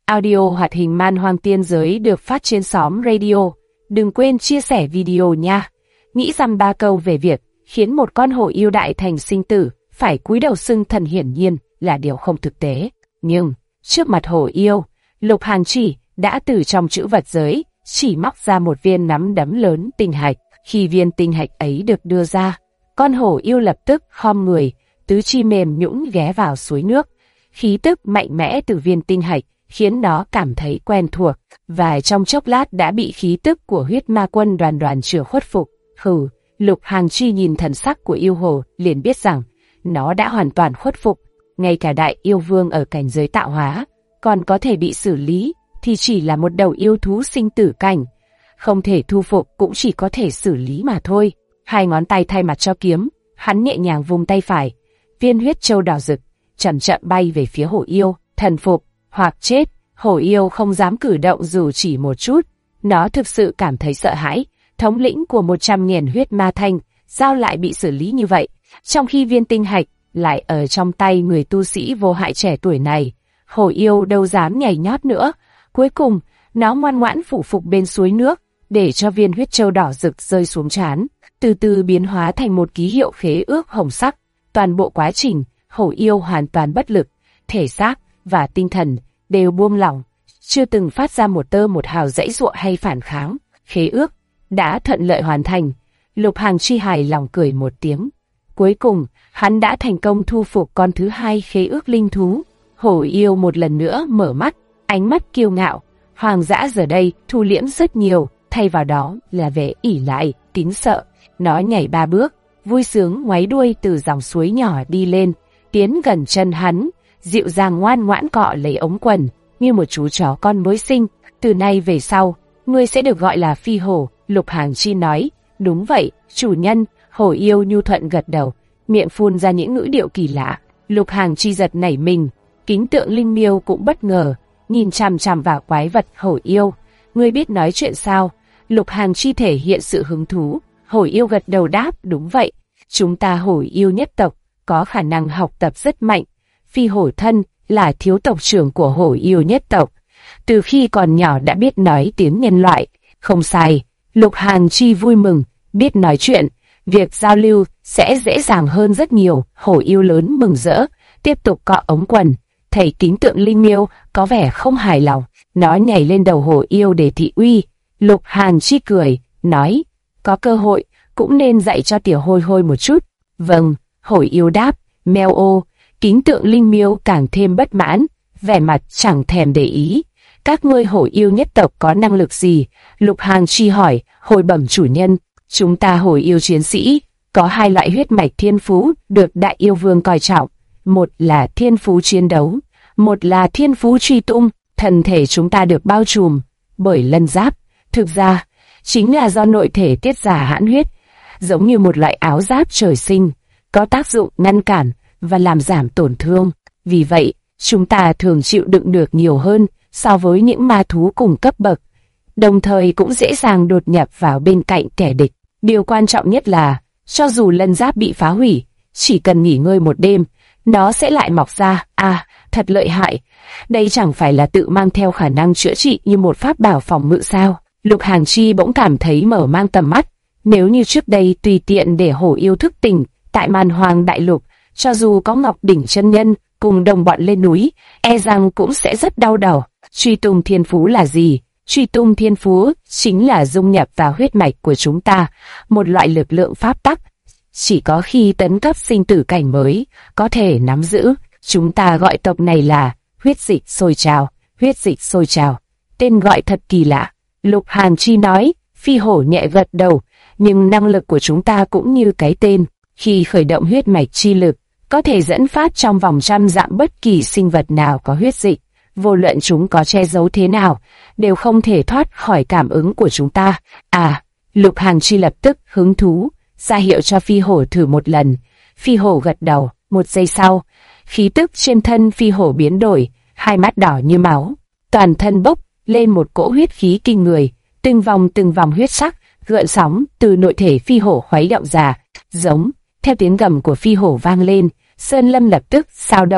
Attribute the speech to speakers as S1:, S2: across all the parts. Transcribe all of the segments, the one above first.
S1: Audio hoạt hình Man Hoang Tiên Giới được phát trên xóm radio. Đừng quên chia sẻ video nha. Nghĩ dăm ba câu về việc khiến một con hổ yêu đại thành sinh tử phải cúi đầu xưng thần hiển nhiên là điều không thực tế. Nhưng trước mặt hổ yêu, Lục Hàng Chỉ đã từ trong trữ vật giới chỉ móc ra một viên nắm đấm lớn tinh hạch. Khi viên tinh hạch ấy được đưa ra, con hổ yêu lập tức khom người, tứ chi mềm nhũn ghé vào suối nước. Khí tức mạnh mẽ từ viên tinh hạch khiến nó cảm thấy quen thuộc, và trong chốc lát đã bị khí tức của huyết ma quân đoàn đoàn trưởng khuất phục. Lục Hàng Chi nhìn thần sắc của yêu hồ liền biết rằng nó đã hoàn toàn khuất phục. Ngay cả đại yêu vương ở cảnh giới tạo hóa còn có thể bị xử lý, thì chỉ là một đầu yêu thú sinh tử cảnh, không thể thu phục cũng chỉ có thể xử lý mà thôi. Hai ngón tay thay mặt cho kiếm, hắn nhẹ nhàng vung tay phải, viên huyết châu đỏ rực chậm chậm bay về phía hổ yêu. Thần phục hoặc chết, hổ yêu không dám cử động dù chỉ một chút. Nó thực sự cảm thấy sợ hãi. Thống lĩnh của 100.000 huyết ma thanh sao lại bị xử lý như vậy, trong khi viên tinh hạch lại ở trong tay người tu sĩ vô hại trẻ tuổi này. Hổ yêu đâu dám nhảy nhót nữa. Cuối cùng nó ngoan ngoãn phủ phục bên suối nước, để cho viên huyết châu đỏ rực rơi xuống trán, từ từ biến hóa thành một ký hiệu khế ước hồng sắc. Toàn bộ quá trình, hổ yêu hoàn toàn bất lực, thể xác và tinh thần đều buông lỏng, chưa từng phát ra một tơ một hào giãy giụa hay phản kháng. Khế ước đã thuận lợi hoàn thành. Lục Hàng Chi hài lòng cười một tiếng. Cuối cùng, hắn đã thành công thu phục con thứ hai khế ước linh thú. Hổ yêu một lần nữa mở mắt, ánh mắt kiêu ngạo. Hoang dã giờ đây thu liễm rất nhiều, thay vào đó là vẻ ỷ lại, kính sợ. Nó nhảy 3 bước, vui sướng ngoáy đuôi từ dòng suối nhỏ đi lên, tiến gần chân hắn, dịu dàng ngoan ngoãn cọ lấy ống quần, như một chú chó con mới sinh. Từ nay về sau, ngươi sẽ được gọi là Phi Hổ. Lục Hàng Chi nói. Đúng vậy, chủ nhân. Hổ yêu nhu thuận gật đầu, miệng phun ra những ngữ điệu kỳ lạ. Lục Hàng Chi giật nảy mình, kính tượng linh miêu cũng bất ngờ, nhìn chằm chằm vào quái vật hổ yêu. Ngươi biết nói chuyện sao? Lục Hàng Chi thể hiện sự hứng thú. Hổ yêu gật đầu đáp, đúng vậy. Chúng ta hổ yêu nhất tộc, có khả năng học tập rất mạnh. Phi Hổ thân là thiếu tộc trưởng của hổ yêu nhất tộc, từ khi còn nhỏ đã biết nói tiếng nhân loại. Không sai. Lục Hàng Chi vui mừng, biết nói chuyện, việc giao lưu sẽ dễ dàng hơn rất nhiều. Hổ yêu lớn mừng rỡ, tiếp tục cọ ống quần. Thấy kính tượng linh miêu có vẻ không hài lòng, nó nhảy lên đầu hổ yêu để thị uy. Lục Hàng Chi cười, nói, có cơ hội cũng nên dạy cho tiểu hôi hôi một chút. Vâng, hổ yêu đáp. Meo ô. Kính tượng linh miêu càng thêm bất mãn, vẻ mặt chẳng thèm để ý. Các ngươi hổ yêu nhất tộc có năng lực gì? Lục Hàng Chi hỏi. Hồi bẩm chủ nhân, chúng ta hổ yêu chiến sĩ có 2 loại huyết mạch thiên phú được đại yêu vương coi trọng. Một là thiên phú chiến đấu, một là thiên phú truy tung. Thân thể chúng ta được bao trùm bởi lân giáp, thực ra chính là do nội thể tiết ra hãn huyết, giống như một loại áo giáp trời sinh, có tác dụng ngăn cản và làm giảm tổn thương. Vì vậy, chúng ta thường chịu đựng được nhiều hơn so với những ma thú cùng cấp bậc, đồng thời cũng dễ dàng đột nhập vào bên cạnh kẻ địch. Điều quan trọng nhất là, cho dù lân giáp bị phá hủy, chỉ cần nghỉ ngơi một đêm, nó sẽ lại mọc ra. À, thật lợi hại. Đây chẳng phải là tự mang theo khả năng chữa trị như một pháp bảo phòng ngự sao? Lục Hàng Chi bỗng cảm thấy mở mang tầm mắt. Nếu như trước đây tùy tiện để hổ yêu thức tỉnh tại Man Hoang đại lục, cho dù có Ngọc Đỉnh chân nhân cùng đồng bọn lên núi, e rằng cũng sẽ rất đau đầu. Truy tung thiên phú là gì? Truy tung thiên phú chính là dung nhập vào huyết mạch của chúng ta, một loại lực lượng pháp tắc. Chỉ có khi tấn cấp sinh tử cảnh mới có thể nắm giữ. Chúng ta gọi tộc này là huyết dịch sôi trào. Huyết dịch sôi trào, tên gọi thật kỳ lạ. Lục Hàng Chi nói. Phi Hổ nhẹ gật đầu, nhưng năng lực của chúng ta cũng như cái tên, khi khởi động huyết mạch chi lực, có thể dẫn phát trong vòng 100 dặm bất kỳ sinh vật nào có huyết dịch. Vô luận chúng có che giấu thế nào, đều không thể thoát khỏi cảm ứng của chúng ta. À, Lục Hàng Chi lập tức hứng thú, ra hiệu cho Phi Hổ thử một lần. Phi Hổ gật đầu. Một giây sau, khí tức trên thân Phi Hổ biến đổi, hai mắt đỏ như máu, toàn thân bốc lên một cỗ huyết khí kinh người, từng vòng huyết sắc gợn sóng từ nội thể Phi Hổ khuấy động ra. Giống. Theo tiếng gầm của Phi Hổ vang lên, sơn lâm lập tức xao động,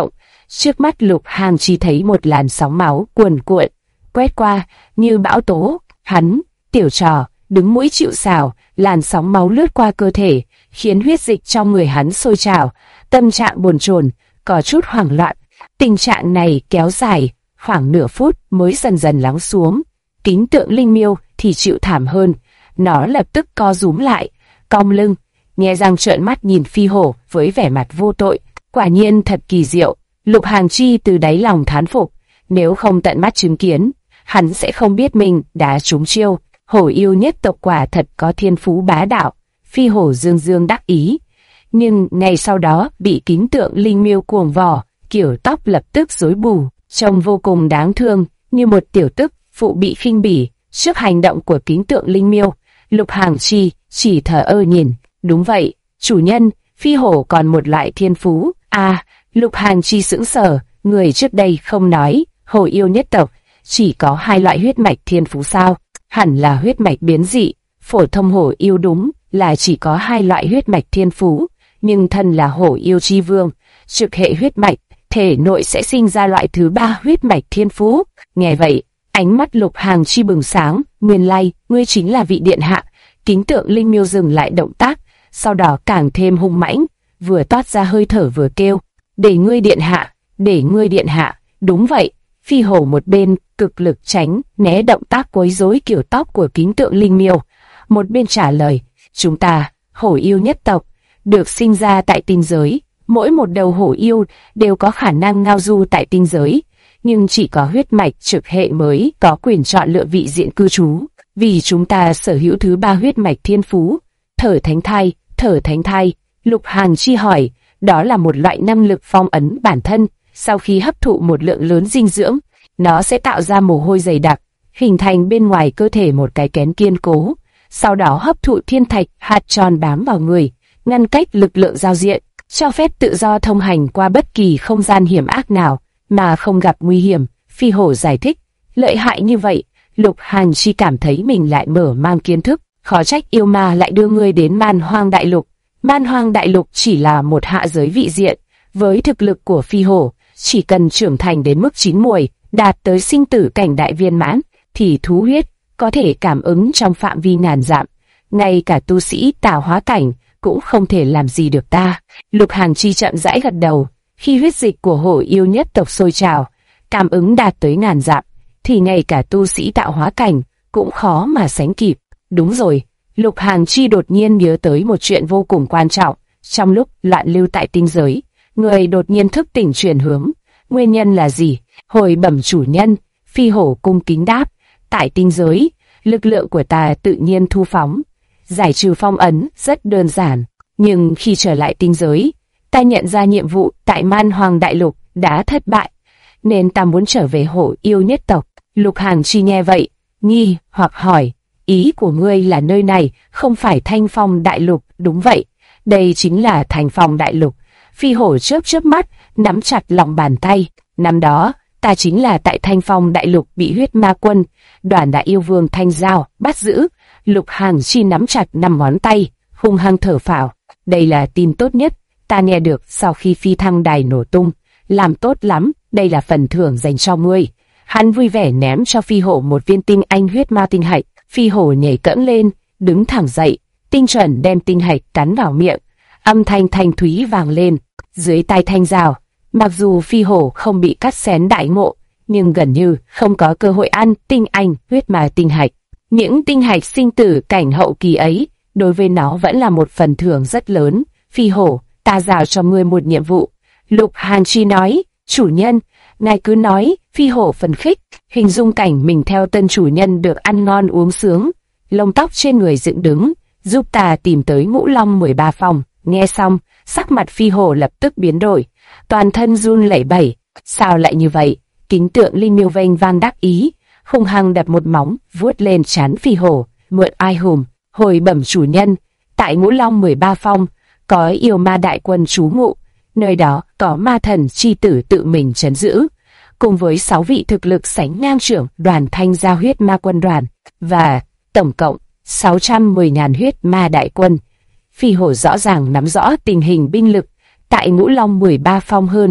S1: Trước mắt Lục Hàng chỉ thấy một làn sóng máu cuồn cuộn quét qua như bão tố. Hắn, tiểu trò, đứng mũi chịu sào, làn sóng máu lướt qua cơ thể, khiến huyết dịch trong người hắn sôi trào, tâm trạng bồn chồn, có chút hoảng loạn. Tình trạng này kéo dài khoảng nửa phút mới dần dần lắng xuống. Kính tượng linh miêu thì chịu thảm hơn, nó lập tức co rúm lại, cong lưng, nhe răng trợn mắt nhìn Phi Hổ với vẻ mặt vô tội. Quả nhiên thật kỳ diệu. Lục Hàng Chi từ đáy lòng thán phục, nếu không tận mắt chứng kiến, hắn sẽ không biết mình đã trúng chiêu. Hổ yêu nhất tộc quả thật có thiên phú bá đạo. Phi Hổ dương dương đắc ý, nhưng ngay sau đó bị kính tượng linh miêu cuồng vò, kiểu tóc lập tức rối bù, trông vô cùng đáng thương, như một tiểu tức phụ bị khinh bỉ. Trước hành động của kính tượng linh miêu, Lục Hàng Chi chỉ thờ ơ nhìn. Đúng vậy, chủ nhân, Phi Hổ còn một loại thiên phú. Lục Hàng Chi sững sờ, người trước đây không nói, hổ yêu nhất tộc chỉ có 2 loại huyết mạch thiên phú sao? Hẳn là huyết mạch biến dị. Phổ thông hổ yêu đúng là chỉ có 2 loại huyết mạch thiên phú, nhưng thân là hổ yêu chi vương, trực hệ huyết mạch, thể nội sẽ sinh ra loại thứ 3 huyết mạch thiên phú. Nghe vậy, ánh mắt Lục Hàng Chi bừng sáng, nguyên lai, ngươi chính là vị điện hạ. Kính tượng linh miêu dừng lại động tác, sau đó càng thêm hung mãnh, vừa toát ra hơi thở vừa kêu, để ngươi điện hạ, để ngươi điện hạ. Đúng vậy. Phi Hổ một bên cực lực tránh né động tác quấy rối kiểu tóc của kính tượng linh miêu, một bên trả lời, chúng ta, hổ yêu nhất tộc, được sinh ra tại tinh giới, mỗi một đầu hổ yêu đều có khả năng ngao du tại tinh giới, nhưng chỉ có huyết mạch trực hệ mới có quyền chọn lựa vị diện cư trú. Vì chúng ta sở hữu thứ 3 huyết mạch thiên phú, thở thánh thai. Lục Hàng Chi hỏi, đó là một loại năng lực phong ấn bản thân. Sau khi hấp thụ một lượng lớn dinh dưỡng, nó sẽ tạo ra mồ hôi dày đặc, hình thành bên ngoài cơ thể một cái kén kiên cố. Sau đó hấp thụ thiên thạch hạt tròn bám vào người, ngăn cách lực lượng giao diện, cho phép tự do thông hành qua bất kỳ không gian hiểm ác nào mà không gặp nguy hiểm. Phi Hổ giải thích, lợi hại như vậy. Lục Hàng Chi cảm thấy mình lại mở mang kiến thức, khó trách yêu ma lại đưa ngươi đến Man Hoang Đại Lục. Man Hoang Đại Lục chỉ là một hạ giới vị diện, với thực lực của Phi Hổ, chỉ cần trưởng thành đến mức chín muồi, đạt tới sinh tử cảnh đại viên mãn, thì thú huyết có thể cảm ứng trong phạm vi ngàn dặm. Ngay cả tu sĩ tạo hóa cảnh cũng không thể làm gì được ta. Lục Hàng Chi chậm rãi gật đầu, khi huyết dịch của hổ yêu nhất tộc sôi trào, cảm ứng đạt tới ngàn dặm, thì ngay cả tu sĩ tạo hóa cảnh cũng khó mà sánh kịp. Đúng rồi, Lục Hàng Chi đột nhiên nhớ tới một chuyện vô cùng quan trọng. Trong lúc loạn lưu tại tinh giới, người đột nhiên thức tỉnh chuyển hướng. Nguyên nhân là gì? Hồi bẩm chủ nhân, Phi Hổ cung kính đáp, tại tinh giới, lực lượng của ta tự nhiên thu phóng. Giải trừ phong ấn rất đơn giản, nhưng khi trở lại tinh giới, ta nhận ra nhiệm vụ tại Man Hoang Đại Lục đã thất bại, nên ta muốn trở về hổ yêu nhất tộc. Lục Hàng Chi nghe vậy, nghi hoặc hỏi, ý của ngươi là nơi này không phải Thanh Phong Đại Lục? Đúng vậy, đây chính là Thanh Phong Đại Lục. Phi Hổ chớp mắt, nắm chặt lòng bàn tay. Năm đó, ta chính là tại Thanh Phong Đại Lục bị huyết ma quân, Đoàn Đại Yêu Vương Thanh Giao bắt giữ. Lục Hàng Chi nắm chặt 5 ngón tay, hung hăng thở phào. Đây là tin tốt nhất ta nghe được sau khi phi thăng đài nổ tung. Làm tốt lắm, đây là phần thưởng dành cho ngươi. Hắn vui vẻ ném cho Phi Hổ một viên tinh anh huyết ma tinh hạch. Phi Hổ nhảy cẫng lên, đứng thẳng dậy, tinh chuẩn đem tinh hạch cắn vào miệng. Âm thanh thanh thúy vang lên dưới tai Thanh Giao. Mặc dù Phi Hổ không bị cắt xén đại ngộ, nhưng gần như không có cơ hội ăn tinh anh huyết ma tinh hạch. Những tinh hạch sinh tử cảnh hậu kỳ ấy, đối với nó vẫn là một phần thưởng rất lớn. Phi Hổ, ta giao cho ngươi một nhiệm vụ. Lục Hàng Chi nói, chủ nhân, ngài cứ nói. Phi Hổ phấn khích, hình dung cảnh mình theo tân chủ nhân được ăn ngon uống sướng, lông tóc trên người dựng đứng, giúp ta tìm tới Ngũ Long 13 phòng. Nghe xong, sắc mặt Phi Hổ lập tức biến đổi, toàn thân run lẩy bẩy. Sao lại như vậy? Kính tượng linh miêu vênh vang đắc ý, hung hăng đập một móng vuốt lên trán Phi Hổ. Mượn ai hùm, hồi bẩm chủ nhân, tại Ngũ Long 13 phong có yêu ma đại quân trú ngụ, nơi đó có ma thần chi tử tự mình trấn giữ, cùng với 6 vị thực lực sánh ngang trưởng đoàn Thanh Giao huyết ma quân đoàn, và tổng cộng 610.000 huyết ma đại quân. Phi Hổ rõ ràng nắm rõ tình hình binh lực tại Ngũ Long 13 phong hơn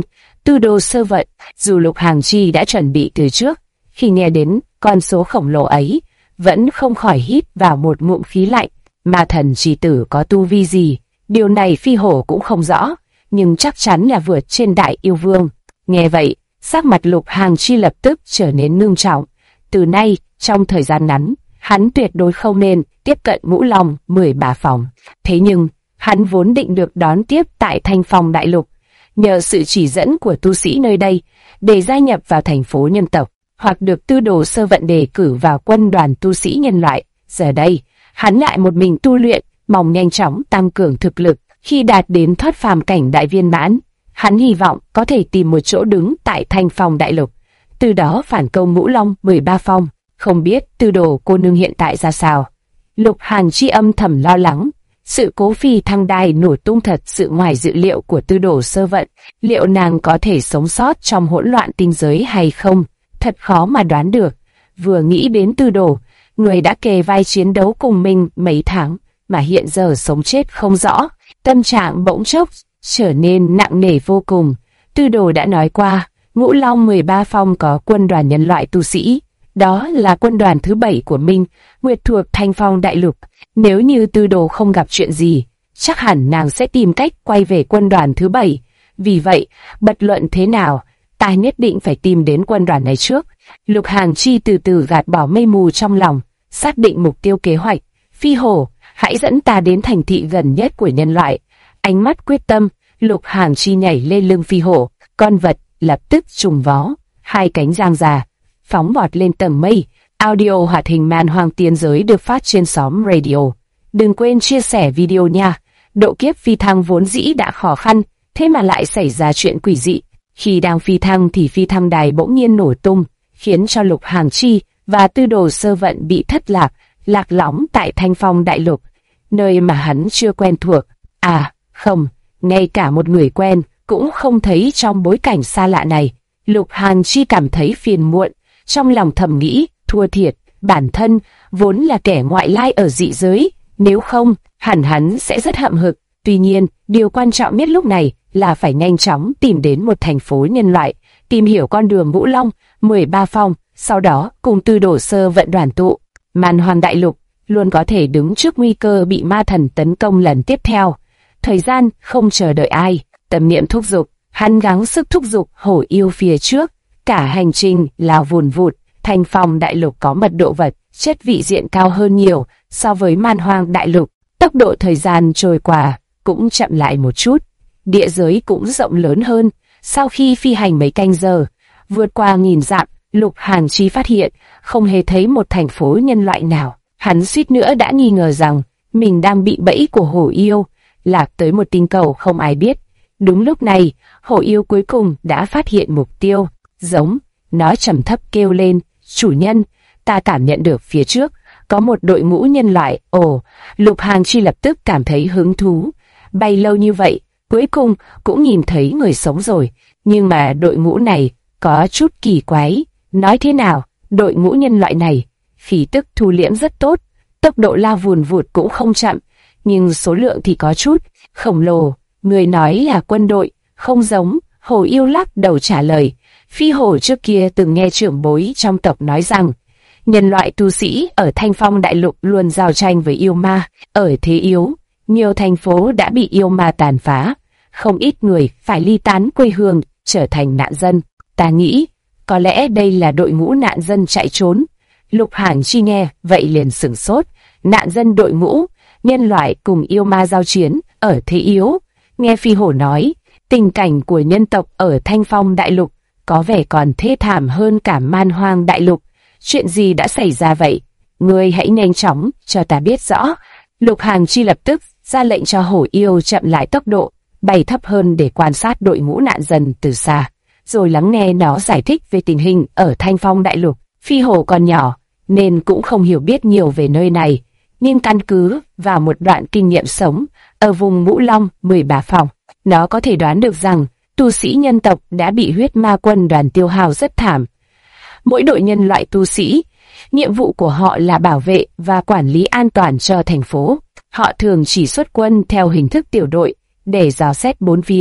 S1: Tư đồ sơ vận. Dù Lục Hàng Chi đã chuẩn bị từ trước, khi nghe đến con số khổng lồ ấy, vẫn không khỏi hít vào một ngụm khí lạnh. Ma thần chi tử có tu vi gì? Điều này Phi Hổ cũng không rõ, nhưng chắc chắn là vượt trên đại yêu vương. Nghe vậy, sắc mặt Lục Hàng Chi lập tức trở nên ngưng trọng. Từ nay, trong thời gian ngắn, hắn tuyệt đối không nên tiếp cận Ngũ Long 13 phòng. Thế nhưng, hắn vốn định được đón tiếp tại Thanh Phong Đại Lục, nhờ sự chỉ dẫn của tu sĩ nơi đây, để gia nhập vào thành phố nhân tộc, hoặc được Tư đồ sơ vận đề cử vào quân đoàn tu sĩ nhân loại. Giờ đây, hắn lại một mình tu luyện, mong nhanh chóng tăng cường thực lực. Khi đạt đến thoát phàm cảnh đại viên mãn, hắn hy vọng có thể tìm một chỗ đứng tại Thanh Phong Đại Lục, từ đó phản công Ngũ Long 13 phong. Không biết Tư đồ cô nương hiện tại ra sao? Lục Hàn Chi âm thầm lo lắng. Sự cố phi thăng đài nổ tung thật sự ngoài dự liệu của Tư đồ sơ vận. Liệu nàng có thể sống sót trong hỗn loạn tinh giới hay không? Thật khó mà đoán được. Vừa nghĩ đến Tư đồ, người đã kề vai chiến đấu cùng mình mấy tháng, mà hiện giờ sống chết không rõ, tâm trạng bỗng chốc trở nên nặng nề vô cùng. Tư đồ đã nói qua, Ngũ Long 13 phong có quân đoàn nhân loại tu sĩ. Đó là quân đoàn thứ 7 của Minh Nguyệt thuộc Thanh Phong Đại Lục. Nếu như Tư đồ không gặp chuyện gì, chắc hẳn nàng sẽ tìm cách quay về quân đoàn thứ 7. Vì vậy, bất luận thế nào, ta nhất định phải tìm đến quân đoàn này trước. Lục Hàng Chi từ từ gạt bỏ mây mù trong lòng, xác định mục tiêu kế hoạch. Phi Hổ, hãy dẫn ta đến thành thị gần nhất của nhân loại. Ánh mắt quyết tâm, Lục Hàng Chi nhảy lên lưng Phi Hổ, con vật lập tức trùng vó, hai cánh giang ra, phóng vọt lên tầng mây. Audio hoạt hình Man Hoang Tiên Giới được phát trên xóm radio. Đừng quên chia sẻ video nha. Độ kiếp phi thăng vốn dĩ đã khó khăn, thế mà lại xảy ra chuyện quỷ dị. Khi đang phi thăng thì phi thăng đài bỗng nhiên nổ tung, khiến cho Lục Hàng Chi và Tư đồ sơ vận bị thất lạc, lạc lõng tại Thanh Phong Đại Lục, nơi mà hắn chưa quen thuộc. À, không, ngay cả một người quen cũng không thấy trong bối cảnh xa lạ này. Lục Hàng Chi cảm thấy phiền muộn, trong lòng thầm nghĩ, thua thiệt, bản thân vốn là kẻ ngoại lai ở dị giới, nếu không, hẳn hắn sẽ rất hậm hực. Tuy nhiên, điều quan trọng nhất lúc này là phải nhanh chóng tìm đến một thành phố nhân loại, tìm hiểu con đường Ngũ Long 13 phong, sau đó cùng Tư đồ sơ vận đoàn tụ. Man Hoang Đại Lục luôn có thể đứng trước nguy cơ bị ma thần tấn công lần tiếp theo. Thời gian không chờ đợi ai, tâm niệm thúc giục, hắn gắng sức thúc giục hổ yêu phía trước. Cả hành trình lao vùn vụt. Thanh Phong Đại Lục có mật độ vật chất vị diện cao hơn nhiều so với Man Hoang Đại Lục. Tốc độ thời gian trôi qua cũng chậm lại một chút. Địa giới cũng rộng lớn hơn. Sau khi phi hành mấy canh giờ, vượt qua 1000 dặm, Lục Hàn Chi phát hiện không hề thấy một thành phố nhân loại nào. Hắn suýt nữa đã nghi ngờ rằng mình đang bị bẫy của hổ yêu, lạc tới một tinh cầu không ai biết. Đúng lúc này, hổ yêu cuối cùng đã phát hiện mục tiêu. Giống, nó trầm thấp kêu lên, chủ nhân, ta cảm nhận được phía trước có một đội ngũ nhân loại. Ồ, Lục Hàn Chi lập tức cảm thấy hứng thú. Bay lâu như vậy, cuối cùng cũng nhìn thấy người sống rồi. Nhưng mà đội ngũ này có chút kỳ quái. Nói thế nào, đội ngũ nhân loại này, khí tức thu liễm rất tốt, tốc độ lao vùn vụt cũng không chậm, nhưng số lượng thì có chút khổng lồ. Người nói là quân đội, không giống. Hổ yêu lắc đầu trả lời. Phi Hổ trước kia từng nghe trưởng bối trong tộc nói rằng, nhân loại tu sĩ ở Thanh Phong Đại Lục luôn giao tranh với yêu ma. Ở thế yếu, nhiều thành phố đã bị yêu ma tàn phá, không ít người phải ly tán quê hương, trở thành nạn dân. Ta nghĩ, có lẽ đây là đội ngũ nạn dân chạy trốn. Lục Hàn Chi nghe, vậy liền sửng sốt. Nạn dân đội ngũ, nhân loại cùng yêu ma giao chiến, ở thế yếu. Nghe Phi Hổ nói, tình cảnh của nhân tộc ở Thanh Phong Đại Lục có vẻ còn thê thảm hơn cả Man Hoang Đại Lục. Chuyện gì đã xảy ra vậy? Ngươi hãy nhanh chóng cho ta biết rõ. Lục Hàn Chi lập tức ra lệnh cho hổ yêu chậm lại tốc độ, bay thấp hơn để quan sát đội ngũ nạn dân từ xa, rồi lắng nghe nó giải thích về tình hình ở Thanh Phong Đại Lục. Phi Hổ còn nhỏ nên cũng không hiểu biết nhiều về nơi này, nhưng căn cứ vào một đoạn kinh nghiệm sống ở vùng Ngũ Long 13 phòng, nó có thể đoán được rằng tu sĩ nhân tộc đã bị huyết ma quân đoàn tiêu hao rất thảm. Mỗi đội nhân loại tu sĩ, nhiệm vụ của họ là bảo vệ và quản lý an toàn cho thành phố. Họ thường chỉ xuất quân theo hình thức tiểu đội để dò xét bốn phía,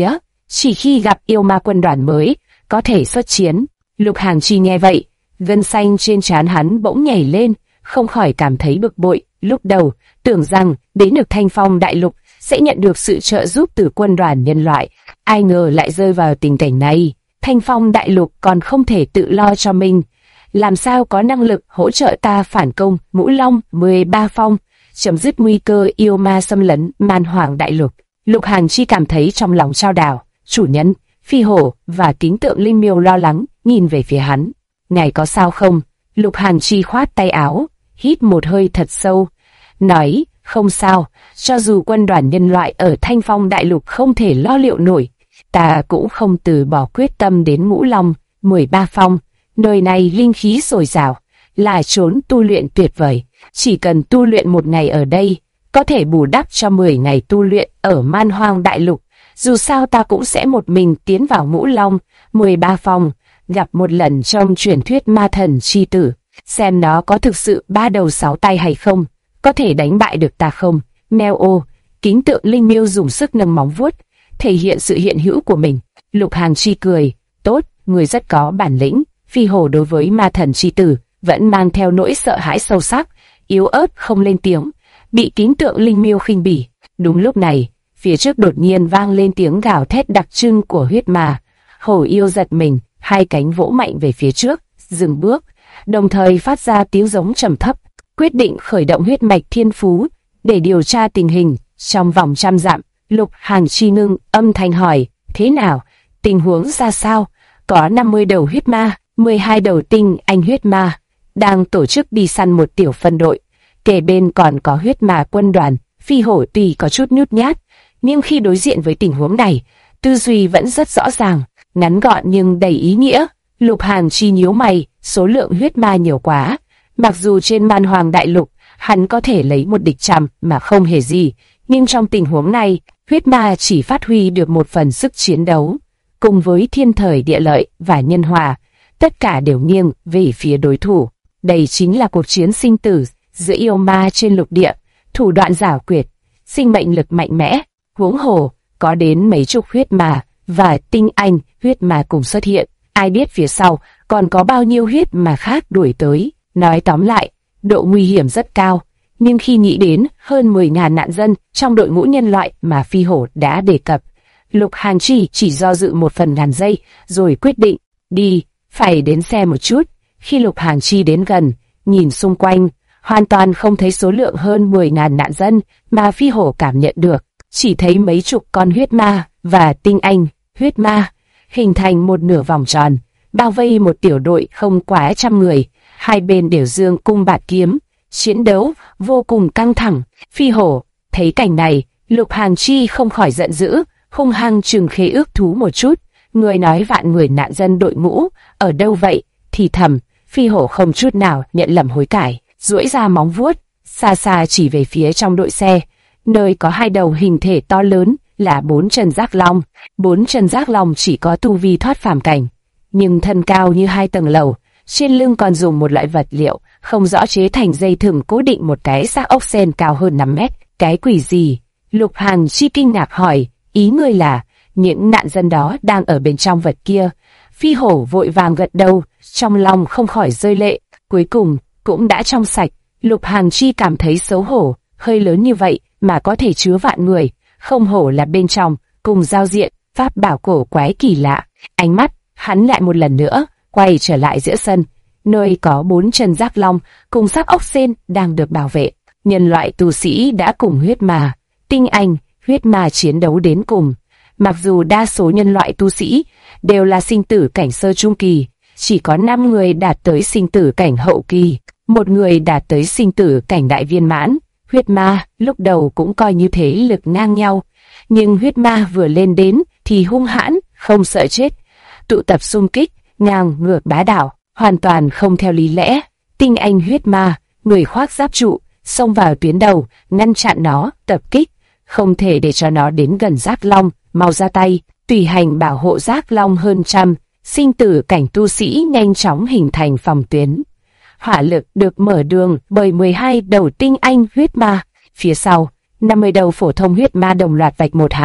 S1: chỉ khi gặp yêu ma quân đoàn mới có thể xuất chiến. Lục Hàng Chi nghe vậy, gân xanh trên trán hắn bỗng nhảy lên, không khỏi cảm thấy bực bội. Lúc đầu tưởng rằng đến được Thanh Phong Đại Lục sẽ nhận được sự trợ giúp từ quân đoàn nhân loại, ai ngờ lại rơi vào tình cảnh này. Thanh Phong Đại Lục còn không thể tự lo cho mình, làm sao có năng lực hỗ trợ ta phản công Ngũ Long 13 Phong, chấm dứt nguy cơ yêu ma xâm lấn Man Hoàng Đại Lục. Lục Hàng Chi cảm thấy trong lòng trao đảo. Chủ nhân, Phi Hổ và Kính Tượng Linh Miêu lo lắng nhìn về phía hắn. Ngài có sao không? Lục Hàng Chi khoát tay áo, hít một hơi thật sâu, nói, không sao, cho dù quân đoàn nhân loại ở Thanh Phong Đại Lục không thể lo liệu nổi, ta cũng không từ bỏ quyết tâm đến Ngũ Long 13 Phong. Nơi này linh khí dồi dào, là chốn tu luyện tuyệt vời. Chỉ cần tu luyện một ngày ở đây, có thể bù đắp cho 10 ngày tu luyện ở Man Hoang Đại Lục. Dù sao ta cũng sẽ một mình tiến vào Ngũ Long 13 Phong, gặp một lần trong truyền thuyết ma thần chi tử, xem nó có thực sự 3 đầu 6 tay hay không, có thể đánh bại được ta không. Meo ô, Kính Tượng Linh Miêu dùng sức nâng móng vuốt, thể hiện sự hiện hữu của mình. Lục Hàng Chi cười, tốt, người rất có bản lĩnh. Phi Hổ đối với ma thần chi tử vẫn mang theo nỗi sợ hãi sâu sắc, yếu ớt không lên tiếng, bị Kính Tượng Linh Miêu khinh bỉ. Đúng lúc này, phía trước đột nhiên vang lên tiếng gào thét đặc trưng của huyết ma. Hổ yêu giật mình, hai cánh vỗ mạnh về phía trước, dừng bước, đồng thời phát ra tiếng giống trầm thấp, quyết định khởi động huyết mạch thiên phú để điều tra tình hình. Trong vòng 100 dặm, Lục Hàng Chi ngưng âm thanh hỏi, thế nào, tình huống ra sao? Có 50 đầu huyết ma, 12 đầu tinh anh huyết ma, đang tổ chức đi săn một tiểu phân đội. Kề bên còn có huyết ma quân đoàn. Phi Hổ tuy có chút nhút nhát, nhưng khi đối diện với tình huống này, tư duy vẫn rất rõ ràng, ngắn gọn nhưng đầy ý nghĩa. Lục Hàng Chi nhíu mày, số lượng huyết ma nhiều quá. Mặc dù trên Man Hoàng Đại Lục, hắn có thể lấy một địch trăm mà không hề gì, nhưng trong tình huống này, huyết ma chỉ phát huy được một phần sức chiến đấu. Cùng với thiên thời địa lợi và nhân hòa, tất cả đều nghiêng về phía đối thủ. Đây chính là cuộc chiến sinh tử giữa yêu ma trên lục địa, thủ đoạn giảo quyệt, sinh mệnh lực mạnh mẽ. Huống hồ, có đến mấy chục huyết ma và tinh anh huyết ma cùng xuất hiện, ai biết phía sau còn có bao nhiêu huyết ma khác đuổi tới. Nói tóm lại, độ nguy hiểm rất cao, nhưng khi nghĩ đến hơn 10.000 nạn dân trong đội ngũ nhân loại mà Phi Hổ đã đề cập, Lục Hàng Chi chỉ do dự một phần ngàn giây, rồi quyết định, đi, phải đến xe một chút. Khi Lục Hàng Chi đến gần, nhìn xung quanh, hoàn toàn không thấy số lượng hơn 10.000 nạn dân mà Phi Hổ cảm nhận được, chỉ thấy mấy chục con huyết ma và tinh anh huyết ma, hình thành một nửa vòng tròn, bao vây một tiểu đội không quá 100 người, hai bên đều giương cung bạt kiếm, chiến đấu vô cùng căng thẳng. Phi Hổ thấy cảnh này, Lục Hàng Chi không khỏi giận dữ, hung hăng trừng khế ước thú một chút. Người nói vạn người nạn dân đội ngũ, ở đâu vậy? Thì thầm, Phi Hổ không chút nào nhận lầm hối cải, duỗi ra móng vuốt, xa xa chỉ về phía trong đội xe, nơi có hai đầu hình thể to lớn là 4 chân giác long. 4 chân giác long chỉ có tu vi thoát phàm cảnh, nhưng thân cao như 2 tầng lầu, trên lưng còn dùng một loại vật liệu không rõ chế thành dây thừng cố định một cái xác ốc sên cao hơn 5 mét. Cái quỷ gì? Lục Hàng Chi kinh ngạc hỏi, ý ngươi là những nạn dân đó đang ở bên trong vật kia? Phi Hổ vội vàng gật đầu, trong lòng không khỏi rơi lệ, cuối cùng cũng đã trong sạch. Lục Hàng Chi cảm thấy xấu hổ, hơi lớn như vậy mà có thể chứa vạn người, không hổ là bên trong cùng giao diện pháp bảo cổ quái kỳ lạ. Ánh mắt hắn lại một lần nữa quay trở lại giữa sân, nơi có 4 chân giác long cùng xác ốc sên đang được bảo vệ. Nhân loại tu sĩ đã cùng huyết ma, tinh anh huyết ma chiến đấu đến cùng. Mặc dù đa số nhân loại tu sĩ đều là sinh tử cảnh sơ trung kỳ, chỉ có 5 người đạt tới sinh tử cảnh hậu kỳ, 1 người đạt tới sinh tử cảnh đại viên mãn. Huyết ma lúc đầu cũng coi như thế lực ngang nhau, nhưng huyết ma vừa lên đến thì hung hãn, không sợ chết, tụ tập xung kích, ngang ngược bá đạo, hoàn toàn không theo lý lẽ. Tinh anh huyết ma, người khoác giáp trụ, xông vào tuyến đầu, ngăn chặn nó tập kích, không thể để cho nó đến gần giác long, mau ra tay, tùy hành bảo hộ giác long hơn trăm. Sinh tử cảnh tu sĩ nhanh chóng hình thành phòng tuyến. Hỏa lực được mở đường bởi 12 đầu tinh anh huyết ma, phía sau 50 đầu phổ thông huyết ma đồng loạt vạch một hàng,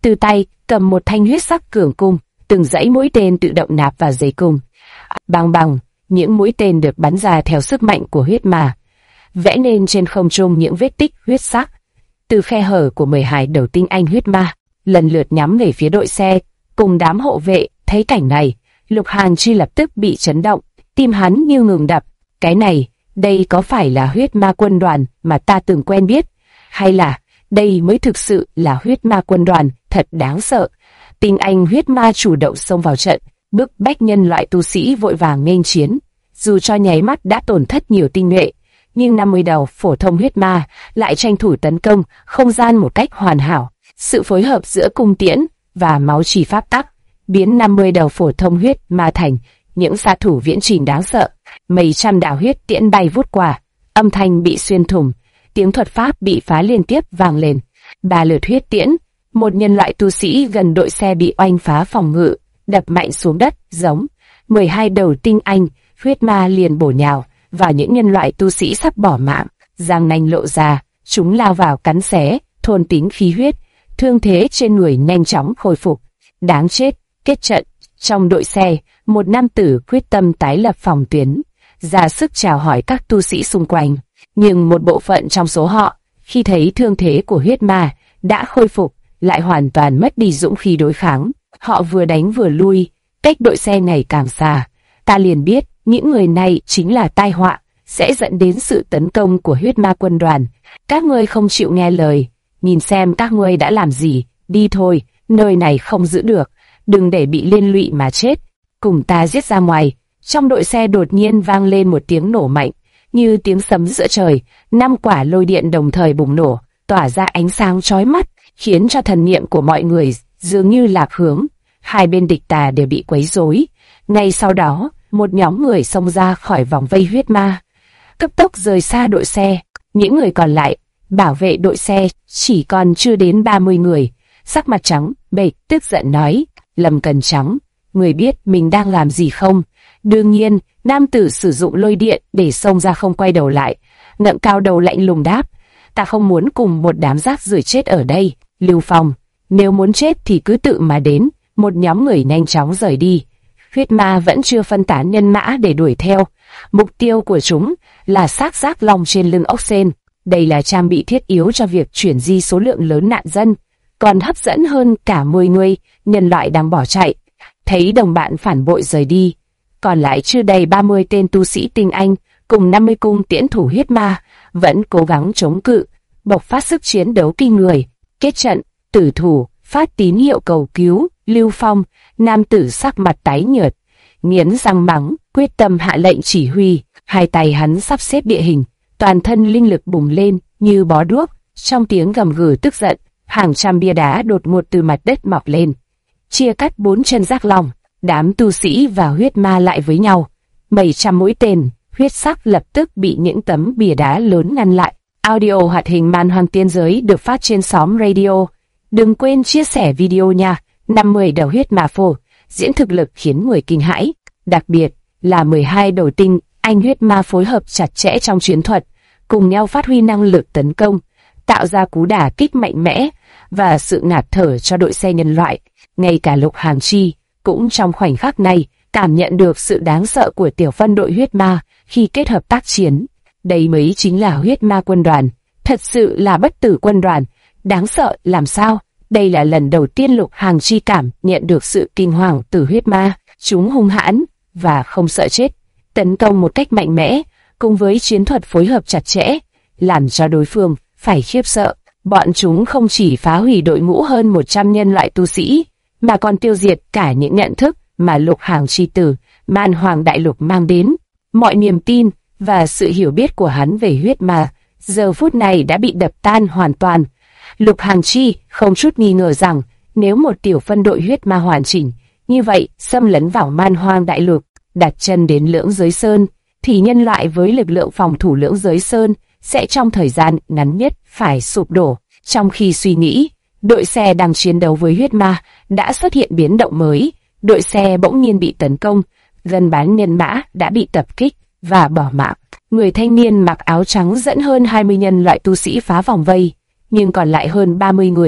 S1: từ tay cầm một thanh huyết sắc cường cung, từng dãy mũi tên tự động nạp vào dây cung. Bang bang, những mũi tên được bắn ra theo sức mạnh của huyết ma, vẽ nên trên không trung những vết tích huyết sắc. Từ khe hở của 12 đầu tinh anh huyết ma, lần lượt nhắm về phía đội xe cùng đám hộ vệ. Thấy cảnh này, Lục Hàn Chi lập tức bị chấn động, tim hắn như ngừng đập. Cái này, đây có phải là huyết ma quân đoàn mà ta từng quen biết, hay là đây mới thực sự là huyết ma quân đoàn? Thật đáng sợ. Tinh anh huyết ma chủ động xông vào trận, bức bách nhân loại tu sĩ vội vàng nghênh chiến. Dù cho nháy mắt đã tổn thất nhiều tinh nhuệ, nhưng 50 đầu phổ thông huyết ma lại tranh thủ tấn công không gian một cách hoàn hảo. Sự phối hợp giữa cung tiễn và máu chỉ pháp tắc biến 50 đầu phổ thông huyết ma thành những xạ thủ viễn trình đáng sợ. Mấy trăm đạo huyết tiễn bay vút qua, âm thanh bị xuyên thủng, tiếng thuật pháp bị phá liên tiếp vang lên. 3 lượt huyết tiễn, một nhân loại tu sĩ gần đội xe bị oanh phá phòng ngự, đập mạnh xuống đất, giống 12 đầu tinh anh huyết ma liền bổ nhào vào những nhân loại tu sĩ sắp bỏ mạng. Răng nanh lộ ra, chúng lao vào cắn xé, thôn tính khí huyết, thương thế trên người nhanh chóng khôi phục. Đáng chết. Kết trận, trong đội xe, một nam tử quyết tâm tái lập phòng tuyến, ra sức chào hỏi các tu sĩ xung quanh. Nhưng một bộ phận trong số họ, khi thấy thương thế của huyết ma đã khôi phục, lại hoàn toàn mất đi dũng khí đối kháng. Họ vừa đánh vừa lui, cách đội xe ngày càng xa. Ta liền biết, những người này chính là tai họa, sẽ dẫn đến sự tấn công của huyết ma quân đoàn. Các ngươi không chịu nghe lời, nhìn xem các ngươi đã làm gì, đi thôi, nơi này không giữ được. Đừng để bị liên lụy mà chết, cùng ta giết ra ngoài. Trong đội xe đột nhiên vang lên một tiếng nổ mạnh, như tiếng sấm giữa trời. 5 quả lôi điện đồng thời bùng nổ, tỏa ra ánh sáng chói mắt, khiến cho thần niệm của mọi người dường như lạc hướng. Hai bên địch tà đều bị quấy rối. Ngay sau đó, một nhóm người xông ra khỏi vòng vây huyết ma, cấp tốc rời xa đội xe. Những người còn lại bảo vệ đội xe chỉ còn chưa đến 30 người. Sắc mặt trắng bệch, tức giận nói: Lâm Cần Trắng, người biết mình đang làm gì không? Đương nhiên, nam tử sử dụng lôi điện để xông ra không quay đầu lại, ngẩng cao đầu lạnh lùng đáp: ta không muốn cùng một đám rác rưởi chết ở đây. Lưu Phong, nếu muốn chết thì cứ tự mà đến. Một nhóm người nhanh chóng rời đi. Huyết ma vẫn chưa phân tán nhân mã để đuổi theo. Mục tiêu của chúng là xác rác long trên lưng ốc sên. Đây là trang bị thiết yếu cho việc chuyển di số lượng lớn nạn dân, còn hấp dẫn hơn cả 10 người nhân loại đang bỏ chạy. Thấy đồng bạn phản bội rời đi, còn lại chưa đầy 30 tên tu sĩ tinh anh cùng 50 cung tiễn thủ huyết ma vẫn cố gắng chống cự, bộc phát sức chiến đấu kinh người. Kết trận, tử thủ, phát tín hiệu cầu cứu. Lưu Phong, nam tử sắc mặt tái nhợt, nghiến răng mắng, quyết tâm hạ lệnh chỉ huy. Hai tay hắn sắp xếp địa hình, toàn thân linh lực bùng lên như bó đuốc. Trong tiếng gầm gừ tức giận, hàng trăm bia đá đột ngột từ mặt đất mọc lên, chia cắt 4 chân rác long. Đám tu sĩ và huyết ma lại với nhau, 700 mũi tên huyết sắc lập tức bị những tấm bia đá lớn ngăn lại. Audio hoạt hình Man Hoang Tiên Giới được phát trên xóm radio. Đừng quên chia sẻ video nha. 50 đầu huyết ma phổ diễn thực lực khiến người kinh hãi, đặc biệt là 12 đầu tinh anh huyết ma phối hợp chặt chẽ trong chiến thuật, cùng nhau phát huy năng lực tấn công, tạo ra cú đả kích mạnh mẽ và sự ngạt thở cho đội xe nhân loại. Ngay cả Lục Hàn Chi cũng trong khoảnh khắc này cảm nhận được sự đáng sợ của tiểu phân đội huyết ma khi kết hợp tác chiến. Đây mới chính là huyết ma quân đoàn, thật sự là bất tử quân đoàn, đáng sợ làm sao. Đây là lần đầu tiên Lục Hàn Chi cảm nhận được sự kinh hoàng từ huyết ma. Chúng hung hãn và không sợ chết, tấn công một cách mạnh mẽ, cùng với chiến thuật phối hợp chặt chẽ, làm cho đối phương phải khiếp sợ. Bọn chúng không chỉ phá hủy đội ngũ hơn 100 nhân loại tu sĩ, mà còn tiêu diệt cả những nhận thức mà Lục Hàn Chi từ Man Hoàng Đại Lục mang đến. Mọi niềm tin và sự hiểu biết của hắn về huyết ma giờ phút này đã bị đập tan hoàn toàn. Lục Hàn Chi không chút nghi ngờ rằng nếu một tiểu phân đội huyết ma hoàn chỉnh như vậy xâm lấn vào Man Hoang Đại Lục, đặt chân đến Lưỡng Giới Sơn, thì nhân loại với lực lượng phòng thủ Lưỡng Giới Sơn sẽ trong thời gian ngắn nhất phải sụp đổ. Trong khi suy nghĩ, đội xe đang chiến đấu với huyết ma đã xuất hiện biến động mới. Đội xe bỗng nhiên bị tấn công, gần bán nhân mã đã bị tập kích và bỏ mạng. Người thanh niên mặc áo trắng dẫn hơn 20 nhân loại tu sĩ phá vòng vây, nhưng còn lại hơn 30 người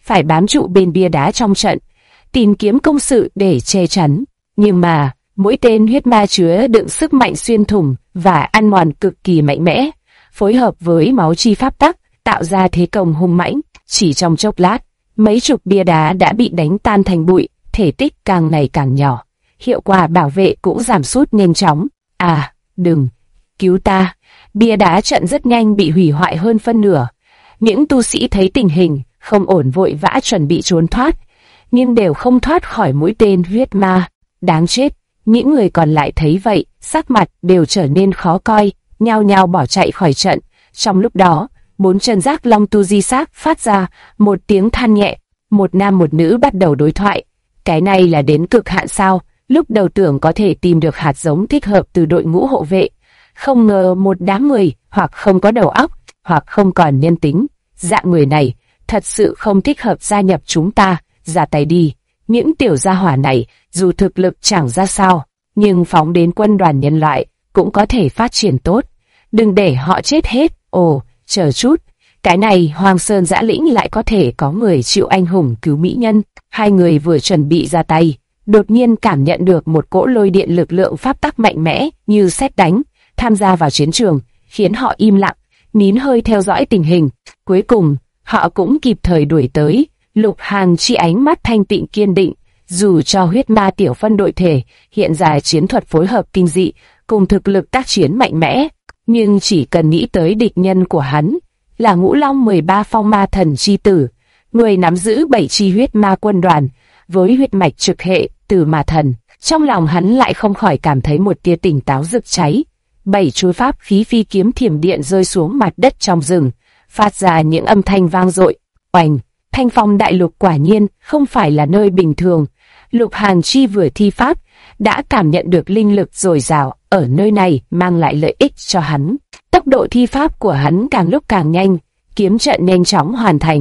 S1: phải bám trụ bên bia đá trong trận, tìm kiếm công sự để che chắn. Nhưng mà, mỗi tên huyết ma chứa đựng sức mạnh xuyên thủng và ăn mòn cực kỳ mạnh mẽ, phối hợp với máu chi pháp tắc, tạo ra thế công hung mãnh. Chỉ trong chốc lát, mấy chục bia đá đã bị đánh tan thành bụi, thể tích càng ngày càng nhỏ. Hiệu quả bảo vệ cũng giảm sút nhanh chóng. À, đừng, cứu ta. Bia đá trận rất nhanh bị hủy hoại hơn phân nửa. Những tu sĩ thấy tình hình không ổn vội vã chuẩn bị trốn thoát, nhưng đều không thoát khỏi mũi tên huyết ma. Đáng chết, những người còn lại thấy vậy, sắc mặt đều trở nên khó coi, nhao nhao bỏ chạy khỏi trận. Trong lúc đó, 4 chân giác long tu di xác phát ra một tiếng than nhẹ, một nam một nữ bắt đầu đối thoại. Cái này là đến cực hạn sao? Lúc đầu tưởng có thể tìm được hạt giống thích hợp từ đội ngũ hộ vệ, không ngờ một đám người hoặc không có đầu óc, hoặc không còn nhân tính. Dạng người này thật sự không thích hợp gia nhập chúng ta, ra tay đi. Những tiểu gia hỏa này dù thực lực chẳng ra sao, nhưng phóng đến quân đoàn nhân loại cũng có thể phát triển tốt. Đừng để họ chết hết. Ồ, chờ chút, cái này Hoàng Sơn Dã Lĩnh lại có thể có người chịu anh hùng cứu mỹ nhân. Hai người vừa chuẩn bị ra tay, đột nhiên cảm nhận được một cỗ lôi điện lực lượng pháp tắc mạnh mẽ như sét đánh, tham gia vào chiến trường, khiến họ im lặng, nín hơi theo dõi tình hình. Cuối cùng, họ cũng kịp thời đuổi tới. Lục Hàn Chi ánh mắt thanh tịnh kiên định, dù cho huyết ma tiểu phân đội thể hiện ra chiến thuật phối hợp kinh dị cùng thực lực tác chiến mạnh mẽ, nhưng chỉ cần nghĩ tới địch nhân của hắn là Ngũ Long 13 phong ma thần chi tử, người nắm giữ 7 chi huyết ma quân đoàn với huyết mạch trực hệ từ ma thần, trong lòng hắn lại không khỏi cảm thấy một tia tỉnh táo rực cháy. 7 chuôi pháp khí phi kiếm thiểm điện rơi xuống mặt đất trong rừng, phát ra những âm thanh vang dội. Oanh! Thanh Phong đại lục quả nhiên không phải là nơi bình thường. Lục Hàn Chi vừa thi pháp đã cảm nhận được linh lực dồi dào ở nơi này mang lại lợi ích cho hắn. Tốc độ thi pháp của hắn càng lúc càng nhanh, kiếm trận nhanh chóng hoàn thành.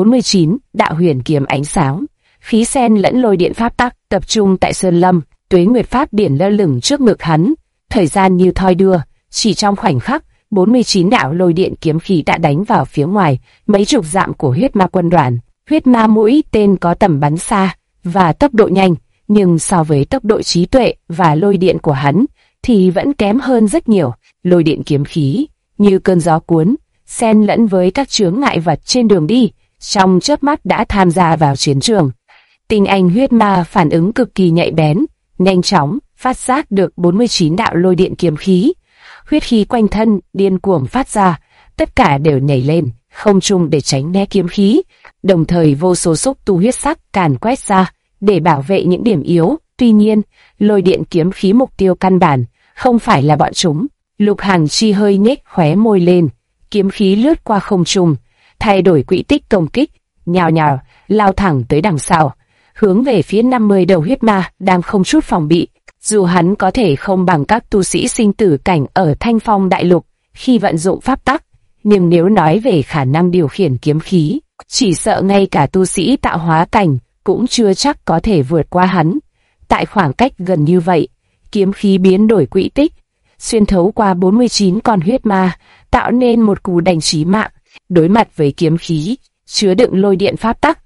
S1: 49 đạo huyền kiếm ánh sáng, khí sen lẫn lôi điện pháp tắc tập trung tại sơn lâm. Tuế Nguyệt pháp điển lơ lửng trước ngực hắn, thời gian như thoi đưa, chỉ trong khoảnh khắc 49 đạo lôi điện kiếm khí đã đánh vào phía ngoài mấy chục dặm của huyết ma quân đoàn. Huyết ma mũi tên có tầm bắn xa và tốc độ nhanh, nhưng so với tốc độ trí tuệ và lôi điện của hắn thì vẫn kém hơn rất nhiều. Lôi điện kiếm khí như cơn gió cuốn, xen lẫn với các chướng ngại vật trên đường đi, trong chớp mắt đã tham gia vào chiến trường. Tinh anh huyết ma phản ứng cực kỳ nhạy bén, nhanh chóng phát giác được 49 đạo lôi điện kiếm khí. Huyết khí quanh thân điên cuồng phát ra, tất cả đều nhảy lên không trung để tránh né kiếm khí, đồng thời vô số xúc tu huyết sắc càn quét ra để bảo vệ những điểm yếu. Tuy nhiên, lôi điện kiếm khí mục tiêu căn bản không phải là bọn chúng. Lục Hàn Chi hơi nhếch khóe môi lên, kiếm khí lướt qua không trung, thay đổi quỹ tích công kích, nhào nhào lao thẳng tới đằng sau, hướng về phía 50 đầu huyết ma đang không chút phòng bị. Dù hắn có thể không bằng các tu sĩ sinh tử cảnh ở Thanh Phong đại lục khi vận dụng pháp tắc, nhưng nếu nói về khả năng điều khiển kiếm khí, chỉ sợ ngay cả tu sĩ tạo hóa cảnh cũng chưa chắc có thể vượt qua hắn. Tại khoảng cách gần như vậy, kiếm khí biến đổi quỹ tích, xuyên thấu qua 49 con huyết ma, tạo nên một cú đánh chí mạng. Đối mặt với kiếm khí chứa đựng lôi điện pháp tắc,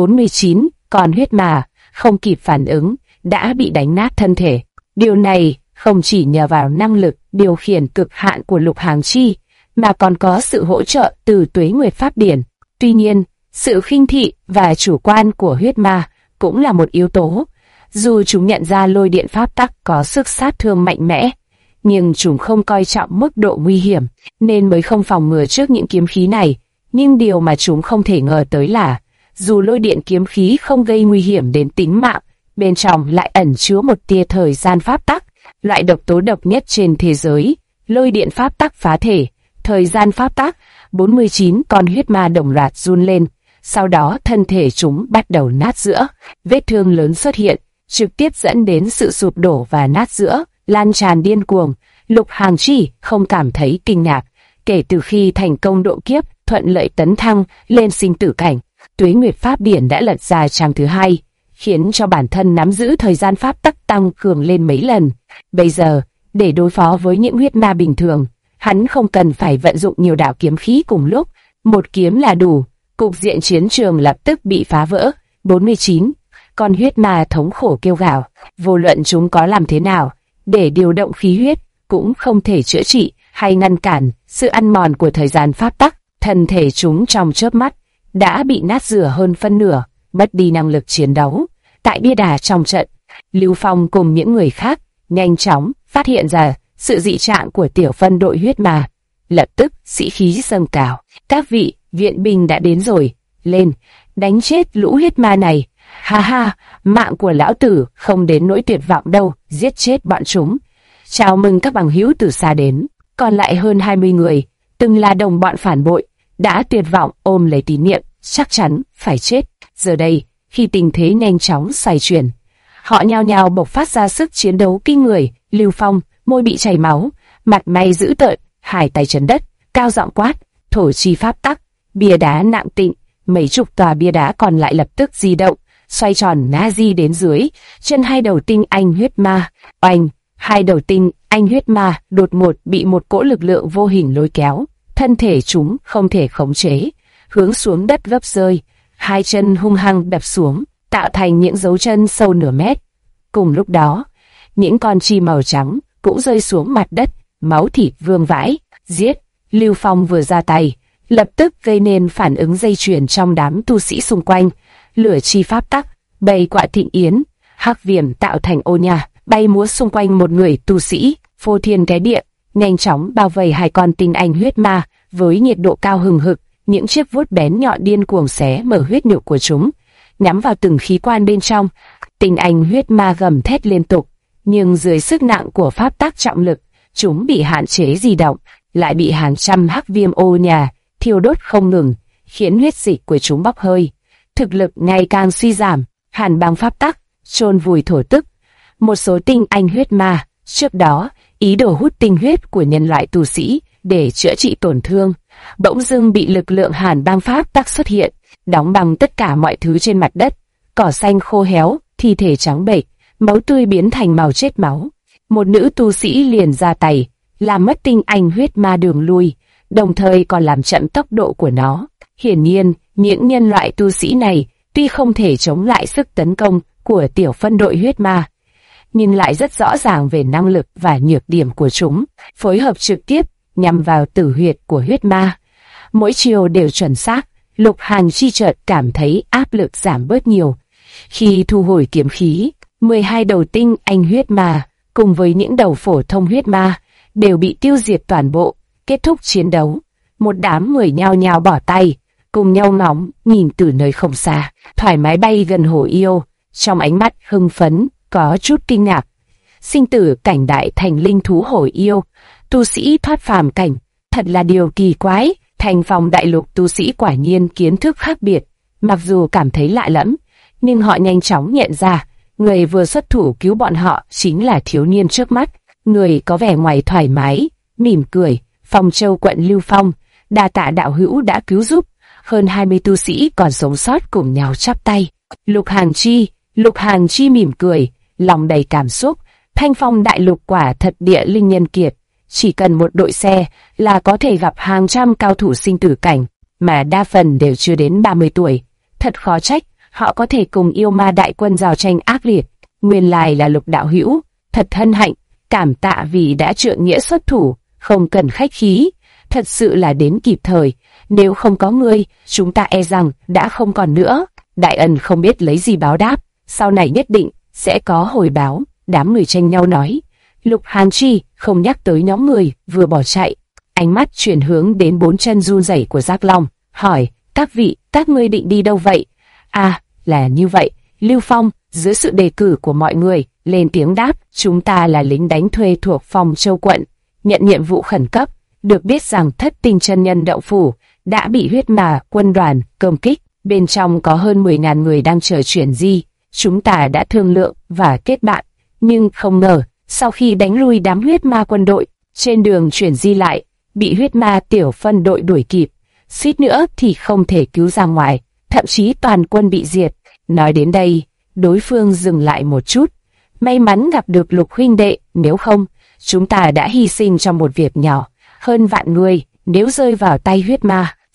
S1: 49 con huyết ma không kịp phản ứng, đã bị đánh nát thân thể. Điều này không chỉ nhờ vào năng lực điều khiển cực hạn của Lục Hàn Chi, mà còn có sự hỗ trợ từ Tuế Nguyệt pháp điển. Tuy nhiên, sự khinh thị và chủ quan của huyết ma cũng là một yếu tố. Dù chúng nhận ra lôi điện pháp tắc có sức sát thương mạnh mẽ, nhưng chúng không coi trọng mức độ nguy hiểm, nên mới không phòng ngừa trước những kiếm khí này. Nhưng điều mà chúng không thể ngờ tới là, dù lôi điện kiếm khí không gây nguy hiểm đến tính mạng, bên trong lại ẩn chứa một tia thời gian pháp tắc, loại độc tố độc nhất trên thế giới. Lôi điện pháp tắc phá thể, thời gian pháp tắc. 49 con huyết ma đồng loạt run lên, sau đó thân thể chúng bắt đầu nát giữa, vết thương lớn xuất hiện, trực tiếp dẫn đến sự sụp đổ và nát giữa, lan tràn điên cuồng. Lục Hàn Chi không cảm thấy kinh ngạc, kể từ khi thành công độ kiếp, thuận lợi tấn thăng lên sinh tử cảnh, Tuế Nguyệt pháp điển đã lật ra trang thứ 2, khiến cho bản thân nắm giữ thời gian pháp tắc tăng cường lên mấy lần. Bây giờ, để đối phó với những huyết ma bình thường, hắn không cần phải vận dụng nhiều đạo kiếm khí cùng lúc, một kiếm là đủ. Cục diện chiến trường lập tức bị phá vỡ. 49. Con huyết ma thống khổ kêu gào, vô luận chúng có làm thế nào, để điều động khí huyết, cũng không thể chữa trị hay ngăn cản sự ăn mòn của thời gian pháp tắc. Thân thể chúng trong chớp mắt đã bị nát rửa hơn phân nửa, mất đi năng lực chiến đấu. Tại bia đá trong trận, Lưu Phong cùng những người khác nhanh chóng phát hiện ra sự dị trạng của tiểu phân đội huyết ma. Lập tức sĩ khí dâng cao. Các vị viện binh đã đến rồi, lên, đánh chết lũ huyết ma này. Ha ha, mạng của lão tử không đến nỗi tuyệt vọng đâu, giết chết bọn chúng. Chào mừng các bằng hữu từ xa đến. Còn lại hơn 20 người, từng là đồng bọn phản bội, đã tuyệt vọng ôm lấy tín niệm, chắc chắn phải chết. Giờ đây, khi tình thế nhanh chóng xoay chuyển, họ nhao nhao bộc phát ra sức chiến đấu kinh người. Lưu Phong, môi bị chảy máu, mặt mày dữ tợn, hai tay chấn đất, cao giọng quát, thổ chi pháp tắc. Bia đá nặng tịnh, mấy chục tòa bia đá còn lại lập tức di động, xoay tròn ngã di đến dưới chân hai đầu tinh anh huyết ma. Oanh, hai đầu tinh anh huyết ma đột ngột bị một cỗ lực lượng vô hình lôi kéo, thân thể chúng không thể khống chế, hướng xuống đất gấp rơi, hai chân hung hăng đập xuống, tạo thành những dấu chân sâu nửa mét. Cùng lúc đó, những con chim màu trắng cũng rơi xuống mặt đất, máu thịt vương vãi. Giết! Lưu Phong vừa ra tay, lập tức gây nên phản ứng dây chuyền trong đám tu sĩ xung quanh. Lửa chi pháp tắc, bầy quạ thịnh yến, hắc viêm tạo thành ô nhà, bay múa xung quanh một người tu sĩ. Phô thiên cái địa, nhanh chóng bao vây hai con tinh anh huyết ma với nhiệt độ cao hừng hực. Những chiếc vuốt bén nhọn điên cuồng xé mở huyết nhục của chúng, nhắm vào từng khí quan bên trong. Tinh anh huyết ma gầm thét liên tục, nhưng dưới sức nặng của pháp tắc trọng lực, chúng bị hạn chế di động, lại bị hàng trăm hắc viêm ô nhà thiêu đốt không ngừng, khiến huyết dịch của chúng bốc hơi. Thực lực ngày càng suy giảm. Hàn băng pháp tắc chôn vùi thổ tức. Một số tinh anh huyết ma trước đó ý đồ hút tinh huyết của nhân loại tu sĩ để chữa trị tổn thương, bỗng dưng bị lực lượng hàn băng pháp tắc xuất hiện, đóng băng tất cả mọi thứ trên mặt đất. Cỏ xanh khô héo, thi thể trắng bệch, máu tươi biến thành màu chết máu. Một nữ tu sĩ liền ra tay, làm mất tinh anh huyết ma đường lui, đồng thời còn làm chậm tốc độ của nó. Hiển nhiên, những nhân loại tu sĩ này tuy không thể chống lại sức tấn công của tiểu phân đội huyết ma, nhưng lại rất rõ ràng về năng lực và nhược điểm của chúng, phối hợp trực tiếp nhằm vào tử huyệt của huyết ma. Mỗi chiều đều chuẩn xác. Lục Hàn Chi chợt cảm thấy áp lực giảm bớt nhiều. Khi thu hồi kiếm khí, 12 đầu tinh anh huyết ma cùng với những đầu phổ thông huyết ma đều bị tiêu diệt toàn bộ. Kết thúc chiến đấu, một đám người nhao nhao bỏ tay, cùng nhau ngóng nhìn từ nơi không xa, thoải mái bay gần Hồ Yêu, trong ánh mắt hưng phấn có chút kinh ngạc. Sinh tử cảnh đại thành linh thú Hồ Yêu, tu sĩ thoát phàm cảnh, thật là điều kỳ quái. Thành Phong đại lục tu sĩ quả nhiên kiến thức khác biệt. Mặc dù cảm thấy lạ lẫm, nhưng họ nhanh chóng nhận ra, người vừa xuất thủ cứu bọn họ chính là thiếu niên trước mắt. Người có vẻ ngoài thoải mái, mỉm cười. Phong Châu quận Lưu Phong, đa tạ đạo hữu đã cứu giúp. Hơn 20 tu sĩ còn sống sót cùng nhau chắp tay. Lục Hàn Chi mỉm cười, lòng đầy cảm xúc. Thanh Phong đại lục quả thật địa linh nhân kiệt. Chỉ cần một đội xe là có thể gặp hàng trăm cao thủ sinh tử cảnh, mà đa phần đều chưa đến 30 tuổi. Thật khó trách, họ có thể cùng yêu ma đại quân giao tranh ác liệt. Nguyên lai là Lục đạo hữu, thật hân hạnh, cảm tạ vì đã trượng nghĩa xuất thủ, không cần khách khí, thật sự là đến kịp thời. Nếu không có ngươi, chúng ta e rằng đã không còn nữa. Đại ân không biết lấy gì báo đáp, sau này nhất định sẽ có hồi báo. Đám người tranh nhau nói. Lục Hàn Chi không nhắc tới nhóm người vừa bỏ chạy, ánh mắt chuyển hướng đến 4 chân run rẩy của Giác Long, hỏi, các vị, các ngươi định đi đâu vậy? À, là như vậy. Lưu Phong, dưới sự đề cử của mọi người, lên tiếng đáp, chúng ta là lính đánh thuê thuộc Phong Châu quận, nhận nhiệm vụ khẩn cấp, được biết rằng Thất Tinh chân nhân Đậu Phủ đã bị huyết ma quân đoàn công kích, bên trong có hơn 10.000 người đang chờ chuyển di. Chúng ta đã thương lượng và kết bạn, nhưng không ngờ, sau khi đánh lui đám huyết ma quân đội, trên đường chuyển di lại, bị huyết ma tiểu phân đội đuổi kịp, suýt nữa thì không thể cứu ra ngoài, thậm chí toàn quân bị diệt. Nói đến đây, đối phương dừng lại một chút. May mắn gặp được Lục huynh đệ, nếu không, chúng ta đã hy sinh trong một việc nhỏ. Hơn vạn người, nếu rơi vào tay huyết ma,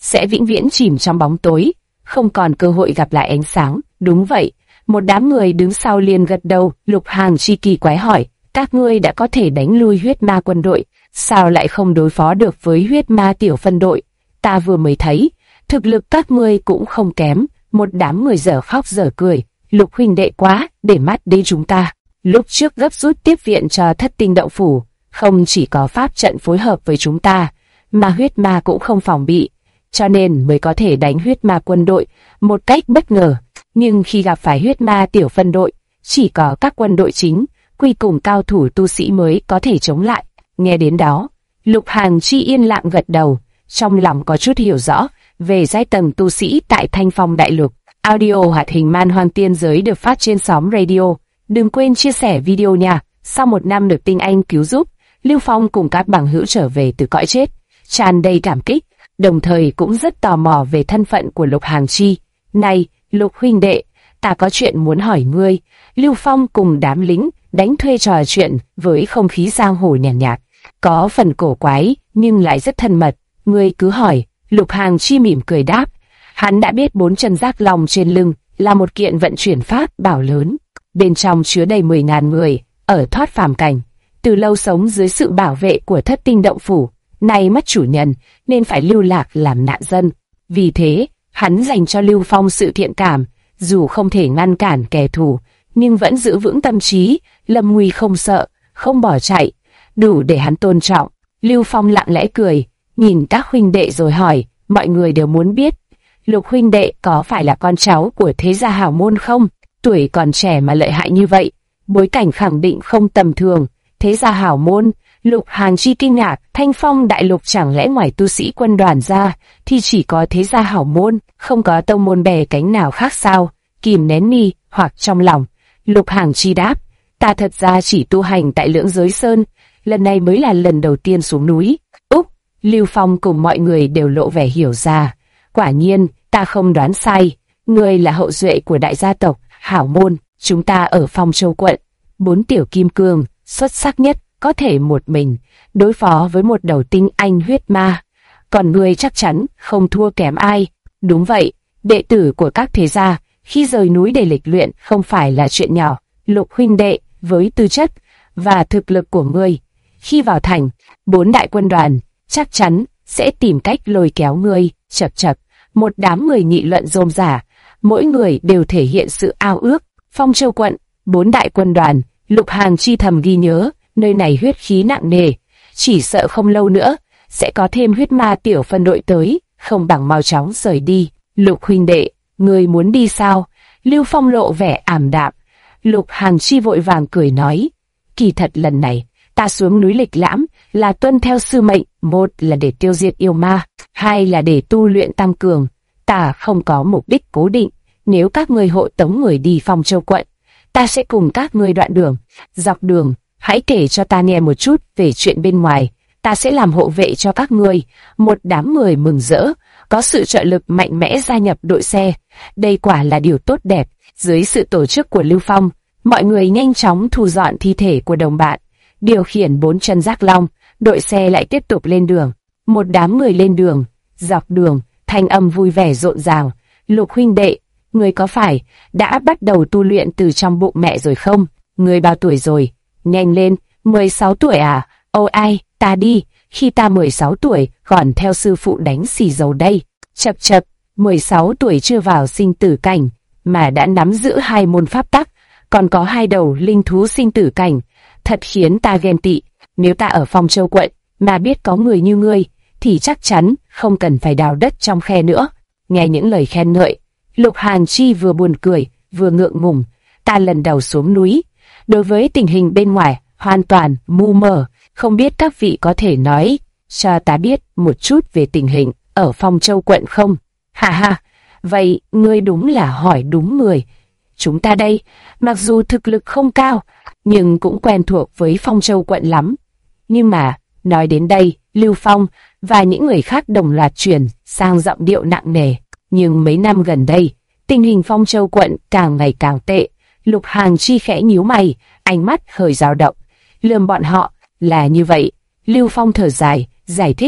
S1: sẽ vĩnh viễn chìm trong bóng tối, không còn cơ hội gặp lại ánh sáng. Đúng vậy, một đám người đứng sau liền gật đầu. Lục Hàng Chi kỳ quái hỏi, các ngươi đã có thể đánh lui huyết ma quân đội, sao lại không đối phó được với huyết ma tiểu phân đội? Ta vừa mới thấy, thực lực các ngươi cũng không kém. Một đám người dở khóc dở cười. Lục huynh đệ quá, để mắt đi chúng ta. Lúc trước gấp rút tiếp viện cho Thất Tinh Động Phủ, không chỉ có pháp trận phối hợp với chúng ta, mà huyết ma cũng không phòng bị, cho nên mới có thể đánh huyết ma quân đội một cách bất ngờ. Nhưng khi gặp phải huyết ma tiểu phân đội, chỉ có các quân đội chính, quy cùng cao thủ tu sĩ mới có thể chống lại. Nghe đến đó, Lục Hàng Chi yên lặng gật đầu, trong lòng có chút hiểu rõ về giai tầng tu sĩ tại Thanh Phong Đại Lục. Audio hoạt hình Man Hoang Tiên Giới được phát trên xóm radio. Đừng quên chia sẻ video nha. Sau một năm được tinh anh cứu giúp, Lưu Phong cùng các bằng hữu trở về từ cõi chết, tràn đầy cảm kích, đồng thời cũng rất tò mò về thân phận của Lục Hàng Chi. Này, Lục huynh đệ, ta có chuyện muốn hỏi ngươi. Lưu Phong cùng đám lính đánh thuê trò chuyện với không khí giang hồ nhàn nhạt, có phần cổ quái nhưng lại rất thân mật. Ngươi cứ hỏi. Lục Hàng Chi mỉm cười đáp. Hắn đã biết 4 chân giác long trên lưng là một kiện vận chuyển pháp bảo lớn, bên trong chứa đầy 10.000 người ở thoát phàm cảnh, từ lâu sống dưới sự bảo vệ của Thất Tinh Động Phủ, nay mất chủ nhân nên phải lưu lạc làm nạn dân. Vì thế, hắn dành cho Lưu Phong sự thiện cảm, dù không thể ngăn cản kẻ thù, nhưng vẫn giữ vững tâm trí, lâm nguy không sợ, không bỏ chạy, đủ để hắn tôn trọng. Lưu Phong lặng lẽ cười, nhìn các huynh đệ rồi hỏi, mọi người đều muốn biết, Lục huynh đệ có phải là con cháu của thế gia hảo môn không? Tuổi còn trẻ mà lợi hại như vậy, bối cảnh khẳng định không tầm thường. Thế gia hảo môn? Lục Hàng Chi kinh ngạc. Thanh Phong Đại Lục chẳng lẽ ngoài tu sĩ quân đoàn ra thì chỉ có thế gia hảo môn, không có tông môn bè cánh nào khác sao? Kìm nén nghi hoặc trong lòng, Lục Hàng Chi đáp, ta thật ra chỉ tu hành tại Lưỡng Giới Sơn, lần này mới là lần đầu tiên xuống núi. Úc, Lưu Phong cùng mọi người đều lộ vẻ hiểu ra. Quả nhiên, ta không đoán sai, ngươi là hậu duệ của đại gia tộc hảo môn. Chúng ta ở Phong Châu quận, 4 tiểu kim cương xuất sắc nhất có thể một mình đối phó với một đầu tinh anh huyết ma, còn ngươi chắc chắn không thua kém ai. Đúng vậy, đệ tử của các thế gia khi rời núi để lịch luyện không phải là chuyện nhỏ. Lục huynh đệ, với tư chất và thực lực của ngươi, khi vào thành, 4 đại quân đoàn chắc chắn sẽ tìm cách lôi kéo ngươi. Chậc chậc, một đám người nghị luận rôm rả, mỗi người đều thể hiện sự ao ước. Phong Châu quận, 4 đại quân đoàn. Lục Hàng Chi thầm ghi nhớ, nơi này huyết khí nặng nề, chỉ sợ không lâu nữa sẽ có thêm huyết ma tiểu phân đội tới, không bằng mau chóng rời đi. Lục huynh đệ, ngươi muốn đi sao? Lưu Phong lộ vẻ ảm đạm. Lục Hàng Chi vội vàng cười nói, kỳ thật lần này ta xuống núi lịch lãm là tuân theo sư mệnh, một là để tiêu diệt yêu ma, hai là để tu luyện tăng cường. Ta không có mục đích cố định, nếu các ngươi hộ tống người đi Phong Châu quận, ta sẽ cùng các ngươi đoạn đường. Dọc đường, hãy kể cho ta nghe một chút về chuyện bên ngoài, ta sẽ làm hộ vệ cho các ngươi. Một đám người mừng rỡ, có sự trợ lực mạnh mẽ gia nhập đội xe. Đây quả là điều tốt đẹp. Dưới sự tổ chức của Lưu Phong, mọi người nhanh chóng thu dọn thi thể của đồng bạn, điều khiển 4 chân giác long, đội xe lại tiếp tục lên đường. Một đám người lên đường, dọc đường, thanh âm vui vẻ rộn ràng. Lục huynh đệ, ngươi có phải đã bắt đầu tu luyện từ trong bụng mẹ rồi không? Ngươi bao tuổi rồi? Nhanh lên, 16 tuổi à? Ô ai, ta đi, khi ta 16 tuổi còn theo sư phụ đánh xì dầu đây. Chậc chậc, 16 tuổi chưa vào sinh tử cảnh mà đã nắm giữ 2 môn pháp tắc, còn có 2 đầu linh thú sinh tử cảnh, thật khiến ta ghen tị. Nếu ta ở Phong Châu quận mà biết có người như ngươi thì chắc chắn không cần phải đào đất trong khe nữa. Nghe những lời khen ngợi, Lục Hàng Chi vừa buồn cười vừa ngượng ngùng. Ta lần đầu xuống núi, đối với tình hình bên ngoài hoàn toàn mù mờ, không biết các vị có thể nói cho ta biết một chút về tình hình ở Phong Châu quận không? Ha ha, vậy ngươi đúng là hỏi đúng người. Chúng ta đây, mặc dù thực lực không cao, nhưng cũng quen thuộc với Phong Châu quận lắm. Nhưng mà, nói đến đây, Lưu Phong và những người khác đồng loạt chuyển sang giọng điệu nặng nề. Nhưng mấy năm gần đây, tình hình Phong Châu quận càng ngày càng tệ. Lục Hàng Chi khẽ nhíu mày, ánh mắt hơi dao động. Lườm bọn họ, là như vậy. Lưu Phong thở dài, giải thích,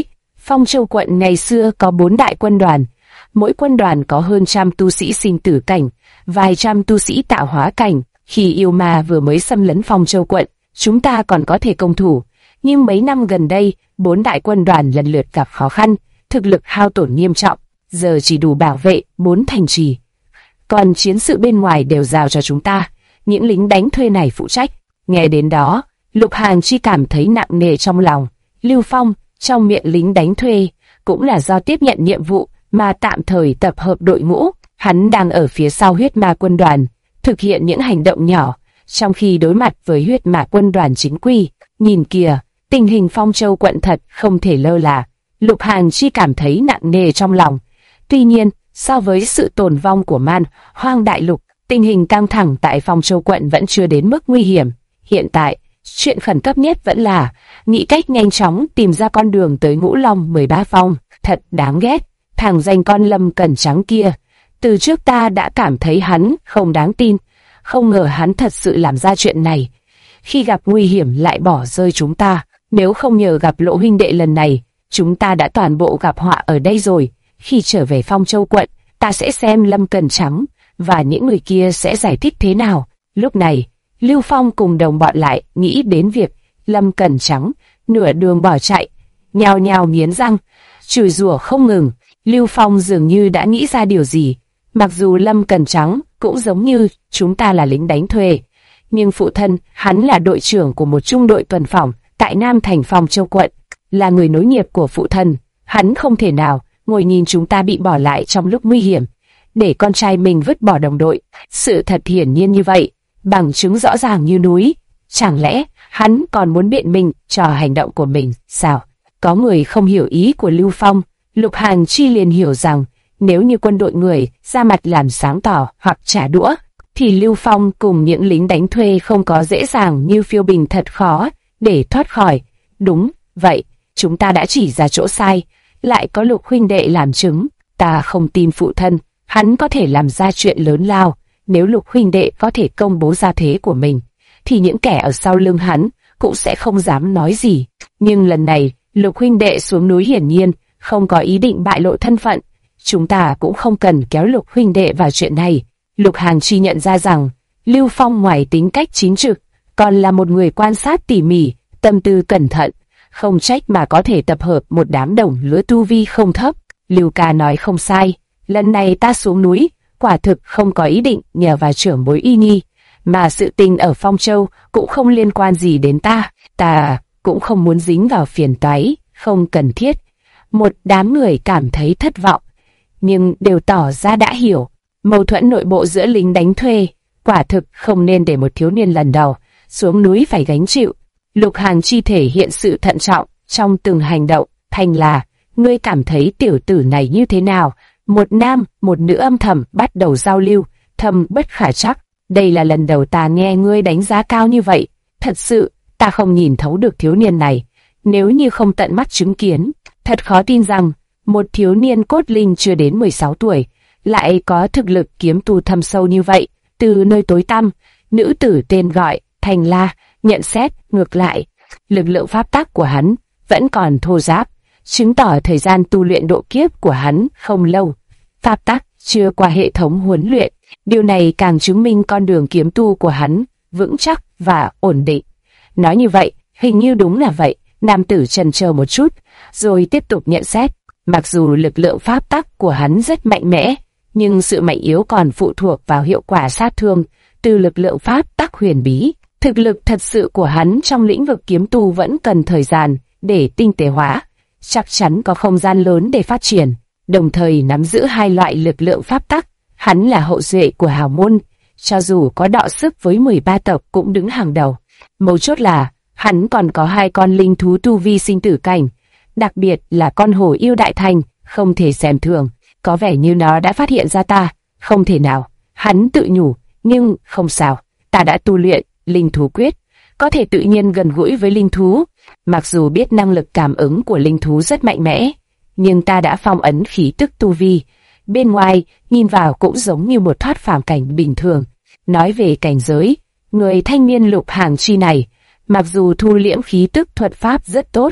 S1: Phong Châu quận ngày xưa có 4 đại quân đoàn, mỗi quân đoàn có hơn trăm tu sĩ sinh tử cảnh, vài trăm tu sĩ tạo hóa cảnh. Khi yêu ma vừa mới xâm lấn Phong Châu quận, chúng ta còn có thể công thủ, nhưng mấy năm gần đây, 4 đại quân đoàn lần lượt gặp khó khăn, thực lực hao tổn nghiêm trọng, giờ chỉ đủ bảo vệ 4 thành trì. Còn chiến sự bên ngoài đều giao cho chúng ta, những lính đánh thuê này phụ trách. Nghe đến đó, Lục Hàn Chi cảm thấy nặng nề trong lòng. Lưu Phong, trong miệng lính đánh thuê, cũng là do tiếp nhận nhiệm vụ mà tạm thời tập hợp đội ngũ. Hắn đang ở phía sau huyết ma quân đoàn, thực hiện những hành động nhỏ, trong khi đối mặt với huyết ma quân đoàn chính quy. Nhìn kìa, tình hình Phong Châu quận thật không thể lơ là. Lục Hàn Chi cảm thấy nặng nề trong lòng. Tuy nhiên, so với sự tồn vong của Man Hoang Đại Lục, tình hình căng thẳng tại Phong Châu quận vẫn chưa đến mức nguy hiểm. Hiện tại, chuyện khẩn cấp nhất vẫn là nghĩ cách nhanh chóng tìm ra con đường tới Ngũ Long 13 Phong. Thật đáng ghét, thằng danh con Lâm Cẩn Trắng kia. Từ trước ta đã cảm thấy hắn không đáng tin, không ngờ hắn thật sự làm ra chuyện này. Khi gặp nguy hiểm lại bỏ rơi chúng ta, nếu không nhờ gặp Lộ huynh đệ lần này, chúng ta đã toàn bộ gặp họa ở đây rồi. Khi trở về Phong Châu quận, ta sẽ xem Lâm Cẩn Trắng và những người kia sẽ giải thích thế nào. Lúc này, Lưu Phong cùng đồng bọn lại nghĩ đến việc Lâm Cẩn Trắng nửa đường bỏ chạy, nhao nhao nghiến răng, chửi rủa không ngừng. Lưu Phong dường như đã nghĩ ra điều gì. Mặc dù Lâm Cẩn Trắng cũng giống như chúng ta là lính đánh thuê, nhưng phụ thân hắn là đội trưởng của một trung đội tuần phòng tại Nam thành Phong Châu quận, là người nối nghiệp của phụ thân. Hắn không thể nào ngồi nhìn chúng ta bị bỏ lại trong lúc nguy hiểm, để con trai mình vứt bỏ đồng đội. Sự thật hiển nhiên như vậy, bằng chứng rõ ràng như núi. Chẳng lẽ hắn còn muốn biện minh cho hành động của mình sao? Có người không hiểu ý của Lưu Phong. Lục Hàn Chi liền hiểu rằng nếu như quân đội người ra mặt làm sáng tỏ hoặc trả đũa, thì Lưu Phong cùng những lính đánh thuê không có dễ dàng như phiêu bình thật khó để thoát khỏi. Đúng vậy, chúng ta đã chỉ ra chỗ sai, lại có Lục huynh đệ làm chứng. Ta không tin phụ thân, hắn có thể làm ra chuyện lớn lao. Nếu Lục huynh đệ có thể công bố gia thế của mình, thì những kẻ ở sau lưng hắn cũng sẽ không dám nói gì. Nhưng lần này, Lục huynh đệ xuống núi hiển nhiên không có ý định bại lộ thân phận. Chúng ta cũng không cần kéo Lục huynh đệ vào chuyện này. Lục Hàn Chi nhận ra rằng Lưu Phong ngoài tính cách chính trực, còn là một người quan sát tỉ mỉ, tâm tư cẩn thận, không trách mà có thể tập hợp một đám đồng lứa tu vi không thấp. Lưu ca nói không sai, lần này ta xuống núi, quả thực không có ý định nhờ vào trưởng bối Y Nhi, mà sự tình ở Phong Châu cũng không liên quan gì đến ta. Ta cũng không muốn dính vào phiền toái không cần thiết. Một đám người cảm thấy thất vọng, nhưng đều tỏ ra đã hiểu. Mâu thuẫn nội bộ giữa lính đánh thuê, quả thực không nên để một thiếu niên lần đầu xuống núi phải gánh chịu. Lục Hàn Chi thể hiện sự thận trọng trong từng hành động. Thành là, ngươi cảm thấy tiểu tử này như thế nào? Một nam, một nữ âm thầm bắt đầu giao lưu, thầm bất khả trắc. Đây là lần đầu ta nghe ngươi đánh giá cao như vậy. Thật sự, ta không nhìn thấu được thiếu niên này. Nếu như không tận mắt chứng kiến, thật khó tin rằng một thiếu niên cốt linh chưa đến 16 tuổi lại có thực lực kiếm tu thâm sâu như vậy. Từ nơi tối tăm, nữ tử tên gọi Thành La nhận xét ngược lại, lực lượng pháp tắc của hắn vẫn còn thô ráp, chứng tỏ thời gian tu luyện độ kiếp của hắn không lâu. Pháp tắc chưa qua hệ thống huấn luyện, điều này càng chứng minh con đường kiếm tu của hắn vững chắc và ổn định. Nói như vậy, hình như đúng là vậy. Nam tử chần chờ một chút, rồi tiếp tục nhận xét. Mặc dù lực lượng pháp tắc của hắn rất mạnh mẽ, nhưng sự mạnh yếu còn phụ thuộc vào hiệu quả sát thương từ lực lượng pháp tắc huyền bí. Thực lực thật sự của hắn trong lĩnh vực kiếm tu vẫn cần thời gian để tinh tế hóa, chắc chắn có không gian lớn để phát triển. Đồng thời nắm giữ hai loại lực lượng pháp tắc, hắn là hậu duệ của hào môn, cho dù có đọ sức với 13 tộc cũng đứng hàng đầu. Mấu chốt là hắn còn có hai con linh thú tu vi sinh tử cảnh, đặc biệt là con hổ yêu đại thành, không thể xem thường. Có vẻ như nó đã phát hiện ra ta. Không thể nào, hắn tự nhủ. Nhưng không sao, ta đã tu luyện linh thú quyết, có thể tự nhiên gần gũi với linh thú. Mặc dù biết năng lực cảm ứng của linh thú rất mạnh mẽ, nhưng ta đã phong ấn khí tức tu vi. Bên ngoài, nhìn vào cũng giống như một thoát phàm cảnh bình thường. Nói về cảnh giới, người thanh niên Lục Hàn Chi này, mặc dù thu liễm khí tức thuật pháp rất tốt,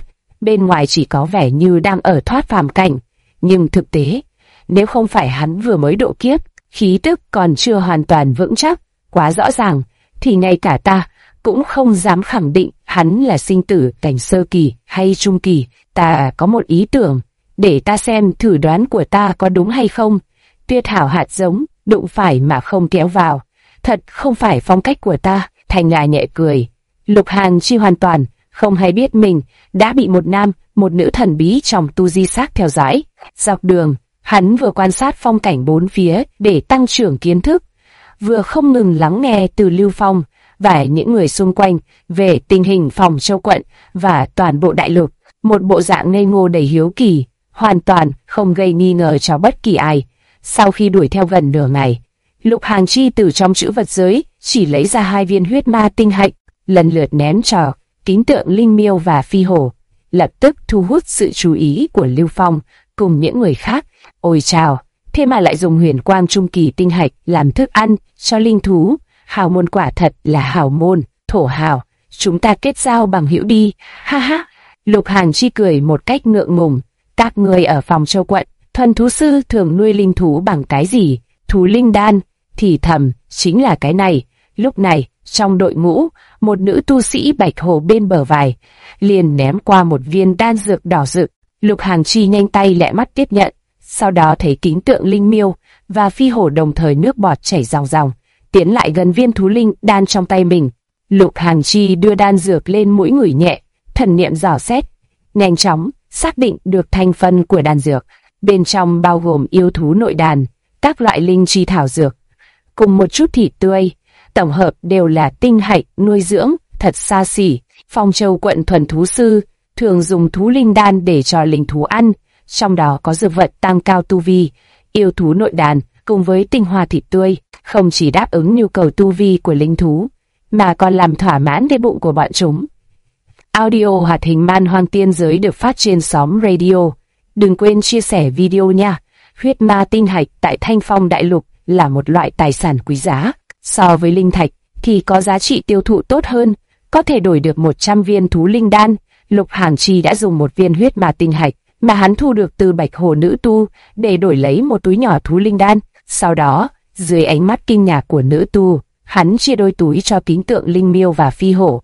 S1: bên ngoài chỉ có vẻ như đang ở thoát phàm cảnh, nhưng thực tế, nếu không phải hắn vừa mới độ kiếp, khí tức còn chưa hoàn toàn vững chắc, quá rõ ràng, thì ngay cả ta cũng không dám khẳng định hắn là sinh tử cảnh sơ kỳ hay trung kỳ. Ta có một ý tưởng, để ta xem thử đoán của ta có đúng hay không. Tuyệt hảo hạt giống, đụng phải mà không kéo vào. Thật không phải phong cách của ta. Thanh Nga nhẹ cười. Lục Hàn Chi hoàn toàn không hay biết mình đã bị một nam, một nữ thần bí trong tu di xác theo dõi. Dọc đường, hắn vừa quan sát phong cảnh bốn phía để tăng trưởng kiến thức, vừa không ngừng lắng nghe từ Lưu Phong và những người xung quanh về tình hình Phòng Châu quận và toàn bộ đại lục. Một bộ dạng ngây ngô đầy hiếu kỳ, hoàn toàn không gây nghi ngờ cho bất kỳ ai. Sau khi đuổi theo gần nửa ngày, Lục Hàn Chi từ trong trữ vật giới chỉ lấy ra 2 viên huyết ma tinh hạch, lần lượt ném cho Kính Tượng Linh Miêu và Phi Hổ, lập tức thu hút sự chú ý của Lưu Phong cùng những người khác. Ôi chào, thế mà lại dùng huyền quang trung kỳ tinh hạch làm thức ăn cho linh thú. Hào môn quả thật là hào môn, thổ hào, chúng ta kết giao bằng hữu đi, ha ha. Lục Hàn Chi cười một cách ngượng ngùng. Các người ở Phòng Châu quận, thuần thú sư thường nuôi linh thú bằng cái gì? Thú linh đan, thì thầm, chính là cái này. Lúc này, trong đội ngũ, một nữ tu sĩ bạch hồ bên bờ vài, liền ném qua một viên đan dược đỏ rực. Lục Hàn Chi nhanh tay lẹ mắt tiếp nhận, sau đó thấy Kính Tượng Linh Miêu và Phi Hổ đồng thời nước bọt chảy ròng ròng, tiến lại gần viên thú linh đan trong tay mình. Lục Hàn Chi đưa đan dược lên mũi ngửi nhẹ, thần niệm dò xét, nhanh chóng xác định được thành phần của đan dược. Bên trong bao gồm yêu thú nội đàn, các loại linh chi thảo dược, cùng một chút thịt tươi, tổng hợp đều là tinh hạch nuôi dưỡng, thật xa xỉ. Phong Châu quận thuần thú sư thường dùng thú linh đan để cho linh thú ăn, trong đó có dược vật tăng cao tu vi. Yêu thú nội đàn cùng với tinh hoa thịt tươi không chỉ đáp ứng nhu cầu tu vi của linh thú, mà còn làm thỏa mãn cái bụng của bọn chúng. Audio hoạt hình Man Hoang Tiên Giới được phát trên xóm radio. Đừng quên chia sẻ video nha. Huyết ma tinh hạch tại Thanh Phong Đại Lục là một loại tài sản quý giá. So với linh thạch thì có giá trị tiêu thụ tốt hơn, có thể đổi được 100 viên thú linh đan. Lục Hàn Chi đã dùng một viên huyết ma tinh hạch mà hắn thu được từ Bạch Hồ nữ tu để đổi lấy một túi nhỏ thú linh đan. Sau đó, dưới ánh mắt kinh ngạc của nữ tu, hắn chia đôi túi cho Kính Tượng Linh Miêu và Phi Hổ.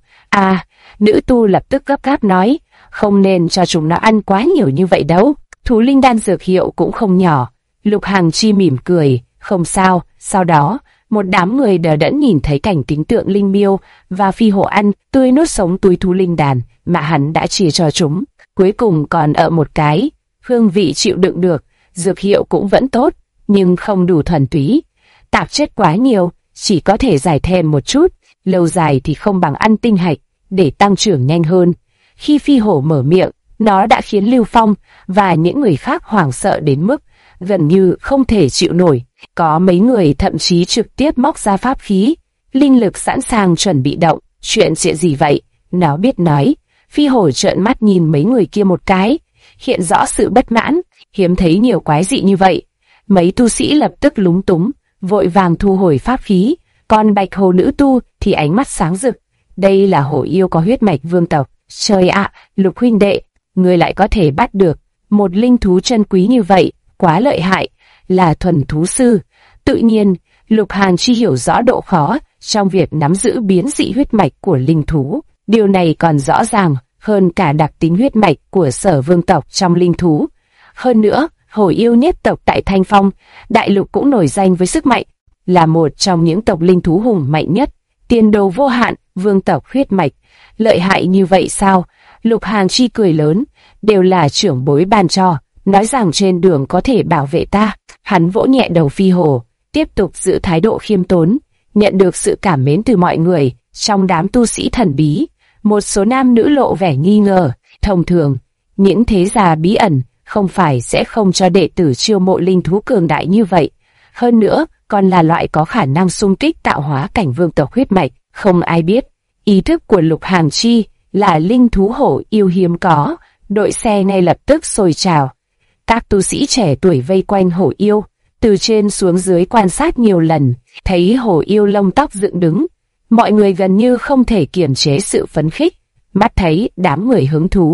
S1: Nữ tu lập tức gấp gáp nói, không nên cho chúng nó ăn quá nhiều như vậy đâu. Thú linh đan dược hiệu cũng không nhỏ. Lục Hàn Chi mỉm cười, không sao. Sau đó, một đám người đờ đẫn nhìn thấy cảnh Kính Tượng Linh Miêu và Phi Hổ ăn tươi nuốt sống túi thú linh đan mà hắn đã chia cho chúng. Cuối cùng còn ở một cái, hương vị chịu đựng được, dược hiệu cũng vẫn tốt, nhưng không đủ thuần túy. Tạp chất quá nhiều, chỉ có thể giải thêm một chút, lâu dài thì không bằng ăn tinh hạch để tăng trưởng nhanh hơn. Khi Phi Hổ mở miệng, nó đã khiến Lưu Phong và những người khác hoảng sợ đến mức gần như không thể chịu nổi. Có mấy người thậm chí trực tiếp móc ra pháp khí, linh lực sẵn sàng chuẩn bị động. Chuyện gì vậy? Nó biết nói. Phi Hổ trợn mắt nhìn mấy người kia một cái, hiện rõ sự bất mãn, hiếm thấy nhiều quái dị như vậy. Mấy tu sĩ lập tức lúng túng, vội vàng thu hồi pháp khí, còn Bạch Hồ nữ tu thì ánh mắt sáng rực. Đây là hổ yêu có huyết mạch vương tộc. Trời ạ, Lục huynh đệ, ngươi lại có thể bắt được một linh thú chân quý như vậy, quá lợi hại, là thuần thú sư. Tự nhiên, Lục Hàn Chi hiểu rõ độ khó trong việc nắm giữ biến dị huyết mạch của linh thú. Điều này còn rõ ràng hơn cả đặc tính huyết mạch của Sở vương tộc trong linh thú. Hơn nữa, hổ yêu nhất tộc tại Thanh Phong Đại Lục cũng nổi danh với sức mạnh, là một trong những tộc linh thú hùng mạnh nhất, tiền đồ vô hạn, vương tộc huyết mạch. Lợi hại như vậy sao? Lục Hàn Chi cười lớn, đều là trưởng bối ban cho, nói rằng trên đường có thể bảo vệ ta. Hắn vỗ nhẹ đầu Phi Hổ, tiếp tục giữ thái độ khiêm tốn, nhận được sự cảm mến từ mọi người. Trong đám tu sĩ thần bí, một số nam nữ lộ vẻ nghi ngờ. Thông thường, những thế gia bí ẩn không phải sẽ không cho đệ tử chiêu mộ linh thú cường đại như vậy. Hơn nữa, còn là loại có khả năng xung kích tạo hóa cảnh vương tộc huyết mạch. Không ai biết, ý thức của Lục Hàn Chi là linh thú hổ yêu hiếm có. Đội xe ngay lập tức sôi trào. Các tu sĩ trẻ tuổi vây quanh hổ yêu, từ trên xuống dưới quan sát nhiều lần, thấy hổ yêu lông tóc dựng đứng. Mọi người gần như không thể kiềm chế sự phấn khích. Mắt thấy đám người hứng thú,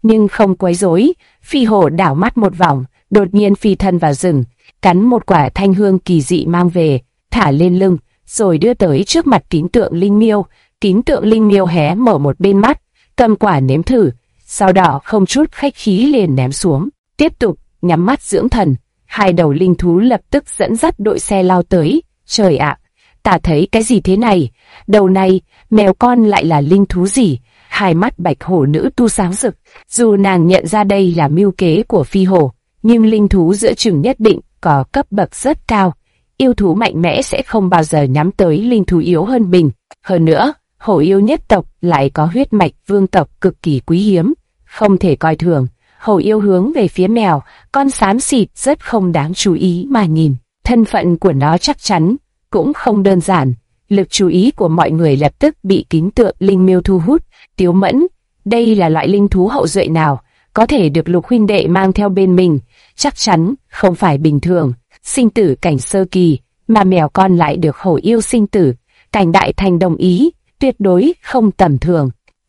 S1: nhưng không quấy rối. Phi hổ đảo mắt một vòng, đột nhiên phi thân vào rừng, cắn một quả thanh hương kỳ dị mang về, thả lên lưng, rồi đưa tới trước mặt Kính Tượng Linh Miêu. Kính Tượng Linh Miêu hé mở một bên mắt, cầm quả nếm thử, sau đó không chút khách khí liền ném xuống, tiếp tục nhắm mắt dưỡng thần. Hai đầu linh thú lập tức dẫn dắt đội xe lao tới. Trời ạ, ta thấy cái gì thế này? Đầu này, mèo con lại là linh thú gì? Hai mắt bạch hổ nữ tu sáng rực. Dù nàng nhận ra đây là mưu kế của phi hổ, nhưng linh thú giữa chừng nhất định có cấp bậc rất cao. Yêu thú mạnh mẽ sẽ không bao giờ nhắm tới linh thú yếu hơn mình. Hơn nữa, hổ yêu nhất tộc lại có huyết mạch vương tộc cực kỳ quý hiếm, không thể coi thường. Hổ yêu hướng về phía mèo, con xám xịt rất không đáng chú ý mà nhìn. Thân phận của nó chắc chắn cũng không đơn giản. Lực chú ý của mọi người lập tức bị Kính Tượng Linh Miêu thu hút. Tiếu Mẫn, đây là loại linh thú hậu duệ nào, có thể được Lục huynh đệ mang theo bên mình, chắc chắn không phải bình thường. Sinh tử cảnh sơ kỳ, mà mèo con lại được hổ yêu sinh tử cảnh đại thành đồng ý, tuyệt đối không tầm thường.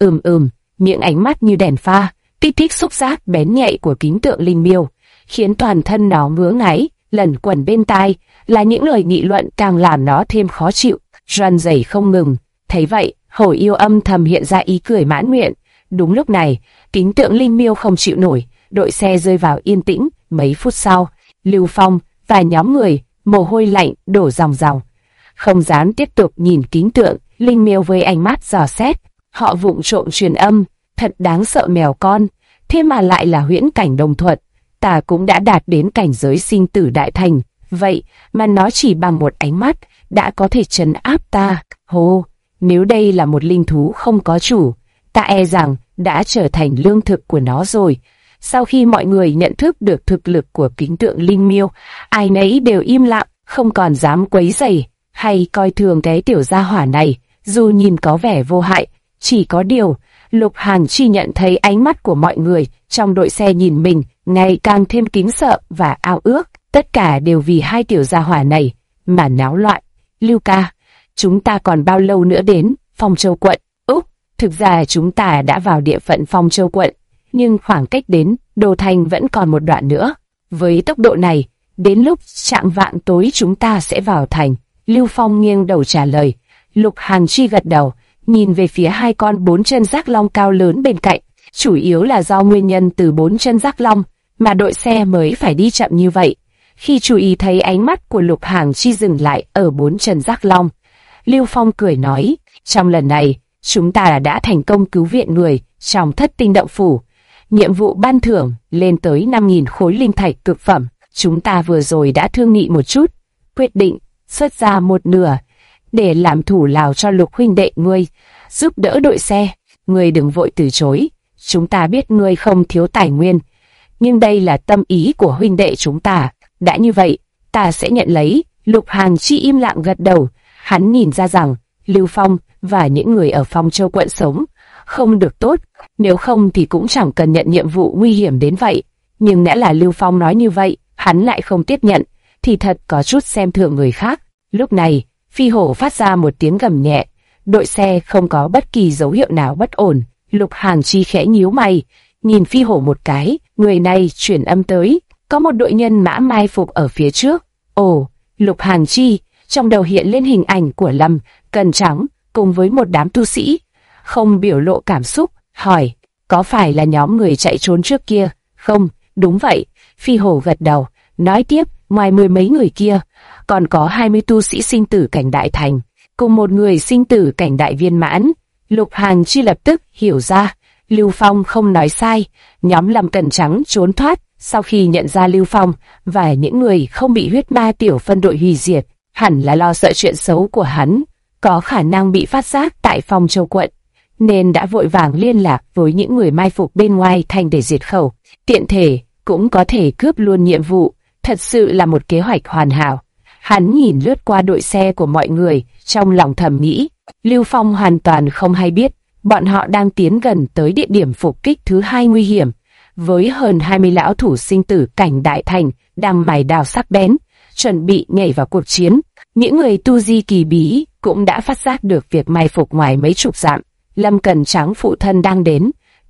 S1: Miệng ánh mắt như đèn pha, kích thích xúc giác bén nhạy của Kính Tượng Linh Miêu, khiến toàn thân nó ngứa ngáy, lẩn quẩn bên tai, là những lời nghị luận càng làm nó thêm khó chịu, run rẩy không ngừng. Thấy vậy, hổ yêu âm thầm hiện ra ý cười mãn nguyện. Đúng lúc này, Kính Tượng Linh Miêu không chịu nổi, đội xe rơi vào yên tĩnh. Mấy phút sau, Lưu Phong và nhóm người, mồ hôi lạnh đổ ròng ròng, không dám tiếp tục nhìn Kính Tượng Linh Miêu với ánh mắt dò xét. Họ vụng trộm truyền âm, thật đáng sợ mèo con, thế mà lại là huyễn cảnh đồng thuật. Ta cũng đã đạt đến cảnh giới sinh tử đại thành, vậy mà nó chỉ bằng một ánh mắt đã có thể trấn áp ta. Hô, nếu đây là một linh thú không có chủ, ta e rằng đã trở thành lương thực của nó rồi. Sau khi mọi người nhận thức được thực lực của Kính Tượng Linh Miêu, ai nấy đều im lặng, không còn dám quấy rầy hay coi thường cái tiểu gia hỏa này, dù nhìn có vẻ vô hại. Chỉ có điều, Lục Hàn Chi nhận thấy ánh mắt của mọi người trong đội xe nhìn mình ngày càng thêm kính sợ và ao ước. Tất cả đều vì hai tiểu gia hỏa này mà náo loạn. Lưu ca, chúng ta còn bao lâu nữa đến Phong Châu quận? Úc, thực ra chúng ta đã vào địa phận Phong Châu quận, nhưng khoảng cách đến Đô Thành vẫn còn một đoạn nữa. Với tốc độ này, đến lúc chạng vạng tối chúng ta sẽ vào thành. Lưu Phong nghiêng đầu trả lời. Lục Hàn Chi gật đầu, nhìn về phía hai con bốn chân giác long cao lớn bên cạnh. Chủ yếu là do nguyên nhân từ bốn chân giác long mà đội xe mới phải đi chậm như vậy. Khi chú ý thấy ánh mắt của Lục Hàn Chi dừng lại ở bốn chân giác long, Lưu Phong cười nói, trong lần này, chúng ta đã thành công cứu viện người trong Thất Tinh Động Phủ. Nhiệm vụ ban thưởng lên tới 5.000 khối linh thạch cực phẩm. Chúng ta vừa rồi đã thương nghị một chút, quyết định xuất ra một nửa để làm thủ lao cho Lục huynh đệ ngươi, giúp đỡ đội xe. Ngươi đừng vội từ chối, chúng ta biết ngươi không thiếu tài nguyên, nhưng đây là tâm ý của huynh đệ chúng ta. Đã như vậy, ta sẽ nhận lấy. Lục Hàn Chi im lặng gật đầu, hắn nhìn ra rằng Lưu Phong và những người ở Phong Châu quận sống không được tốt, nếu không thì cũng chẳng cần nhận nhiệm vụ nguy hiểm đến vậy. Nhưng lẽ là Lưu Phong nói như vậy, hắn lại không tiếp nhận, thì thật có chút xem thường người khác. Lúc này, Phi Hổ phát ra một tiếng gầm nhẹ, đội xe không có bất kỳ dấu hiệu nào bất ổn. Lục Hàn Chi khẽ nhíu mày, nhìn Phi Hổ một cái, người này chuyển âm tới, có một đội nhân mã mai phục ở phía trước. Ồ, Lục Hàn Chi, trong đầu hiện lên hình ảnh của Lâm Cần Trắng cùng với một đám tu sĩ, không biểu lộ cảm xúc, hỏi, có phải là nhóm người chạy trốn trước kia? Không, đúng vậy. Phi Hổ gật đầu, nói tiếp, ngoài 10 mấy người kia, còn có 20 tu sĩ sinh tử cảnh đại thành, cùng một người sinh tử cảnh đại viên mãn. Lục Hàn Chi lập tức hiểu ra, Lưu Phong không nói sai, nhóm Lâm Cẩn Trắng trốn thoát sau khi nhận ra Lưu Phong và những người không bị huyết ma tiểu phân đội hủy diệt, hẳn là lo sợ chuyện xấu của hắn có khả năng bị phát giác tại Phong Châu quận, nên đã vội vàng liên lạc với những người mai phục bên ngoài thành để diệt khẩu, tiện thể cũng có thể cướp luôn nhiệm vụ. Thật sự là một kế hoạch hoàn hảo. Hắn nhìn lướt qua đội xe của mọi người, trong lòng thầm nghĩ, Lưu Phong hoàn toàn không hay biết, bọn họ đang tiến gần tới địa điểm phục kích thứ 2 nguy hiểm, với hơn 20 lão thủ sinh tử cảnh đại thành đang mài đao sắc bén, chuẩn bị nhảy vào cuộc chiến. Những người tu di kỳ bí cũng đã phát giác được việc mai phục ngoài mấy chục dặm. Lâm Cần Trắng phụ thân đang đến,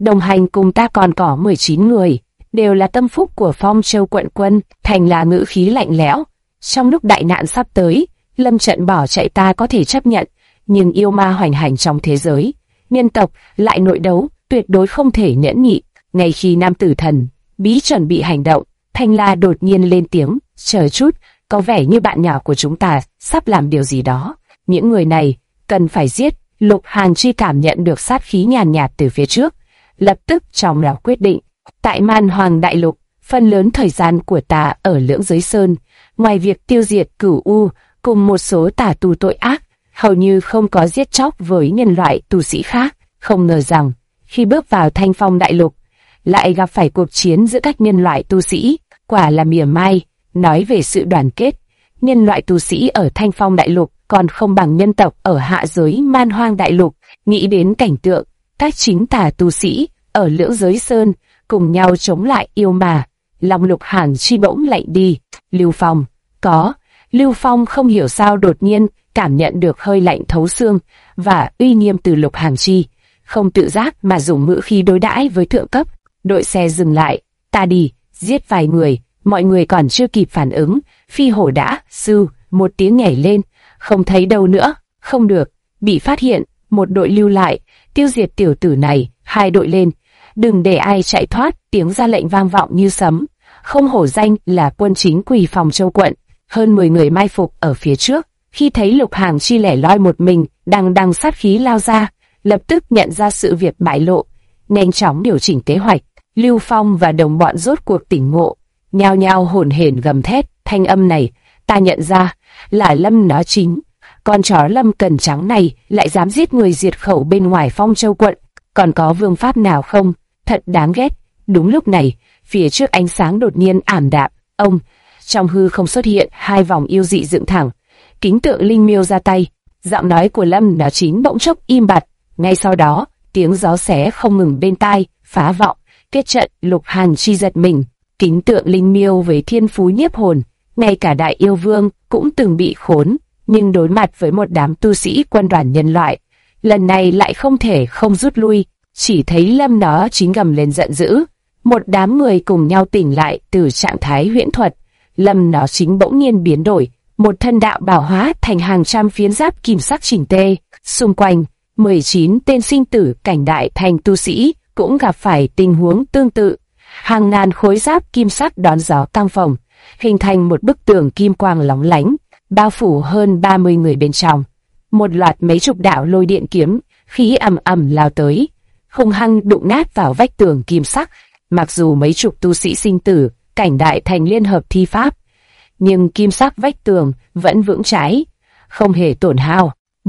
S1: Đồng hành cùng ta còn có 19 người, đều là tâm phúc của Phong Châu quận quân. Thành là ngữ khí lạnh lẽo. Trong lúc đại nạn sắp tới, lâm trận bỏ chạy ta có thể chấp nhận, nhưng yêu ma hoành hành trong thế giới, nhân tộc lại nội đấu, tuyệt đối không thể nhẫn nhị. Ngay khi nam tử thần bí chuẩn bị hành động, Thanh La đột nhiên lên tiếng, chờ chút, có vẻ như bạn nhỏ của chúng ta sắp làm điều gì đó. Những người này cần phải giết. Lục Hàn Chi cảm nhận được sát khí nhàn nhạt từ phía trước, lập tức trong lòng quyết định. Tại Man Hoàng Đại Lục, phần lớn thời gian của ta ở Lưỡng Giới Sơn, ngoài việc tiêu diệt Cửu U cùng một số tà tu tội ác, hầu như không có giết chóc với nhân loại tu sĩ khác. Không ngờ rằng, khi bước vào Thanh Phong Đại Lục, lại gặp phải cuộc chiến giữa các nhân loại tu sĩ, quả là mỉa mai. Nói về sự đoàn kết, nhân loại tu sĩ ở Thanh Phong Đại Lục còn không bằng nhân tộc ở hạ giới Man Hoang Đại Lục. Nghĩ đến cảnh tượng, các chính tà tu sĩ ở Lưỡng Giới Sơn cùng nhau chống lại yêu ma, lòng Lục Hàn Chi bỗng lạnh đi. Lưu Phong, Lưu Phong không hiểu sao đột nhiên cảm nhận được hơi lạnh thấu xương và uy nghiêm từ Lục Hàn Chi, không tự giác mà dùng ngữ khí đối đãi với thượng cấp. Đội xe dừng lại, ta đi, giết vài người. Mọi người còn chưa kịp phản ứng, phi hổ đã, sư, một tiếng nhảy lên, không thấy đâu nữa, không được, bị phát hiện, một đội lưu lại, tiêu diệt tiểu tử này, hai đội lên, đừng để ai chạy thoát, tiếng ra lệnh vang vọng như sấm. Không hổ danh là quân chính quy Phong Châu quận, hơn 10 người mai phục ở phía trước, khi thấy Lục Hàn Chi lẻ loi một mình, đằng sát khí lao ra, lập tức nhận ra sự việc bại lộ, nhanh chóng điều chỉnh kế hoạch. Lưu Phong và đồng bọn rốt cuộc tỉnh ngộ, nhao nhao hổn hển gầm thét. Thanh âm này ta nhận ra là Lâm nó chính, con chó Lâm Cẩn Trắng này lại dám giết người diệt khẩu bên ngoài Phong Châu quận, còn có vương pháp nào không? Thật đáng ghét. Đúng lúc này, phía trước ánh sáng đột nhiên ảm đạm, trong hư không xuất hiện hai vòng yêu dị dựng thẳng. Kính tượng linh miêu ra tay, giọng nói của Lâm nó chính bỗng chốc im bặt. Ngay sau đó, tiếng gió xé không ngừng bên tai, phá vọng, kết trận. Lục Hàn Chi giật mình. Kính tượng linh miêu với thiên phú nhiếp hồn, ngay cả đại yêu vương cũng từng bị khốn, nhưng đối mặt với một đám tu sĩ quân đoàn nhân loại, lần này lại không thể không rút lui. Chỉ thấy Lâm nó chính gầm lên giận dữ, một đám người cùng nhau tỉnh lại từ trạng thái huyễn thuật. Lâm nó chính bỗng nhiên biến đổi, một thân đạo bảo hóa thành hàng trăm phiến giáp kim sắc chỉnh tề. Xung quanh 19 tên sinh tử cảnh đại thành tu sĩ cũng gặp phải tình huống tương tự. Hàng ngàn khối giáp kim sắc đón gió căng phồng, hình thành một bức tường kim quang lóng lánh, bao phủ hơn 30 người bên trong. Một loạt mấy chục đạo lôi điện kiếm khí ầm ầm lao tới, hung hăng đụng nát vào vách tường kim sắc. Mặc dù mấy chục tu sĩ sinh tử cảnh đại thành liên hợp thi pháp, nhưng kim sắc vách tường vẫn vững chãi, không hề tổn hao.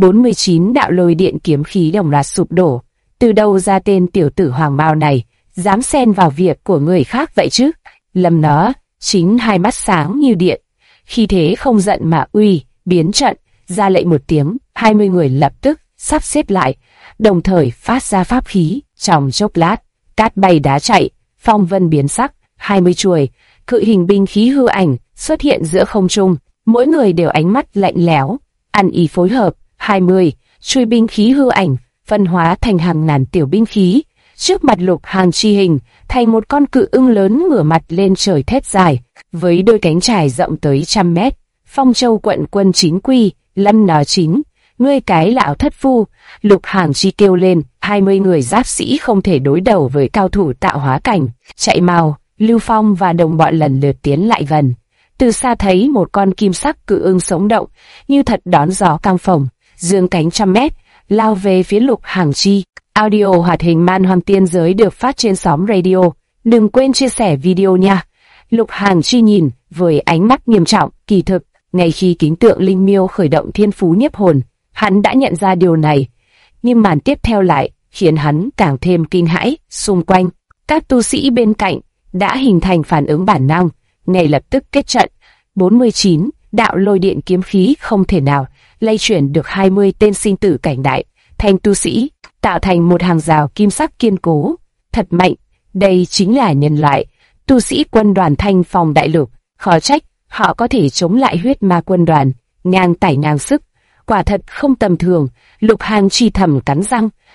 S1: 49 đạo lôi điện kiếm khí đồng loạt sụp đổ. Từ đâu ra tên tiểu tử hoàng bào này dám xen vào việc của người khác vậy chứ? Lâm nó chính hai mắt sáng như điện, khi thế không giận mà uy, biến trận, ra lệnh một tiếng, 20 người lập tức sắp xếp lại, đồng thời phát ra pháp khí. Trong chốc lát, cát bay đá chạy, phong vân biến sắc, 20 chuôi cự hình binh khí hư ảnh xuất hiện giữa không trung, mỗi người đều ánh mắt lạnh lẽo, ăn ý phối hợp. 20 chuôi binh khí hư ảnh phân hóa thành hàng ngàn tiểu binh khí, trước mặt Lục Hàn Chi hình thành một con cự ưng lớn ngửa mặt lên trời thét dài, với đôi cánh trải rộng tới 100 mét. Phong Châu quận quân chính quy, Lâm nó chính, ngươi cái lão thất phu. Lục Hàn Chi kêu lên. 20 người giáp sĩ không thể đối đầu với cao thủ tạo hóa cảnh, chạy mau. Lưu Phong và đồng bọn lần lượt tiến lại gần, từ xa thấy một con kim sắc cự ưng sống động như thật đón gió căng phồng, dương cánh 100 mét lao về phía Lục Hàn Chi. Audio hoạt hình Man Hoang Tiên Giới được phát trên xóm radio. Đừng quên chia sẻ video nha. Lục Hàn Chi nhìn với ánh mắt nghiêm trọng. Kỳ thực, ngay khi kính tượng linh miêu khởi động thiên phú nhiếp hồn, hắn đã nhận ra điều này, nhưng màn tiếp theo lại khiến hắn càng thêm kinh hãi. Xung quanh, các tu sĩ bên cạnh đã hình thành phản ứng bản năng, ngay lập tức kết trận. 49 đạo lôi điện kiếm khí không thể nào lay chuyển được 20 tên sinh tử cảnh đại thành tu sĩ, tạo thành một hàng rào kim sắc kiên cố, thật mạnh. Đây chính là nhân loại tu sĩ quân đoàn Thanh Phong Đại Lục, khó trách họ có thể chống lại huyết ma quân đoàn, ngang tải ngang sức, quả thật không tầm thường. Lục Hàn Chi thầm cắn răng,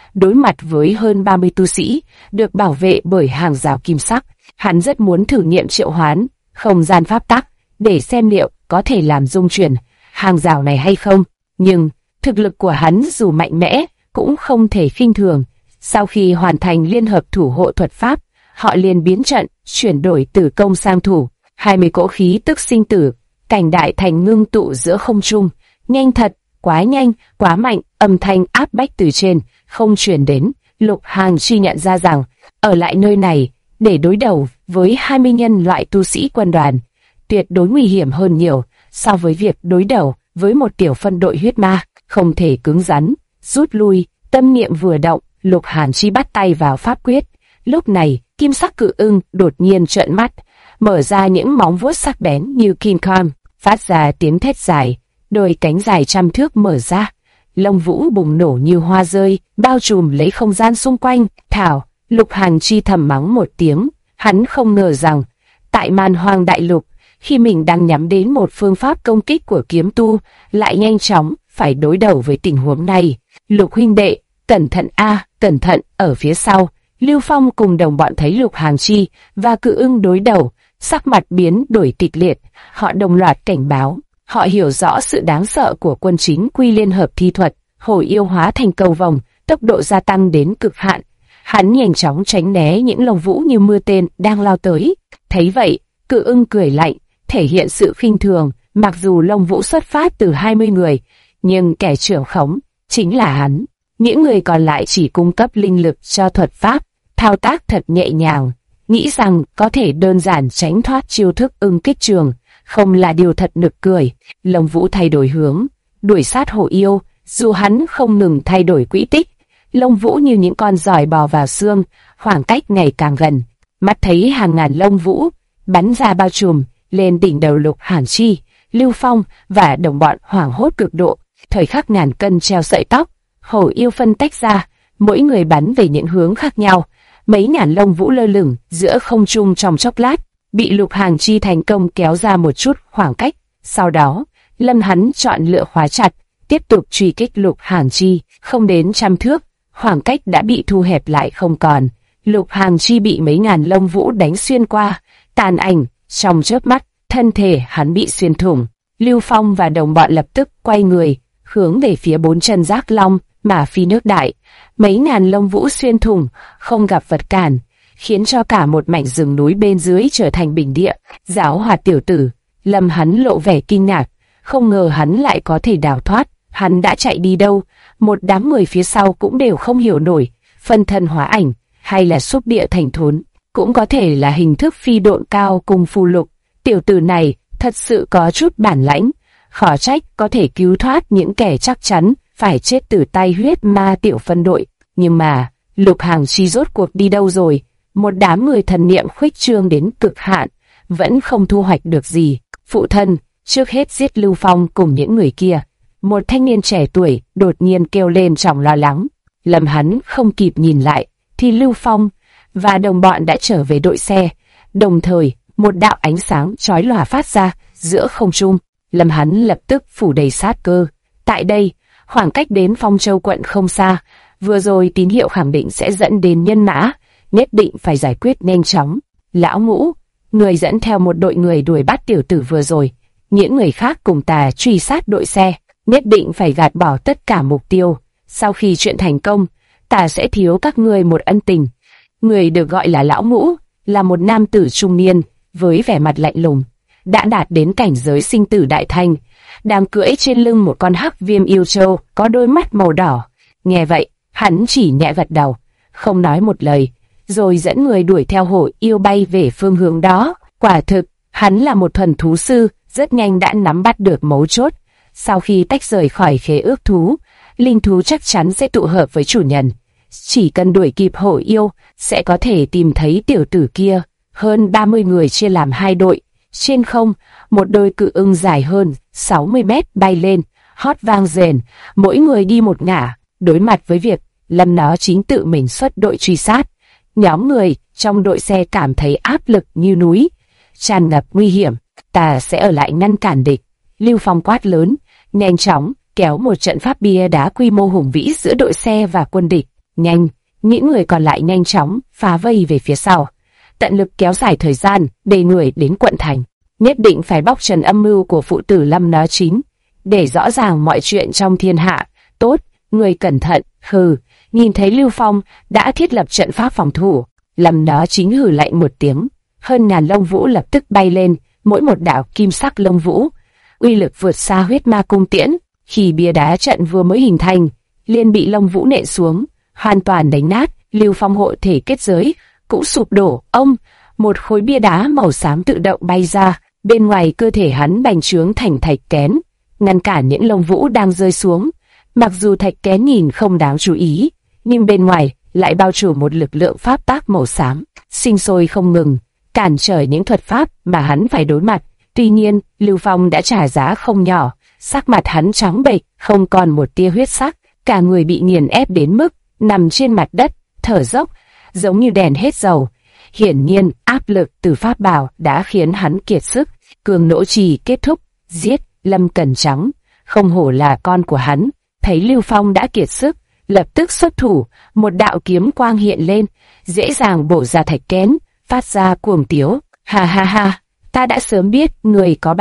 S1: đối mặt với hơn 30 tu sĩ, được bảo vệ bởi hàng rào kim sắc. Hắn rất muốn thử nghiệm triệu hoán không gian pháp tắc, để xem liệu có thể làm rung chuyển hàng rào này hay không. Nhưng thực lực của hắn dù mạnh mẽ, cũng không thể khinh thường. Sau khi hoàn thành liên hợp thủ hộ thuật pháp, họ liền biến trận, chuyển đổi từ công sang thủ. 20 cỗ khí tức sinh tử, cảnh đại thành ngưng tụ giữa không trung, nhanh thật, quá nhanh, quá mạnh, âm thanh áp bách từ trên, không truyền đến. Lục Hàng Chi nhận ra rằng, ở lại nơi này, để đối đầu với 20 nhân loại tu sĩ quân đoàn, tuyệt đối nguy hiểm hơn nhiều so với việc đối đầu với một tiểu phân đội huyết ma, không thể cứng rắn, rút lui. Tâm niệm vừa động, Lục Hàn Chi bắt tay vào pháp quyết. Lúc này, kim sắc cự ưng đột nhiên trợn mắt, mở ra những móng vuốt sắc bén như King Kong, phát ra tiếng thét dài, đôi cánh dài trăm thước mở ra, lông vũ bùng nổ như hoa rơi, bao trùm lấy không gian xung quanh. Thảo, Lục Hàn Chi thầm mắng một tiếng, hắn không ngờ rằng, tại Man Hoang Đại Lục, khi mình đang nhắm đến một phương pháp công kích của kiếm tu, lại nhanh chóng phải đối đầu với tình huống này. Lục huynh đệ, cẩn thận a, cẩn thận. Ở phía sau, Lưu Phong cùng đồng bọn thấy Lục Hàn Chi và cự ưng đối đầu, sắc mặt biến đổi kịch liệt, họ đồng loạt cảnh báo. Họ hiểu rõ sự đáng sợ của quân chính quy liên hợp thi thuật, hổ yêu hóa thành cầu vồng, tốc độ gia tăng đến cực hạn. Hắn nhanh chóng tránh né những lông vũ như mưa tên đang lao tới. Thấy vậy, cự ưng cười lạnh, thể hiện sự khinh thường. Mặc dù lông vũ xuất phát từ 20 người, nhưng kẻ trưởng khống chính là hắn. Những người còn lại chỉ cung cấp linh lực cho thuật pháp, thao tác thật nhẹ nhàng, nghĩ rằng có thể đơn giản tránh thoát chiêu thức ưng kích trường, không là điều thật nực cười. Lông vũ thay đổi hướng, đuổi sát hổ yêu, dù hắn không ngừng thay đổi quỹ tích, lông vũ như những con giỏi bò vào xương, khoảng cách ngày càng gần. Mắt thấy hàng ngàn lông vũ bắn ra bao trùm lên đỉnh đầu Lục Hàn Chi, Lưu Phong và đồng bọn hoảng hốt cực độ. Thời khắc ngàn cân treo sợi tóc, hổ yêu phân tách ra, mỗi người bắn về những hướng khác nhau. Mấy ngàn lông vũ lơ lửng giữa không trung trong chốc lát, bị Lục Hàn Chi thành công kéo ra một chút khoảng cách. Sau đó, Lâm hắn chọn lựa khóa chặt, tiếp tục truy kích Lục Hàn Chi. Không đến trăm thước, khoảng cách đã bị thu hẹp lại không còn. Lục Hàn Chi bị mấy ngàn lông vũ đánh xuyên qua, tàn ảnh, trong chớp mắt, thân thể hắn bị xuyên thủng. Lưu Phong và đồng bọn lập tức quay người, hướng về phía bốn chân giác long mà phi nước đại. Mấy ngàn lông vũ xuyên thủng, không gặp vật cản, khiến cho cả một mảnh rừng núi bên dưới trở thành bình địa. Giáo hoạt tiểu tử, Lâm hắn lộ vẻ kinh ngạc, không ngờ hắn lại có thể đào thoát. Hắn đã chạy đi đâu? Một đám người phía sau cũng đều không hiểu nổi. Phân thân hóa ảnh, hay là xúc địa thành thốn, cũng có thể là hình thức phi độn cao cùng phù lục. Tiểu tử này thật sự có chút bản lãnh, khó trách có thể cứu thoát những kẻ chắc chắn phải chết từ tay huyết ma tiểu phân đội. Nhưng mà, Lục Hàn Chi rốt cuộc đi đâu rồi? Một đám người thần niệm khuếch trương đến cực hạn, vẫn không thu hoạch được gì. Phụ thân, trước hết giết Lưu Phong cùng những người kia. Một thanh niên trẻ tuổi đột nhiên kêu lên trong lo lắng. Lâm hắn không kịp nhìn lại, thì Lưu Phong và đồng bọn đã trở về đội xe. Đồng thời, một đạo ánh sáng chói lòa phát ra giữa không trung. Lâm hắn lập tức phủ đầy sát cơ. Tại đây, khoảng cách đến Phong Châu quận không xa, vừa rồi tín hiệu khẳng định sẽ dẫn đến nhân mã, nhất định phải giải quyết nhanh chóng. Lão Ngũ, người dẫn theo một đội người đuổi bắt tiểu tử vừa rồi, những người khác cùng ta truy sát đội xe, nhất định phải gạt bỏ tất cả mục tiêu. Sau khi chuyện thành công, ta sẽ thiếu các ngươi một ân tình. Người được gọi là Lão Ngũ, là một nam tử trung niên, với vẻ mặt lạnh lùng, đã đạt đến cảnh giới sinh tử đại thành, đang cưỡi trên lưng một con hắc viêm yêu châu có đôi mắt màu đỏ. Nghe vậy, hắn chỉ nhẹ gật đầu, không nói một lời, rồi dẫn người đuổi theo hổ yêu bay về phương hướng đó. Quả thực, hắn là một thuần thú sư, rất nhanh đã nắm bắt được mấu chốt. Sau khi tách rời khỏi khế ước thú, linh thú chắc chắn sẽ tụ hợp với chủ nhân. Chỉ cần đuổi kịp hổ yêu, sẽ có thể tìm thấy tiểu tử kia. Hơn 30 người chia làm hai đội. Trên không, một đôi cự ưng dài hơn 60 mét bay lên, hót vang rền, mỗi người đi một ngả. Đối mặt với việc Lâm nó chính tự mình xuất đội truy sát, nhóm người trong đội xe cảm thấy áp lực như núi, tràn ngập nguy hiểm. Ta sẽ ở lại ngăn cản địch. Lưu Phong quát lớn, nhanh chóng kéo một trận pháp bia đá quy mô hùng vĩ giữa đội xe và quân địch. nhanh, những người còn lại nhanh chóng phá vây về phía sau, tận lực kéo dài thời gian để người đến quận thành. Nhất định phải bóc trần âm mưu của phụ tử Lâm Nó Chính, để rõ ràng mọi chuyện trong thiên hạ. Tốt, người cẩn thận. Hừ. Nhìn thấy Lưu Phong đã thiết lập trận pháp phòng thủ, Lâm Nó Chính hừ lạnh một tiếng, hơn ngàn lông vũ lập tức bay lên, mỗi một đạo kim sắc lông vũ, uy lực vượt xa huyết ma cung tiễn. Khi bia đá trận vừa mới hình thành, liền bị lông vũ nện xuống, hoàn toàn đánh nát. Lưu Phong hộ thể kết giới cũng sụp đổ. Ông, một khối bia đá màu xám tự động bay ra, bên ngoài cơ thể hắn bành trướng thành thạch kén, ngăn cản những lông vũ đang rơi xuống. Mặc dù thạch kén nhìn không đáng chú ý, nhưng bên ngoài lại bao trùm một lực lượng pháp tác màu xám, sinh sôi không ngừng, cản trở những thuật pháp mà hắn phải đối mặt. Tuy nhiên, Lưu Phong đã trả giá không nhỏ, sắc mặt hắn trắng bệch, không còn một tia huyết sắc, cả người bị nghiền ép đến mức nằm trên mặt đất, thở dốc, giống như đèn hết dầu. Hiển nhiên, áp lực từ pháp bảo đã khiến hắn kiệt sức. Cường nỗ trì kết thúc, giết Lâm Cẩn Trắng. Không hổ là con của hắn. Thấy Lưu Phong đã kiệt sức, lập tức xuất thủ, một đạo kiếm quang hiện lên, dễ dàng bổ ra thạch kén, phát ra cuồng tiếu. Ha ha ha, ta đã sớm biết người có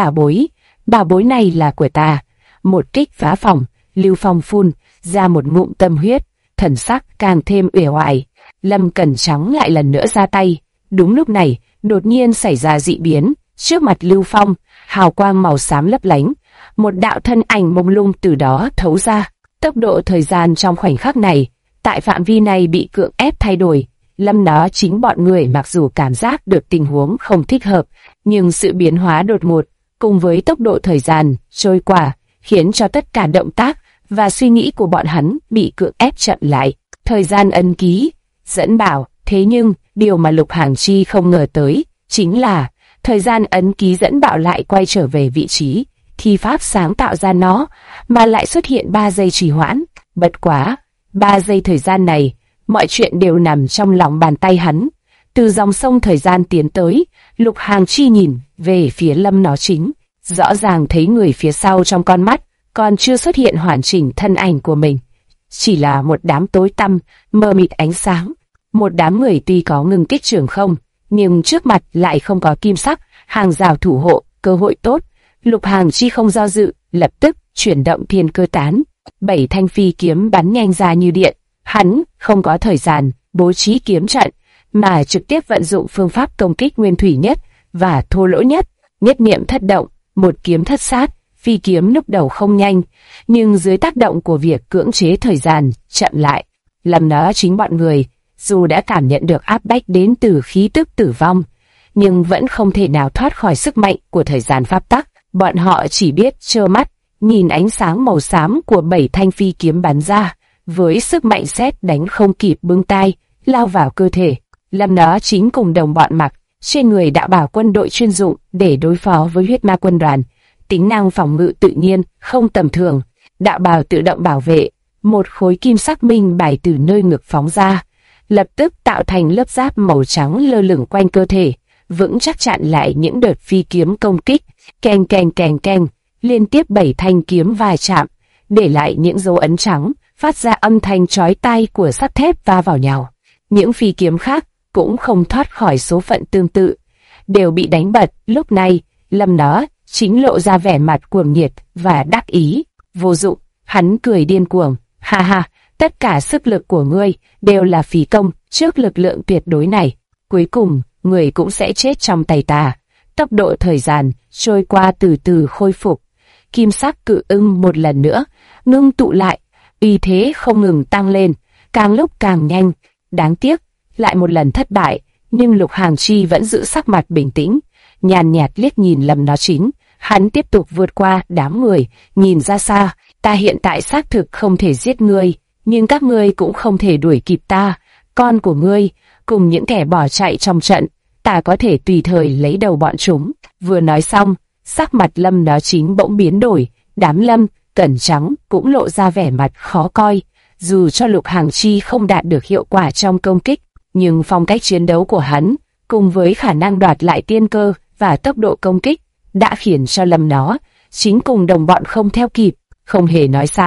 S1: bảo bối này là của ta. Một kích phá phòng, Lưu Phong phun ra một ngụm tâm huyết, thần sắc càng thêm uể oải. Lâm Cẩn Trắng lại lần nữa ra tay. Đúng lúc này, đột nhiên xảy ra dị biến. Trước mặt Lưu Phong, hào quang màu xám lấp lánh, một đạo thân ảnh mông lung từ đó thấu ra. Tốc độ thời gian trong khoảnh khắc này, tại phạm vi này bị cưỡng ép thay đổi. Lâm Nó Chính bọn người mặc dù cảm giác được tình huống không thích hợp, nhưng sự biến hóa đột ngột cùng với tốc độ thời gian trôi qua khiến cho tất cả động tác và suy nghĩ của bọn hắn bị cưỡng ép chậm lại. Thời gian ấn ký dẫn bảo, thế nhưng điều mà Lục Hàng Chi không ngờ tới chính là thời gian ấn ký dẫn bảo lại quay trở về vị trí thi pháp sáng tạo ra nó, mà lại xuất hiện 3 giây trì hoãn. Bất quá, 3 giây thời gian này, mọi chuyện đều nằm trong lòng bàn tay hắn. Từ dòng sông thời gian tiến tới, Lục Hàng Chi nhìn về phía Lâm Nó Chính, rõ ràng thấy người phía sau trong con mắt còn chưa xuất hiện hoàn chỉnh thân ảnh của mình, chỉ là một đám tối tăm mờ mịt ánh sáng. Một đám người tuy có ngừng kích trường không, nhưng trước mặt lại không có kim sắc hàng rào thủ hộ. Cơ hội tốt, Lục Hàng Chi không do dự, lập tức chuyển động thiên cơ tán, 7 thanh phi kiếm bắn nhanh ra như điện. Hắn không có thời gian bố trí kiếm trận, mà trực tiếp vận dụng phương pháp công kích nguyên thủy nhất và thô lỗ nhất. Nhất niệm thất động, một kiếm thất sát. Phi kiếm lúc đầu không nhanh, nhưng dưới tác động của việc cưỡng chế thời gian chậm lại, Lâm Nó Chính bọn người dù đã cảm nhận được áp bách đến từ khí tức tử vong, nhưng vẫn không thể nào thoát khỏi sức mạnh của thời gian pháp tắc. Bọn họ chỉ biết trơ mắt nhìn ánh sáng màu xám của 7 thanh phi kiếm bắn ra, với sức mạnh sét đánh không kịp bưng tay, lao vào cơ thể. Lâm Nó Chính cùng đồng bọn mặc trên người đạo bào quân đội chuyên dụng để đối phó với huyết ma quân đoàn, tính năng phòng ngự tự nhiên không tầm thường. Đạo bào tự động bảo vệ, một khối kim sắc minh bài từ nơi ngực phóng ra, lập tức tạo thành lớp giáp màu trắng lơ lửng quanh cơ thể, vững chắc chặn lại những đợt phi kiếm công kích. Keng keng keng keng, liên tiếp 7 thanh kiếm va chạm, để lại những dấu ấn trắng, phát ra âm thanh chói tai của sắt thép va vào nhau. Những phi kiếm khác cũng không thoát khỏi số phận tương tự, đều bị đánh bật. Lúc này, Lâm Nó Chính lộ ra vẻ mặt cuồng nhiệt và đắc ý. Vô dụng, hắn cười điên cuồng. Ha ha, tất cả sức lực của ngươi đều là phí công trước lực lượng tuyệt đối này. Cuối cùng, người cũng sẽ chết trong tay ta. Tốc độ thời gian trôi qua từ từ khôi phục. Kim sắc cự ưng một lần nữa ngưng tụ lại, uy thế không ngừng tăng lên, càng lúc càng nhanh. Đáng tiếc, lại một lần thất bại, nhưng Lục Hàng Chi vẫn giữ sắc mặt bình tĩnh, nhàn nhạt liếc nhìn Lâm Nó Chính. Hắn tiếp tục vượt qua đám người, nhìn ra xa. Ta hiện tại xác thực không thể giết ngươi, nhưng các ngươi cũng không thể đuổi kịp ta. Con của ngươi cùng những kẻ bỏ chạy trong trận, ta có thể tùy thời lấy đầu bọn chúng. Vừa nói xong, sắc mặt Lâm Nó Chính bỗng biến đổi. Đám Lâm Cẩn Trắng cũng lộ ra vẻ mặt khó coi. Dù cho Lục Hàng Chi không đạt được hiệu quả trong công kích, nhưng phong cách chiến đấu của hắn cùng với khả năng đoạt lại tiên cơ và tốc độ công kích đã khiến cho Lâm Nó Chính cùng đồng bọn không theo kịp. Không hề nói sai,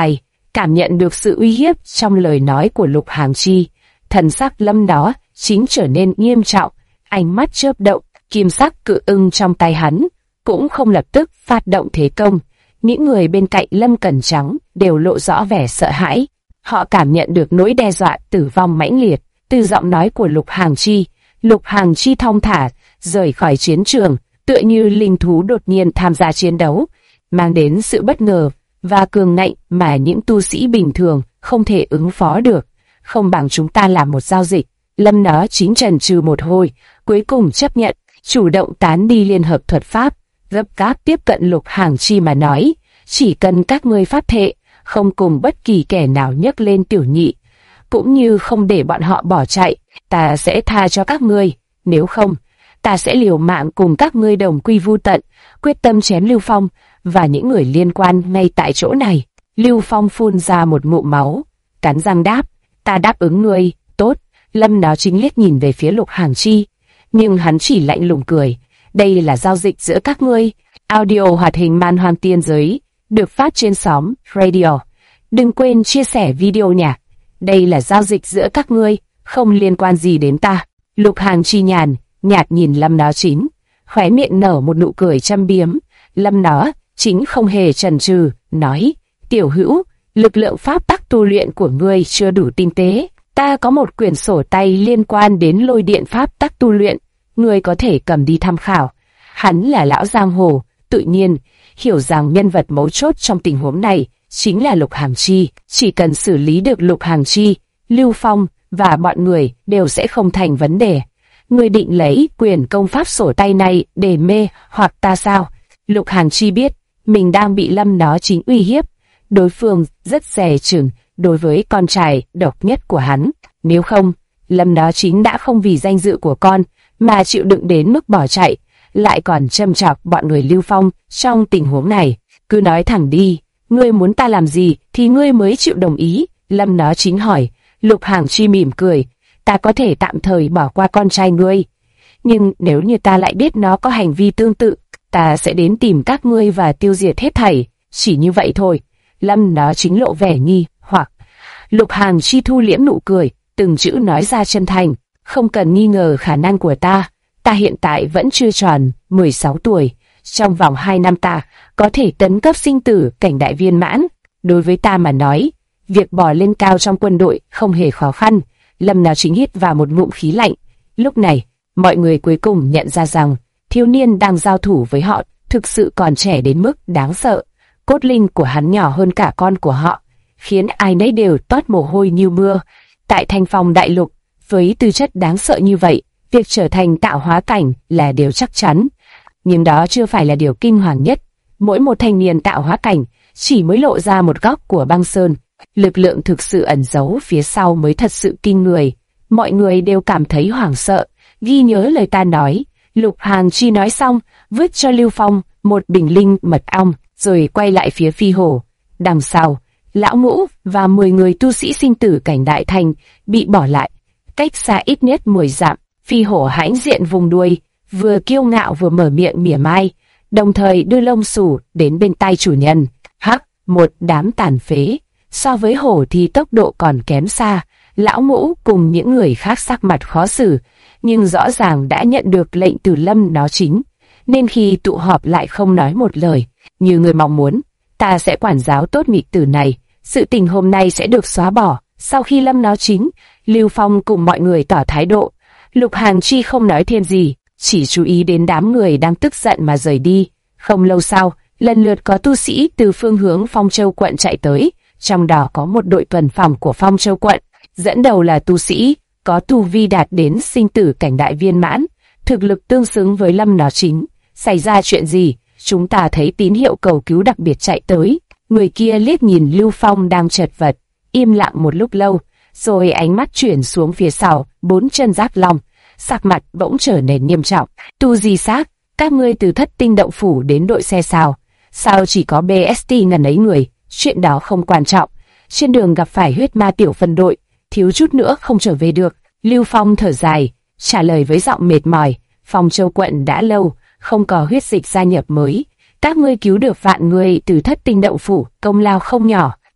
S1: cảm nhận được sự uy hiếp trong lời nói của Lục Hàng Chi. Thần sắc Lâm đó chính trở nên nghiêm trọng, ánh mắt chớp động, kim sắc cự ưng trong tay hắn cũng không lập tức phát động thế công. Những người bên cạnh Lâm Cẩn Trắng đều lộ rõ vẻ sợ hãi. Họ cảm nhận được nỗi đe dọa tử vong mãnh liệt từ giọng nói của Lục Hàng Chi. Lục Hàng Chi thong thả rời khỏi chiến trường, tựa như linh thú đột nhiên tham gia chiến đấu, mang đến sự bất ngờ và cường ngạnh mà những tu sĩ bình thường không thể ứng phó được. Không bằng chúng ta làm một giao dịch. Lâm nó chính chần chừ một hồi, cuối cùng chấp nhận, chủ động tán đi liên hợp thuật pháp, gấp gáp tiếp cận Lục Hàng Chi mà nói, chỉ cần các ngươi phát thệ, không cùng bất kỳ kẻ nào nhấc lên tiểu nhị, cũng như không để bọn họ bỏ chạy, ta sẽ tha cho các ngươi, nếu không, ta sẽ liều mạng cùng các ngươi đồng quy vu tận, quyết tâm chém Lưu Phong và những người liên quan ngay tại chỗ này. Lưu Phong phun ra một ngụm máu, cắn răng đáp, ta đáp ứng ngươi, tốt. Lâm nó chính liếc nhìn về phía Lục Hàng Chi, nhưng hắn chỉ lạnh lùng cười, đây là giao dịch giữa các ngươi. Audio hoạt hình Man Hoang Tiên Giới được phát trên xóm Radio. Đừng quên chia sẻ video nhé. Đây là giao dịch giữa các ngươi, không liên quan gì đến ta. Lục Hàng Chi nhạt nhìn Lâm nó chính, khóe miệng nở một nụ cười châm biếm. Lâm nó chính không hề chần chừ, nói, tiểu hữu, lực lượng pháp tắc tu luyện của ngươi chưa đủ tinh tế. Ta có một quyển sổ tay liên quan đến lôi điện pháp tắc tu luyện, ngươi có thể cầm đi tham khảo. Hắn là lão giang hồ, tự nhiên hiểu rằng nhân vật mấu chốt trong tình huống này chính là Lục Hàng Chi. Chỉ cần xử lý được Lục Hàng Chi, Lưu Phong và bọn người đều sẽ không thành vấn đề. Ngươi định lấy quyền công pháp sổ tay này để mê hoặc ta sao? Lục Hàng Chi biết mình đang bị Lâm nó chính uy hiếp. Đối phương rất dè chừng đối với con trai độc nhất của hắn. Nếu không, Lâm đó chính đã không vì danh dự của con mà chịu đựng đến mức bỏ chạy, lại còn châm chọc bọn người Lưu Phong trong tình huống này. Cứ nói thẳng đi, ngươi muốn ta làm gì thì ngươi mới chịu đồng ý. Lâm đó chính hỏi. Lục Hàng Chi mỉm cười, ta có thể tạm thời bỏ qua con trai ngươi, nhưng nếu như ta lại biết nó có hành vi tương tự, ta sẽ đến tìm các ngươi và tiêu diệt hết thảy. Chỉ như vậy thôi. Lâm đó chính lộ vẻ nghi hoặc. Lục Hàng Chi thu liễm nụ cười, từng chữ nói ra chân thành, không cần nghi ngờ khả năng của ta. Ta hiện tại vẫn chưa tròn 16 tuổi, trong vòng 2 năm ta có thể tấn cấp sinh tử cảnh đại viên mãn. Đối với ta mà nói, việc bò lên cao trong quân đội không hề khó khăn. Lâm nào chính hít vào một ngụm khí lạnh. Lúc này, mọi người cuối cùng nhận ra rằng thiếu niên đang giao thủ với họ thực sự còn trẻ đến mức đáng sợ. Cốt linh của hắn nhỏ hơn cả con của họ, khiến ai nấy đều toát mồ hôi như mưa. Tại Thanh Phong Đại Lục, với tư chất đáng sợ như vậy, việc trở thành tạo hóa cảnh là điều chắc chắn. Nhưng đó chưa phải là điều kinh hoàng nhất. Mỗi một thanh niên tạo hóa cảnh chỉ mới lộ ra một góc của băng sơn. Lực lượng thực sự ẩn giấu phía sau mới thật sự kinh người. Mọi người đều cảm thấy hoảng sợ, ghi nhớ lời ta nói. Lục Hàng Chi nói xong, vứt cho Lưu Phong một bình linh mật ong, rồi quay lại phía Phi Hổ. Đằng sau, Lão Ngũ và 10 người tu sĩ sinh tử cảnh đại thành bị bỏ lại, cách xa ít nhất 10 dặm. Phi Hổ hãnh diện vùng đuôi, vừa kiêu ngạo vừa mở miệng mỉa mai, đồng thời đưa lông xù đến bên tai chủ nhân. Hắc, một đám tàn phế. So với hổ thì tốc độ còn kém xa. Lão Ngũ cùng những người khác sắc mặt khó xử, nhưng rõ ràng đã nhận được lệnh từ Lâm nó chính, nên khi tụ họp lại không nói một lời. Như người mong muốn, ta sẽ quản giáo tốt nghịch tử này. Sự tình hôm nay sẽ được xóa bỏ. Sau khi Lâm nó chính, Lưu Phong cùng mọi người tỏ thái độ. Lục Hàng Chi không nói thêm gì, chỉ chú ý đến đám người đang tức giận mà rời đi. Không lâu sau, lần lượt có tu sĩ từ phương hướng Phong Châu quận chạy tới, trong đó có một đội tuần phòng của Phong Châu quận, dẫn đầu là tu sĩ có tu vi đạt đến sinh tử cảnh đại viên mãn, thực lực tương xứng với Lâm nó chính. Xảy ra chuyện gì? Chúng ta thấy tín hiệu cầu cứu đặc biệt chạy tới. Người kia liếc nhìn Lưu Phong đang chật vật, im lặng một lúc lâu, rồi ánh mắt chuyển xuống phía sau 4 chân giác long, sắc mặt bỗng trở nên nghiêm trọng. Tu gì xác? Các ngươi từ Thất Tinh Động Phủ đến đội xe sao? Sao chỉ có BST ngần ấy người? Chuyện đó không quan trọng. Trên đường gặp phải huyết ma tiểu phân đội, thiếu chút nữa không trở về được. Lưu Phong thở dài, trả lời với giọng mệt mỏi. Phong Châu quận đã lâu không có huyết dịch gia nhập mới. Các ngươi cứu được vạn người từ Thất Tinh Động Phủ, công lao không nhỏ.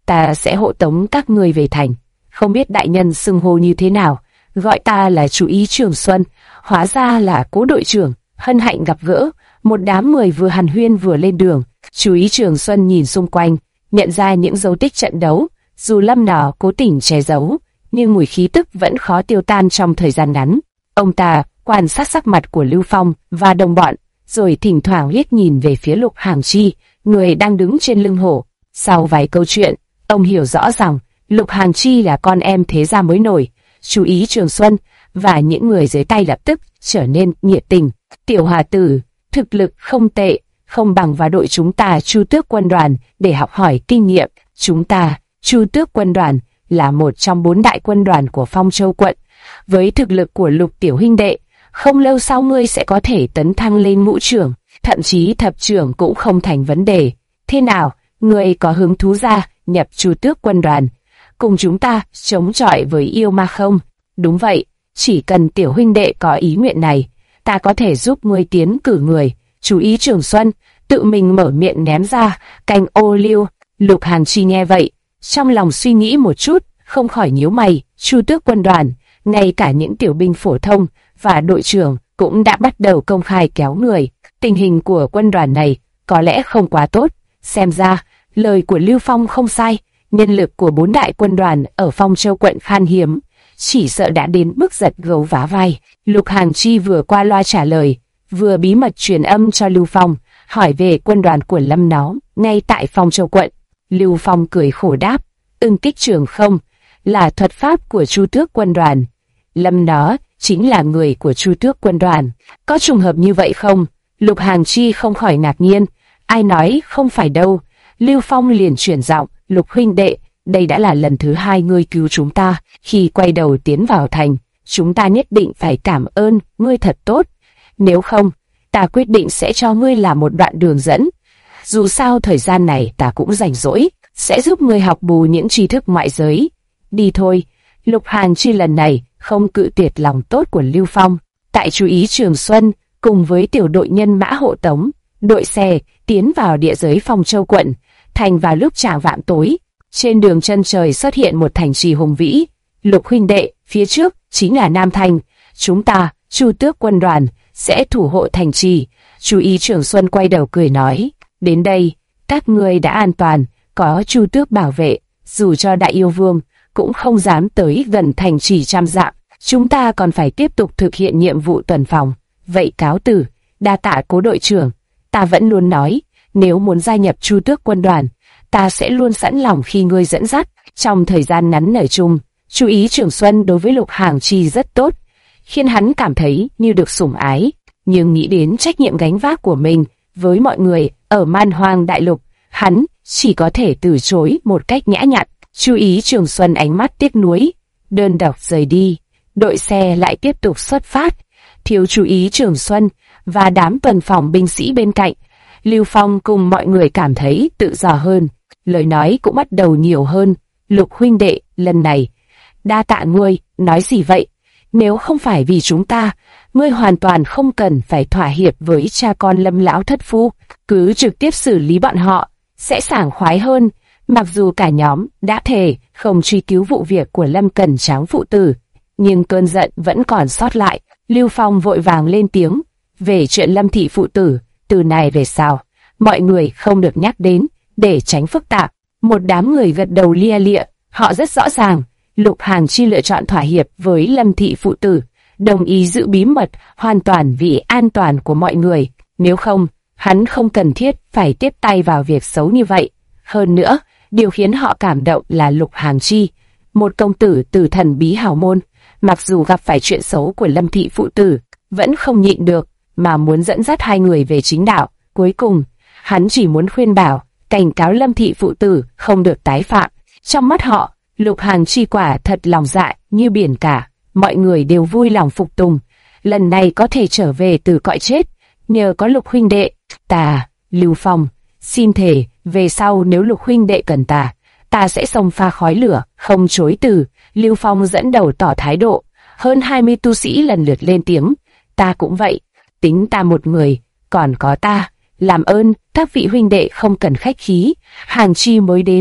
S1: ta sẽ hộ tống các ngươi về thành. Không biết đại nhân xưng hô như thế nào, gọi ta là chú ý Trường Xuân, hóa ra là Cố đội trưởng, hân hạnh gặp gỡ. Một đám người vừa hàn huyên vừa lên đường. Chú ý Trường Xuân nhìn xung quanh, nhận ra những dấu tích trận đấu, dù Lâm Nỏ cố tình che giấu, nhưng mùi khí tức vẫn khó tiêu tan trong thời gian ngắn. Ông ta quan sát sắc mặt của Lưu Phong và đồng bọn, rồi thỉnh thoảng liếc nhìn về phía Lục Hàng Chi, người đang đứng trên lưng hổ. Sau vài câu chuyện, ông hiểu rõ rằng Lục Hàng Chi là con em thế gia mới nổi. Chú ý Trường Xuân và những người dưới tay lập tức trở nên nhiệt tình. Tiểu Hòa Tử, thực lực không tệ, không bằng vào đội chúng ta Chu Tước quân đoàn để học hỏi kinh nghiệm. Chúng ta, Chu Tước quân đoàn, là một trong 4 đại quân đoàn của Phong Châu quận. Với thực lực của Lục tiểu huynh đệ, không lâu sau ngươi sẽ có thể tấn thăng lên ngũ trưởng, thậm chí thập trưởng cũng không thành vấn đề. Thế nào, ngươi có hứng thú gia nhập Chu Tước quân đoàn, cùng chúng ta chống chọi với yêu ma không? Đúng vậy, chỉ cần tiểu huynh đệ có ý nguyện này, ta có thể giúp ngươi tiến cử người. Chú ý Trường Xuân tự mình mở miệng ném ra cành ô liu. Lục Hàn Chi nghe vậy, trong lòng suy nghĩ một chút, không khỏi nhíu mày. Chu Tước quân đoàn, ngay cả những tiểu binh phổ thông và đội trưởng cũng đã bắt đầu công khai kéo người. Tình hình của quân đoàn này có lẽ không quá tốt. Xem ra lời của Lưu Phong không sai, nhân lực của 4 đại quân đoàn ở Phong Châu quận khan hiếm, chỉ sợ đã đến mức giật gấu vá vai. Lục Hàn Chi vừa qua loa trả lời, vừa bí mật truyền âm cho Lưu Phong, hỏi về quân đoàn của Lâm Nó ngay tại Phong Châu quận. Lưu Phong cười khổ đáp, kích trường không, là thuật pháp của Chu Tước quân đoàn. Lâm Nó chính là người của Chu Tước quân đoàn. Có trùng hợp như vậy không? Lục Hàn Chi không khỏi ngạc nhiên. Ai nói không phải đâu. Lưu Phong liền chuyển giọng, Lục huynh đệ, đây đã là lần thứ 2 ngươi cứu chúng ta. Khi quay đầu tiến vào thành, chúng ta nhất định phải cảm ơn ngươi thật tốt. Nếu không, ta quyết định sẽ cho ngươi làm một đoạn đường dẫn. Dù sao thời gian này ta cũng rảnh rỗi, sẽ giúp ngươi học bù những tri thức ngoại giới. Đi thôi. Lục Hàn Chi lần này không cự tuyệt lòng tốt của Lưu Phong. Tại chú ý Trường Xuân, cùng với tiểu đội nhân mã hộ tống, đội xe tiến vào địa giới Phong Châu quận. Thành vào lúc chạng vạng tối, trên đường chân trời xuất hiện một thành trì hùng vĩ. Lục huynh đệ, phía trước chính là Nam Thành. Chúng ta, Chu Tước quân đoàn, sẽ thủ hộ thành trì. Chú ý Trường Xuân quay đầu cười nói, đến đây, các ngươi đã an toàn, có Chu Tước bảo vệ, dù cho Đại Yêu Vương cũng không dám tới gần thành trì trăm dặm. Chúng ta còn phải tiếp tục thực hiện nhiệm vụ tuần phòng. Vậy cáo từ, đa tạ Cố đội trưởng. Ta vẫn luôn nói, nếu muốn gia nhập Chu Tước quân đoàn, ta sẽ luôn sẵn lòng khi ngươi dẫn dắt. Trong thời gian ngắn ở chung, chú ý Trường Xuân đối với Lục Hàng Chi rất tốt, khiến hắn cảm thấy như được sủng ái. Nhưng nghĩ đến trách nhiệm gánh vác của mình với mọi người ở Man Hoang Đại Lục, hắn chỉ có thể từ chối một cách nhã nhặn. Chú ý Trường Xuân ánh mắt tiếc nuối, đơn độc rời đi. Đội xe lại tiếp tục xuất phát. Thiếu chú ý Trường Xuân và đám tuần phòng binh sĩ bên cạnh, Lưu Phong cùng mọi người cảm thấy tự do hơn, lời nói cũng bắt đầu nhiều hơn. Lục huynh đệ, lần này đa tạ ngươi. Nói gì vậy? Nếu không phải vì chúng ta, ngươi hoàn toàn không cần phải thỏa hiệp với cha con Lâm lão thất phu, cứ trực tiếp xử lý bọn họ sẽ sảng khoái hơn. Mặc dù cả nhóm đã thề không truy cứu vụ việc của Lâm Cẩn Tráng phụ tử, nhưng cơn giận vẫn còn sót lại. Lưu Phong vội vàng lên tiếng, về chuyện Lâm thị phụ tử, từ này về sau, mọi người không được nhắc đến, để tránh phức tạp. Một đám người gật đầu lia lịa, họ rất rõ ràng, Lục Hàn Chi lựa chọn thỏa hiệp với Lâm thị phụ tử, đồng ý giữ bí mật hoàn toàn vì an toàn của mọi người. Nếu không, hắn không cần thiết phải tiếp tay vào việc xấu như vậy. Hơn nữa, điều khiến họ cảm động là Lục Hàn Chi, một công tử từ thần bí hào môn, mặc dù gặp phải chuyện xấu của Lâm thị phụ tử, vẫn không nhịn được, mà muốn dẫn dắt hai người về chính đạo. Cuối cùng, hắn chỉ muốn khuyên bảo, cảnh cáo Lâm thị phụ tử không được tái phạm. Trong mắt họ, Lục Hàn Chi quả thật lòng dạ như biển cả, mọi người đều vui lòng phục tùng. Lần này có thể trở về từ cõi chết, nhờ có Lục huynh đệ. Ta, Lưu Phong, xin thề, về sau nếu Lục huynh đệ cần ta sẽ xông pha khói lửa, không chối từ. Lưu Phong dẫn đầu tỏ thái độ, hơn 20 tu sĩ lần lượt lên tiếng, ta cũng vậy, tính ta một người, còn có ta, làm ơn, các vị huynh đệ không cần khách khí. Hàn Chi mới đến,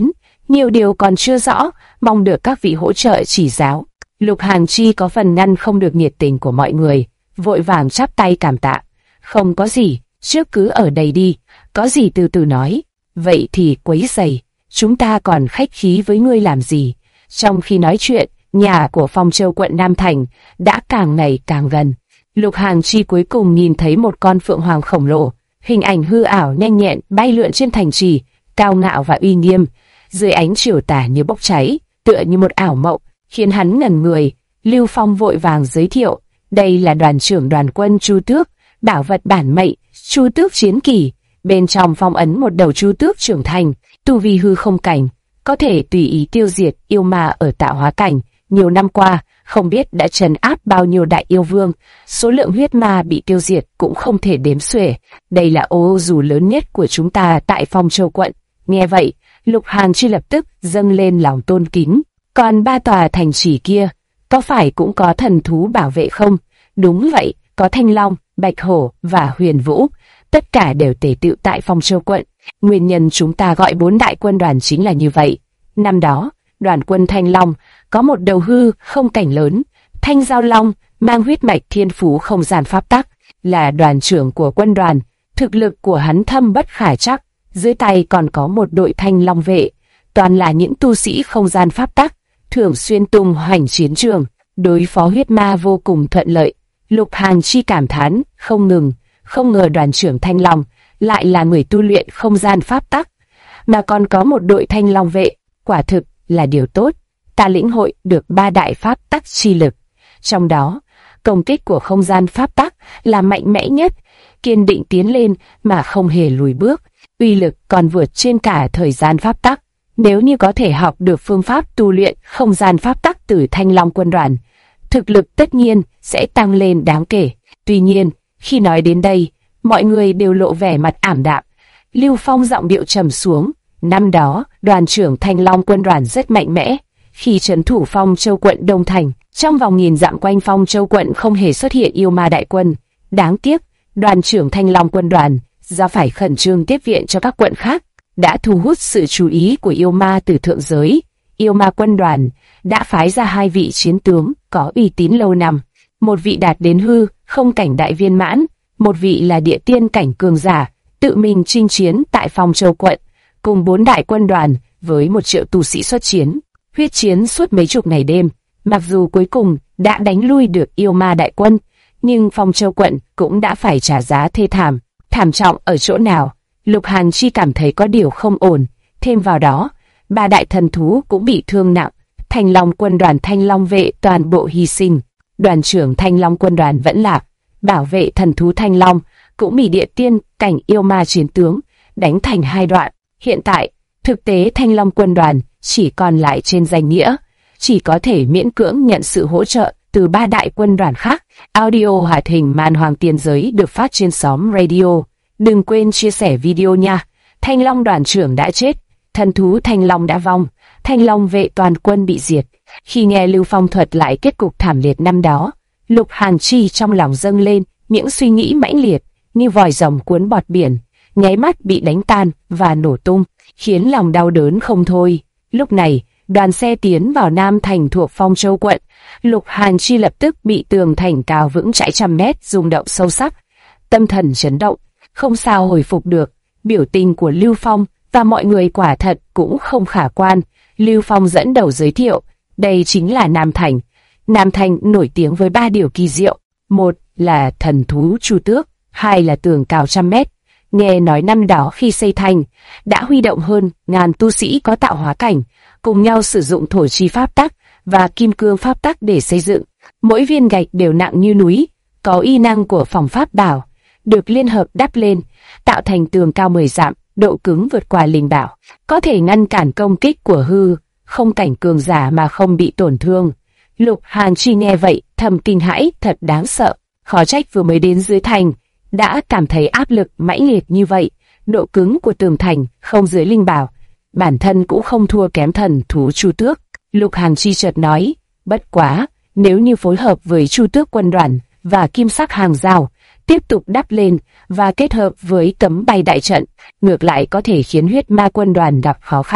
S1: nhiều điều còn chưa rõ, mong được các vị hỗ trợ chỉ giáo. Lục Hàn Chi có phần ngăn không được nhiệt tình của mọi người, vội vàng chắp tay cảm tạ. Không có gì, trước cứ ở đây đi, có gì từ từ nói. Vậy thì quấy rầy, chúng ta còn khách khí với ngươi làm gì? Trong khi nói chuyện, nhà của Phong Châu quận Nam Thành đã càng ngày càng gần. Lục Hàn Chi cuối cùng nhìn thấy một con phượng hoàng khổng lồ, hình ảnh hư ảo nhanh nhẹn bay lượn trên thành trì, cao ngạo và uy nghiêm, dưới ánh chiều tà như bốc cháy, tựa như một ảo mộng, khiến hắn ngẩn người. Lưu Phong vội vàng giới thiệu, đây là đoàn trưởng đoàn quân Chu Tước, bảo vật bản mệnh, Chu Tước chiến kỳ, bên trong phong ấn một đầu Chu Tước trưởng thành, tu vi hư không cảnh, có thể tùy ý tiêu diệt yêu ma ở tạo hóa cảnh. Nhiều năm qua, không biết đã trấn áp bao nhiêu đại yêu vương, số lượng huyết ma bị tiêu diệt cũng không thể đếm xuể. Đây là ô dù lớn nhất của chúng ta tại Phong Châu quận. Nghe vậy, Lục Hàn Chi lập tức dâng lên lòng tôn kính. Còn 3 tòa thành trì kia, có phải cũng có thần thú bảo vệ không? Đúng vậy, có Thanh Long, Bạch Hổ và Huyền Vũ, tất cả đều tề tựu tại Phong Châu quận. Nguyên nhân chúng ta gọi 4 đại quân đoàn chính là như vậy. Năm đó, đoàn quân Thanh Long có một đầu hư không cảnh lớn, Thanh Giao Long mang huyết mạch thiên phú không gian pháp tắc, là đoàn trưởng của quân đoàn, thực lực của hắn thâm bất khả trắc, dưới tay còn có một đội Thanh Long vệ, toàn là những tu sĩ không gian pháp tắc, thường xuyên tung hoành chiến trường, đối phó huyết ma vô cùng thuận lợi. Lục Hàn Chi cảm thán không ngừng, không ngờ đoàn trưởng Thanh Long lại là người tu luyện không gian pháp tắc, mà còn có một đội Thanh Long vệ, quả thực là điều tốt. Ta lĩnh hội được 3 đại pháp tắc chi lực, trong đó công kích của không gian pháp tắc là mạnh mẽ nhất, kiên định tiến lên mà không hề lùi bước, uy lực còn vượt trên cả thời gian pháp tắc. Nếu như có thể học được phương pháp tu luyện không gian pháp tắc từ Thanh Long quân đoàn, thực lực tất nhiên sẽ tăng lên đáng kể. Tuy nhiên, khi nói đến đây, mọi người đều lộ vẻ mặt ảm đạm. Lưu Phong giọng điệu trầm xuống. Năm đó, đoàn trưởng Thanh Long quân đoàn rất mạnh mẽ. Khi trấn thủ Phong Châu quận Đông Thành, trong vòng nghìn dặm quanh Phong Châu quận không hề xuất hiện yêu ma đại quân. Đáng tiếc, đoàn trưởng Thanh Long quân đoàn do phải khẩn trương tiếp viện cho các quận khác, đã thu hút sự chú ý của yêu ma từ thượng giới. Yêu ma quân đoàn đã phái ra 2 vị chiến tướng có uy tín lâu năm, một vị đạt đến hư không cảnh đại viên mãn, một vị là địa tiên cảnh cường giả, tự mình chinh chiến tại Phong Châu quận, cùng 4 đại quân đoàn với 1 triệu tu sĩ xuất chiến, huyết chiến suốt mấy chục ngày đêm. Mặc dù cuối cùng đã đánh lui được yêu ma đại quân, nhưng Phong Châu quận cũng đã phải trả giá thê thảm. Thảm trọng ở chỗ nào? Lục Hàn Chi cảm thấy có điều không ổn. Thêm vào đó, 3 đại thần thú cũng bị thương nặng. Thanh Long quân đoàn Thanh Long vệ toàn bộ hy sinh. Đoàn trưởng Thanh Long quân đoàn vẫn lạc. Bảo vệ thần thú Thanh Long cũng bị địa tiên cảnh yêu ma chiến tướng đánh thành 2 đoạn. Hiện tại, thực tế Thanh Long quân đoàn chỉ còn lại trên danh nghĩa, chỉ có thể miễn cưỡng nhận sự hỗ trợ từ 3 đại quân đoàn khác. Audio hoạt hình Man Hoàng Tiên Giới được phát trên xóm radio. Đừng quên chia sẻ video nha. Thanh Long đoàn trưởng đã chết, thần thú Thanh Long đã vong, Thanh Long vệ toàn quân bị diệt. Khi nghe Lưu Phong thuật lại kết cục thảm liệt năm đó, Lục Hàn Chi trong lòng dâng lên những suy nghĩ mãnh liệt như vòi rồng cuốn bọt biển, nháy mắt bị đánh tan và nổ tung, khiến lòng đau đớn không thôi. Lúc này, đoàn xe tiến vào Nam Thành thuộc Phong Châu quận. Lục Hàn Chi lập tức bị tường thành cao vững trải trăm mét rung động sâu sắc, tâm thần chấn động, không sao hồi phục được. Biểu tình của Lưu Phong và mọi người quả thật cũng không khả quan. Lưu Phong dẫn đầu giới thiệu, đây chính là Nam Thành. Nam Thành nổi tiếng với 3 điều kỳ diệu. 1 là thần thú Chu Tước, 2 là tường cao trăm mét. Nghe nói năm đó khi xây thành, đã huy động hơn ngàn tu sĩ có tạo hóa cảnh, cùng nhau sử dụng thổ chi pháp tắc và kim cương pháp tắc để xây dựng. Mỗi viên gạch đều nặng như núi, có uy năng của phòng pháp bảo, được liên hợp đắp lên, tạo thành tường cao 10 dặm, độ cứng vượt qua linh bảo, có thể ngăn cản công kích của hư không cảnh cường giả mà không bị tổn thương. Lục Hàn Chi nghe vậy thầm kinh hãi, thật đáng sợ, khó trách vừa mới đến dưới thành đã cảm thấy áp lực mãnh liệt như vậy. Độ cứng của tường thành không dưới linh bảo, bản thân cũng không thua kém thần thú Chu Tước. Lục Hàn Chi chợt nói, bất quá, nếu như phối hợp với Chu Tước quân đoàn và kim sắc hàng rào, tiếp tục đắp lên và kết hợp với cấm bay đại trận, ngược lại có thể khiến huyết ma quân đoàn gặp khó khăn.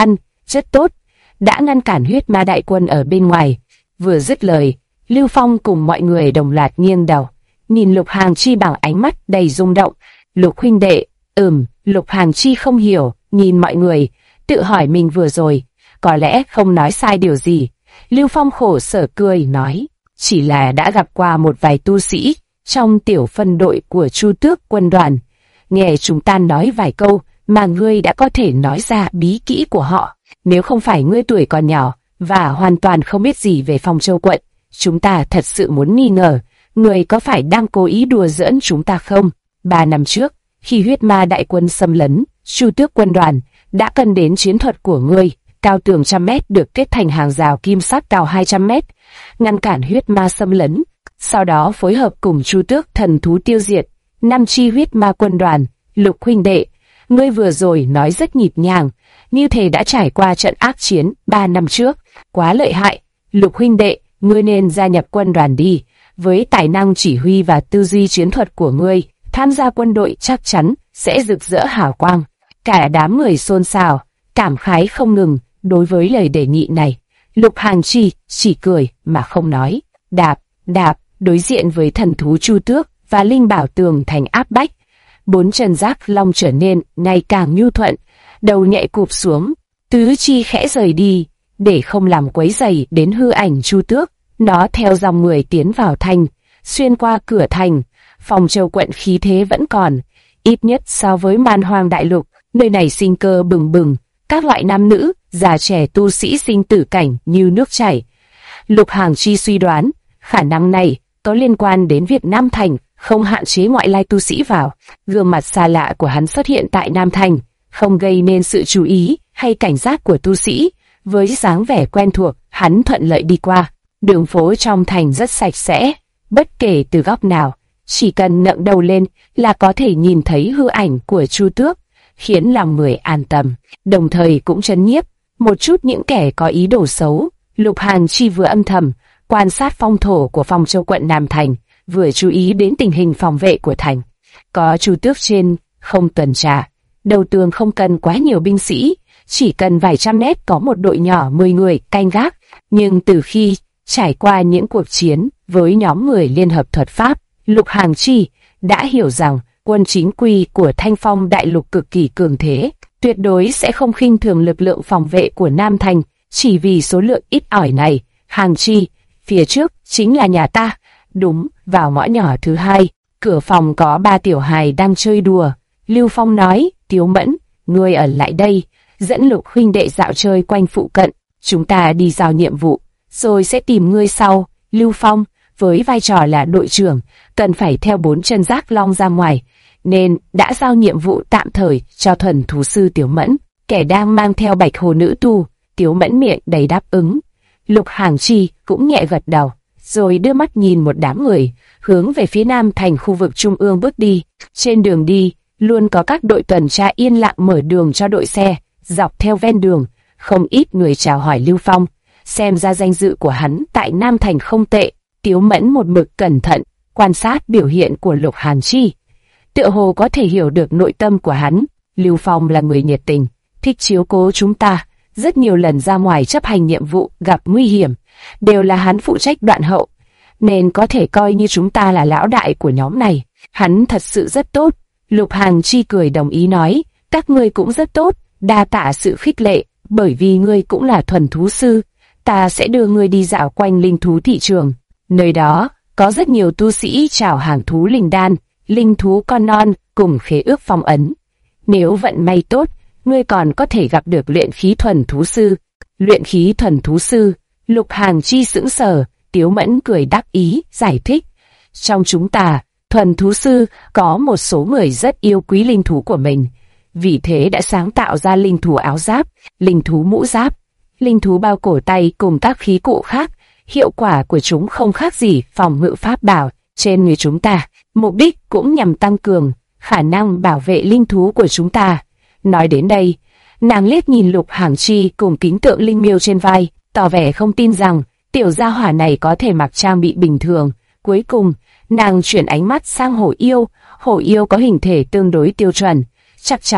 S1: rất tốt, đã ngăn cản huyết ma đại quân ở bên ngoài. Vừa dứt lời, Lưu Phong cùng mọi người đồng loạt nghiêng đầu, nhìn Lục Hàng Chi bằng ánh mắt đầy rung động. Lục huynh đệ, Lục Hàng Chi không hiểu, nhìn mọi người, tự hỏi mình vừa rồi, có lẽ không nói sai điều gì. Lưu Phong khổ sở cười nói, chỉ là đã gặp qua một vài tu sĩ trong tiểu phân đội của Chu Tước quân đoàn. Nghe chúng ta nói vài câu mà ngươi đã có thể nói ra bí kỹ của họ. Nếu không phải ngươi tuổi còn nhỏ và hoàn toàn không biết gì về Phong Châu quận, chúng ta thật sự muốn nghi ngờ, ngươi có phải đang cố ý đùa giỡn chúng ta không? 3 năm trước, khi huyết ma đại quân xâm lấn, Chu Tước quân đoàn đã cần đến chiến thuật của ngươi. Cao tường 100 mét được kết thành hàng rào kim sắc cao 200 mét, ngăn cản huyết ma xâm lấn. Sau đó phối hợp cùng Chu Tước thần thú tiêu diệt 5 chi huyết ma quân đoàn. Lục huynh đệ, ngươi vừa rồi nói rất nhịp nhàng, như thể đã trải qua trận ác chiến 3 năm trước, quá lợi hại. Lục huynh đệ, ngươi nên gia nhập quân đoàn đi, với tài năng chỉ huy và tư duy chiến thuật của ngươi, tham gia quân đội chắc chắn sẽ rực rỡ hào quang. Cả đám người xôn xao, cảm khái không ngừng. Đối với lời đề nghị này, Lục Hàng Chi chỉ cười mà không nói. Đạp, đối diện với thần thú Chu Tước và linh bảo tường thành áp bách, 4 chân giác long trở nên ngày càng nhu thuận, đầu nhạy cụp xuống, tứ chi khẽ rời đi, để không làm quấy rầy đến hư ảnh Chu Tước. Nó theo dòng người tiến vào thành, xuyên qua cửa thành. Phong Châu quận khí thế vẫn còn, ít nhất so với Man Hoang đại lục, nơi này sinh cơ bừng bừng. Các loại nam nữ, già trẻ tu sĩ sinh tử cảnh như nước chảy. Lục Hàng Chi suy đoán, khả năng này có liên quan đến việc Nam Thành không hạn chế ngoại lai tu sĩ vào. Gương mặt xa lạ của hắn xuất hiện tại Nam Thành, không gây nên sự chú ý hay cảnh giác của tu sĩ. Với dáng vẻ quen thuộc, hắn thuận lợi đi qua. Đường phố trong thành rất sạch sẽ, bất kể từ góc nào, chỉ cần ngẩng đầu lên là có thể nhìn thấy hư ảnh của Chu Tước, khiến lòng người an tâm, đồng thời cũng trấn nhiếp một chút những kẻ có ý đồ xấu. Lục Hàng Chi vừa âm thầm quan sát phong thổ của Phong Châu quận Nam Thành, vừa chú ý đến tình hình phòng vệ của thành. Có Chu Tước trên không tuần tra, đầu tường không cần quá nhiều binh sĩ, chỉ cần vài trăm mét có một đội nhỏ 10 người canh gác. Nhưng từ khi trải qua những cuộc chiến với nhóm người Liên hợp thuật pháp, Lục Hàng Chi đã hiểu rằng quân chính quy của Thanh Phong đại lục cực kỳ cường thế, tuyệt đối sẽ không khinh thường lực lượng phòng vệ của Nam Thành. Chỉ vì số lượng ít ỏi này, Hàng Chi, phía trước chính là nhà ta. Đúng, vào ngõ nhỏ thứ 2, cửa phòng có 3 tiểu hài đang chơi đùa. Lưu Phong nói, Tiếu Mẫn, ngươi ở lại đây, dẫn Lục huynh đệ dạo chơi quanh phụ cận, chúng ta đi giao nhiệm vụ, rồi sẽ tìm ngươi sau. Lưu Phong, với vai trò là đội trưởng, cần phải theo 4 chân giác long ra ngoài, nên đã giao nhiệm vụ tạm thời cho thuần thú sư Tiếu Mẫn, kẻ đang mang theo Bạch Hồ nữ tu. Tiếu Mẫn miệng đầy đáp ứng. Lục Hàng Chi cũng nhẹ gật đầu, rồi đưa mắt nhìn một đám người, hướng về phía Nam Thành khu vực trung ương bước đi. Trên đường đi, luôn có các đội tuần tra yên lặng mở đường cho đội xe. Dọc theo ven đường, không ít người chào hỏi Lưu Phong, xem ra danh dự của hắn tại Nam Thành không tệ. Tiếu Mẫn một mực cẩn thận quan sát biểu hiện của Lục Hàng Chi, tựa hồ có thể hiểu được nội tâm của hắn. Lưu Phong là người nhiệt tình, thích chiếu cố chúng ta. Rất nhiều lần ra ngoài chấp hành nhiệm vụ gặp nguy hiểm, đều là hắn phụ trách đoạn hậu, nên có thể coi như chúng ta là lão đại của nhóm này. Hắn thật sự rất tốt. Lục Hàng Chi cười đồng ý nói, các ngươi cũng rất tốt, đa tạ sự khích lệ, bởi vì ngươi cũng là thuần thú sư, ta sẽ đưa ngươi đi dạo quanh linh thú thị trường. Nơi đó có rất nhiều tu sĩ chào hàng thú linh đan, linh thú con non cùng khế ước phong ấn. Nếu vận may tốt, ngươi còn có thể gặp được luyện khí thuần thú sư. Luyện khí thuần thú sư? Lục Hàng Chi sững sờ. Tiếu Mẫn cười đắc ý giải thích, trong chúng ta, thuần thú sư có một số người rất yêu quý linh thú của mình, vì thế đã sáng tạo ra linh thú áo giáp, linh thú mũ giáp, linh thú bao cổ tay cùng các khí cụ khác. Hiệu quả của chúng không khác gì phòng ngự pháp bảo trên người chúng ta, mục đích cũng nhằm tăng cường khả năng bảo vệ linh thú của chúng ta. Nói đến đây, nàng liếc nhìn Lục Hàng Chi cùng kính tượng linh miêu trên vai, tỏ vẻ không tin rằng tiểu gia hỏa này có thể mặc trang bị bình thường. Cuối cùng, nàng chuyển ánh mắt sang hổ yêu. Hổ yêu có hình thể tương đối tiêu chuẩn, chắc chắn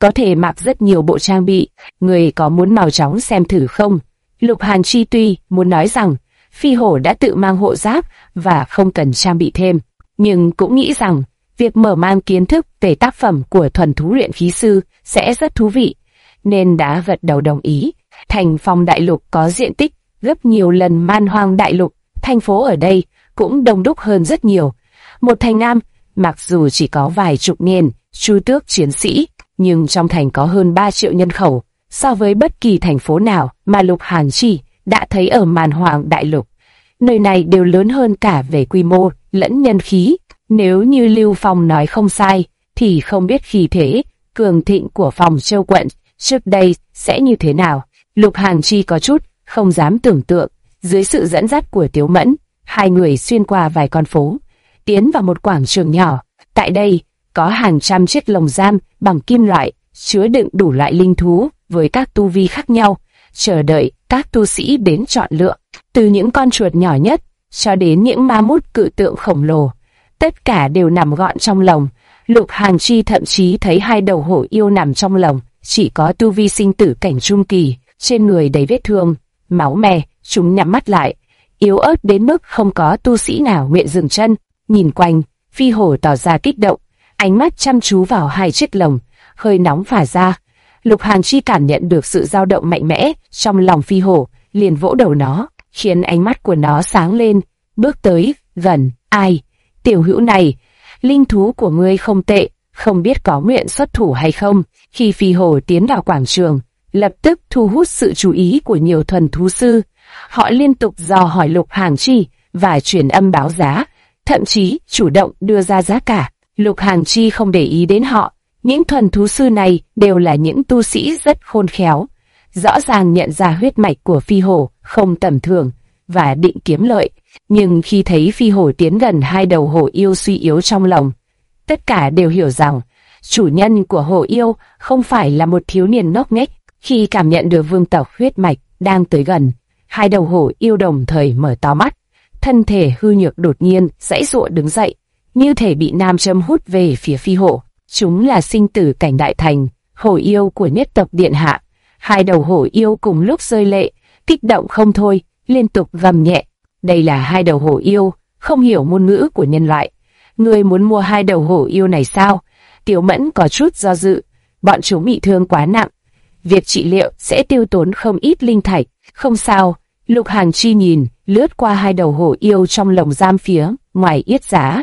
S1: có thể mặc rất nhiều bộ trang bị. Người có muốn mau chóng xem thử không? Lục Hàn Chi tuy muốn nói rằng phi hổ đã tự mang hộ giáp và không cần trang bị thêm, nhưng cũng nghĩ rằng việc mở mang kiến thức về tác phẩm của thuần thú luyện khí sư sẽ rất thú vị, nên đã gật đầu đồng ý. Thành Phong Đại Lục có diện tích gấp nhiều lần Man Hoang Đại Lục, thành phố ở đây cũng đông đúc hơn rất nhiều. Một thành Nam, mặc dù chỉ có vài chục nghìn chu tước chiến sĩ, nhưng trong thành có hơn 3 triệu nhân khẩu, so với bất kỳ thành phố nào mà Lục Hàn Chi đã thấy ở Man Hoang Đại Lục. Nơi này đều lớn hơn cả về quy mô lẫn nhân khí. Nếu như Lưu Phong nói không sai, thì không biết khí thế cường thịnh của Phòng Châu quận trước đây sẽ như thế nào. Lục Hàn Chi có chút không dám tưởng tượng. Dưới sự dẫn dắt của Tiếu Mẫn, hai người xuyên qua vài con phố, tiến vào một quảng trường nhỏ. Tại đây có hàng trăm chiếc lồng giam bằng kim loại chứa đựng đủ loại linh thú với các tu vi khác nhau, chờ đợi các tu sĩ đến chọn lựa. Từ những con chuột nhỏ nhất cho đến những ma mút cự tượng khổng lồ, tất cả đều nằm gọn trong lồng. Lục Hàn Chi thậm chí thấy hai đầu hổ yêu nằm trong lồng, chỉ có tu vi sinh tử cảnh trung kỳ, trên người đầy vết thương, máu me, chúng nhắm mắt lại, yếu ớt đến mức không có tu sĩ nào nguyện dừng chân. Nhìn quanh, phi hổ tỏ ra kích động, ánh mắt chăm chú vào hai chiếc lồng, hơi nóng phả ra. Lục Hàn Chi cảm nhận được sự dao động mạnh mẽ trong lòng phi hổ, liền vỗ đầu nó, khiến ánh mắt của nó sáng lên, bước tới gần. Ai? Tiểu hữu này, linh thú của ngươi không tệ, không biết có nguyện xuất thủ hay không? Khi phi hổ tiến vào quảng trường, lập tức thu hút sự chú ý của nhiều thuần thú sư. Họ liên tục dò hỏi Lục Hàn Chi và truyền âm báo giá, thậm chí chủ động đưa ra giá cả. Lục Hàn Chi không để ý đến họ. Những thuần thú sư này đều là những tu sĩ rất khôn khéo, rõ ràng nhận ra huyết mạch của phi hổ không tầm thường và định kiếm lợi. Nhưng khi thấy phi hổ tiến gần hai đầu hổ yêu suy yếu trong lòng, tất cả đều hiểu rằng chủ nhân của hổ yêu không phải là một thiếu niên ngốc nghếch. Khi cảm nhận được vương tộc huyết mạch đang tới gần, hai đầu hổ yêu đồng thời mở to mắt, thân thể hư nhược đột nhiên giãy giụa đứng dậy, như thể bị nam châm hút về phía phi hổ. Chúng là sinh tử cảnh đại thành, hổ yêu của nhất tộc điện hạ. Hai đầu hổ yêu cùng lúc rơi lệ, kích động không thôi, liên tục gầm nhẹ. Đây là hai đầu hổ yêu, không hiểu ngôn ngữ của nhân loại. Ngươi muốn mua hai đầu hổ yêu này sao? Tiểu Mẫn có chút do dự. Bọn chúng bị thương quá nặng, việc trị liệu sẽ tiêu tốn không ít linh thạch. Không sao. Lục Hàn Chi nhìn lướt qua hai đầu hổ yêu trong lồng giam phía ngoài yết giá.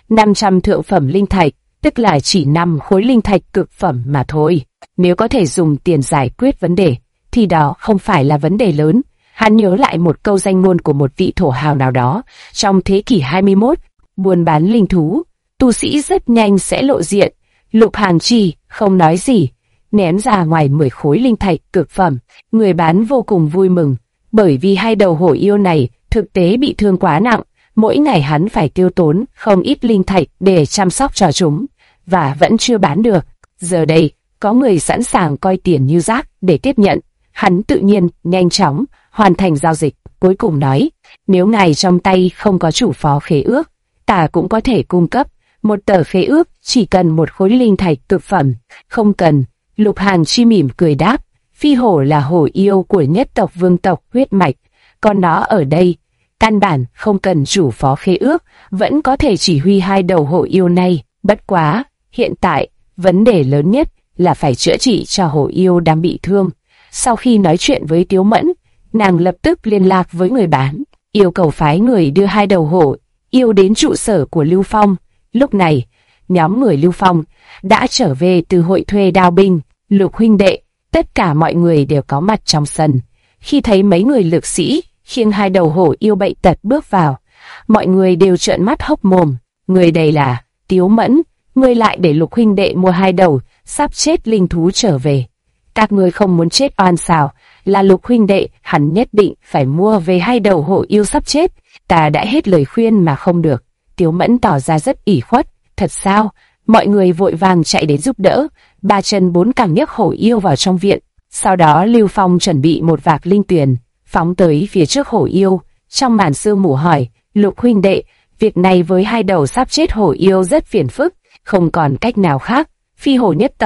S1: 500 thượng phẩm linh thạch, tức là chỉ 5 khối linh thạch cực phẩm mà thôi. Nếu có thể dùng tiền giải quyết vấn đề, thì đó không phải là vấn đề lớn. Hắn nhớ lại một câu danh ngôn của một vị thổ hào nào đó trong thế kỷ 21, buôn bán linh thú, tu sĩ rất nhanh sẽ lộ diện. Lục Hàn Chi không nói gì, ném ra ngoài 10 khối linh thạch cực phẩm. Người bán vô cùng vui mừng, bởi vì hai đầu hổ yêu này thực tế bị thương quá nặng. Mỗi ngày hắn phải tiêu tốn không ít linh thạch để chăm sóc cho chúng, và vẫn chưa bán được. Giờ đây, có người sẵn sàng coi tiền như rác để tiếp nhận. Hắn tự nhiên, nhanh chóng, hoàn thành giao dịch. Cuối cùng nói, nếu ngài trong tay không có chủ phó khế ước, ta cũng có thể cung cấp một tờ khế ước, chỉ cần một khối linh thạch cực phẩm. Không cần. Lục Hàn Chi mỉm cười đáp, phi hổ là hổ yêu của nhất tộc vương tộc huyết mạch, còn nó ở đây căn bản không cần chủ phó khế ước, vẫn có thể chỉ huy hai đầu hổ yêu này. Bất quá, hiện tại, vấn đề lớn nhất là phải chữa trị cho hổ yêu đang bị thương. Sau khi nói chuyện với Tiếu Mẫn, nàng lập tức liên lạc với người bán, yêu cầu phái người đưa hai đầu hổ yêu đến trụ sở của Lưu Phong. Lúc này, nhóm người Lưu Phong đã trở về từ hội thuê đao binh. Lục huynh đệ, tất cả mọi người đều có mặt trong sân. Khi thấy mấy người lực sĩ khiêng hai đầu hổ yêu bệnh tật bước vào, mọi người đều trợn mắt hốc mồm. Người đây là Tiếu Mẫn, ngươi lại để Lục huynh đệ mua hai đầu sắp chết linh thú trở về. Các ngươi không muốn chết oan sao? Là Lục huynh đệ, hắn nhất định phải mua về hai đầu hổ yêu sắp chết. Ta đã hết lời khuyên mà không được. Tiếu Mẫn tỏ ra rất ủy khuất. Thật sao? Mọi người vội vàng chạy đến giúp đỡ, ba chân bốn cẳng nhấc hổ yêu vào trong viện. Sau đó Lưu Phong chuẩn bị một vạc linh tuyền, phóng tới phía trước hổ yêu, trong màn sương mù hỏi, Lục huynh đệ, việc này với hai đầu sắp chết hổ yêu rất phiền phức, không còn cách nào khác. Phi hổ nhất tộc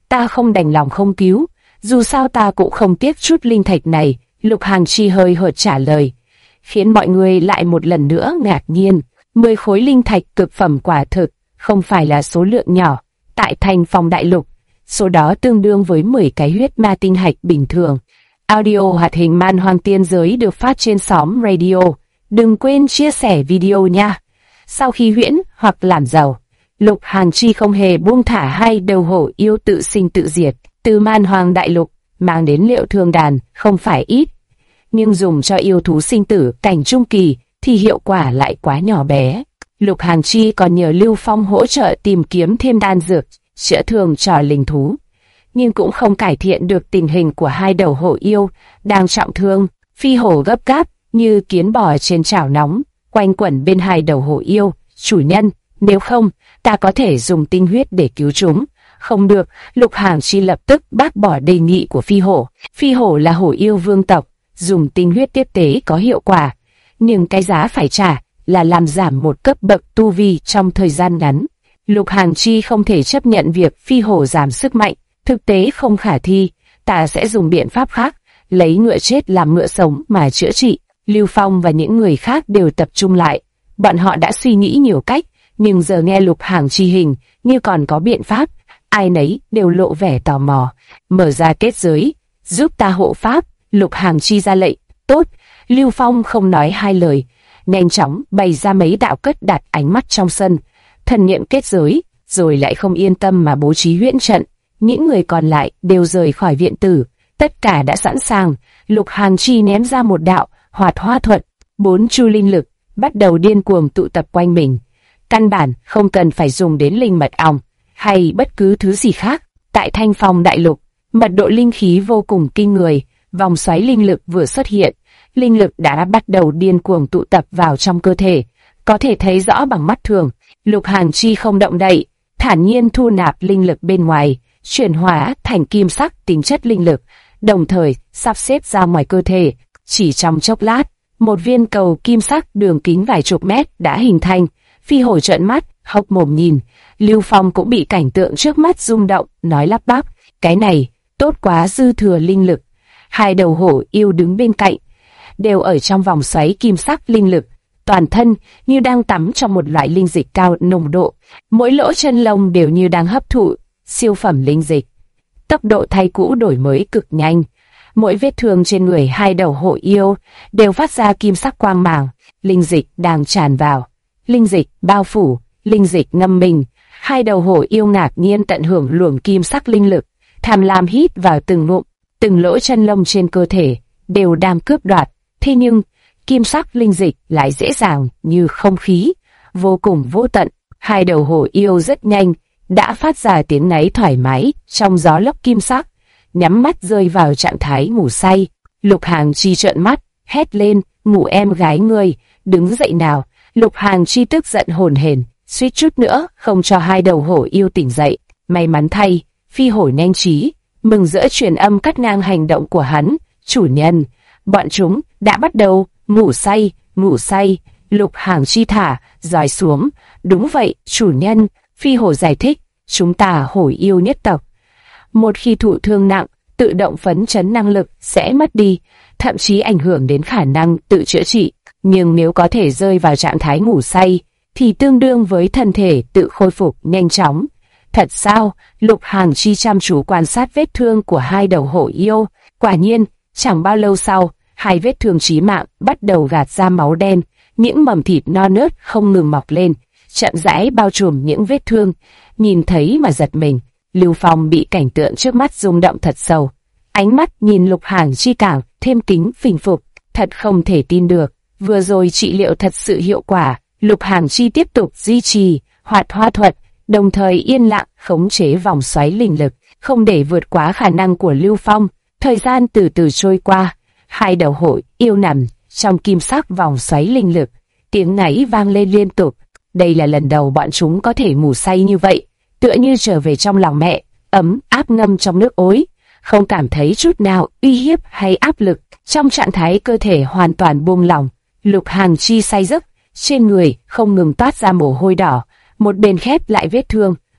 S1: Ta không đành lòng không cứu, dù sao ta cũng không tiếc chút linh thạch này. Lục Hàng Chi hơi hợt trả lời, khiến mọi người lại một lần nữa ngạc nhiên. 10 khối linh thạch cực phẩm quả thực không phải là số lượng nhỏ. Tại Thành Phong Đại Lục, số đó tương đương với 10 cái huyết ma tinh hạch bình thường. Audio hoạt hình Man Hoang Tiên Giới được phát trên xóm radio. Đừng quên chia sẻ video nha. Sau khi huyễn hoặc làm giàu, Lục Hàng Chi không hề buông thả hai đầu hổ yêu tự sinh tự diệt. Từ Man Hoang Đại Lục mang đến liệu thương đàn không phải ít, nhưng dùng cho yêu thú sinh tử cảnh trung kỳ thì hiệu quả lại quá nhỏ bé. Lục Hàng Chi còn nhờ Lưu Phong hỗ trợ tìm kiếm thêm đan dược chữa thương cho linh thú, nhưng cũng không cải thiện được tình hình của hai đầu hổ yêu đang trọng thương. Phi hổ gấp gáp như kiến bò trên chảo nóng, quanh quẩn bên hai đầu hổ yêu. Chủ nhân, nếu không, ta có thể dùng tinh huyết để cứu chúng. Không được, Lục Hàng Chi lập tức bác bỏ đề nghị của Phi hổ. Phi hổ là hổ yêu vương tộc, dùng tinh huyết tiếp tế có hiệu quả, nhưng cái giá phải trả là làm giảm một cấp bậc tu vi trong thời gian ngắn. Lục Hàng Chi không thể chấp nhận việc Phi hổ giảm sức mạnh, thực tế không khả thi. Ta sẽ dùng biện pháp khác, lấy ngựa chết làm ngựa sống mà chữa trị. Lưu Phong và những người khác đều tập trung lại. Bọn họ đã suy nghĩ nhiều cách, nhưng giờ nghe Lục Hàng Chi hình như còn có biện pháp, ai nấy đều lộ vẻ tò mò. Mở ra kết giới, giúp ta hộ pháp. Lục Hàng Chi ra lệnh. Tốt. Lưu Phong không nói hai lời, nhanh chóng bày ra mấy đạo cất đặt ánh mắt trong sân, thần niệm kết giới, rồi lại không yên tâm mà bố trí huyễn trận. Những người còn lại đều rời khỏi viện tử, tất cả đã sẵn sàng. Lục Hàng Chi ném ra một đạo hoạt hoa thuật, 4 chu linh lực bắt đầu điên cuồng tụ tập quanh mình. Căn bản không cần phải dùng đến linh mật ong hay bất cứ thứ gì khác. Tại Thanh Phong Đại Lục, mật độ linh khí vô cùng kinh người, vòng xoáy linh lực vừa xuất hiện, linh lực đã bắt đầu điên cuồng tụ tập vào trong cơ thể, có thể thấy rõ bằng mắt thường. Lục Hàng Chi không động đậy, thản nhiên thu nạp linh lực bên ngoài, chuyển hóa thành kim sắc tính chất linh lực, đồng thời sắp xếp ra ngoài cơ thể. Chỉ trong chốc lát, một viên cầu kim sắc đường kính vài chục mét đã hình thành. Phi hổ trợn mắt, hốc mồm nhìn. Lưu Phong cũng bị cảnh tượng trước mắt rung động, nói lắp bắp, cái này tốt quá, dư thừa linh lực. Hai đầu hổ yêu đứng bên cạnh, đều ở trong vòng xoáy kim sắc linh lực, toàn thân như đang tắm trong một loại linh dịch cao nồng độ, mỗi lỗ chân lông đều như đang hấp thụ siêu phẩm linh dịch. Tốc độ thay cũ đổi mới cực nhanh, mỗi vết thương trên người hai đầu hổ yêu đều phát ra kim sắc quang màng, linh dịch đang tràn vào, linh dịch bao phủ, linh dịch ngâm mình. Hai đầu hổ yêu ngạc nhiên tận hưởng luồng kim sắc linh lực, tham lam hít vào từng ngụm, từng lỗ chân lông trên cơ thể đều đang cướp đoạt. Thế nhưng kim sắc linh dịch lại dễ dàng như không khí, vô cùng vô tận. Hai đầu hổ yêu rất nhanh đã phát ra tiếng ngáy thoải mái trong gió lốc kim sắc, nhắm mắt rơi vào trạng thái ngủ say. Lục Hàng Chi trợn mắt, hét lên, ngủ em gái ngươi, đứng dậy nào. Lục Hàng Chi tức giận hồn hển, suýt chút nữa không cho hai đầu hổ yêu tỉnh dậy. May mắn thay, Phi hổ nhanh trí, mừng rỡ truyền âm cắt ngang hành động của hắn. Chủ nhân, bọn chúng đã bắt đầu ngủ say, ngủ say. Lục Hàng Chi thả giỏi xuống. Đúng vậy, chủ nhân, Phi hổ giải thích, chúng ta hổ yêu nhất tộc, một khi thụ thương nặng, tự động phấn chấn năng lực sẽ mất đi, thậm chí ảnh hưởng đến khả năng tự chữa trị. Nhưng nếu có thể rơi vào trạng thái ngủ say, thì tương đương với thân thể tự khôi phục nhanh chóng. Thật sao? Lục Hàng Chi chăm chú quan sát vết thương của hai đầu hổ yêu. Quả nhiên, chẳng bao lâu sau, hai vết thương chí mạng bắt đầu gạt ra máu đen, những mầm thịt non nớt không ngừng mọc lên, chậm rãi bao trùm những vết thương. Nhìn thấy mà giật mình, Lưu Phong bị cảnh tượng trước mắt rung động thật sâu. Ánh mắt nhìn Lục Hàng Chi càng thêm kính phình phục, thật không thể tin được. Vừa rồi trị liệu thật sự hiệu quả. Lục Hàng Chi tiếp tục duy trì hoạt hoa thuật, đồng thời yên lặng khống chế vòng xoáy linh lực, không để vượt quá khả năng của Lưu Phong. Thời gian từ từ trôi qua, hai đầu hổ yêu nằm trong kim sắc vòng xoáy linh lực, tiếng ngáy vang lên liên tục. Đây là lần đầu bọn chúng có thể ngủ say như vậy, tựa như trở về trong lòng mẹ, ấm áp ngâm trong nước ối, không cảm thấy chút nào uy hiếp hay áp lực, trong trạng thái cơ thể hoàn toàn buông lỏng. Lục Hàng Chi say giấc, trên người không ngừng toát ra mồ hôi đỏ, một bên khép lại vết thương,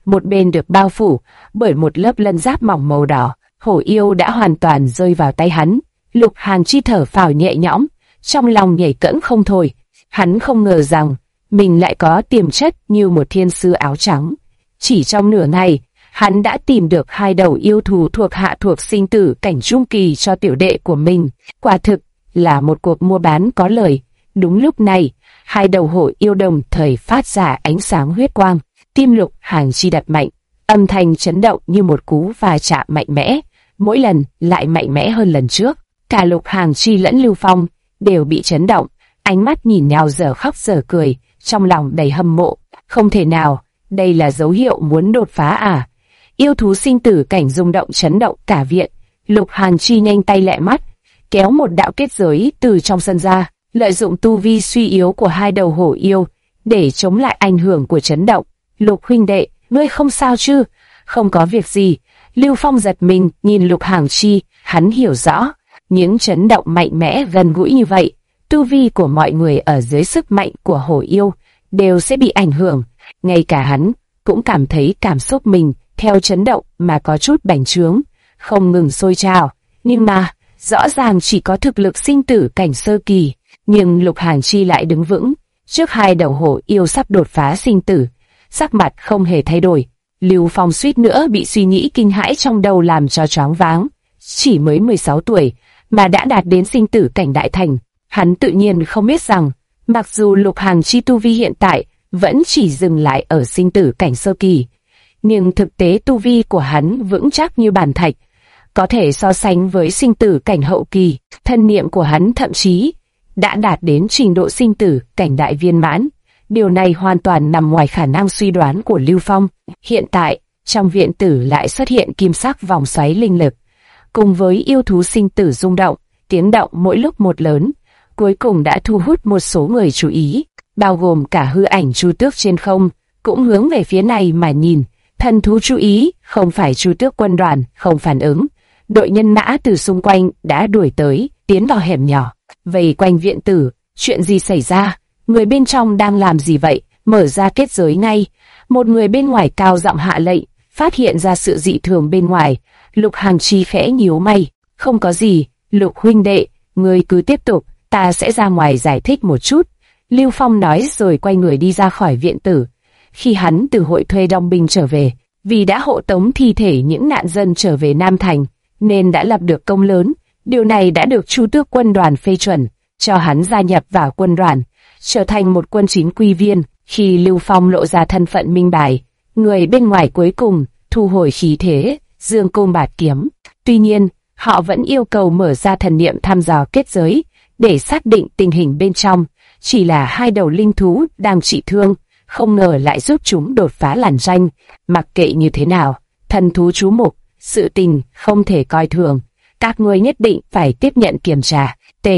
S1: một bên được bao phủ bởi một lớp lân giáp mỏng màu đỏ. Hổ yêu đã hoàn toàn rơi vào tay hắn. Lục Hàn Chi thở phào nhẹ nhõm, trong lòng nhảy cẫng không thôi. Hắn không ngờ rằng mình lại có tiềm chất như một thiên sư áo trắng. Chỉ trong nửa ngày, hắn đã tìm được 2 đầu yêu thú thuộc hạ thuộc sinh tử cảnh trung kỳ cho tiểu đệ của mình. Quả thực là một cuộc mua bán có lời. Đúng lúc này, 2 đầu hổ yêu đồng thời phát ra ánh sáng huyết quang. Tim Lục Hàn Chi đập mạnh, âm thanh chấn động như một cú va chạm mạnh mẽ, mỗi lần lại mạnh mẽ hơn lần trước. Cả Lục Hàn Chi lẫn Lưu Phong đều bị chấn động, ánh mắt nhìn nhau dở khóc dở cười, trong lòng đầy hâm mộ. Không thể nào, đây là dấu hiệu muốn đột phá à? Yêu thú sinh tử cảnh rung động chấn động cả viện. Lục Hàn Chi nhanh tay lẹ mắt, kéo một đạo kết giới từ trong sân ra, lợi dụng tu vi suy yếu của 2 đầu hổ yêu để chống lại ảnh hưởng của chấn động. Lục huynh đệ, ngươi không sao chứ? Không có việc gì. Lưu Phong giật mình nhìn Lục Hàn Chi, hắn hiểu rõ, những chấn động mạnh mẽ gần gũi như vậy, tu vi của mọi người ở dưới sức mạnh của hổ yêu đều sẽ bị ảnh hưởng. Ngay cả hắn cũng cảm thấy cảm xúc mình theo chấn động mà có chút bành trướng, không ngừng sôi trào. Nhưng mà, rõ ràng chỉ có thực lực sinh tử cảnh sơ kỳ, nhưng Lục Hàn Chi lại đứng vững trước 2 đầu hổ yêu sắp đột phá sinh tử, sắc mặt không hề thay đổi. Lưu Phong suýt nữa bị suy nghĩ kinh hãi trong đầu làm cho choáng váng. Chỉ mới 16 tuổi mà đã đạt đến sinh tử cảnh đại thành, hắn tự nhiên không biết rằng, mặc dù Lục Hàn Chi tu vi hiện tại vẫn chỉ dừng lại ở sinh tử cảnh sơ kỳ, nhưng thực tế tu vi của hắn vững chắc như bàn thạch, có thể so sánh với sinh tử cảnh hậu kỳ. Thân niệm của hắn thậm chí đã đạt đến trình độ sinh tử cảnh đại viên mãn. Điều này hoàn toàn nằm ngoài khả năng suy đoán của Lưu Phong. Hiện tại, trong viện tử lại xuất hiện kim sắc vòng xoáy linh lực, cùng với yêu thú sinh tử rung động, tiếng động mỗi lúc một lớn, cuối cùng đã thu hút một số người chú ý, bao gồm cả hư ảnh Chu Tước trên không, cũng hướng về phía này mà nhìn. Thần thú chú ý, không phải Chu Tước quân đoàn không phản ứng. Đội nhân mã từ xung quanh đã đuổi tới, tiến vào hẻm nhỏ, vây quanh viện tử. Chuyện gì xảy ra? Người bên trong đang làm gì vậy? Mở ra kết giới ngay. Một người bên ngoài cao giọng hạ lệnh. Phát hiện ra sự dị thường bên ngoài, Lục Hàn Chi khẽ nhíu mày. Không có gì, Lục huynh đệ, ngươi cứ tiếp tục, ta sẽ ra ngoài giải thích một chút. Lưu Phong nói rồi quay người đi ra khỏi viện tử. Khi hắn từ hội thuê đong binh trở về, vì đã hộ tống thi thể những nạn dân trở về Nam Thành, nên đã lập được công lớn. Điều này đã được Chu Tước quân đoàn phê chuẩn, cho hắn gia nhập vào quân đoàn, trở thành một quân chính quy viên. Khi Lưu Phong lộ ra thân phận minh bài, người bên ngoài cuối cùng thu hồi khí thế, dương côn bạt kiếm. Tuy nhiên, họ vẫn yêu cầu mở ra thần niệm thăm dò kết giới để xác định tình hình bên trong. Chỉ là 2 đầu linh thú đang trị thương, không ngờ lại giúp chúng đột phá làn ranh. Mặc kệ như thế nào, thần thú chú mục, sự tình không thể coi thường. Các ngươi nhất định phải tiếp nhận kiểm tra.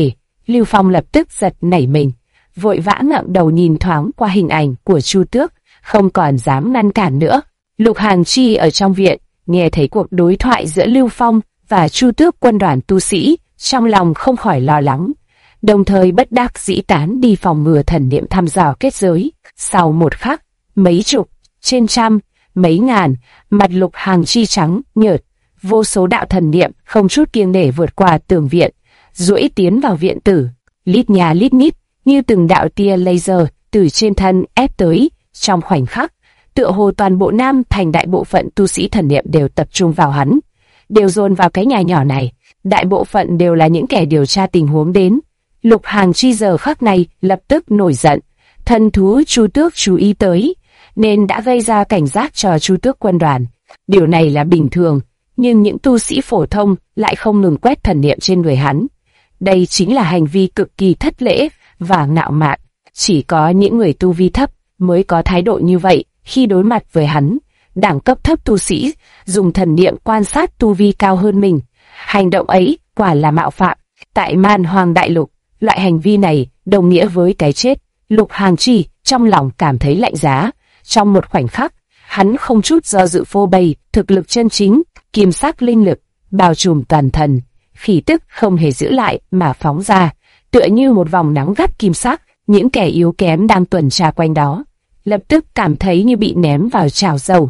S1: Lưu Phong lập tức giật nảy mình, vội vã ngẩng đầu nhìn thoáng qua hình ảnh của Chu Tước, không còn dám ngăn cản nữa. Lục Hàn Chi ở trong viện, nghe thấy cuộc đối thoại giữa Lưu Phong và Chu Tước quân đoàn tu sĩ, trong lòng không khỏi lo lắng, đồng thời bất đắc dĩ tán đi phòng ngừa thần niệm thăm dò kết giới. Sau một khắc, mấy chục, trên trăm, mấy ngàn, mặt Lục Hàn Chi trắng nhợt, vô số đạo thần niệm không chút kiêng nể vượt qua tường viện, duỗi tiến vào viện tử, lít nhà lít nhít, như từng đạo tia laser từ trên thân ép tới. Trong khoảnh khắc, tựa hồ toàn bộ Nam Thành đại bộ phận tu sĩ thần niệm đều tập trung vào hắn, đều dồn vào cái nhà nhỏ này. Đại bộ phận đều là những kẻ điều tra tình huống đến. Lục Hàn Chi giờ khắc này lập tức nổi giận, thần thú Chu Tước chú ý tới, nên đã gây ra cảnh giác cho Chu Tước quân đoàn. Điều này là bình thường, nhưng những tu sĩ phổ thông lại không ngừng quét thần niệm trên người hắn. Đây chính là hành vi cực kỳ thất lễ và ngạo mạn. Chỉ có những người tu vi thấp mới có thái độ như vậy khi đối mặt với hắn. Đẳng cấp thấp tu sĩ dùng thần niệm quan sát tu vi cao hơn mình. Hành động ấy quả là mạo phạm. Tại Man Hoang Đại Lục, loại hành vi này đồng nghĩa với cái chết. Lục Hàn Chi trong lòng cảm thấy lạnh giá. Trong một khoảnh khắc, hắn không chút do dự phô bày thực lực chân chính, kim sắc linh lực bao trùm toàn thân, khí tức không hề giữ lại mà phóng ra, tựa như một vòng nắng gắt kim sắc. Những kẻ yếu kém đang tuần tra quanh đó lập tức cảm thấy như bị ném vào chảo dầu,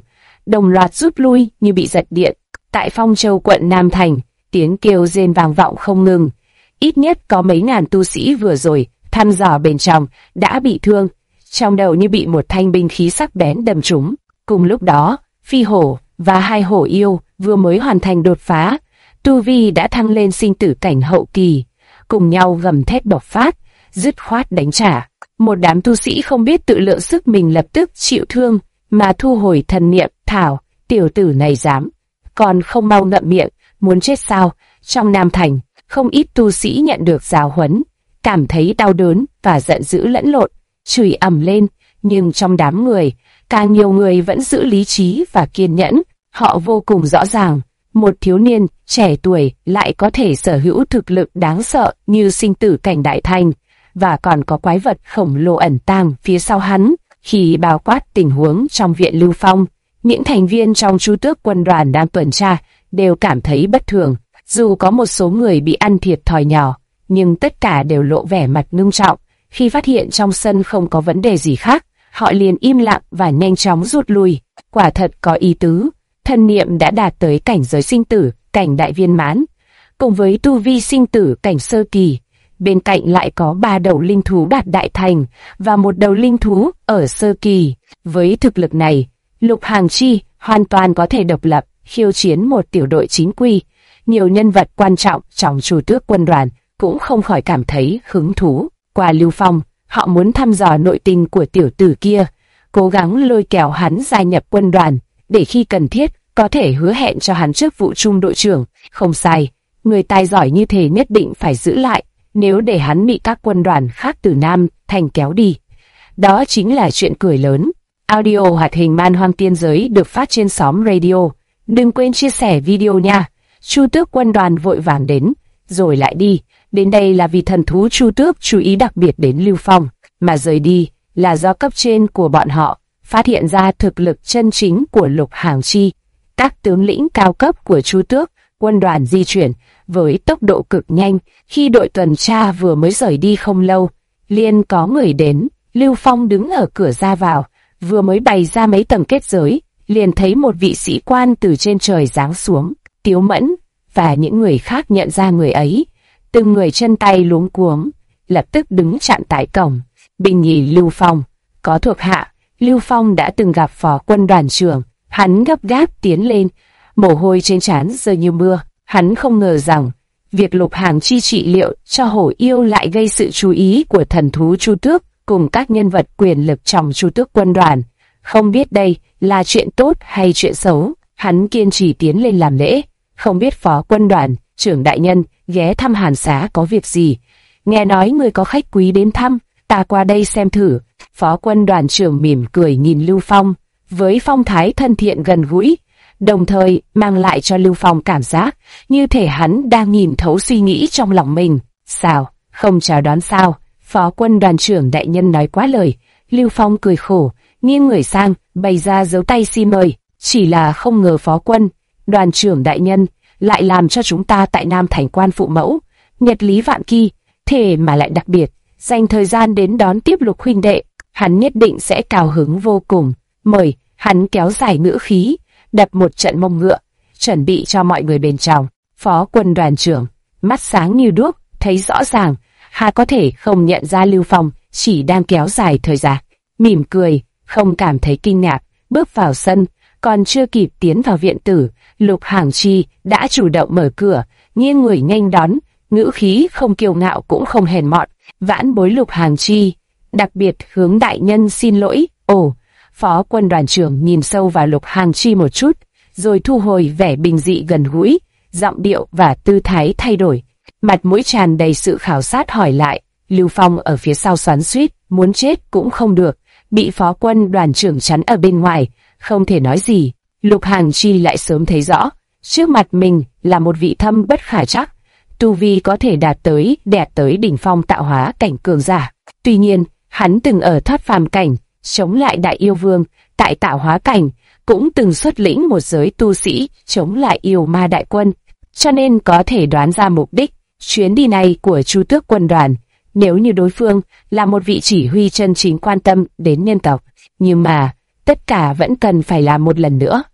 S1: đồng loạt rút lui như bị giật điện. Tại Phong Châu quận Nam Thành, tiếng kêu rên vang vọng không ngừng. Ít nhất có mấy ngàn tu sĩ vừa rồi thăm dò bên trong đã bị thương, trong đầu như bị một thanh binh khí sắc bén đâm trúng. Cùng lúc đó, Phi Hổ và hai hổ yêu vừa mới hoàn thành đột phá, tu vi đã thăng lên sinh tử cảnh hậu kỳ, cùng nhau gầm thét bộc phát, dứt khoát đánh trả. Một đám tu sĩ không biết tự lượng sức mình lập tức chịu thương, mà thu hồi thần niệm. Thảo, tiểu tử này dám, còn không mau ngậm miệng, muốn chết sao? Trong Nam Thành, không ít tu sĩ nhận được giáo huấn, cảm thấy đau đớn và giận dữ lẫn lộn, chửi ầm lên. Nhưng trong đám người, càng nhiều người vẫn giữ lý trí và kiên nhẫn. Họ vô cùng rõ ràng, một thiếu niên trẻ tuổi lại có thể sở hữu thực lực đáng sợ như sinh tử cảnh đại thành, và còn có quái vật khổng lồ ẩn tàng phía sau hắn. Khi bao quát tình huống trong viện Lưu Phong, những thành viên trong Chu Tước quân đoàn đang tuần tra đều cảm thấy bất thường. Dù có một số người bị ăn thiệt thòi nhỏ, nhưng tất cả đều lộ vẻ mặt ngưng trọng. Khi phát hiện trong sân không có vấn đề gì khác, họ liền im lặng và nhanh chóng rút lui. Quả thật có ý tứ, thần niệm đã đạt tới cảnh giới sinh tử cảnh đại viên mãn, cùng với tu vi sinh tử cảnh sơ kỳ. Bên cạnh lại có 3 đầu linh thú đạt đại thành và một đầu linh thú ở sơ kỳ. Với thực lực này, Lục Hàng Chi hoàn toàn có thể độc lập khiêu chiến một tiểu đội chính quy. Nhiều nhân vật quan trọng trong Chu Tước quân đoàn cũng không khỏi cảm thấy hứng thú. Qua Lưu Phong, họ muốn thăm dò nội tình của tiểu tử kia, cố gắng lôi kéo hắn gia nhập quân đoàn, để khi cần thiết có thể hứa hẹn cho hắn chức vụ trung đội trưởng. Không sai, người tài giỏi như thế nhất định phải giữ lại, nếu để hắn bị các quân đoàn khác từ Nam Thành kéo đi, đó chính là chuyện cười lớn. Audio hoạt hình Man Hoang Tiên Giới được phát trên xóm radio. Đừng quên chia sẻ video nha. Chu Tước quân đoàn vội vàng đến, rồi lại đi. Đến đây là vì thần thú Chu Tước chú ý đặc biệt đến Lưu Phong, mà rời đi là do cấp trên của bọn họ phát hiện ra thực lực chân chính của Lục Hàng Chi. Các tướng lĩnh cao cấp của Chu Tước quân đoàn di chuyển với tốc độ cực nhanh. Khi đội tuần tra vừa mới rời đi không lâu, liền có người đến. Lưu Phong đứng ở cửa ra vào, vừa mới bày ra mấy tầng kết giới, liền thấy một vị sĩ quan từ trên trời giáng xuống. Tiếu Mẫn và những người khác nhận ra người ấy, từng người chân tay luống cuống, lập tức đứng chặn tại cổng. Binh nhì Lưu Phong có thuộc hạ Lưu Phong đã từng gặp phó quân đoàn trưởng. Hắn gấp gáp tiến lên, mồ hôi trên trán rơi như mưa. Hắn không ngờ rằng việc Lục Hàng Chi trị liệu cho hổ yêu lại gây sự chú ý của thần thú Chu Tước cùng các nhân vật quyền lực trong Chu Tước quân đoàn. Không biết đây là chuyện tốt hay chuyện xấu, hắn kiên trì tiến lên làm lễ. Không biết phó quân đoàn trưởng đại nhân ghé thăm Hàn Xá có việc gì? Nghe nói người có khách quý đến thăm, ta qua đây xem thử. Phó quân đoàn trưởng mỉm cười nhìn Lưu Phong với phong thái thân thiện gần gũi, đồng thời mang lại cho Lưu Phong cảm giác như thể hắn đang nhìn thấu suy nghĩ trong lòng mình. Sao, không chào đón sao? Phó quân đoàn trưởng đại nhân nói quá lời. Lưu Phong cười khổ, nghiêng người sang, bày ra dấu tay xin mời. Chỉ là không ngờ phó quân đoàn trưởng đại nhân lại làm cho chúng ta tại Nam Thành quan phụ mẫu, nhật lý vạn kỳ, thế mà lại đặc biệt dành thời gian đến đón tiếp Lục huynh đệ. Hắn nhất định sẽ cao hứng vô cùng. Mời. Hắn kéo dài ngữ khí, đập một trận mông ngựa, chuẩn bị cho mọi người bên trong. Phó quân đoàn trưởng mắt sáng như đuốc, thấy rõ ràng, hà có thể không nhận ra Lưu Phong chỉ đang kéo dài thời gian. Mỉm cười, không cảm thấy kinh ngạc, bước vào sân. Còn chưa kịp tiến vào viện tử, Lục Hàng Chi đã chủ động mở cửa, nghiêng người nghênh đón, ngữ khí không kiêu ngạo cũng không hèn mọn. Vãn bối Lục Hàng Chi đặc biệt hướng đại nhân xin lỗi. Ồ. Phó quân đoàn trưởng nhìn sâu vào Lục Hàng Chi một chút, rồi thu hồi vẻ bình dị gần gũi, giọng điệu và tư thái thay đổi, mặt mũi tràn đầy sự khảo sát hỏi lại. Lưu Phong ở phía sau xoắn xuýt, muốn chết cũng không được, bị phó quân đoàn trưởng chắn ở bên ngoài, không thể nói gì. Lục Hàng Chi lại sớm thấy rõ, trước mặt mình là một vị thâm bất khả trắc, tu vi có thể đạt tới đỉnh phong tạo hóa cảnh cường giả. Tuy nhiên, hắn từng ở thoát phàm cảnh, chống lại đại yêu vương, tại tạo hóa cảnh, cũng từng xuất lĩnh một giới tu sĩ, chống lại yêu ma đại quân, cho nên có thể đoán ra mục đích chuyến đi này của Chu Tước quân đoàn. Nếu như đối phương là một vị chỉ huy chân chính quan tâm đến nhân tộc, nhưng mà tất cả vẫn cần phải làm một lần nữa.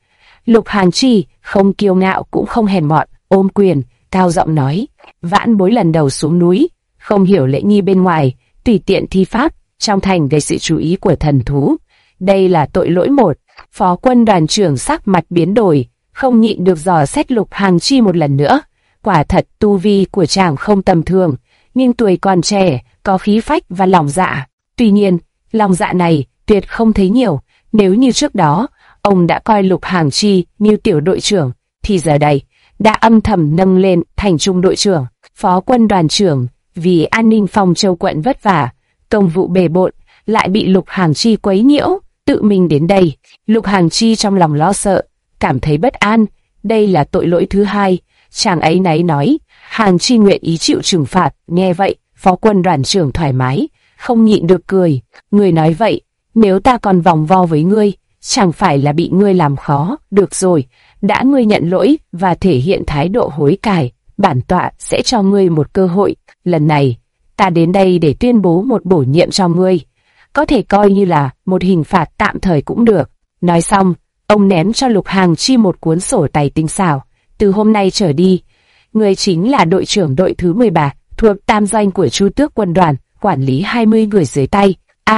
S1: Lục Hàng Chi không kiêu ngạo cũng không hèn mọn, ôm quyền, cao giọng nói: vãn bối lần đầu xuống núi, không hiểu lễ nghi bên ngoài, tùy tiện thi pháp, trong thành gây sự chú ý của thần thú. Đây là tội lỗi một. Phó quân đoàn trưởng sắc mặt biến đổi, không nhịn được dò xét Lục Hàng Chi một lần nữa. Quả thật tu vi của chàng không tầm thường, nhưng tuổi còn trẻ, có khí phách và lòng dạ. Tuy nhiên, lòng dạ này tuyệt không thấy nhiều. Nếu như trước đó, ông đã coi Lục Hàng Chi như tiểu đội trưởng, thì giờ đây, đã âm thầm nâng lên thành trung đội trưởng. Phó quân đoàn trưởng, vì an ninh Phong Châu quận vất vả, công vụ bề bộn, lại bị Lục Hàng Chi quấy nhiễu, tự mình đến đây. Lục Hàng Chi trong lòng lo sợ, cảm thấy bất an, đây là tội lỗi thứ hai. Chàng ấy náy nói, Hàng Chi nguyện ý chịu trừng phạt. Nghe vậy, phó quân đoàn trưởng thoải mái, không nhịn được cười. Ngươi nói vậy, nếu ta còn vòng vo với ngươi, chẳng phải là bị ngươi làm khó. Được rồi, đã ngươi nhận lỗi và thể hiện thái độ hối cải, bản tọa sẽ cho ngươi một cơ hội. Lần này, ta đến đây để tuyên bố một bổ nhiệm cho ngươi, có thể coi như là một hình phạt tạm thời cũng được. Nói xong, ông ném cho Lục Hàng Chi một cuốn sổ tay tinh xảo. Từ hôm nay trở đi, ngươi chính là đội trưởng đội thứ 13, thuộc tam doanh của Chu Tước quân đoàn, quản lý 20 người dưới tay.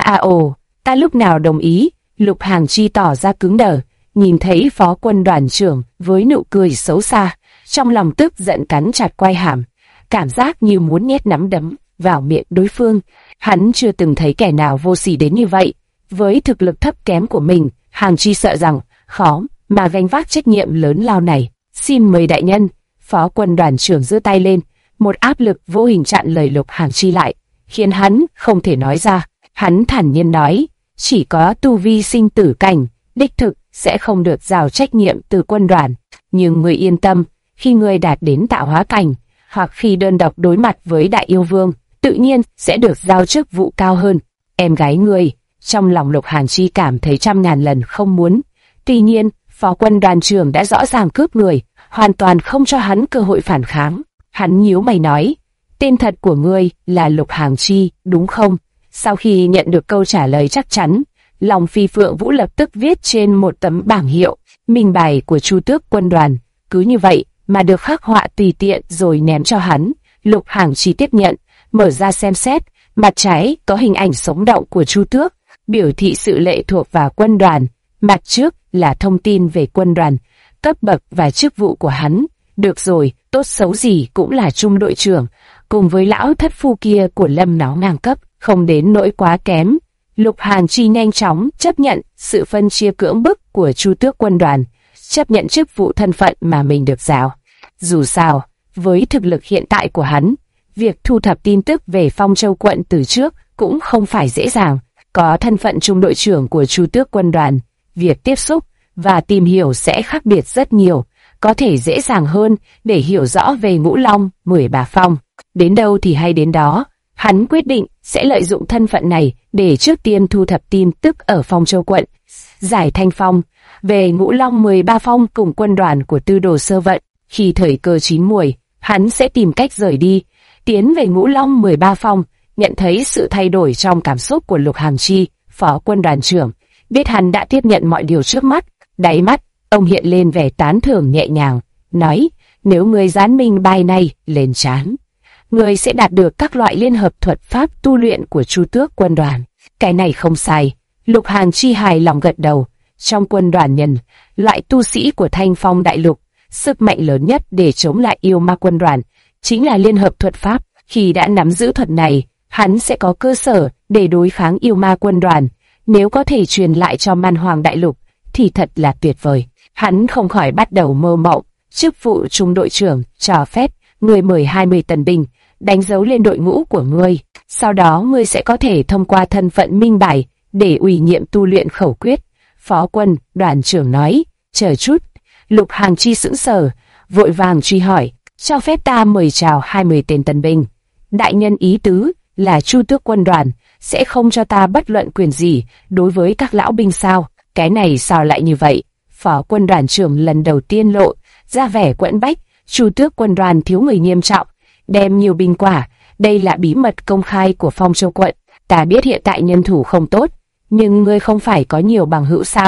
S1: Ta lúc nào đồng ý? Lục Hàng Chi tỏ ra cứng đờ, nhìn thấy phó quân đoàn trưởng với nụ cười xấu xa, trong lòng tức giận cắn chặt quai hàm, cảm giác như muốn nhét nắm đấm vào miệng đối phương. Hắn chưa từng thấy kẻ nào vô sỉ đến như vậy. Với thực lực thấp kém của mình, Hàng Chi sợ rằng khó mà gánh vác trách nhiệm lớn lao này. Xin mời đại nhân. Phó quân đoàn trưởng giơ tay lên, một áp lực vô hình chặn lời Lục Hàng Chi lại, khiến hắn không thể nói ra. Hắn thản nhiên nói, chỉ có tu vi sinh tử cảnh, đích thực sẽ không được giao trách nhiệm từ quân đoàn. Nhưng người yên tâm, khi người đạt đến tạo hóa cảnh, hoặc khi đơn độc đối mặt với đại yêu vương, tự nhiên sẽ được giao chức vụ cao hơn. Em gái người, trong lòng Lục Hàng Chi cảm thấy trăm ngàn lần không muốn. Tuy nhiên, phó quân đoàn trưởng đã rõ ràng cướp người, hoàn toàn không cho hắn cơ hội phản kháng. Hắn nhíu mày nói, tên thật của ngươi là Lục Hàng Chi, đúng không? Sau khi nhận được câu trả lời chắc chắn, lòng Phi Phượng Vũ lập tức viết trên một tấm bảng hiệu, minh bài của Chu Tước quân đoàn, cứ như vậy mà được khắc họa tùy tiện rồi ném cho hắn. Lục Hàng Chi tiếp nhận, mở ra xem xét, mặt trái có hình ảnh sống động của Chu Tước, biểu thị sự lệ thuộc vào quân đoàn, mặt trước là thông tin về quân đoàn, cấp bậc và chức vụ của hắn. Được rồi, tốt xấu gì cũng là trung đội trưởng, cùng với lão thất phu kia của Lâm nó ngang cấp, không đến nỗi quá kém. Lục Hàng Chi nhanh chóng chấp nhận sự phân chia cưỡng bức của Chu Tước quân đoàn, chấp nhận chức vụ thân phận mà mình được giao. Dù sao, với thực lực hiện tại của hắn, việc thu thập tin tức về Phong Châu quận từ trước cũng không phải dễ dàng. Có thân phận trung đội trưởng của Chu Tước quân đoàn, việc tiếp xúc và tìm hiểu sẽ khác biệt rất nhiều, có thể dễ dàng hơn để hiểu rõ về Ngũ Long, 13 Phong. Đến đâu thì hay đến đó, hắn quyết định sẽ lợi dụng thân phận này để trước tiên thu thập tin tức ở Phong Châu quận, giải thanh phong về Ngũ Long 13 Phong cùng quân đoàn của Tư Đồ Sơ Vận. Khi thời cơ chín muồi, hắn sẽ tìm cách rời đi, tiến về Ngũ Long 13 Phong. Nhận thấy sự thay đổi trong cảm xúc của Lục Hàng Chi, phó quân đoàn trưởng biết hắn đã tiếp nhận mọi điều trước mắt, đáy mắt ông hiện lên vẻ tán thưởng nhẹ nhàng, nói, nếu ngươi dán minh bài này lên trán, ngươi sẽ đạt được các loại liên hợp thuật pháp tu luyện của Chu Tước quân đoàn. Cái này không sai. Lục Hàng Chi hài lòng gật đầu. Trong quân đoàn nhân loại tu sĩ của Thanh Phong đại lục, sức mạnh lớn nhất để chống lại yêu ma quân đoàn chính là liên hợp thuật pháp. Khi đã nắm giữ thuật này, hắn sẽ có cơ sở để đối kháng yêu ma quân đoàn. Nếu có thể truyền lại cho Man Hoàng đại lục thì thật là tuyệt vời. Hắn không khỏi bắt đầu mơ mộng. Chức vụ trung đội trưởng cho phép ngươi mời 20 tần binh đánh dấu lên đội ngũ của ngươi. Sau đó ngươi sẽ có thể thông qua thân phận minh bài để ủy nhiệm tu luyện khẩu quyết. Phó quân đoàn trưởng nói, chờ chút. Lục Hàng Chi sững sờ, vội vàng truy hỏi, cho phép ta mời chào 20 tên tần binh. Đại nhân ý tứ là Chu Tước quân đoàn sẽ không cho ta bất luận quyền gì đối với các lão binh sao? Cái này sao lại như vậy? Phó quân đoàn trưởng lần đầu tiên lộ ra vẻ quẫn bách. Chu Tước quân đoàn thiếu người nghiêm trọng, đem nhiều binh quả. Đây là bí mật công khai của Phong Châu quận. Ta biết hiện tại nhân thủ không tốt, nhưng ngươi không phải có nhiều bằng hữu sao?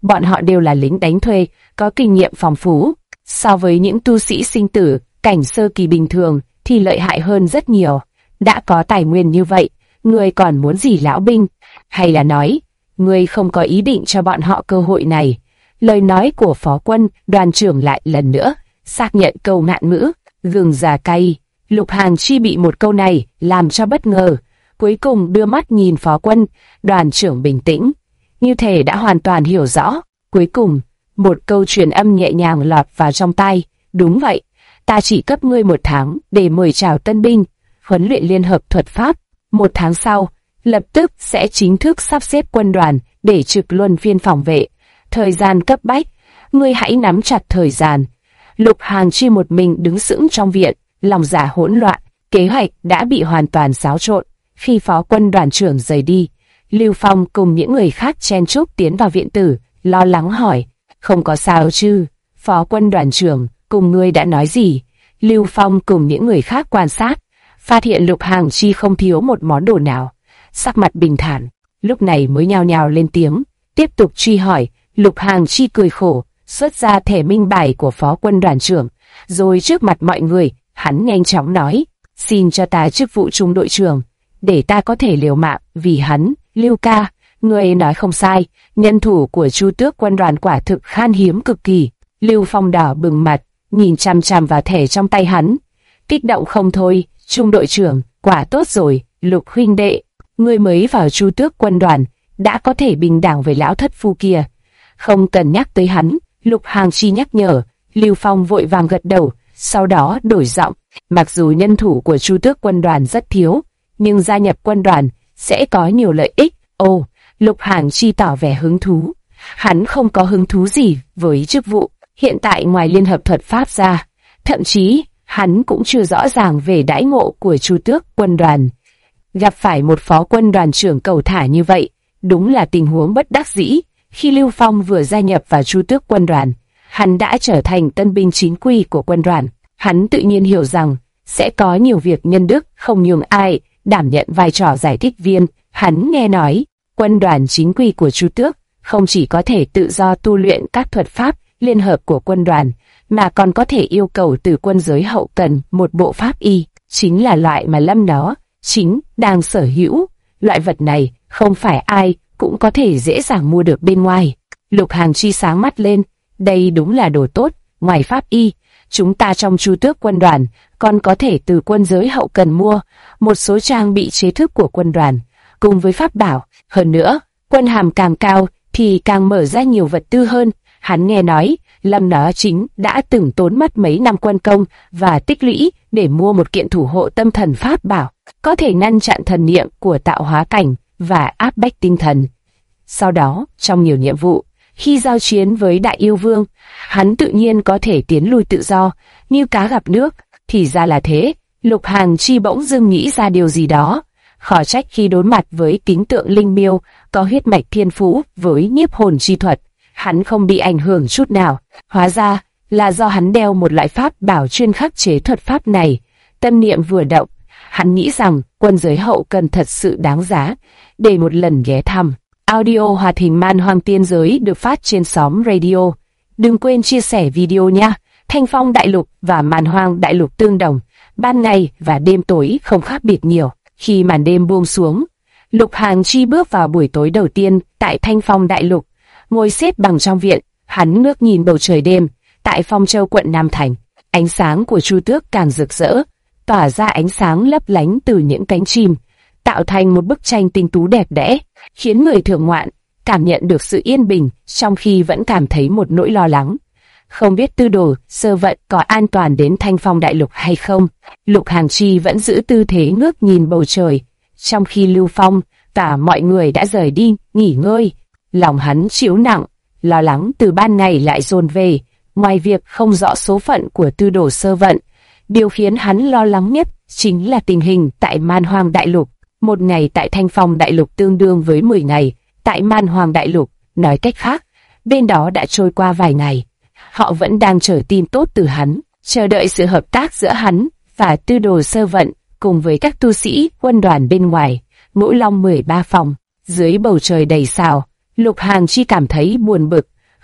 S1: bọn họ đều là lính đánh thuê, có kinh nghiệm phong phú. So với những tu sĩ sinh tử, cảnh sơ kỳ bình thường, thì lợi hại hơn rất nhiều. Đã có tài nguyên như vậy, ngươi còn muốn gì lão binh? Hay là nói, ngươi không có ý định cho bọn họ cơ hội này? Lời nói của phó quân, đoàn trưởng lại lần nữa, xác nhận câu ngạn ngữ, gừng già cay. Lục Hàng Chi bị một câu này, làm cho bất ngờ. Cuối cùng đưa mắt nhìn phó quân, đoàn trưởng bình tĩnh. Như thể đã hoàn toàn hiểu rõ. Cuối cùng, một câu truyền âm nhẹ nhàng lọt vào trong tai. Đúng vậy, ta chỉ cấp ngươi 1 tháng để mời chào tân binh, huấn luyện liên hợp thuật pháp. 1 tháng sau, lập tức sẽ chính thức sắp xếp quân đoàn để trực luân phiên phòng vệ. Thời gian cấp bách, ngươi hãy nắm chặt thời gian. Lục Hàng Chi một mình đứng sững trong viện, lòng dạ hỗn loạn, kế hoạch đã bị hoàn toàn xáo trộn. Khi phó quân đoàn trưởng rời đi, Lưu Phong cùng những người khác chen chúc tiến vào viện tử, lo lắng hỏi, không có sao chứ? Phó quân đoàn trưởng, cùng ngươi đã nói gì? Lưu Phong cùng những người khác quan sát, phát hiện Lục Hàng Chi không thiếu một món đồ nào, sắc mặt bình thản, lúc này mới nhao nhao lên tiếng, tiếp tục truy hỏi. Lục Hàng Chi cười khổ, xuất ra thẻ minh bài của phó quân đoàn trưởng, rồi trước mặt mọi người, hắn nhanh chóng nói, xin cho ta chức vụ trung đội trưởng, để ta có thể liều mạng vì hắn. Lưu ca, người nói không sai, nhân thủ của Chu Tước quân đoàn quả thực khan hiếm cực kỳ. Lưu Phong đỏ bừng mặt, nhìn chằm chằm vào thẻ trong tay hắn, kích động không thôi. Trung đội trưởng, quả tốt rồi. Lục huynh đệ, ngươi mới vào Chu Tước quân đoàn, đã có thể bình đẳng với lão thất phu kia. Không cần nhắc tới hắn, Lục Hàng Chi nhắc nhở. Lưu Phong vội vàng gật đầu, sau đó đổi giọng. Mặc dù nhân thủ của Chu Tước quân đoàn rất thiếu, nhưng gia nhập quân đoàn sẽ có nhiều lợi ích. Ồ, Lục Hàng Chi tỏ vẻ hứng thú. Hắn không có hứng thú gì với chức vụ hiện tại ngoài liên hợp thuật pháp ra. Thậm chí, hắn cũng chưa rõ ràng về đãi ngộ của Chu Tước quân đoàn. Gặp phải một phó quân đoàn trưởng cầu thả như vậy, đúng là tình huống bất đắc dĩ. Khi Lưu Phong vừa gia nhập vào Chu Tước quân đoàn, hắn đã trở thành tân binh chính quy của quân đoàn. Hắn tự nhiên hiểu rằng sẽ có nhiều việc nhân đức không nhường ai đảm nhận vai trò giải thích viên. Hắn nghe nói, quân đoàn chính quy của Chu Tước không chỉ có thể tự do tu luyện các thuật pháp liên hợp của quân đoàn, mà còn có thể yêu cầu từ quân giới hậu cần một bộ pháp y, chính là loại mà Lâm nó chính đang sở hữu. Loại vật này không phải ai cũng có thể dễ dàng mua được bên ngoài. Lục Hàng Chi sáng mắt lên, đây đúng là đồ tốt. Ngoài pháp y, chúng ta trong Chu Tước quân đoàn còn có thể từ quân giới hậu cần mua một số trang bị chế thức của quân đoàn, cùng với pháp bảo. Hơn nữa, quân hàm càng cao thì càng mở ra nhiều vật tư hơn. Hắn nghe nói, Lâm nó chính đã từng tốn mất mấy năm quân công và tích lũy để mua một kiện thủ hộ tâm thần pháp bảo, có thể ngăn chặn thần niệm của tạo hóa cảnh và áp bách tinh thần. Sau đó, trong nhiều nhiệm vụ, khi giao chiến với Đại Yêu Vương, hắn tự nhiên có thể tiến lui tự do, như cá gặp nước. Thì ra là thế. Lục Hàng Chi bỗng dưng nghĩ ra điều gì đó. Khó trách khi đối mặt với kính tượng linh miêu có huyết mạch thiên phú với nhiếp hồn chi thuật, hắn không bị ảnh hưởng chút nào. Hóa ra là do hắn đeo một loại pháp bảo chuyên khắc chế thuật pháp này. Tâm niệm vừa động, hắn nghĩ rằng quân giới hậu cần thật sự đáng giá để một lần ghé thăm. Audio hoạt hình Man Hoang Tiên Giới được phát trên xóm radio. Đừng quên chia sẻ video nha. Thanh Phong Đại Lục và Man Hoang Đại Lục tương đồng, ban ngày và đêm tối không khác biệt nhiều. Khi màn đêm buông xuống, Lục Hàng Chi bước vào buổi tối đầu tiên tại Thanh Phong Đại Lục. Ngồi xếp bằng trong viện, hắn ngước nhìn bầu trời đêm. Tại Phong Châu quận Nam Thành, ánh sáng của Chu Tước càng rực rỡ, tỏa ra ánh sáng lấp lánh từ những cánh chim, tạo thành một bức tranh tinh tú đẹp đẽ, khiến người thưởng ngoạn cảm nhận được sự yên bình, trong khi vẫn cảm thấy một nỗi lo lắng. Không biết Tư Đồ Sơ Vận có an toàn đến Thanh Phong Đại Lục hay không. Lục Hàng Chi vẫn giữ tư thế ngước nhìn bầu trời, trong khi Lưu Phong và mọi người đã rời đi nghỉ ngơi. Lòng hắn chịu nặng, lo lắng từ ban ngày lại dồn về. Ngoài việc không rõ số phận của Tư Đồ Sơ Vận, điều khiến hắn lo lắng nhất chính là tình hình tại Man Hoang Đại Lục. Một ngày tại Thanh Phong Đại Lục tương đương với 10 ngày tại Man Hoang Đại Lục. Nói cách khác, bên đó đã trôi qua vài ngày. Họ vẫn đang chờ tin tốt từ hắn, chờ đợi sự hợp tác giữa hắn và Tư Đồ Sơ Vận cùng với các tu sĩ quân đoàn bên ngoài. Ngũ Long 13 phòng, dưới bầu trời đầy sao, Lục Hàng Chi cảm thấy buồn bực.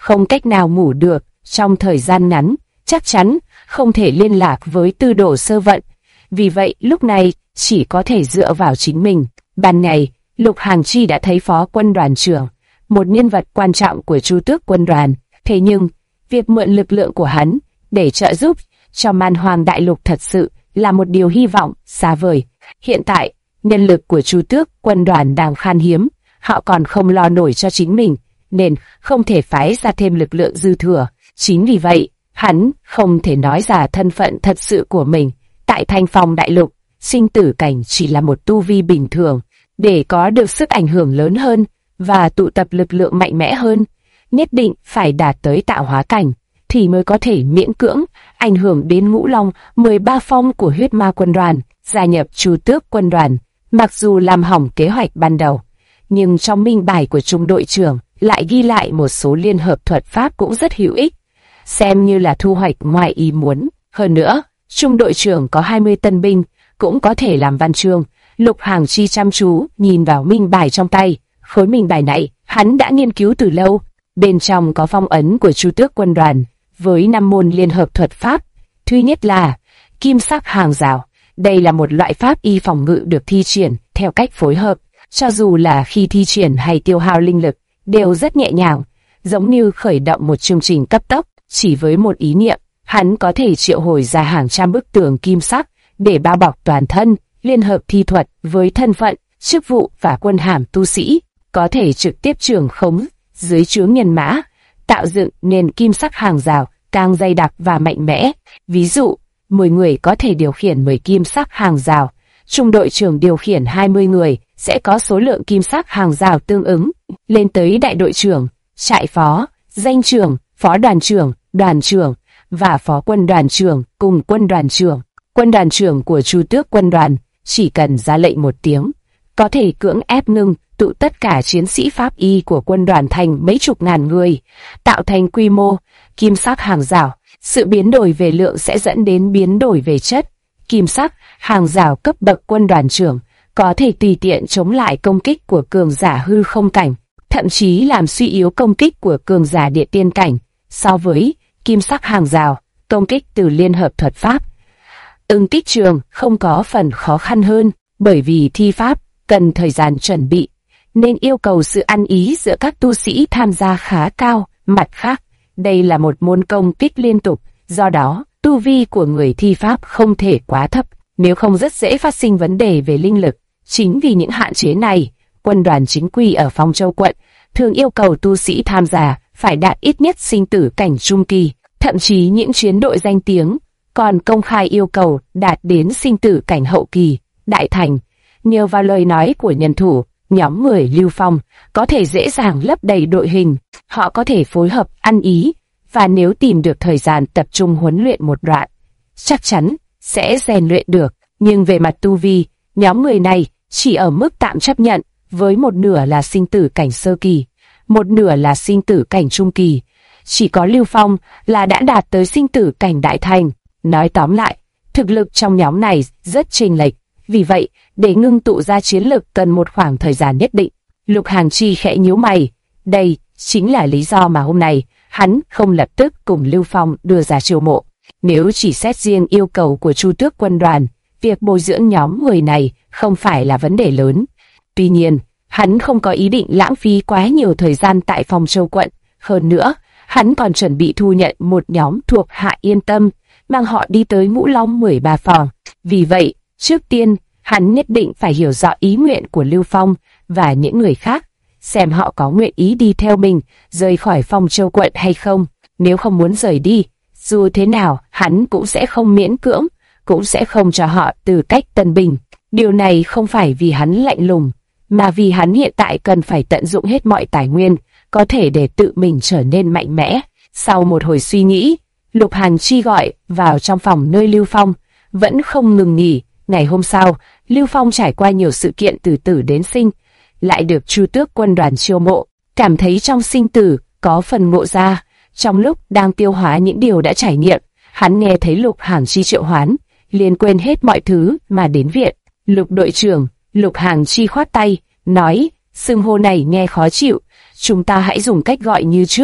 S1: không cách nào ngủ được, trong thời gian ngắn, chắc chắn không thể liên lạc với Tư Đồ Sơ Vận. Vì vậy, lúc này, chỉ có thể dựa vào chính mình. Ban ngày, Lục Hàng Chi đã thấy Phó Quân đoàn trưởng, một nhân vật quan trọng của Chu Tước Quân đoàn. Thế nhưng, việc mượn lực lượng của hắn để trợ giúp cho Man Hoang Đại Lục thật sự là một điều hy vọng xa vời. Hiện tại, nhân lực của Chu Tước Quân đoàn đang khan hiếm, họ còn không lo nổi cho chính mình, nên không thể phái ra thêm lực lượng dư thừa. Chính vì vậy, hắn không thể nói ra thân phận thật sự của mình. Tại Thanh Phong Đại Lục, sinh tử cảnh chỉ là một tu vi bình thường. Để có được sức ảnh hưởng lớn hơn và tụ tập lực lượng mạnh mẽ hơn, nhất định phải đạt tới tạo hóa cảnh, thì mới có thể miễn cưỡng ảnh hưởng đến Ngũ Long 13 phong của Huyết Ma Quân đoàn, gia nhập Chu Tước Quân đoàn. Mặc dù làm hỏng kế hoạch ban đầu, nhưng trong minh bài của trung đội trưởng lại ghi lại một số liên hợp thuật pháp cũng rất hữu ích, xem như là thu hoạch ngoài ý muốn. Hơn nữa, trung đội trưởng có 20 tân binh, cũng có thể làm văn chương. Lục Hàng Chi chăm chú nhìn vào minh bài trong tay. Khối minh bài này hắn đã nghiên cứu từ lâu. Bên trong có phong ấn của Chu Tước Quân đoàn với 5 môn liên hợp thuật pháp. Thứ nhất là Kim Sắc Hàng Rào. Đây là một loại pháp y phòng ngự được thi triển theo cách phối hợp. Cho dù là khi thi triển hay tiêu hao linh lực, đều rất nhẹ nhàng, giống như khởi động một chương trình cấp tốc. Chỉ với một ý niệm, hắn có thể triệu hồi ra hàng trăm bức tường kim sắc để bao bọc toàn thân. Liên hợp thi thuật với thân phận, chức vụ và quân hàm tu sĩ, có thể trực tiếp trưởng khống dưới trướng nhân mã, tạo dựng nên kim sắc hàng rào càng dày đặc và mạnh mẽ. Ví dụ, 10 người có thể điều khiển 10 kim sắc hàng rào, trung đội trưởng điều khiển 20 người sẽ có số lượng kim sắc hàng rào tương ứng, lên tới đại đội trưởng, trại phó, danh trưởng, phó đoàn trưởng và phó quân đoàn trưởng cùng quân đoàn trưởng. Quân đoàn trưởng của Chu Tước Quân đoàn chỉ cần ra lệnh một tiếng, có thể cưỡng ép ngưng tụ tất cả chiến sĩ pháp y của quân đoàn thành mấy chục ngàn người, tạo thành quy mô kim sắc hàng rào. Sự biến đổi về lượng sẽ dẫn đến biến đổi về chất. Kim sắc hàng rào cấp bậc quân đoàn trưởng có thể tùy tiện chống lại công kích của cường giả hư không cảnh, thậm chí làm suy yếu công kích của cường giả địa tiên cảnh. So với kim sắc hàng rào, công kích từ liên hợp thuật pháp, ứng kích trường không có phần khó khăn hơn, bởi vì thi pháp cần thời gian chuẩn bị, nên yêu cầu sự ăn ý giữa các tu sĩ tham gia khá cao. Mặt khác, đây là một môn công kích liên tục, do đó tu vi của người thi pháp không thể quá thấp, nếu không rất dễ phát sinh vấn đề về linh lực. Chính vì những hạn chế này, quân đoàn chính quy ở Phong Châu quận thường yêu cầu tu sĩ tham gia phải đạt ít nhất sinh tử cảnh trung kỳ, thậm chí những chiến đội danh tiếng còn công khai yêu cầu đạt đến sinh tử cảnh hậu kỳ. Đại thành, nhờ vào lời nói của nhân thủ, nhóm người Lưu Phong có thể dễ dàng lấp đầy đội hình. Họ có thể phối hợp ăn ý, và nếu tìm được thời gian tập trung huấn luyện một đoạn, chắc chắn sẽ rèn luyện được. Nhưng về mặt tu vi, nhóm người này chỉ ở mức tạm chấp nhận, với một nửa là sinh tử cảnh sơ kỳ, một nửa là sinh tử cảnh trung kỳ. Chỉ có Lưu Phong là đã đạt tới sinh tử cảnh đại thành. Nói tóm lại, thực lực trong nhóm này rất chênh lệch. Vì vậy, để ngưng tụ ra chiến lực cần một khoảng thời gian nhất định. Lục Hàng Chi khẽ nhíu mày. Đây chính là lý do mà hôm nay hắn không lập tức cùng Lưu Phong đưa ra chiêu mộ. Nếu chỉ xét riêng yêu cầu của Chu Tước Quân đoàn, việc bồi dưỡng nhóm người này không phải là vấn đề lớn. Tuy nhiên, hắn không có ý định lãng phí quá nhiều thời gian tại Phong Châu quận. Hơn nữa, hắn còn chuẩn bị thu nhận một nhóm thuộc Hạ Yên Tâm, mang họ đi tới Ngũ Long 13 phòng. Vì vậy, trước tiên, hắn nhất định phải hiểu rõ ý nguyện của Lưu Phong và những người khác, xem họ có nguyện ý đi theo mình rời khỏi Phong Châu quận hay không. Nếu không muốn rời đi, dù thế nào hắn cũng sẽ không miễn cưỡng, cũng sẽ không cho họ tư cách tân binh. Điều này không phải vì hắn lạnh lùng, mà vì hắn hiện tại cần phải tận dụng hết mọi tài nguyên có thể để tự mình trở nên mạnh mẽ. Sau một hồi suy nghĩ, Lục Hàng Chi gọi vào trong phòng nơi Lưu Phong vẫn không ngừng nghỉ. Ngày hôm sau, Lưu Phong trải qua nhiều sự kiện từ tử đến sinh, lại được Chu Tước Quân đoàn chiêu mộ, cảm thấy trong sinh tử có phần ngộ ra. Trong lúc đang tiêu hóa những điều đã trải nghiệm, hắn nghe thấy Lục Hàng Chi triệu hoán, liền quên hết mọi thứ mà đến viện. Lục đội trưởng. Lục Hàng Chi khoát tay, nói, xưng hô này nghe khó chịu, chúng ta hãy dùng cách gọi như trước.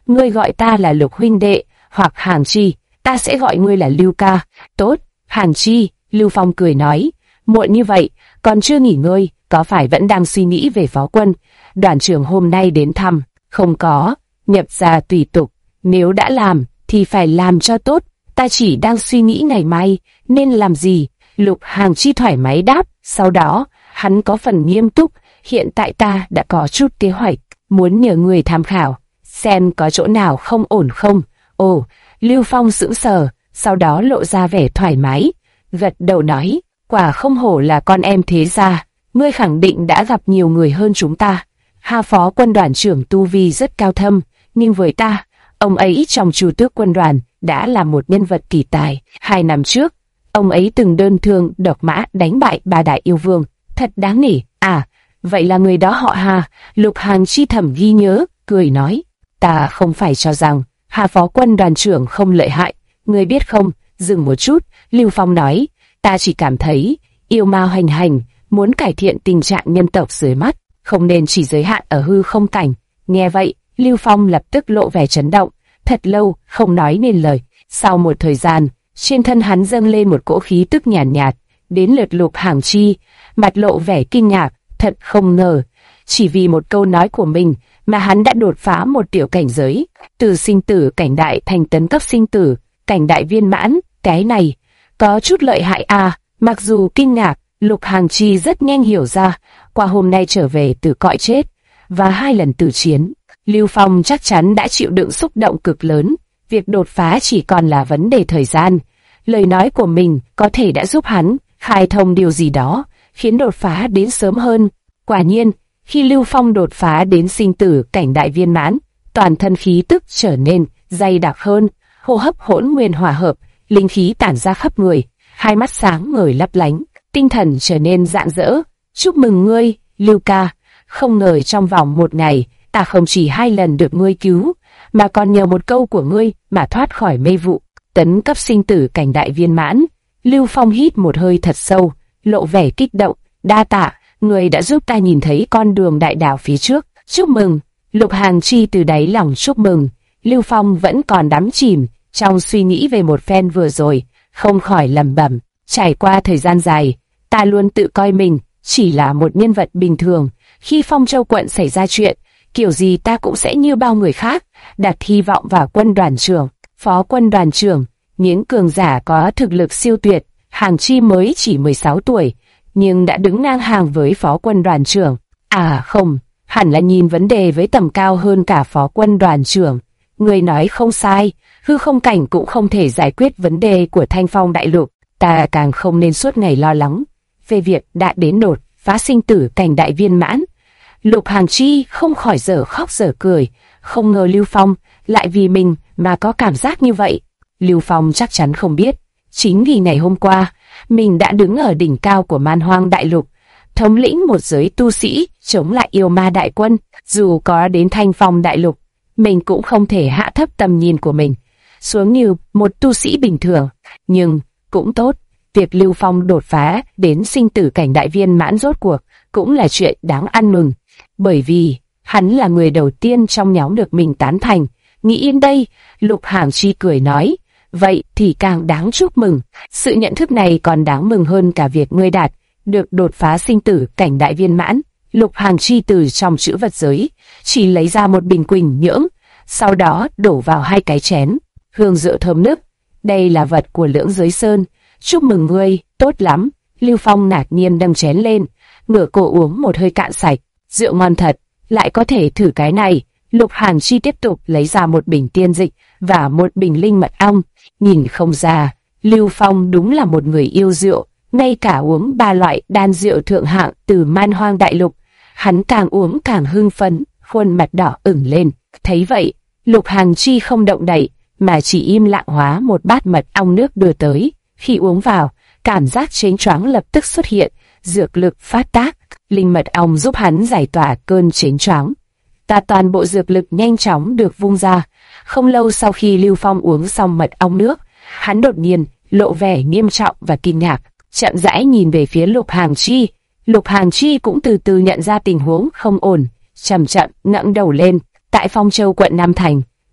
S1: ngươi gọi ta là Lục huynh đệ, hoặc Hàng Chi, ta sẽ gọi ngươi là Lưu ca. Tốt, Hàng Chi, Lưu Phong cười nói, muộn như vậy, còn chưa nghỉ ngơi, có phải vẫn đang suy nghĩ về Phó Quân, đoàn trưởng hôm nay đến thăm? Không có, nhập gia tùy tục, nếu đã làm, thì phải làm cho tốt, ta chỉ đang suy nghĩ ngày mai, nên làm gì? Lục Hàng Chi thoải mái đáp, sau đó, hắn có phần nghiêm túc, hiện tại ta đã có chút kế hoạch, muốn nhờ người tham khảo, xem có chỗ nào không ổn không. Ồ, Lưu Phong sững sờ, sau đó lộ ra vẻ thoải mái, gật đầu nói, quả không hổ là con em thế gia, ngươi khẳng định đã gặp nhiều người hơn chúng ta. Hà Phó Quân đoàn trưởng tu vi rất cao thâm, nhưng với ta, ông ấy trong Chu Tước Quân đoàn đã là một nhân vật kỳ tài. 2 năm trước, ông ấy từng đơn thương độc mã đánh bại 3 đại yêu vương, thật đáng nể. À, vậy là người đó họ Hà. Lục Hàng Chi thầm ghi nhớ, cười nói, ta không phải cho rằng Hà Phó Quân đoàn trưởng không lợi hại, ngươi biết không? Dừng một chút, Lưu Phong nói, ta chỉ cảm thấy yêu ma hoành hành, muốn cải thiện tình trạng nhân tộc dưới mắt, không nên chỉ giới hạn ở hư không cảnh. Nghe vậy, Lưu Phong lập tức lộ vẻ chấn động, thật lâu không nói nên lời. Sau một thời gian, trên thân hắn dâng lên một cỗ khí tức nhàn nhạt, đến lượt Lục Hàng Chi, mặt lộ vẻ kinh ngạc, thật không ngờ, chỉ vì một câu nói của mình mà hắn đã đột phá một tiểu cảnh giới, từ sinh tử cảnh đại thành tấn cấp sinh tử cảnh đại viên mãn. Cái này có chút lợi hại à? Mặc dù kinh ngạc, Lục Hàng Chi rất nhanh hiểu ra, qua hôm nay trở về từ cõi chết và 2 lần tử chiến, Lưu Phong chắc chắn đã chịu đựng xúc động cực lớn, việc đột phá chỉ còn là vấn đề thời gian. Lời nói của mình có thể đã giúp hắn khai thông điều gì đó, khiến đột phá đến sớm hơn. Quả nhiên, khi Lưu Phong đột phá đến sinh tử cảnh đại viên mãn, toàn thân khí tức trở nên dày đặc hơn, hô hấp hỗn nguyên hòa hợp, linh khí tản ra khắp người, hai mắt sáng ngời lấp lánh, tinh thần trở nên rạng rỡ. Chúc mừng ngươi, Lưu ca, không ngờ trong vòng 1 ngày, ta không chỉ 2 lần được ngươi cứu, mà còn nhờ một câu của ngươi mà thoát khỏi mê vụ, tấn cấp sinh tử cảnh đại viên mãn. Lưu Phong hít một hơi thật sâu, lộ vẻ kích động, đa tạ, ngươi đã giúp ta nhìn thấy con đường đại đạo phía trước. Chúc mừng. Lục Hàng Chi từ đáy lòng chúc mừng. Lưu Phong vẫn còn đắm chìm trong suy nghĩ về một phen vừa rồi, không khỏi lẩm bẩm, trải qua thời gian dài, ta luôn tự coi mình chỉ là một nhân vật bình thường. Khi Phong Châu quận xảy ra chuyện, kiểu gì ta cũng sẽ như bao người khác, đặt hy vọng vào quân đoàn trưởng, phó quân đoàn trưởng, những cường giả có thực lực siêu tuyệt. Hàng Chi mới chỉ 16 tuổi, nhưng đã đứng ngang hàng với phó quân đoàn trưởng. À không, hẳn là nhìn vấn đề với tầm cao hơn cả phó quân đoàn trưởng. Người nói không sai, hư không cảnh cũng không thể giải quyết vấn đề của Thanh Phong đại lục. Ta càng không nên suốt ngày lo lắng về việc đã đến đột phá sinh tử cảnh đại viên mãn. Lục Hàng Chi không khỏi dở khóc dở cười, không ngờ Lưu Phong lại vì mình mà có cảm giác như vậy. Lưu Phong chắc chắn không biết, chính vì ngày hôm qua, mình đã đứng ở đỉnh cao của Man Hoang đại lục, thống lĩnh một giới tu sĩ chống lại yêu ma đại quân. Dù có đến Thanh Phong đại lục, mình cũng không thể hạ thấp tầm nhìn của mình xuống như một tu sĩ bình thường. Nhưng cũng tốt, việc Lưu Phong đột phá đến sinh tử cảnh đại viên mãn rốt cuộc cũng là chuyện đáng ăn mừng, bởi vì hắn là người đầu tiên trong nhóm được mình tán thành. Nghĩ yên đây, Lục Hàng Chi cười nói, vậy thì càng đáng chúc mừng. Sự nhận thức này còn đáng mừng hơn cả việc ngươi đạt được đột phá sinh tử cảnh đại viên mãn. Lục Hàng Chi từ trong trữ vật giới chỉ lấy ra một bình quỳnh nhưỡng, sau đó đổ vào 2 cái chén, hương rượu thơm nức. Đây là vật của Lưỡng Giới Sơn. Chúc mừng ngươi, tốt lắm. Lưu Phong ngạc nhiên nâng chén lên, ngửa cổ uống một hơi cạn sạch. Rượu ngon thật, lại có thể thử cái này. Lục Hàng Chi tiếp tục lấy ra một bình tiên dịch và một bình linh mật ong. Nhìn không ra, Lưu Phong đúng là một người yêu rượu, ngay cả uống 3 loại đan rượu thượng hạng từ Man Hoang đại lục, hắn càng uống càng hưng phấn, khuôn mặt đỏ ửng lên. Thấy vậy, Lục Hàng Chi không động đậy, mà chỉ im lặng hóa một bát mật ong nước đưa tới. Khi uống vào, cảm giác chênh choáng lập tức xuất hiện, dược lực phát tác, linh mật ong giúp hắn giải tỏa cơn chênh choáng. Toàn bộ dược lực nhanh chóng được vung ra. Không lâu sau khi Lưu Phong uống xong mật ong nước, hắn đột nhiên lộ vẻ nghiêm trọng và kinh ngạc, chậm rãi nhìn về phía Lục Hàng Chi. Lục Hàng Chi cũng từ từ nhận ra tình huống không ổn, chậm chậm ngẩng đầu lên. Tại Phong Châu quận Nam Thành,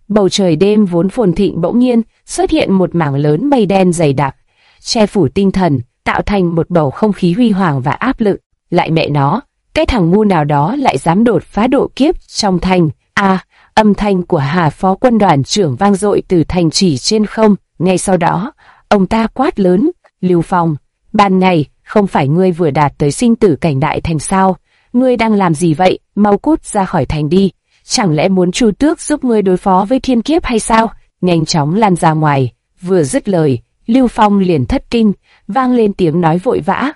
S1: Bầu trời đêm vốn phồn thịnh bỗng nhiên xuất hiện một mảng lớn mây đen dày đặc, che phủ tinh thần, tạo thành một bầu không khí huy hoàng và áp lực. Lại mẹ nó, cái thằng ngu nào đó lại dám đột phá độ kiếp trong thành. Âm thanh của Hà Phó Quân đoàn trưởng vang dội từ thành trì trên không. Ngay sau đó, ông ta quát lớn, Lưu Phong, ban ngày không phải ngươi vừa đạt tới sinh tử cảnh đại thành sao? Ngươi đang làm gì vậy? Mau cút ra khỏi thành đi. Chẳng lẽ muốn Chu Tước giúp ngươi đối phó với thiên kiếp hay sao? Nhanh chóng lan ra ngoài. Vừa dứt lời, Lưu Phong liền thất kinh, vang lên tiếng nói vội vã,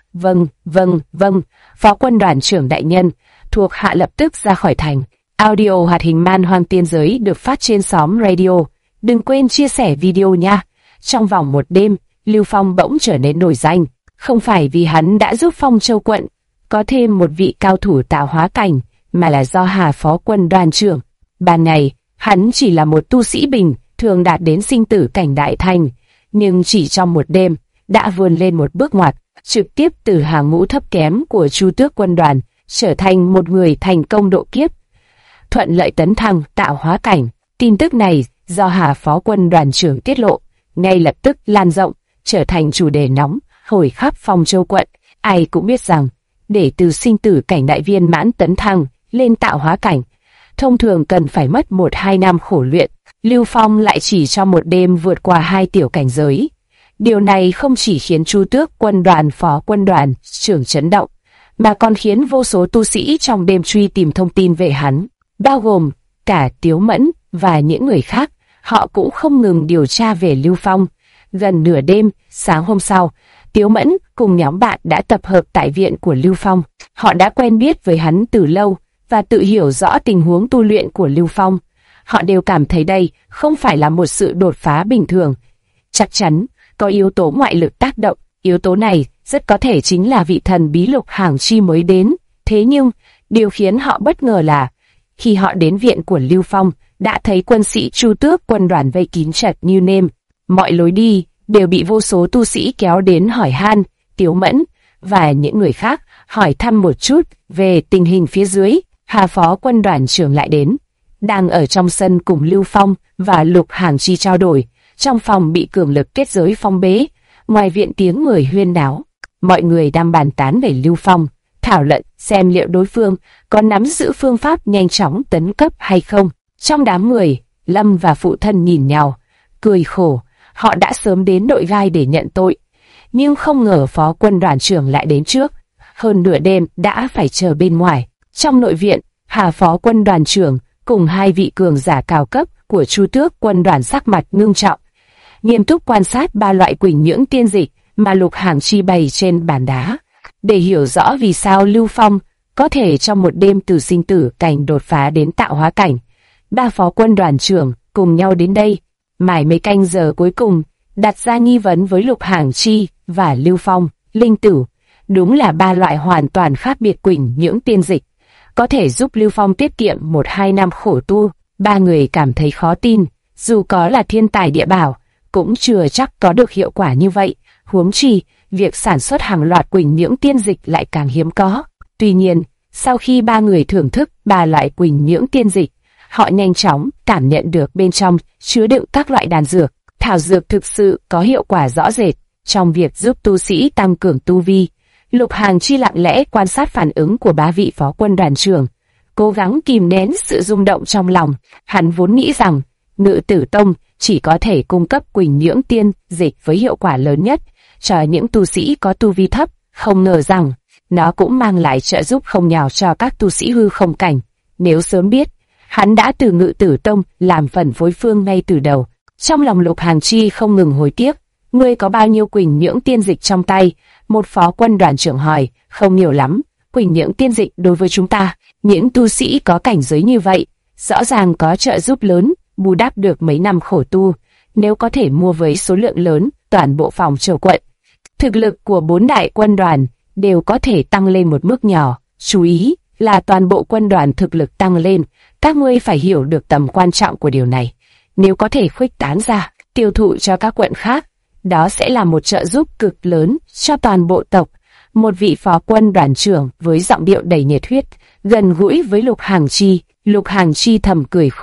S1: vâng, Phó Quân đoàn trưởng đại nhân. Thuộc hạ lập tức ra khỏi thành. Audio hoạt hình Man Hoang Tiên Giới được phát trên xóm radio. Đừng quên chia sẻ video nha. Trong vòng một đêm, Lưu Phong bỗng trở nên nổi danh. Không phải vì hắn đã giúp Phong Châu quận có thêm một vị cao thủ tạo hóa cảnh, mà là do Hà Phó Quân đoàn trưởng. Ban ngày, hắn chỉ là một tu sĩ bình, thường đạt đến sinh tử cảnh đại thành, nhưng chỉ trong một đêm, đã vươn lên một bước ngoặt, trực tiếp từ hàng ngũ thấp kém của Chu Tước Quân đoàn, trở thành một người thành công độ kiếp, thuận lợi tấn thăng tạo hóa cảnh. Tin tức này do Hà Phó Quân đoàn trưởng tiết lộ, ngay lập tức lan rộng, trở thành chủ đề nóng hổi khắp Phong Châu quận. Ai cũng biết rằng, để từ sinh tử cảnh đại viên mãn tấn thăng lên tạo hóa cảnh, thông thường cần phải mất 1-2 năm khổ luyện. Lưu Phong lại chỉ trong một đêm vượt qua 2 tiểu cảnh giới. Điều này không chỉ khiến Chu Tước Quân đoàn Phó Quân đoàn trưởng chấn động, mà còn khiến vô số tu sĩ trong đêm truy tìm thông tin về hắn, bao gồm cả Tiếu Mẫn và những người khác. Họ cũng không ngừng điều tra về Lưu Phong. Gần nửa đêm, sáng hôm sau, Tiếu Mẫn cùng nhóm bạn đã tập hợp tại viện của Lưu Phong. Họ đã quen biết với hắn từ lâu và tự hiểu rõ tình huống tu luyện của Lưu Phong. Họ đều cảm thấy đây không phải là một sự đột phá bình thường. Chắc chắn có yếu tố ngoại lực tác động. Yếu tố này rất có thể chính là vị thần bí Lục Hàng Chi mới đến. Thế nhưng, điều khiến họ bất ngờ là khi họ đến viện của Lưu Phong, đã thấy quân sĩ Chu Tước Quân đoàn vây kín chặt như nêm. Mọi lối đi đều bị vô số tu sĩ kéo đến hỏi han. Tiếu Mẫn và những người khác hỏi thăm một chút về tình hình phía dưới. Hà Phó Quân đoàn trưởng lại đến, đang ở trong sân cùng Lưu Phong và Lục Hàng Chi trao đổi. Trong phòng bị cường lực kết giới phong bế, ngoài viện tiếng người huyên náo. Mọi người đang bàn tán về Lưu Phong, thảo luận xem liệu đối phương có nắm giữ phương pháp nhanh chóng tấn cấp hay không. Trong đám người, Lâm và phụ thân nhìn nhau, cười khổ. Họ đã sớm đến đội gai để nhận tội, nhưng không ngờ Phó Quân đoàn trưởng lại đến trước. Hơn nửa đêm đã phải chờ bên ngoài. Trong nội viện, Hà Phó Quân đoàn trưởng cùng 2 vị cường giả cao cấp của Chu Tước Quân đoàn sắc mặt ngưng trọng, nghiêm túc quan sát 3 loại quỳnh nhưỡng tiên dịch mà Lục Hàng Chi bày trên bàn đá, để hiểu rõ vì sao Lưu Phong có thể trong một đêm từ sinh tử cảnh đột phá đến tạo hóa cảnh. 3 phó quân đoàn trưởng cùng nhau đến đây, mãi mấy canh giờ cuối cùng đặt ra nghi vấn với Lục Hàng Chi và Lưu Phong. Linh tử, đúng là 3 loại hoàn toàn khác biệt quỳnh nhưỡng tiên dịch, có thể giúp Lưu Phong tiết kiệm 1-2 năm khổ tu. 3 người cảm thấy khó tin, dù có là thiên tài địa bảo, cũng chưa chắc có được hiệu quả như vậy. Huống chi, việc sản xuất hàng loạt quỳnh nhưỡng tiên dịch lại càng hiếm có. Tuy nhiên, sau khi 3 người thưởng thức 3 loại quỳnh nhưỡng tiên dịch, họ nhanh chóng cảm nhận được bên trong chứa đựng các loại đan dược, thảo dược thực sự có hiệu quả rõ rệt trong việc giúp tu sĩ tăng cường tu vi. Lục Hàng Chi lặng lẽ quan sát phản ứng của 3 vị phó quân đoàn trưởng, cố gắng kìm nén sự rung động trong lòng. Hắn vốn nghĩ rằng Ngự Tử Tông chỉ có thể cung cấp quỳnh nhưỡng tiên dịch với hiệu quả lớn nhất cho những tu sĩ có tu vi thấp, không ngờ rằng nó cũng mang lại trợ giúp không nhỏ cho các tu sĩ hư không cảnh. Nếu sớm biết, hắn đã từ Ngự Tử Tông làm phần phối phương ngay từ đầu. Trong lòng Lục Hàng Chi không ngừng hối tiếc. Ngươi có bao nhiêu quỳnh nhưỡng tiên dịch trong tay? Một phó quân đoàn trưởng hỏi. Không nhiều lắm. Quỳnh nhưỡng tiên dịch đối với chúng ta, những tu sĩ có cảnh giới như vậy, rõ ràng có trợ giúp lớn, bù đắp được mấy năm khổ tu. Nếu có thể mua với số lượng lớn, toàn bộ Phong Châu quận, thực lực của 4 đại quân đoàn đều có thể tăng lên một mức nhỏ. Chú ý là toàn bộ quân đoàn thực lực tăng lên, các ngươi phải hiểu được tầm quan trọng của điều này. Nếu có thể khuếch tán ra, tiêu thụ cho các quận khác, đó sẽ là một trợ giúp cực lớn cho toàn bộ tộc. Một vị phó quân đoàn trưởng với giọng điệu đầy nhiệt huyết, gần gũi với Lục Hàng Chi. Lục Hàng Chi thầm cười khổ,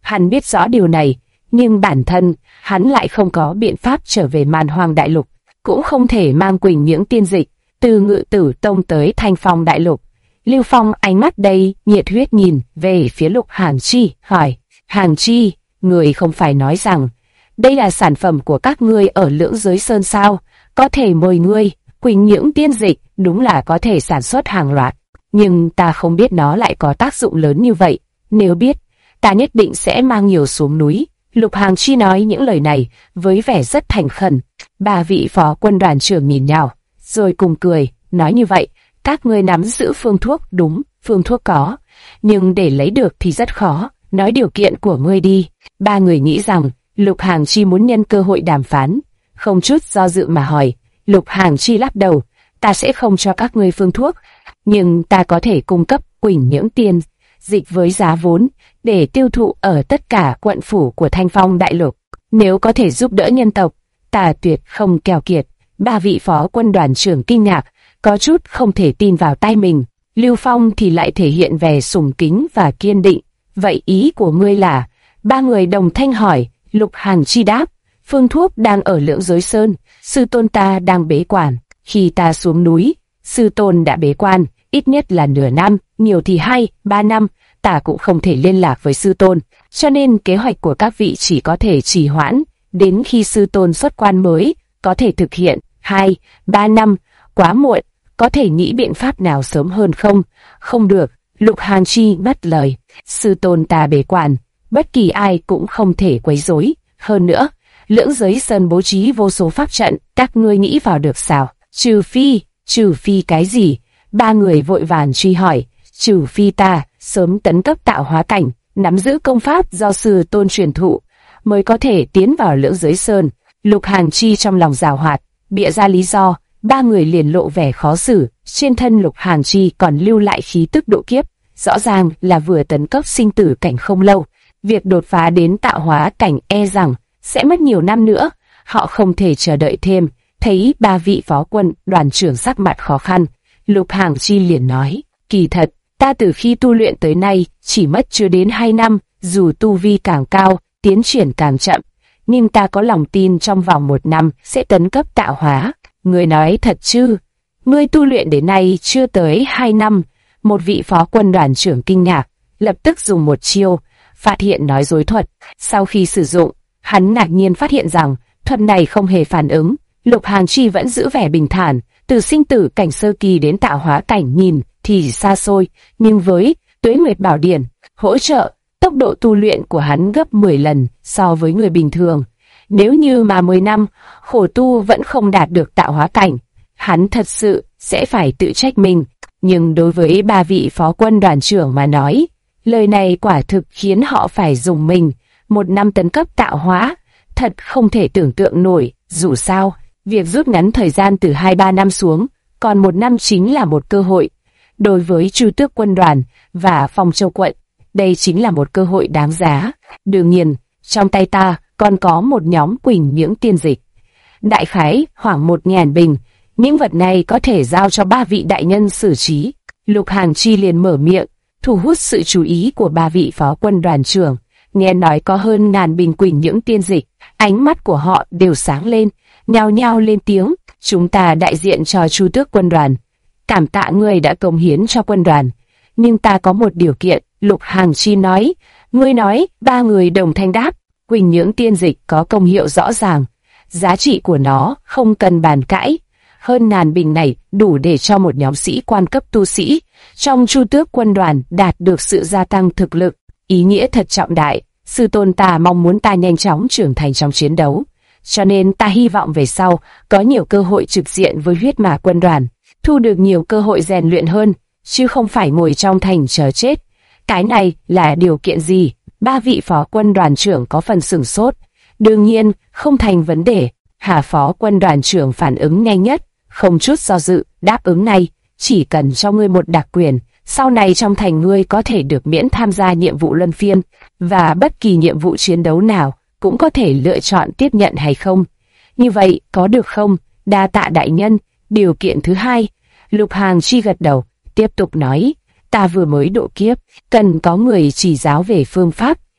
S1: Hắn biết rõ điều này, nhưng bản thân hắn lại không có biện pháp trở về Man Hoang Đại Lục, cũng không thể mang Quỳnh Nhưỡng tiên dịch từ Ngự Tử Tông tới Thanh Phong Đại Lục. Lưu Phong ánh mắt đầy nhiệt huyết nhìn về phía Lục Hàng Chi, hỏi: Hàng Chi, người không phải nói rằng đây là sản phẩm của các ngươi ở Lưỡng Giới Sơn sao? Có thể mời ngươi. Quỳnh Nhưỡng tiên dịch đúng là có thể sản xuất hàng loạt, nhưng ta không biết nó lại có tác dụng lớn như vậy. Nếu biết, ta nhất định sẽ mang nhiều xuống núi. Lục Hàng Chi nói những lời này với vẻ rất thành khẩn. Ba vị phó quân đoàn trưởng nhìn nhau, rồi cùng cười, nói: như vậy, các ngươi nắm giữ phương thuốc. Đúng, phương thuốc có, nhưng để lấy được thì rất khó. Nói điều kiện của ngươi đi. Ba người nghĩ rằng Lục Hàng Chi muốn nhân cơ hội đàm phán, không chút do dự mà hỏi. Lục Hàng Chi lắc đầu: ta sẽ không cho các ngươi phương thuốc, nhưng ta có thể cung cấp Quỳnh Nhưỡng tiên dịch với giá vốn để tiêu thụ ở tất cả quận phủ của Thanh Phong Đại Lục. Nếu có thể giúp đỡ nhân tộc, ta tuyệt không keo kiệt. Ba vị phó quân đoàn trưởng kinh ngạc, có chút không thể tin vào tai mình. Lưu Phong thì lại thể hiện vẻ sùng kính và kiên định. Vậy ý của ngươi là? Ba người đồng thanh hỏi. Lục Hàng Chi đáp: phương thuốc đang ở Lưỡng Giới Sơn, sư tôn ta đang bế quan. Khi ta xuống núi, sư tôn đã bế quan, ít nhất là nửa năm, nhiều thì 2-3 năm, ta cũng không thể liên lạc với sư tôn, cho nên kế hoạch của các vị chỉ có thể trì hoãn, đến khi sư tôn xuất quan mới có thể thực hiện. 2-3 năm, quá muộn, có thể nghĩ biện pháp nào sớm hơn không? Không được. Lục Hàng Chi ngắt lời: sư tôn ta bế quan, bất kỳ ai cũng không thể quấy rối. Hơn nữa, Lưỡng Giới Sơn bố trí vô số pháp trận, các ngươi nghĩ vào được sao? Trừ phi cái gì? Ba người vội vàng truy hỏi. Trừ phi ta sớm tấn cấp tạo hóa cảnh, nắm giữ công pháp do sư tôn truyền thụ, mới có thể tiến vào Lưỡng Giới Sơn. Lục Hàng Chi trong lòng giàu hoạt, bịa ra lý do. Ba người liền lộ vẻ khó xử. Trên thân Lục Hàng Chi còn lưu lại khí tức độ kiếp, rõ ràng là vừa tấn cấp sinh tử cảnh không lâu. Việc đột phá đến tạo hóa cảnh e rằng sẽ mất nhiều năm nữa, họ không thể chờ đợi thêm. Thấy ba vị phó quân đoàn trưởng sắc mặt khó khăn, Lục Hàng Chi liền nói: kỳ thật, ta từ khi tu luyện tới nay chỉ mất chưa đến 2 năm, dù tu vi càng cao, tiến triển càng chậm, nhưng ta có lòng tin trong vòng 1 năm sẽ tấn cấp tạo hóa. Ngươi nói thật chứ? Ngươi tu luyện đến nay chưa tới 2 năm. Một vị phó quân đoàn trưởng kinh ngạc, lập tức dùng một chiêu phát hiện nói dối thuật. Sau khi sử dụng, hắn ngạc nhiên phát hiện rằng thuật này không hề phản ứng. Lục Hàng Chi vẫn giữ vẻ bình thản, từ sinh tử cảnh sơ kỳ đến tạo hóa cảnh nhìn thì xa xôi, nhưng với Tuế Nguyệt Bảo Điển hỗ trợ, tốc độ tu luyện của hắn gấp 10 lần so với người bình thường. Nếu như mà 10 năm khổ tu vẫn không đạt được tạo hóa cảnh, hắn thật sự sẽ phải tự trách mình. Nhưng đối với ba vị phó quân đoàn trưởng mà nói, lời này quả thực khiến họ phải dùng mình. 1 năm tấn cấp tạo hóa, thật không thể tưởng tượng nổi. Dù sao, việc rút ngắn thời gian từ 2-3 năm xuống, còn 1 năm chính là một cơ hội. Đối với Chu Tước quân đoàn và Phong Châu quận, đây chính là một cơ hội đáng giá. Đương nhiên, trong tay ta còn có một nhóm Quỳnh Nhưỡng tiên dịch. Đại khái khoảng 1.000 bình, những vật này có thể giao cho ba vị đại nhân xử trí. Lục Hàng Chi liền mở miệng, thu hút sự chú ý của ba vị phó quân đoàn trưởng. Nghe nói có hơn 1.000 bình Quỳnh Nhưỡng tiên dịch, ánh mắt của họ đều sáng lên, nhao nhao lên tiếng: chúng ta đại diện cho Chu Tước quân đoàn, cảm tạ người đã cống hiến cho quân đoàn, nhưng ta có một điều kiện. Lục Hàng Chi nói. Ngươi nói? Ba người đồng thanh đáp. Quỳnh Nhưỡng tiên dịch có công hiệu rõ ràng, giá trị của nó không cần bàn cãi. Hơn 1.000 bình này đủ để cho một nhóm sĩ quan cấp tu sĩ trong Chu Tước quân đoàn đạt được sự gia tăng thực lực. Ý nghĩa thật trọng đại. Sư tôn ta mong muốn ta nhanh chóng trưởng thành trong chiến đấu, cho nên ta hy vọng về sau có nhiều cơ hội trực diện với huyết mã quân đoàn, thu được nhiều cơ hội rèn luyện hơn, chứ không phải ngồi trong thành chờ chết. Cái này là điều kiện gì? Ba vị phó quân đoàn trưởng có phần sửng sốt. Đương nhiên, không thành vấn đề. Hà phó quân đoàn trưởng phản ứng nhanh nhất, không chút do dự, đáp ứng này. Chỉ cần cho ngươi một đặc quyền, sau này trong thành ngươi có thể được miễn tham gia nhiệm vụ luân phiên, và bất kỳ nhiệm vụ chiến đấu nào cũng có thể lựa chọn tiếp nhận hay không. Như vậy, có được không? Đa tạ đại nhân. Điều kiện thứ hai. Lục Hàng Chi gật đầu, tiếp tục nói: ta vừa mới độ kiếp, cần có người chỉ giáo về phương pháp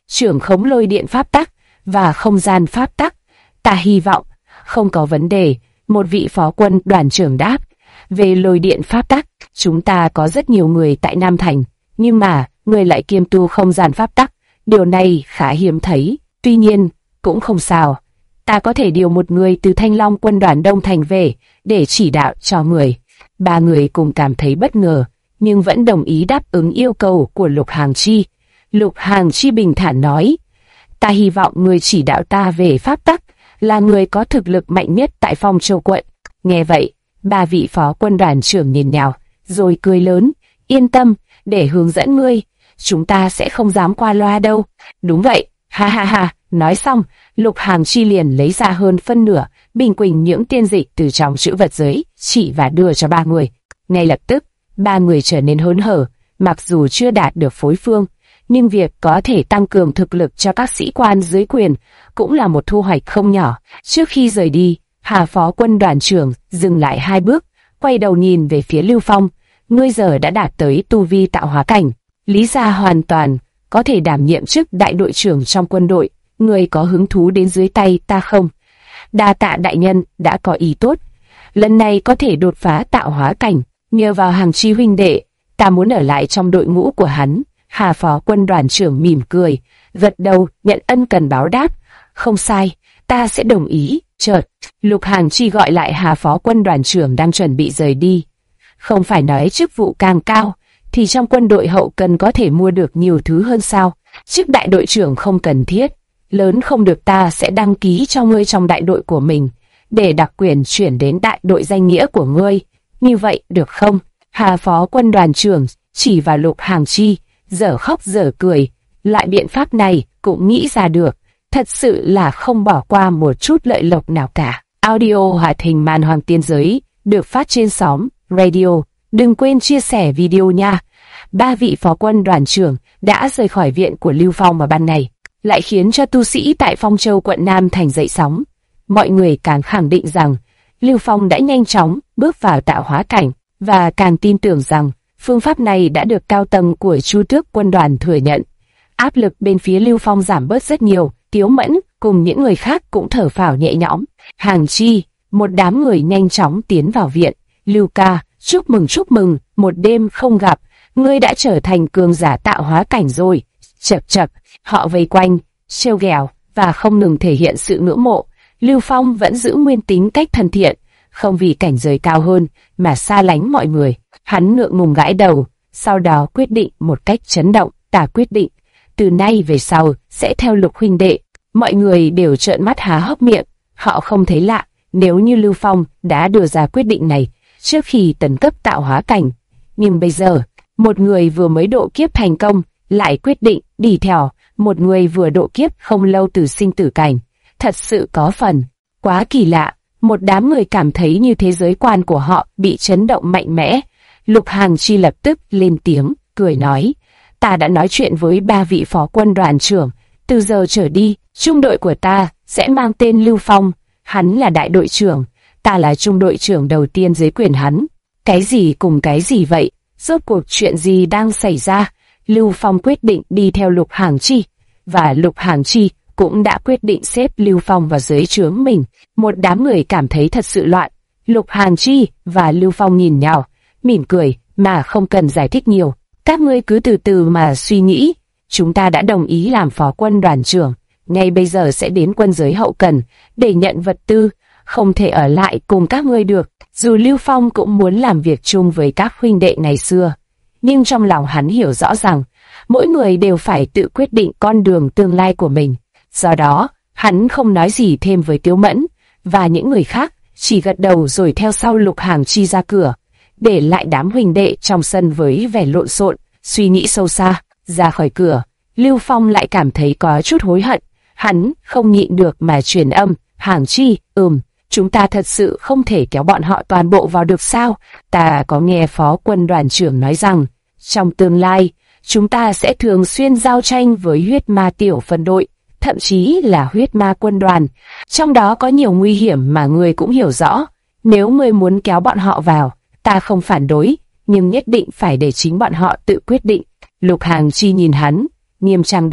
S1: trưởng khống lôi điện pháp tắc và không gian pháp tắc. Ta hy vọng không có vấn đề, một vị phó quân đoàn trưởng đáp. Về lôi điện pháp tắc, chúng ta có rất nhiều người tại Nam Thành, nhưng mà người lại kiêm tu không gian pháp tắc. Điều này khá hiếm thấy, tuy nhiên, cũng không sao. Ta có thể điều một người từ Thanh Long quân đoàn Đông Thành về để chỉ đạo cho người. Ba người cùng cảm thấy bất ngờ, nhưng vẫn đồng ý đáp ứng yêu cầu của Lục Hàng Chi. Lục Hàng Chi bình thản nói, ta hy vọng người chỉ đạo ta về pháp tắc là người có thực lực mạnh nhất tại Phong Châu quận. Nghe vậy, ba vị phó quân đoàn trưởng nhìn nhau, rồi cười lớn, yên tâm, để hướng dẫn ngươi, chúng ta sẽ không dám qua loa đâu. Đúng vậy, ha ha ha. Nói xong, Lục Hàng Chi liền lấy ra hơn phân nửa bình quỳnh những tiên dịch từ trong trữ vật giới, chỉ và đưa cho ba người. Ngay lập tức, ba người trở nên hớn hở, mặc dù chưa đạt được phối phương, nhưng việc có thể tăng cường thực lực cho các sĩ quan dưới quyền cũng là một thu hoạch không nhỏ. Trước khi rời đi, Hà phó quân đoàn trưởng dừng lại 2 bước, quay đầu nhìn về phía Lưu Phong. Ngươi giờ đã đạt tới tu vi tạo hóa cảnh, lý ra hoàn toàn có thể đảm nhiệm chức đại đội trưởng trong quân đội. Ngươi có hứng thú đến dưới tay ta không? Đa tạ đại nhân đã có ý tốt. Lần này có thể đột phá tạo hóa cảnh, nhờ vào Hàng Chi huynh đệ, ta muốn ở lại trong đội ngũ của hắn. Hà phó quân đoàn trưởng mỉm cười, gật đầu nhận ân cần báo đáp. Không sai, ta sẽ đồng ý. Chợt, Lục Hàng Chi gọi lại Hà phó quân đoàn trưởng đang chuẩn bị rời đi. Không phải nói chức vụ càng cao, thì trong quân đội hậu cần có thể mua được nhiều thứ hơn sao? Chức đại đội trưởng không cần thiết. Lớn không được ta sẽ đăng ký cho ngươi trong đại đội của mình, để đặc quyền chuyển đến đại đội danh nghĩa của ngươi. Như vậy được không? Hà phó quân đoàn trưởng chỉ vào Lục Hàng Chi, dở khóc dở cười. Loại biện pháp này cũng nghĩ ra được, thật sự là không bỏ qua một chút lợi lộc nào cả. Audio hoạt hình Man Hoang Tiên Giới được phát trên xóm Radio. Đừng quên chia sẻ video nha. Ba vị phó quân đoàn trưởng đã rời khỏi viện của Lưu Phong vào ban này, lại khiến cho tu sĩ tại Phong Châu quận Nam Thành dậy sóng. Mọi người càng khẳng định rằng Lưu Phong đã nhanh chóng bước vào tạo hóa cảnh, và càng tin tưởng rằng phương pháp này đã được cao tầng của Chu Tước quân đoàn thừa nhận. Áp lực bên phía Lưu Phong giảm bớt rất nhiều. Tiếu Mẫn cùng những người khác cũng thở phào nhẹ nhõm. Hàng Chi, một đám người nhanh chóng tiến vào viện. Lưu ca, chúc mừng, một đêm không gặp, ngươi đã trở thành cường giả tạo hóa cảnh rồi. Chậc chậc, họ vây quanh, trêu ghẹo và không ngừng thể hiện sự ngưỡng mộ. Lưu Phong vẫn giữ nguyên tính cách thân thiện, không vì cảnh giới cao hơn mà xa lánh mọi người. Hắn ngượng ngùng gãi đầu, sau đó quyết định một cách chấn động, ta quyết định, từ nay về sau sẽ theo Lục huynh đệ. Mọi người đều trợn mắt há hốc miệng, họ không thấy lạ nếu như Lưu Phong đã đưa ra quyết định này trước khi tấn cấp tạo hóa cảnh. Nhưng bây giờ, một người vừa mới độ kiếp thành công lại quyết định đi theo một người vừa độ kiếp không lâu từ sinh tử cảnh. Thật sự có phần quá kỳ lạ. Một đám người cảm thấy như thế giới quan của họ bị chấn động mạnh mẽ. Lục Hàng Chi lập tức lên tiếng, cười nói, ta đã nói chuyện với ba vị phó quân đoàn trưởng, từ giờ trở đi, trung đội của ta sẽ mang tên Lưu Phong. Hắn là đại đội trưởng, ta là trung đội trưởng đầu tiên dưới quyền hắn. Cái gì cùng cái gì vậy? Rốt cuộc chuyện gì đang xảy ra? Lưu Phong quyết định đi theo Lục Hàng Chi, và Lục Hàng Chi cũng đã quyết định xếp Lưu Phong vào dưới trướng mình. Một đám người cảm thấy thật sự loạn. Lục Hàng Chi và Lưu Phong nhìn nhau, mỉm cười mà không cần giải thích nhiều. Các ngươi cứ từ từ mà suy nghĩ. Chúng ta đã đồng ý làm phó quân đoàn trưởng, ngay bây giờ sẽ đến quân giới hậu cần để nhận vật tư, không thể ở lại cùng các ngươi được. Dù Lưu Phong cũng muốn làm việc chung với các huynh đệ ngày xưa, nhưng trong lòng hắn hiểu rõ rằng mỗi người đều phải tự quyết định con đường tương lai của mình. Do đó, hắn không nói gì thêm với Tiếu Mẫn và những người khác, chỉ gật đầu rồi theo sau Lục Hàng Chi ra cửa, để lại đám huynh đệ trong sân với vẻ lộn xộn, suy nghĩ sâu xa. Ra khỏi cửa, Lưu Phong lại cảm thấy có chút hối hận. Hắn không nhịn được mà truyền âm, Hàng Chi, chúng ta thật sự không thể kéo bọn họ toàn bộ vào được sao? Ta có nghe phó quân đoàn trưởng nói rằng, trong tương lai, chúng ta sẽ thường xuyên giao tranh với huyết ma tiểu phân đội, thậm chí là huyết ma quân đoàn. Trong đó có nhiều nguy hiểm mà ngươi cũng hiểu rõ. Nếu ngươi muốn kéo bọn họ vào, ta không phản đối, nhưng nhất định phải để chính bọn họ tự quyết định. Lục Hàng Chi nhìn hắn, nghiêm trang đáp,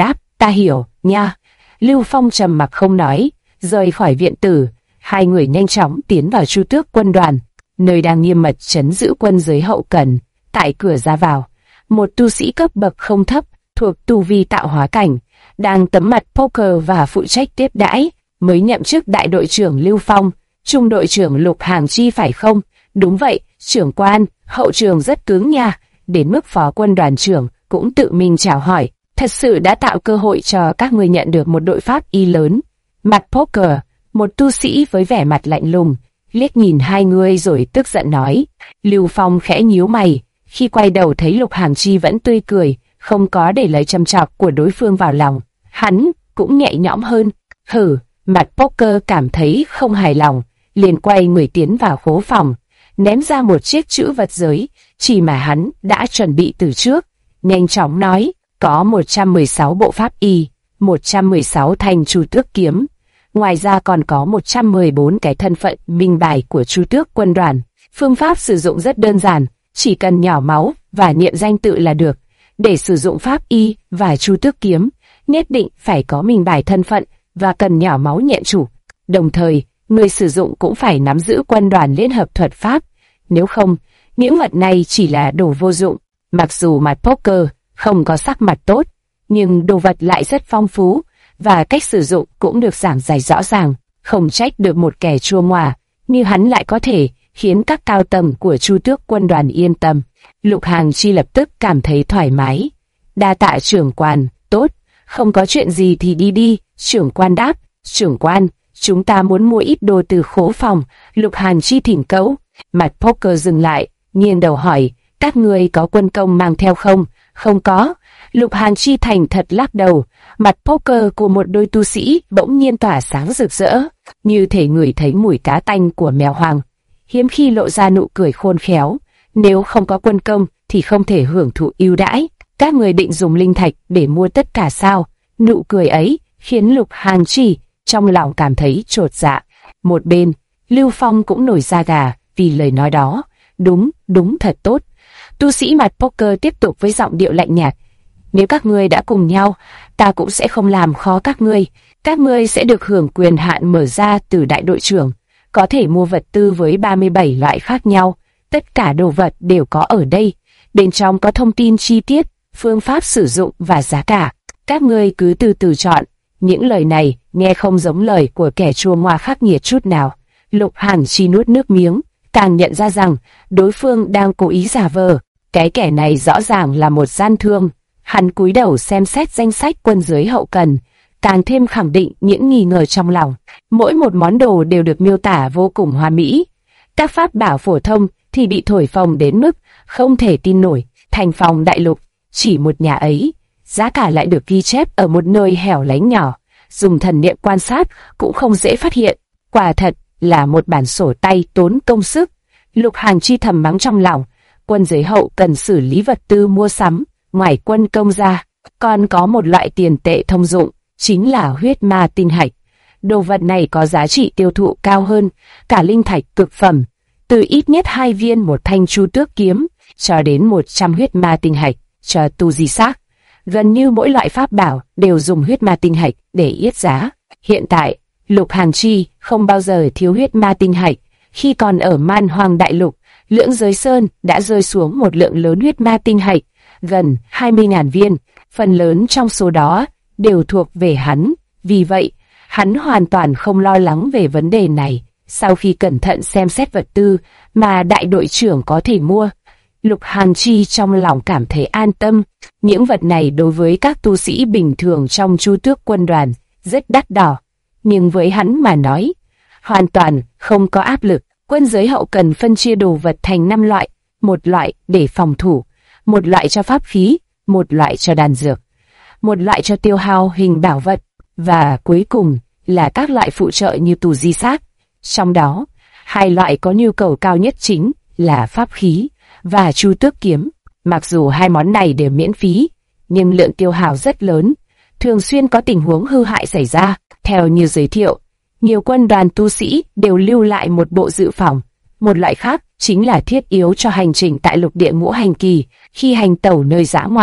S1: Ta hiểu, nha. Lưu Phong trầm mặc không nói, rời khỏi viện tử. Hai người nhanh chóng tiến vào Chu Tước quân đoàn, nơi đang nghiêm mật trấn giữ quân giới hậu cần. Tại cửa ra vào, một tu sĩ cấp bậc không thấp, thuộc tu vi tạo hóa cảnh, đang tấm mặt poker và phụ trách tiếp đãi. Mới nhậm chức đại đội trưởng Lưu Phong, trung đội trưởng Lục Hàng Chi phải không? Đúng vậy, trưởng quan, hậu trường rất cứng nha. Đến mức phó quân đoàn trưởng cũng tự mình chào hỏi, thật sự đã tạo cơ hội cho các người nhận được một đội pháp y lớn. Mặt poker, một tu sĩ với vẻ mặt lạnh lùng, liếc nhìn hai người rồi tức giận nói. Lưu Phong khẽ nhíu mày, khi quay đầu thấy Lục Hàng Chi vẫn tươi cười, không có để lời châm chọc của đối phương vào lòng. Hắn cũng nhẹ nhõm hơn. Hừ, mặt poker cảm thấy không hài lòng, liền quay người tiến vào khố phòng, ném ra một chiếc chữ vật giới, chỉ mà hắn đã chuẩn bị từ trước. Nhanh chóng nói, có 116 bộ pháp y, 116 thanh Chu Tước kiếm. Ngoài ra còn có 114 cái thân phận minh bài của Chu Tước quân đoàn. Phương pháp sử dụng rất đơn giản, chỉ cần nhỏ máu và niệm danh tự là được. Để sử dụng pháp y và Chu Tước kiếm, nhất định phải có minh bài thân phận và cần nhỏ máu nhận chủ. Đồng thời, người sử dụng cũng phải nắm giữ quân đoàn liên hợp thuật pháp. Nếu không, những vật này chỉ là đồ vô dụng. Mặc dù mặt poker không có sắc mặt tốt, nhưng đồ vật lại rất phong phú, và cách sử dụng cũng được giảng giải rõ ràng. Không trách được một kẻ chua ngoa như hắn lại có thể khiến các cao tầng của Chu Tước quân đoàn yên tâm. Lục Hàng Chi lập tức cảm thấy thoải mái. Đa tạ trưởng quan, tốt, không có chuyện gì thì đi đi. Trưởng quan đáp. Trưởng quan, chúng ta muốn mua ít đồ từ khố phòng. Lục Hàng Chi thỉnh cầu. Mặt poker dừng lại, nghiêng đầu hỏi, các người có quân công mang theo không? Không có. Lục Hàng Chi thành thật lắc đầu. Mặt poker của một đôi tu sĩ bỗng nhiên tỏa sáng rực rỡ, như thể ngửi thấy mùi cá tanh của mèo hoang, hiếm khi lộ ra nụ cười khôn khéo. Nếu không có quân công thì không thể hưởng thụ ưu đãi. Các người định dùng linh thạch để mua tất cả sao? Nụ cười ấy khiến Lục Hàng Chi trong lòng cảm thấy chột dạ. Một bên, Lưu Phong cũng nổi da gà vì lời nói đó. Đúng thật tốt. Tu sĩ mặt poker tiếp tục với giọng điệu lạnh nhạt. Nếu các ngươi đã cùng nhau, ta cũng sẽ không làm khó các ngươi. Các ngươi sẽ được hưởng quyền hạn mở ra từ đại đội trưởng, có thể mua vật tư với 37 loại khác nhau. Tất cả đồ vật đều có ở đây. Bên trong có thông tin chi tiết, phương pháp sử dụng và giá cả. Các ngươi cứ từ từ chọn. Những lời này nghe không giống lời của kẻ chua ngoa khắc nghiệt chút nào. Lục Hàng Chi nuốt nước miếng, càng nhận ra rằng đối phương đang cố ý giả vờ. Cái kẻ này rõ ràng là một gian thương. Hắn cúi đầu xem xét danh sách quân giới hậu cần, càng thêm khẳng định những nghi ngờ trong lòng. Mỗi một món đồ đều được miêu tả vô cùng hoa mỹ. Các pháp bảo phổ thông thì bị thổi phồng đến mức không thể tin nổi. Thành phòng đại lục, chỉ một nhà ấy, giá cả lại được ghi chép ở một nơi hẻo lánh nhỏ, dùng thần niệm quan sát cũng không dễ phát hiện. Quả thật là một bản sổ tay tốn công sức. Lục Hàng Chi thầm mắng trong lòng. Quân giới hậu cần xử lý vật tư mua sắm, ngoài quân công ra, còn có một loại tiền tệ thông dụng, chính là huyết ma tinh hạch. Đồ vật này có giá trị tiêu thụ cao hơn cả linh thạch cực phẩm, từ ít nhất 2 viên một thanh Chu Tước kiếm, cho đến 100 huyết ma tinh hạch cho tu di xác. Gần như mỗi loại pháp bảo đều dùng huyết ma tinh hạch để yết giá. Hiện tại, Lục Hàng Chi không bao giờ thiếu huyết ma tinh hạch. Khi còn ở Man Hoang Đại Lục, Lưỡng Giới Sơn đã rơi xuống một lượng lớn huyết ma tinh hạch, gần 20.000 viên, phần lớn trong số đó đều thuộc về hắn. Vì vậy, hắn hoàn toàn không lo lắng về vấn đề này. Sau khi cẩn thận xem xét vật tư mà đại đội trưởng có thể mua, Lục Hàng Chi trong lòng cảm thấy an tâm. Những vật này đối với các tu sĩ bình thường trong Chu Tước quân đoàn rất đắt đỏ, nhưng với hắn mà nói, hoàn toàn không có áp lực. Quân giới hậu cần phân chia đồ vật thành 5 loại, một loại để phòng thủ, một loại cho pháp khí, một loại cho đan dược, một loại cho tiêu hao hình bảo vật, và cuối cùng là các loại phụ trợ như tù di xác. Trong đó, 2 loại có nhu cầu cao nhất chính là pháp khí và Chu Tước kiếm. Mặc dù 2 món này đều miễn phí, nhưng lượng tiêu hao rất lớn, thường xuyên có tình huống hư hại xảy ra. Theo như giới thiệu, nhiều quân đoàn tu sĩ đều lưu lại một bộ dự phòng. Một loại khác chính là thiết yếu cho hành trình tại lục địa ngũ hành kỳ, khi hành tẩu nơi dã ngoại.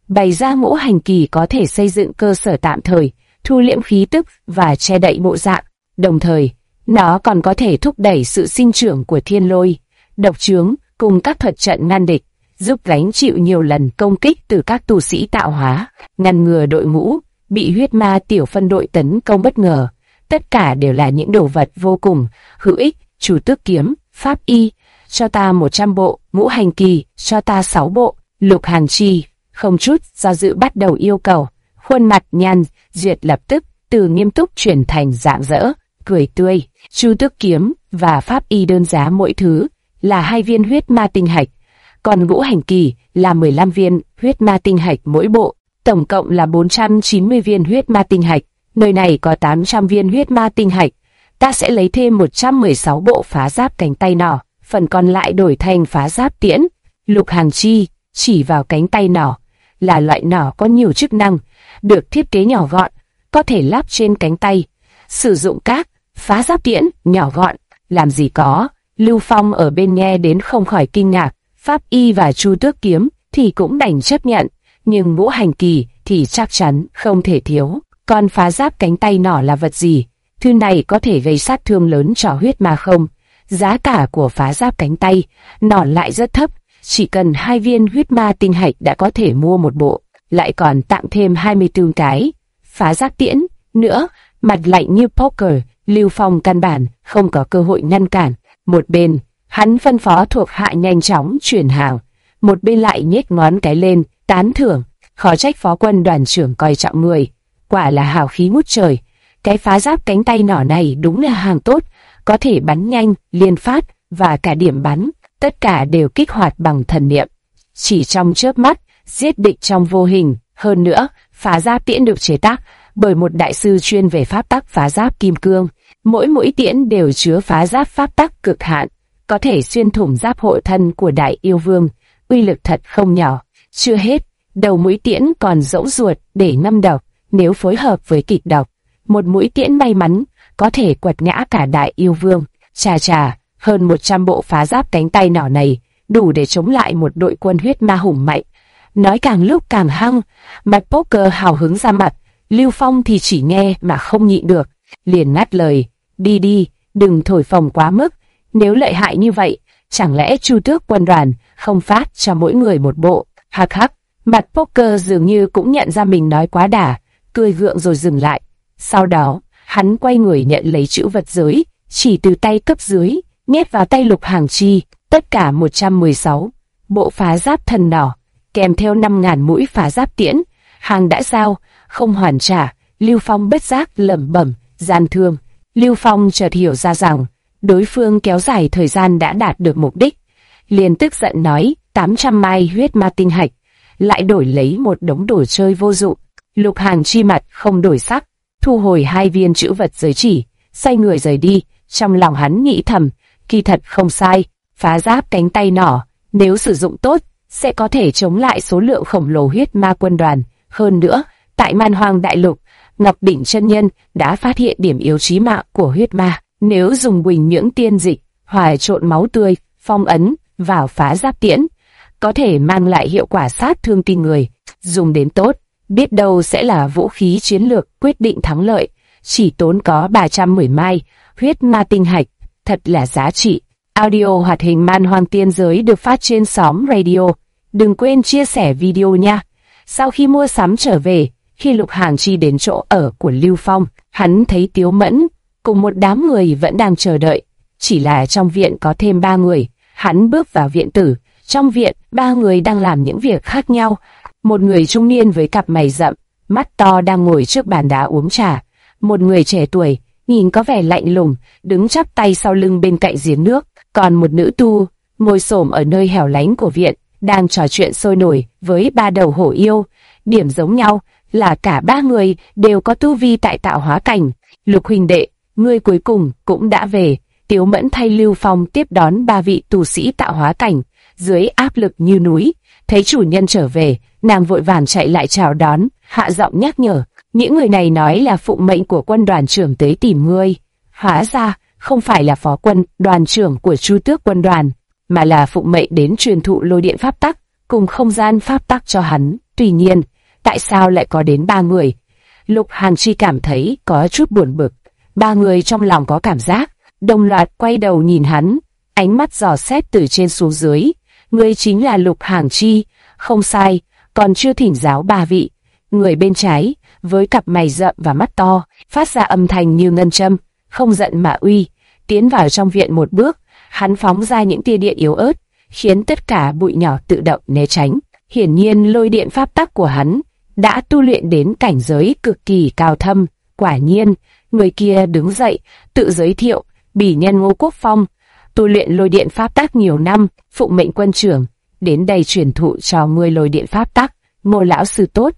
S1: bày ra ngũ hành kỳ có thể xây dựng cơ sở tạm thời, thu liễm khí tức và che đậy bộ dạng. Đồng thời, nó còn có thể thúc đẩy sự sinh trưởng của thiên lôi, độc chướng cùng các thuật trận ngăn địch, giúp gánh chịu nhiều lần công kích từ các tu sĩ tạo hóa, ngăn ngừa đội ngũ bị huyết ma tiểu phân đội tấn công bất ngờ. Tất cả đều là những đồ vật vô cùng hữu ích. Chu Tước kiếm, pháp y, cho ta 100 bộ, ngũ hành kỳ, cho ta 6 bộ. Lục Hàn Chi không chút do dự bắt đầu yêu cầu. Khuôn mặt Nhan Duyệt lập tức từ nghiêm túc chuyển thành rạng rỡ, cười tươi. Chu Tước kiếm và pháp y đơn giá mỗi thứ là 2 viên huyết ma tinh hạch, còn ngũ hành kỳ là 15 viên huyết ma tinh hạch mỗi bộ, tổng cộng là 490 viên huyết ma tinh hạch. Nơi này có 800 viên huyết ma tinh hạch, ta sẽ lấy thêm 116 bộ phá giáp cánh tay nỏ, phần còn lại đổi thành phá giáp tiễn. Lục Hàn Chi chỉ vào cánh tay nỏ, là loại nỏ có nhiều chức năng, được thiết kế nhỏ gọn, có thể lắp trên cánh tay. Sử dụng các phá giáp tiễn nhỏ gọn, làm gì có. Lưu Phong ở bên nghe đến không khỏi kinh ngạc. Pháp y và Chu Tước kiếm thì cũng đành chấp nhận, nhưng ngũ hành kỳ thì chắc chắn không thể thiếu. Còn phá giáp cánh tay nỏ là vật gì? Thứ này có thể gây sát thương lớn cho huyết ma không? Giá cả của phá giáp cánh tay nỏ lại rất thấp, chỉ cần 2 viên huyết ma tinh hạch đã có thể mua một bộ, lại còn tặng thêm 24 cái phá giáp tiễn nữa. Mặt lạnh như poker, Lưu Phong căn bản không có cơ hội ngăn cản. Một bên, hắn phân phó thuộc hạ nhanh chóng chuyển hàng, một bên lại nhếch ngón cái lên, tán thưởng. Khó trách phó quân đoàn trưởng coi trọng người, quả là hào khí ngút trời. Cái phá giáp cánh tay nỏ này đúng là hàng tốt, có thể bắn nhanh, liên phát và cả điểm bắn, tất cả đều kích hoạt bằng thần niệm, chỉ trong chớp mắt giết địch trong vô hình. Hơn nữa, phá giáp tiễn được chế tác bởi một đại sư chuyên về pháp tắc phá giáp kim cương, mỗi mũi tiễn đều chứa phá giáp pháp tắc cực hạn, có thể xuyên thủng giáp hộ thân của đại yêu vương, uy lực thật không nhỏ. Chưa hết, đầu mũi tiễn còn dẫu ruột để ngâm độc, nếu phối hợp với kịch độc, một mũi tiễn may mắn có thể quật ngã cả đại yêu vương. Chà chà, hơn 100 bộ phá giáp cánh tay nỏ này đủ để chống lại một đội quân huyết ma hùng mạnh. Nói càng lúc càng hăng, mặt poker hào hứng ra mặt. Lưu Phong thì chỉ nghe mà không nhịn được, liền ngắt lời: đi đi, đừng thổi phồng quá mức, nếu lợi hại như vậy, chẳng lẽ Chu Tước quân đoàn không phát cho mỗi người một bộ? Hắc hắc. Mặt poker dường như cũng nhận ra mình nói quá đà, cười gượng rồi dừng lại. Sau đó, hắn quay người nhận lấy chữ vật giới, chỉ từ tay cấp dưới, nhét vào tay Lục Hàn Chi, tất cả 116 bộ phá giáp thần nỏ, kèm theo 5.000 mũi phá giáp tiễn. Hàng đã giao, không hoàn trả. Lưu Phong bất giác lẩm bẩm, gian thương. Lưu Phong chợt hiểu ra rằng đối phương kéo dài thời gian đã đạt được mục đích, liền tức giận nói: 800 mai huyết ma tinh hạch, lại đổi lấy một đống đồ chơi vô dụng. Lục Hàn Chi mặt không đổi sắc, thu hồi 2 viên chữ vật giới chỉ, xoay người rời đi. Trong lòng hắn nghĩ thầm, kỳ thật không sai, phá giáp cánh tay nỏ nếu sử dụng tốt sẽ có thể chống lại số lượng khổng lồ huyết ma quân đoàn. Hơn nữa, tại Man Hoang Đại Lục, Ngọc Đỉnh chân nhân đã phát hiện điểm yếu chí mạng của huyết ma. Nếu dùng Quỳnh Nhưỡng tiên dịch hòa trộn máu tươi, phong ấn vào phá giáp tiễn, có thể mang lại hiệu quả sát thương kinh người. Dùng đến tốt, biết đâu sẽ là vũ khí chiến lược quyết định thắng lợi. Chỉ tốn có 310 mai huyết ma tinh hạch, thật là giá trị. Audio hoạt hình Man Hoang Tiên Giới được phát trên xóm radio. Đừng quên chia sẻ video nha. Sau khi mua sắm trở về, khi Lục Hàn Chi đến chỗ ở của Lưu Phong, hắn thấy Tiếu Mẫn cùng một đám người vẫn đang chờ đợi. Chỉ là trong viện có thêm 3 người. Hắn bước vào viện tử. Trong viện, 3 người đang làm những việc khác nhau. Một người trung niên với cặp mày rậm, mắt to đang ngồi trước bàn đá uống trà. Một người trẻ tuổi, nhìn có vẻ lạnh lùng, đứng chắp tay sau lưng bên cạnh giếng nước. Còn một nữ tu, ngồi xổm ở nơi hẻo lánh của viện, đang trò chuyện sôi nổi với 3 đầu hổ yêu. Điểm giống nhau là cả 3 người đều có tu vi tại tạo hóa cảnh. Lục huynh đệ, ngươi cuối cùng cũng đã về. Tiếu Mẫn thay Lưu Phong tiếp đón 3 vị tu sĩ tạo hóa cảnh, dưới áp lực như núi. Thấy chủ nhân trở về, nàng vội vàng chạy lại chào đón, hạ giọng nhắc nhở: những người này nói là phụng mệnh của quân đoàn trưởng tới tìm ngươi. Hóa ra không phải là phó quân đoàn trưởng của Chu Tước quân đoàn, mà là phụng mệnh đến truyền thụ lôi điện pháp tắc cùng không gian pháp tắc cho hắn. Tuy nhiên, tại sao lại có đến 3 người? Lục Hàn Chi cảm thấy có chút buồn bực. 3 người trong lòng có cảm giác, đồng loạt quay đầu nhìn hắn, ánh mắt dò xét từ trên xuống dưới. Người chính là Lục Hàn Chi, không sai, còn chưa thỉnh giáo 3 vị. Người bên trái, với cặp mày rậm và mắt to, phát ra âm thanh như ngân châm, không giận mà uy, tiến vào trong viện một bước, hắn phóng ra những tia điện yếu ớt, khiến tất cả bụi nhỏ tự động né tránh. Hiển nhiên lôi điện pháp tắc của hắn đã tu luyện đến cảnh giới cực kỳ cao thâm. Quả nhiên, người kia đứng dậy, tự giới thiệu, bỉ nhân Ngô Quốc Phong, tu luyện lôi điện pháp tắc nhiều năm, phụng mệnh quân trưởng, đến đây truyền thụ cho ngươi lôi điện pháp tắc. Ngô lão sư tốt.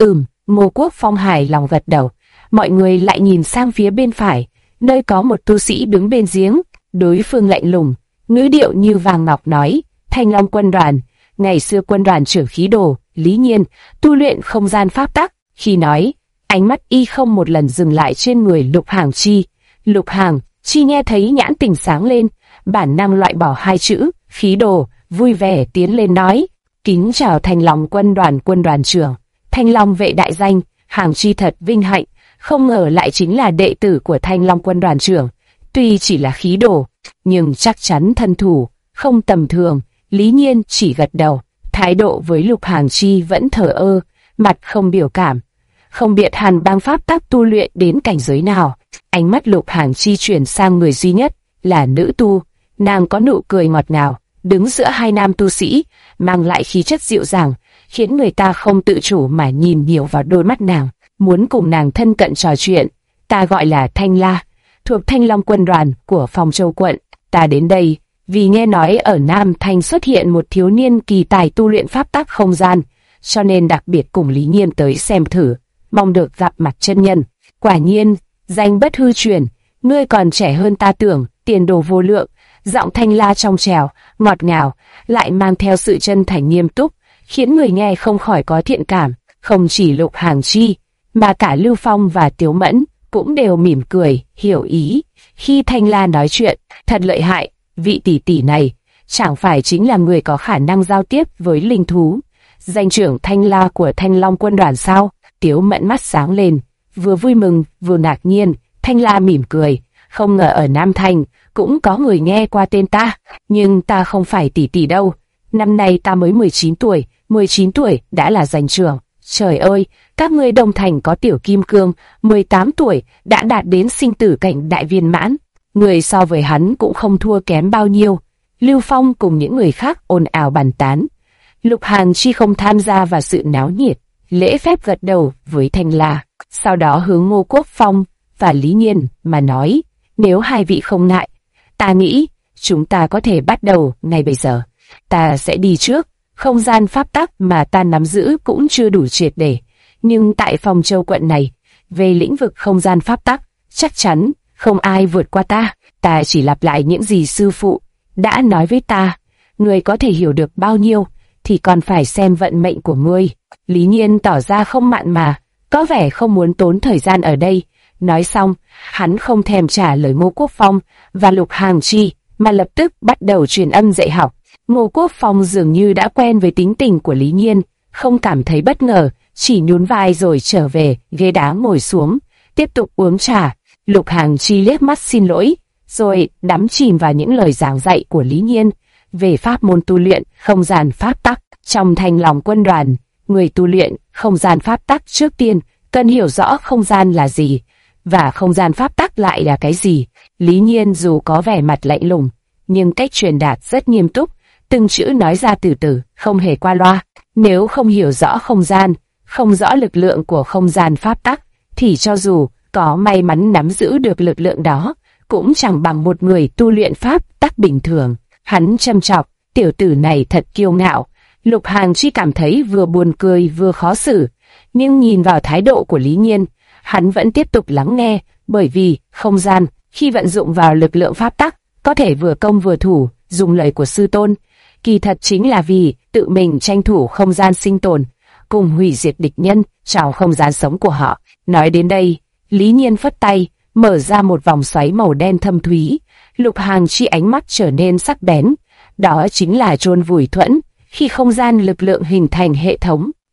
S1: Ngô Quốc Phong hài lòng gật đầu. Mọi người lại nhìn sang phía bên phải, nơi có một tu sĩ đứng bên giếng. Đối phương lạnh lùng, ngữ điệu như vàng ngọc nói, Thanh Long quân đoàn, ngày xưa quân đoàn trưởng khí đồ, Lý Nhiên, tu luyện không gian pháp tắc. Khi nói, ánh mắt y không một lần dừng lại trên người Lục Hàn Chi. Lục Hàn Chi nghe thấy nhãn tình sáng lên, bản năng loại bỏ 2 chữ, khí đồ, vui vẻ tiến lên nói, kính chào Thanh Long quân đoàn trưởng. Thanh Long vệ đại danh, Hàn Chi thật vinh hạnh, không ngờ lại chính là đệ tử của Thanh Long quân đoàn trưởng. Tuy chỉ là khí đồ, nhưng chắc chắn thân thủ, không tầm thường. Lý Nhiên chỉ gật đầu, thái độ với Lục Hàn Chi vẫn thờ ơ, mặt không biểu cảm. Không biết Hàn bang pháp tắc tu luyện đến cảnh giới nào. Ánh mắt Lục Hàn Chi chuyển sang người duy nhất, là nữ tu. Nàng có nụ cười ngọt ngào, đứng giữa 2 nam tu sĩ, mang lại khí chất dịu dàng, khiến người ta không tự chủ mà nhìn nhiều vào đôi mắt nàng, muốn cùng nàng thân cận trò chuyện. Ta gọi là Thanh La, thuộc Thanh Long quân đoàn của Phong Châu quận. Ta đến đây vì nghe nói ở Nam Thanh xuất hiện một thiếu niên kỳ tài tu luyện pháp tắc không gian, cho nên đặc biệt cùng Lý Nhiên tới xem thử, mong được gặp mặt chân nhân. Quả nhiên, danh bất hư truyền, ngươi còn trẻ hơn ta tưởng, tiền đồ vô lượng. Giọng Thanh La trong trẻo, ngọt ngào, lại mang theo sự chân thành nghiêm túc, khiến người nghe không khỏi có thiện cảm. Không chỉ Lục Hàn Chi, mà cả Lưu Phong và Tiếu Mẫn cũng đều mỉm cười, hiểu ý. Khi Thanh La nói chuyện, thật lợi hại, vị tỷ tỷ này chẳng phải chính là người có khả năng giao tiếp với linh thú, danh trưởng Thanh La của Thanh Long quân đoàn sao? Tiếu Mẫn mắt sáng lên, vừa vui mừng vừa ngạc nhiên. Thanh La mỉm cười, không ngờ ở Nam Thành cũng có người nghe qua tên ta, nhưng ta không phải tỷ tỷ đâu. Năm nay ta mới 19 tuổi, 19 tuổi đã là danh trưởng. Trời ơi, các ngươi Đông Thành có tiểu kim cương, 18 tuổi đã đạt đến sinh tử cảnh đại viên mãn. Người so với hắn cũng không thua kém bao nhiêu. Lưu Phong cùng những người khác ồn ào bàn tán. Lục Hàn Chi không tham gia vào sự náo nhiệt, lễ phép gật đầu với Thanh La, sau đó hướng Ngô Quốc Phong và Lý Nhiên mà nói, nếu 2 vị không ngại, ta nghĩ chúng ta có thể bắt đầu ngay bây giờ. Ta sẽ đi trước, không gian pháp tắc mà ta nắm giữ cũng chưa đủ triệt để, nhưng tại Phong Châu quận này, về lĩnh vực không gian pháp tắc, chắc chắn không ai vượt qua ta. Ta chỉ lặp lại những gì sư phụ đã nói với ta, người có thể hiểu được bao nhiêu thì còn phải xem vận mệnh của ngươi. Lý Nhiên tỏ ra không mặn mà, có vẻ không muốn tốn thời gian ở đây. Nói xong, hắn không thèm trả lời Ngô Quốc Phong và Lục Hàn Chi, mà lập tức bắt đầu truyền âm dạy học. Ngô Quốc Phong dường như đã quen với tính tình của Lý Nhiên, không cảm thấy bất ngờ, chỉ nhún vai rồi trở về ghế đá ngồi xuống, tiếp tục uống trà. Lục Hàn Chi liếc mắt xin lỗi, rồi đắm chìm vào những lời giảng dạy của Lý Nhiên về pháp môn tu luyện không gian pháp tắc. Trong Thanh Long quân đoàn, người tu luyện không gian pháp tắc trước tiên cần hiểu rõ không gian là gì và không gian pháp tắc lại là cái gì. Lý Nhiên dù có vẻ mặt lạnh lùng, nhưng cách truyền đạt rất nghiêm túc, từng chữ nói ra từ từ, không hề qua loa. Nếu không hiểu rõ không gian, không rõ lực lượng của không gian pháp tắc, thì cho dù có may mắn nắm giữ được lực lượng đó, cũng chẳng bằng một người tu luyện pháp tắc bình thường. Hắn châm chọc, tiểu tử này thật kiêu ngạo. Lục Hàn Chi cảm thấy vừa buồn cười vừa khó xử, nhưng nhìn vào thái độ của Lý Nhiên, hắn vẫn tiếp tục lắng nghe, bởi vì không gian khi vận dụng vào lực lượng pháp tắc có thể vừa công vừa thủ. Dùng lời của sư tôn, kỳ thật chính là vì tự mình tranh thủ không gian sinh tồn, cùng hủy diệt địch nhân trong không gian sống của họ. Nói đến đây, Lý Nhiên phất tay, mở ra một vòng xoáy màu đen thâm thúy. Lục Hàn Chi ánh mắt trở nên sắc bén, đó chính là chôn vùi thuẫn. Khi không gian lực lượng hình thành hệ thống,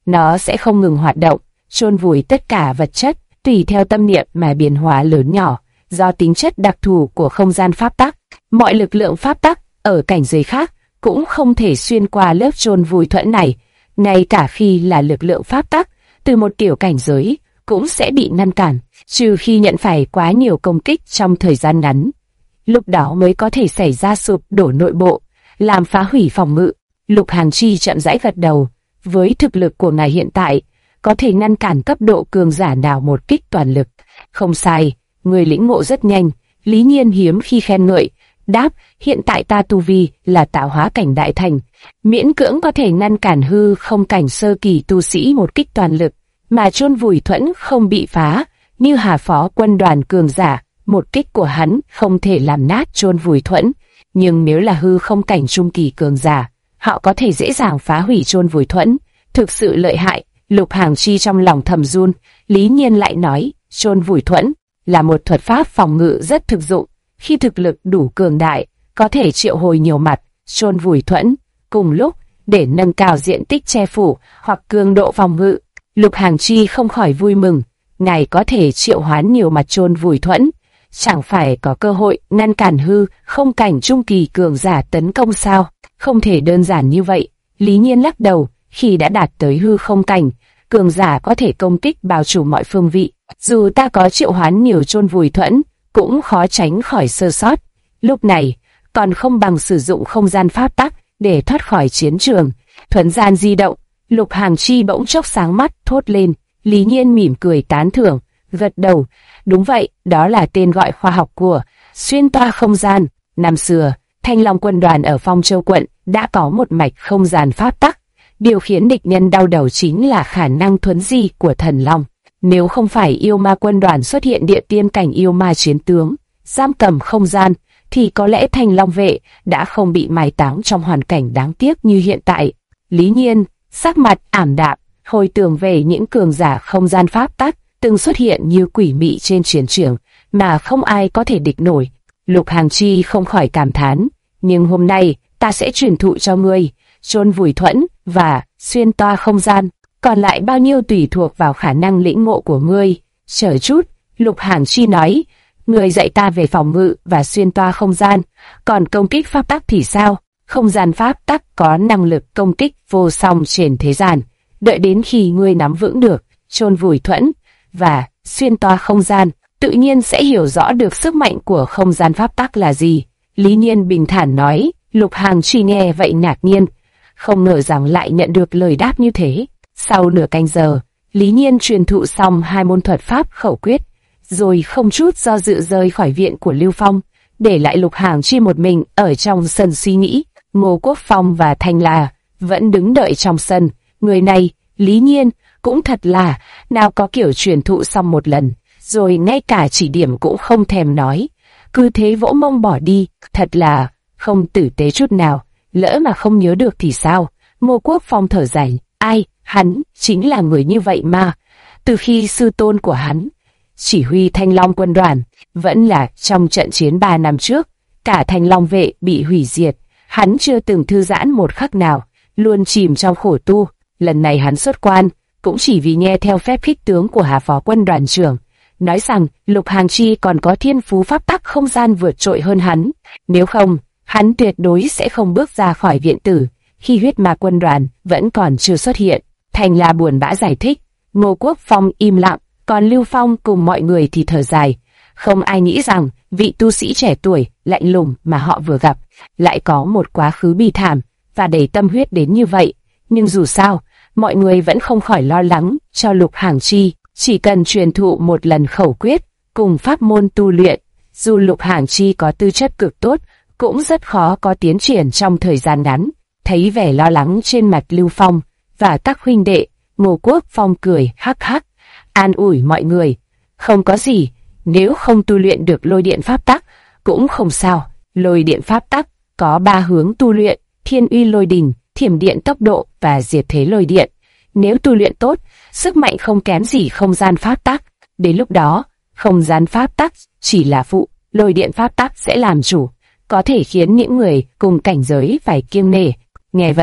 S1: nó sẽ không ngừng hoạt động, chôn vùi tất cả vật chất, tùy theo tâm niệm mà biến hóa lớn nhỏ. Do tính chất đặc thù của không gian pháp tắc, mọi lực lượng pháp tắc ở cảnh giới khác cũng không thể xuyên qua lớp chôn vùi thuẫn này. Ngay cả khi là lực lượng pháp tắc từ một tiểu cảnh giới cũng sẽ bị ngăn cản, trừ khi nhận phải quá nhiều công kích trong thời gian ngắn. Lúc đó mới có thể xảy ra sụp đổ nội bộ, làm phá hủy phòng ngự. Lục Hàn Chi chậm rãi gật đầu. Với thực lực của ngài hiện tại, có thể ngăn cản cấp độ cường giả nào một kích toàn lực. Không sai, người lĩnh ngộ rất nhanh. Lý Nhiên hiếm khi khen ngợi, đáp, hiện tại ta tu vi là tạo hóa cảnh đại thành, miễn cưỡng có thể ngăn cản hư không cảnh sơ kỳ tu sĩ một kích toàn lực, mà chôn vùi thuẫn không bị phá, như Hà Phó quân đoàn cường giả, một kích của hắn không thể làm nát chôn vùi thuẫn, nhưng nếu là hư không cảnh trung kỳ cường giả, họ có thể dễ dàng phá hủy chôn vùi thuẫn, thực sự lợi hại. Lục Hàn Chi trong lòng thầm run. Lý Nhiên lại nói, chôn vùi thuẫn là một thuật pháp phòng ngự rất thực dụng, khi thực lực đủ cường đại, có thể triệu hồi nhiều mặt chôn vùi thuẫn cùng lúc để nâng cao diện tích che phủ hoặc cường độ phòng ngự. Lục Hàn Chi không khỏi vui mừng, ngài có thể triệu hoán nhiều mặt chôn vùi thuẫn, chẳng phải có cơ hội ngăn cản hư không cảnh trung kỳ cường giả tấn công sao? Không thể đơn giản như vậy. Lý Nhiên lắc đầu, khi đã đạt tới hư không cảnh, cường giả có thể công kích bao trùm mọi phương vị. Dù ta có triệu hoán nhiều chôn vùi thuẫn, cũng khó tránh khỏi sơ sót. Lúc này, còn không bằng sử dụng không gian pháp tắc để thoát khỏi chiến trường. Thuấn gian di động, Lục Hàn Chi bỗng chốc sáng mắt thốt lên. Lý Nhiên mỉm cười tán thưởng, gật đầu. Đúng vậy, đó là tên gọi khoa học của xuyên toa không gian. Năm xưa, Thanh Long quân đoàn ở Phong Châu quận đã có một mạch không gian pháp tắc. Điều khiến địch nhân đau đầu chính là khả năng thuấn di của thần long. Nếu không phải yêu ma quân đoàn xuất hiện địa tiên cảnh yêu ma chiến tướng, giam cầm không gian, thì có lẽ Thanh Long vệ đã không bị mai táng trong hoàn cảnh đáng tiếc như hiện tại. Lý Nhiên, sắc mặt ảm đạm, hồi tưởng về những cường giả không gian pháp tắc từng xuất hiện như quỷ mị trên chiến trường, mà không ai có thể địch nổi. Lục Hàn Chi không khỏi cảm thán, nhưng hôm nay ta sẽ truyền thụ cho ngươi chôn vùi thuẫn và xuyên toa không gian, còn lại bao nhiêu tùy thuộc vào khả năng lĩnh ngộ của ngươi. Chờ chút, Lục Hàn Chi nói, ngươi dạy ta về phòng ngự và xuyên toa không gian, còn công kích pháp tắc thì sao? Không gian pháp tắc có năng lực công kích vô song trên thế gian. Đợi đến khi ngươi nắm vững được chôn vùi thuẫn và xuyên toa không gian, tự nhiên sẽ hiểu rõ được sức mạnh của không gian pháp tắc là gì. Lý Nhiên bình thản nói. Lục Hàn Chi nghe vậy ngạc nhiên, không ngờ rằng lại nhận được lời đáp như thế. Sau nửa canh giờ, Lý Nhiên truyền thụ xong 2 môn thuật pháp khẩu quyết, rồi không chút do dự rời khỏi viện của Lưu Phong, để lại Lục Hàn Chi một mình ở trong sân suy nghĩ. Ngô Quốc Phong và Thanh La vẫn đứng đợi trong sân. Người này, Lý Nhiên, cũng thật là, nào có kiểu truyền thụ xong một lần, rồi ngay cả chỉ điểm cũng không thèm nói, cứ thế vỗ mông bỏ đi, thật là không tử tế chút nào. Lỡ mà không nhớ được thì sao? Ngô Quốc Phong thở dài, ai, hắn chính là người như vậy mà. Từ khi sư tôn của hắn chỉ huy Thanh Long quân đoàn, vẫn là trong trận chiến 3 năm trước, cả Thanh Long vệ bị hủy diệt, hắn chưa từng thư giãn một khắc nào, luôn chìm trong khổ tu. Lần này hắn xuất quan, cũng chỉ vì nghe theo phép khích tướng của Hà Phó quân đoàn trưởng, nói rằng Lục Hàn Chi còn có thiên phú pháp tắc không gian vượt trội hơn hắn. Nếu không, hắn tuyệt đối sẽ không bước ra khỏi viện tử, khi huyết ma quân đoàn vẫn còn chưa xuất hiện. Thành La buồn bã giải thích. Ngô Quốc Phong im lặng, còn Lưu Phong cùng mọi người thì thở dài. Không ai nghĩ rằng vị tu sĩ trẻ tuổi, lạnh lùng mà họ vừa gặp, lại có một quá khứ bi thảm và đầy tâm huyết đến như vậy. Nhưng dù sao, mọi người vẫn không khỏi lo lắng cho Lục Hàn Chi. Chỉ cần truyền thụ một lần khẩu quyết cùng pháp môn tu luyện, dù Lục Hàn Chi có tư chất cực tốt, cũng rất khó có tiến triển trong thời gian ngắn. Thấy vẻ lo lắng trên mặt Lưu Phong và các huynh đệ, Ngô Quốc Phong cười hắc hắc, an ủi mọi người. Không có gì, nếu không tu luyện được lôi điện pháp tắc, cũng không sao. Lôi điện pháp tắc có 3 hướng tu luyện, thiên uy lôi đình, thiểm điện tốc độ và diệt thế lôi điện. Nếu tu luyện tốt, sức mạnh không kém gì không gian pháp tắc. Đến lúc đó, không gian pháp tắc chỉ là phụ, lôi điện pháp tắc sẽ làm chủ, có thể khiến những người cùng cảnh giới phải kiêng nể. Nghe vậy,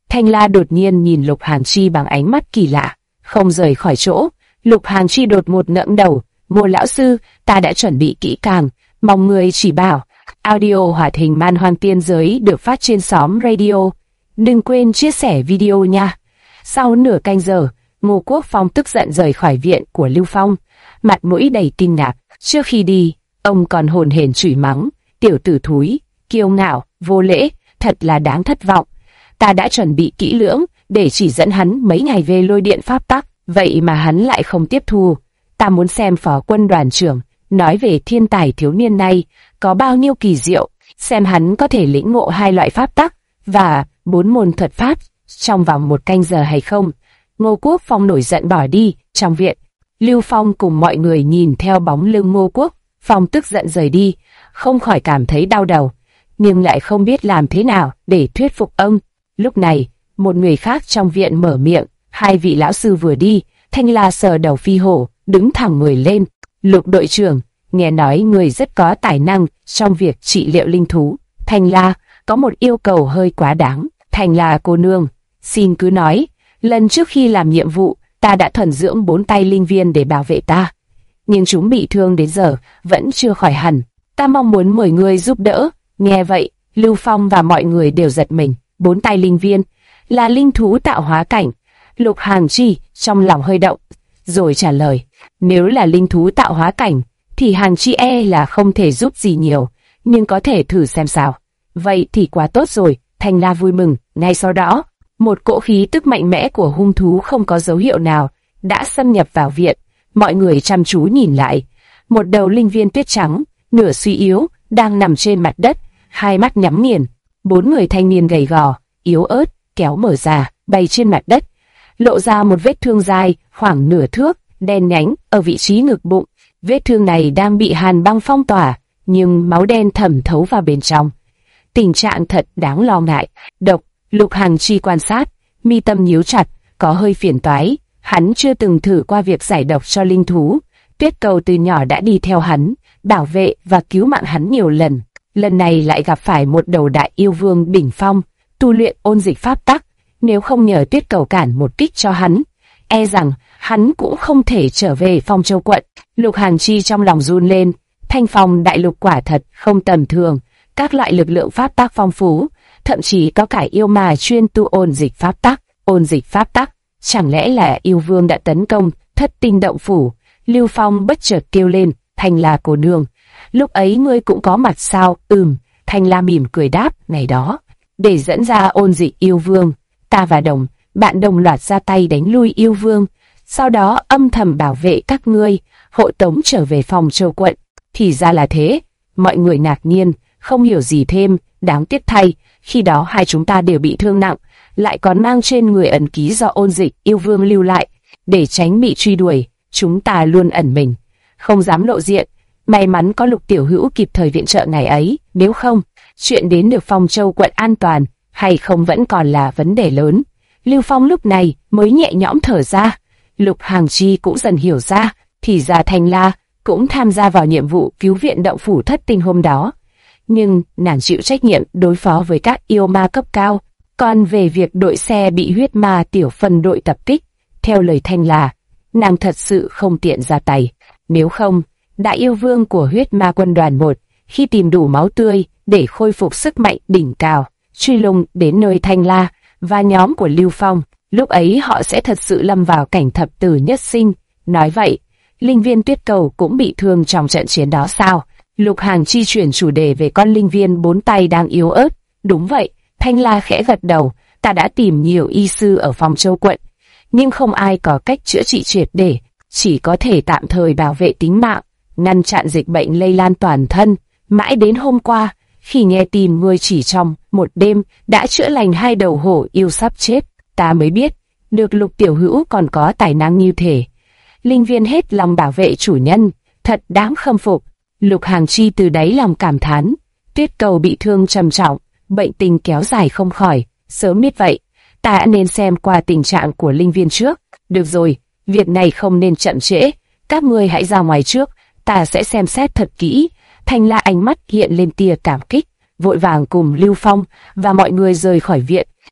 S1: Thanh La đột nhiên nhìn Lục Hàn Chi bằng ánh mắt kỳ lạ, không rời khỏi chỗ. Lục Hàn Chi đột ngột ngẩng đầu, Ngô lão sư, ta đã chuẩn bị kỹ càng, mong người chỉ bảo. Audio hoạt hình Man Hoang Tiên Giới được phát trên xóm radio. Đừng quên chia sẻ video nha. Sau nửa canh giờ, Ngô Quốc Phong tức giận rời khỏi viện của Lưu Phong, mặt mũi đầy kinh ngạc. Trước khi đi, ông còn hồn hển chửi mắng, tiểu tử thúi, kiêu ngạo, vô lễ, thật là đáng thất vọng. Ta đã chuẩn bị kỹ lưỡng để chỉ dẫn hắn mấy ngày về lôi điện pháp tắc, vậy mà hắn lại không tiếp thu. Ta muốn xem phó quân đoàn trưởng nói về thiên tài thiếu niên này có bao nhiêu kỳ diệu, xem hắn có thể lĩnh ngộ 2 loại pháp tắc và 4 môn thuật pháp trong vòng 1 canh giờ hay không. Ngô Quốc Phong nổi giận bỏ đi. Trong viện, Lưu Phong cùng mọi người nhìn theo bóng lưng Ngô Quốc Phong tức giận rời đi, không khỏi cảm thấy đau đầu, nhưng lại không biết làm thế nào để thuyết phục ông. Lúc này, một người khác trong viện mở miệng. 2 vị lão sư vừa đi, Thanh La sờ đầu phi hổ, đứng thẳng người lên. Lục đội trưởng, nghe nói người rất có tài năng trong việc trị liệu linh thú. Thanh La, có một yêu cầu hơi quá đáng. Thanh La cô nương, xin cứ nói. Lần trước khi làm nhiệm vụ, ta đã thuần dưỡng 4 tay linh viên để bảo vệ ta, nhưng chúng bị thương đến giờ vẫn chưa khỏi hẳn. Ta mong muốn mời người giúp đỡ. Nghe vậy, Lưu Phong và mọi người đều giật mình. 4 tay linh viên là linh thú tạo hóa cảnh. Lục Hàn Chi trong lòng hơi động, rồi trả lời, nếu là linh thú tạo hóa cảnh thì Hàn Chi là không thể giúp gì nhiều, nhưng có thể thử xem sao. Vậy thì quá tốt rồi. Thanh La vui mừng. Ngay sau đó, một cỗ khí tức mạnh mẽ của hung thú không có dấu hiệu nào đã xâm nhập vào viện. Mọi người chăm chú nhìn lại, một đầu linh viên tuyết trắng, nửa suy yếu, đang nằm trên mặt đất, 2 mắt nhắm nghiền. 4 người thanh niên gầy gò, yếu ớt, kéo mở ra, bay trên mặt đất, lộ ra một vết thương dài khoảng nửa thước, đen nhánh ở vị trí ngực bụng. Vết thương này đang bị hàn băng phong tỏa, nhưng máu đen thẩm thấu vào bên trong. Tình trạng thật đáng lo ngại. Độc. Lục Hàn Chi quan sát, mi tâm nhíu chặt, có hơi phiền toái. Hắn chưa từng thử qua việc giải độc cho linh thú. Tuyết Cầu từ nhỏ đã đi theo hắn, bảo vệ và cứu mạng hắn nhiều lần. Lần này lại gặp phải một đầu đại yêu vương đỉnh phong, tu luyện ôn dịch pháp tắc. Nếu không nhờ Tuyết Cầu cản một kích cho hắn, e rằng hắn cũng không thể trở về Phong Châu quận. Lục Hàn Chi trong lòng run lên. Thanh Phong đại lục quả thật không tầm thường, các loại lực lượng pháp tắc phong phú, thậm chí có cả yêu ma chuyên tu ôn dịch pháp tắc. Ôn dịch pháp tắc, chẳng lẽ là yêu vương đã tấn công Thất Tinh động phủ? Lưu Phong bất chợt kêu lên, Thanh La cô nương, lúc ấy ngươi cũng có mặt sao? Thanh La mỉm cười đáp, ngày đó, để dẫn ra ôn dịch yêu vương, ta và bạn đồng loạt ra tay đánh lui yêu vương, sau đó âm thầm bảo vệ các ngươi, hộ tống trở về Phong Châu quận. Thì ra là thế. Mọi người ngạc nhiên, không hiểu gì thêm. Đáng tiếc thay, khi đó hai chúng ta đều bị thương nặng, lại còn mang trên người ấn ký do ôn dịch yêu vương lưu lại. Để tránh bị truy đuổi, chúng ta luôn ẩn mình, không dám lộ diện. May mắn có Lục tiểu hữu kịp thời viện trợ ngày ấy, nếu không, chuyện đến được Phong Châu quận an toàn hay không vẫn còn là vấn đề lớn. Lưu Phong lúc này mới nhẹ nhõm thở ra. Lục Hàn Chi cũng dần hiểu ra, thì ra Thanh La cũng tham gia vào nhiệm vụ cứu viện động phủ Thất Tinh hôm đó, nhưng nàng chịu trách nhiệm đối phó với các yêu ma cấp cao. Còn về việc đội xe bị huyết ma tiểu phân đội tập kích, theo lời Thanh La, nàng thật sự không tiện ra tay. Nếu không, đại yêu vương của huyết ma quân đoàn 1 khi tìm đủ máu tươi để khôi phục sức mạnh đỉnh cao, truy lùng đến nơi Thanh La và nhóm của Lưu Phong, lúc ấy họ sẽ thật sự lâm vào cảnh thập tử nhất sinh. Nói vậy, linh viên Tuyết Cầu cũng bị thương trong trận chiến đó sao? Lục Hàn Chi chuyển chủ đề về con linh viên 4 tay đang yếu ớt. Đúng vậy, Thanh La khẽ gật đầu, ta đã tìm nhiều y sư ở Phong Châu quận, nhưng không ai có cách chữa trị triệt để, chỉ có thể tạm thời bảo vệ tính mạng, ngăn chặn dịch bệnh lây lan toàn thân. Mãi đến hôm qua, khi nghe tin ngươi chỉ trong một đêm đã chữa lành 2 đầu hổ yêu sắp chết, ta mới biết được Lục tiểu hữu còn có tài năng như thế. Linh viên hết lòng bảo vệ chủ nhân, thật đáng khâm phục. Lục Hàn Chi từ đáy lòng cảm thán. Tuyết Cầu bị thương trầm trọng, bệnh tình kéo dài không khỏi. Sớm biết vậy, ta đã nên xem qua tình trạng của linh viên trước. Được rồi, việc này không nên chậm trễ, các ngươi hãy ra ngoài trước, ta sẽ xem xét thật kỹ. Thanh La ánh mắt hiện lên tia cảm kích, vội vàng cùng Lưu Phong và mọi người rời khỏi viện.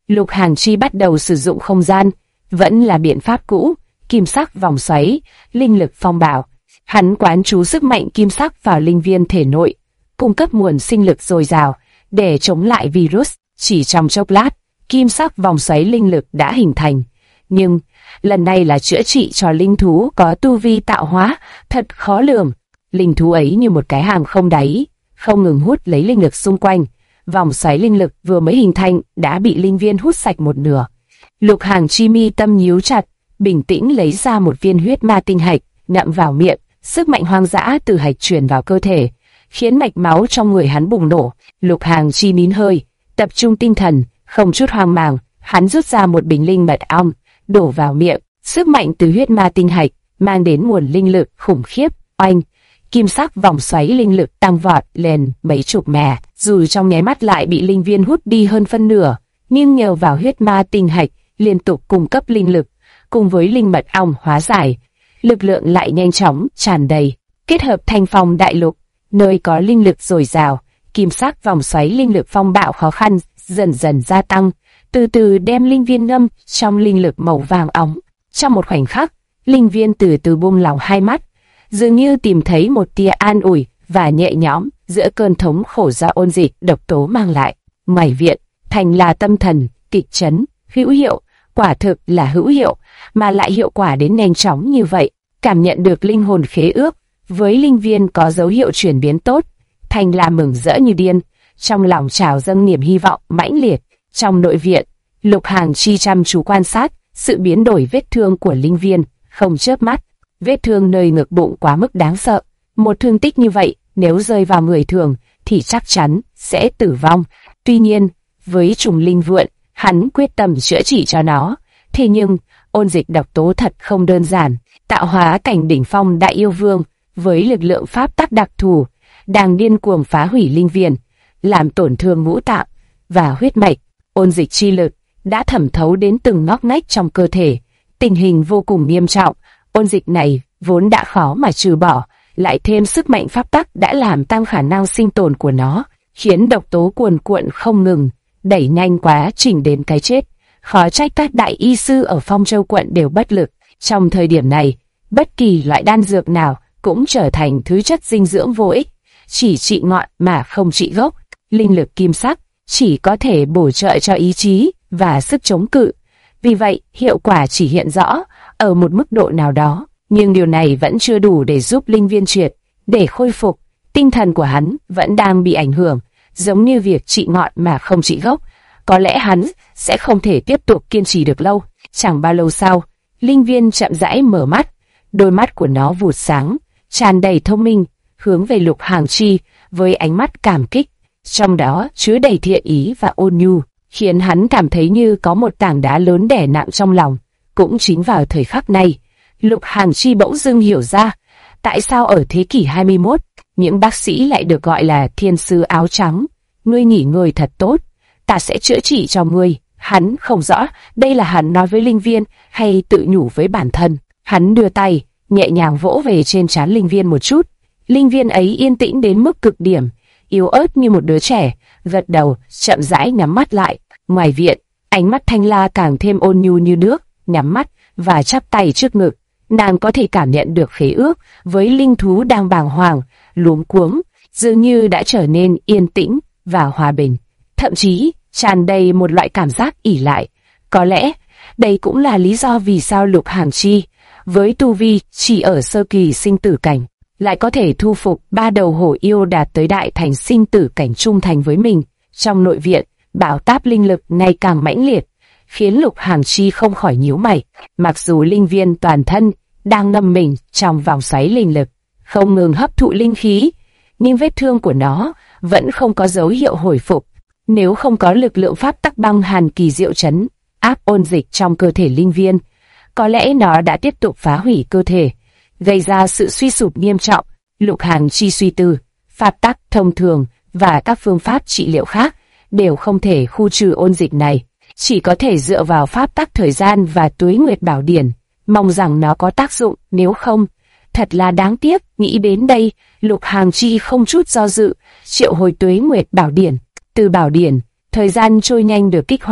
S1: Lục Hàng Chi bắt đầu sử dụng không gian, vẫn là biện pháp cũ, kim sắc vòng xoáy, linh lực phong bạo. Hắn quán chú sức mạnh kim sắc vào linh viên thể nội, cung cấp nguồn sinh lực dồi dào để chống lại virus. Chỉ trong chốc lát, kim sắc vòng xoáy linh lực đã hình thành. Nhưng lần này là chữa trị cho linh thú có tu vi tạo hóa, thật khó lường. Linh thú ấy như một cái hàm không đáy, không ngừng hút lấy linh lực xung quanh. Vòng xoáy linh lực vừa mới hình thành đã bị linh viên hút sạch một nửa. Lục Hàng Chi mi tâm nhíu chặt, bình tĩnh lấy ra một viên huyết ma tinh hạch, ngậm vào miệng. Sức mạnh hoang dã từ hạch truyền vào cơ thể, khiến mạch máu trong người hắn bùng nổ. Lục Hàng Chi nín hơi, tập trung tinh thần, không chút hoang mang, hắn rút ra một bình linh mật ong, đổ vào miệng. Sức mạnh từ huyết ma tinh hạch mang đến nguồn linh lực khủng khiếp. Oanh, kim sắc vòng xoáy linh lực tăng vọt lên mấy chục mè, dù trong nháy mắt lại bị linh viên hút đi hơn phân nửa, nhưng nhờ vào huyết ma tinh hạch liên tục cung cấp linh lực, cùng với linh mật ong hóa giải, lực lượng lại nhanh chóng tràn đầy. Kết hợp Thanh Phong đại lục, nơi có linh lực dồi dào, kim sắc vòng xoáy linh lực phong bạo khó khăn dần dần gia tăng, từ từ đem linh viên ngâm trong linh lực màu vàng óng. Trong một khoảnh khắc, linh viên từ từ buông lỏng hai mắt, dường như tìm thấy một tia an ủi và nhẹ nhõm giữa cơn thống khổ do ôn dịch độc tố mang lại. Ngoài viện, thành là tâm thần, kịch chấn, hữu hiệu, quả thực là hữu hiệu, mà lại hiệu quả đến nhanh chóng như vậy. Cảm nhận được linh hồn khế ước với linh viên có dấu hiệu chuyển biến tốt, Thành là mừng rỡ như điên, trong lòng trào dâng niềm hy vọng mãnh liệt. Trong nội viện, Lục Hàng Chi chăm chú quan sát sự biến đổi vết thương của linh viên, không chớp mắt. Vết thương nơi ngực bụng quá mức đáng sợ, một thương tích như vậy nếu rơi vào người thường thì chắc chắn sẽ tử vong. Tuy nhiên, với trùng linh vượn, hắn quyết tâm chữa trị cho nó. Thế nhưng, ôn dịch độc tố thật không đơn giản. Tạo hóa cảnh đỉnh phong đại yêu vương với lực lượng pháp tắc đặc thù đang điên cuồng phá hủy linh viên, làm tổn thương ngũ tạng và huyết mạch. Ôn dịch chi lực đã thẩm thấu đến từng ngóc ngách trong cơ thể, tình hình vô cùng nghiêm trọng. Ôn dịch này vốn đã khó mà trừ bỏ, lại thêm sức mạnh pháp tắc đã làm tăng khả năng sinh tồn của nó, khiến độc tố cuồn cuộn không ngừng, đẩy nhanh quá trình đến cái chết. Khó trách các đại y sư ở Phong Châu quận đều bất lực. Trong thời điểm này, bất kỳ loại đan dược nào cũng trở thành thứ chất dinh dưỡng vô ích, chỉ trị ngọn mà không trị gốc. Linh lực kim sắc chỉ có thể bổ trợ cho ý chí và sức chống cự. Vì vậy, hiệu quả chỉ hiện rõ ở một mức độ nào đó, nhưng điều này vẫn chưa đủ để giúp linh viên triệt để khôi phục. Tinh thần của hắn vẫn đang bị ảnh hưởng, giống như việc trị ngọn mà không trị gốc. Có lẽ hắn sẽ không thể tiếp tục kiên trì được lâu. Chẳng bao lâu sau, linh viên chậm rãi mở mắt, đôi mắt của nó vụt sáng, tràn đầy thông minh, hướng về Lục Hàng Chi với ánh mắt cảm kích, trong đó chứa đầy thiện ý và ôn nhu, khiến hắn cảm thấy như có một tảng đá lớn đè nặng trong lòng. Cũng chính vào thời khắc này, Lục Hàng Chi bỗng dưng hiểu ra, tại sao ở thế kỷ 21, những bác sĩ lại được gọi là thiên sư áo trắng. Ngươi nghỉ ngơi thật tốt, ta sẽ chữa trị cho ngươi. Hắn không rõ đây là hắn nói với linh viên hay tự nhủ với bản thân. Hắn đưa tay, nhẹ nhàng vỗ về trên trán linh viên một chút. Linh viên ấy yên tĩnh đến mức cực điểm, yếu ớt như một đứa trẻ, gật đầu, chậm rãi nhắm mắt lại. Ngoài viện, ánh mắt Thanh La càng thêm ôn nhu như nước, nhắm mắt và chắp tay trước ngực. Nàng có thể cảm nhận được khế ước với linh thú đang bàng hoàng, luống cuống, dường như đã trở nên yên tĩnh và hòa bình, thậm chí tràn đầy một loại cảm giác ỷ lại. Có lẽ đây cũng là lý do vì sao Lục Hàng Chi, với tu vi chỉ ở sơ kỳ sinh tử cảnh, lại có thể thu phục 3 đầu hổ yêu đạt tới đại thành sinh tử cảnh trung thành với mình. Trong nội viện, bảo táp linh lực ngày càng mãnh liệt, khiến Lục Hàng Chi không khỏi nhíu mày. Mặc dù linh viên toàn thân đang ngâm mình trong vòng xoáy linh lực, không ngừng hấp thụ linh khí, nhưng vết thương của nó vẫn không có dấu hiệu hồi phục. Nếu không có lực lượng pháp tắc băng hàn kỳ diệu trấn áp ôn dịch trong cơ thể linh viên, có lẽ nó đã tiếp tục phá hủy cơ thể, gây ra sự suy sụp nghiêm trọng. Lục Hàng Chi suy tư, pháp tắc thông thường và các phương pháp trị liệu khác đều không thể khu trừ ôn dịch này, chỉ có thể dựa vào pháp tắc thời gian và Tuế Nguyệt Bảo Điển, mong rằng nó có tác dụng. Nếu không, thật là đáng tiếc. Nghĩ đến đây, Lục Hàng Chi không chút do dự triệu hồi Tuế Nguyệt Bảo Điển. Từ Bảo Điển, thời gian trôi nhanh được kích hoạt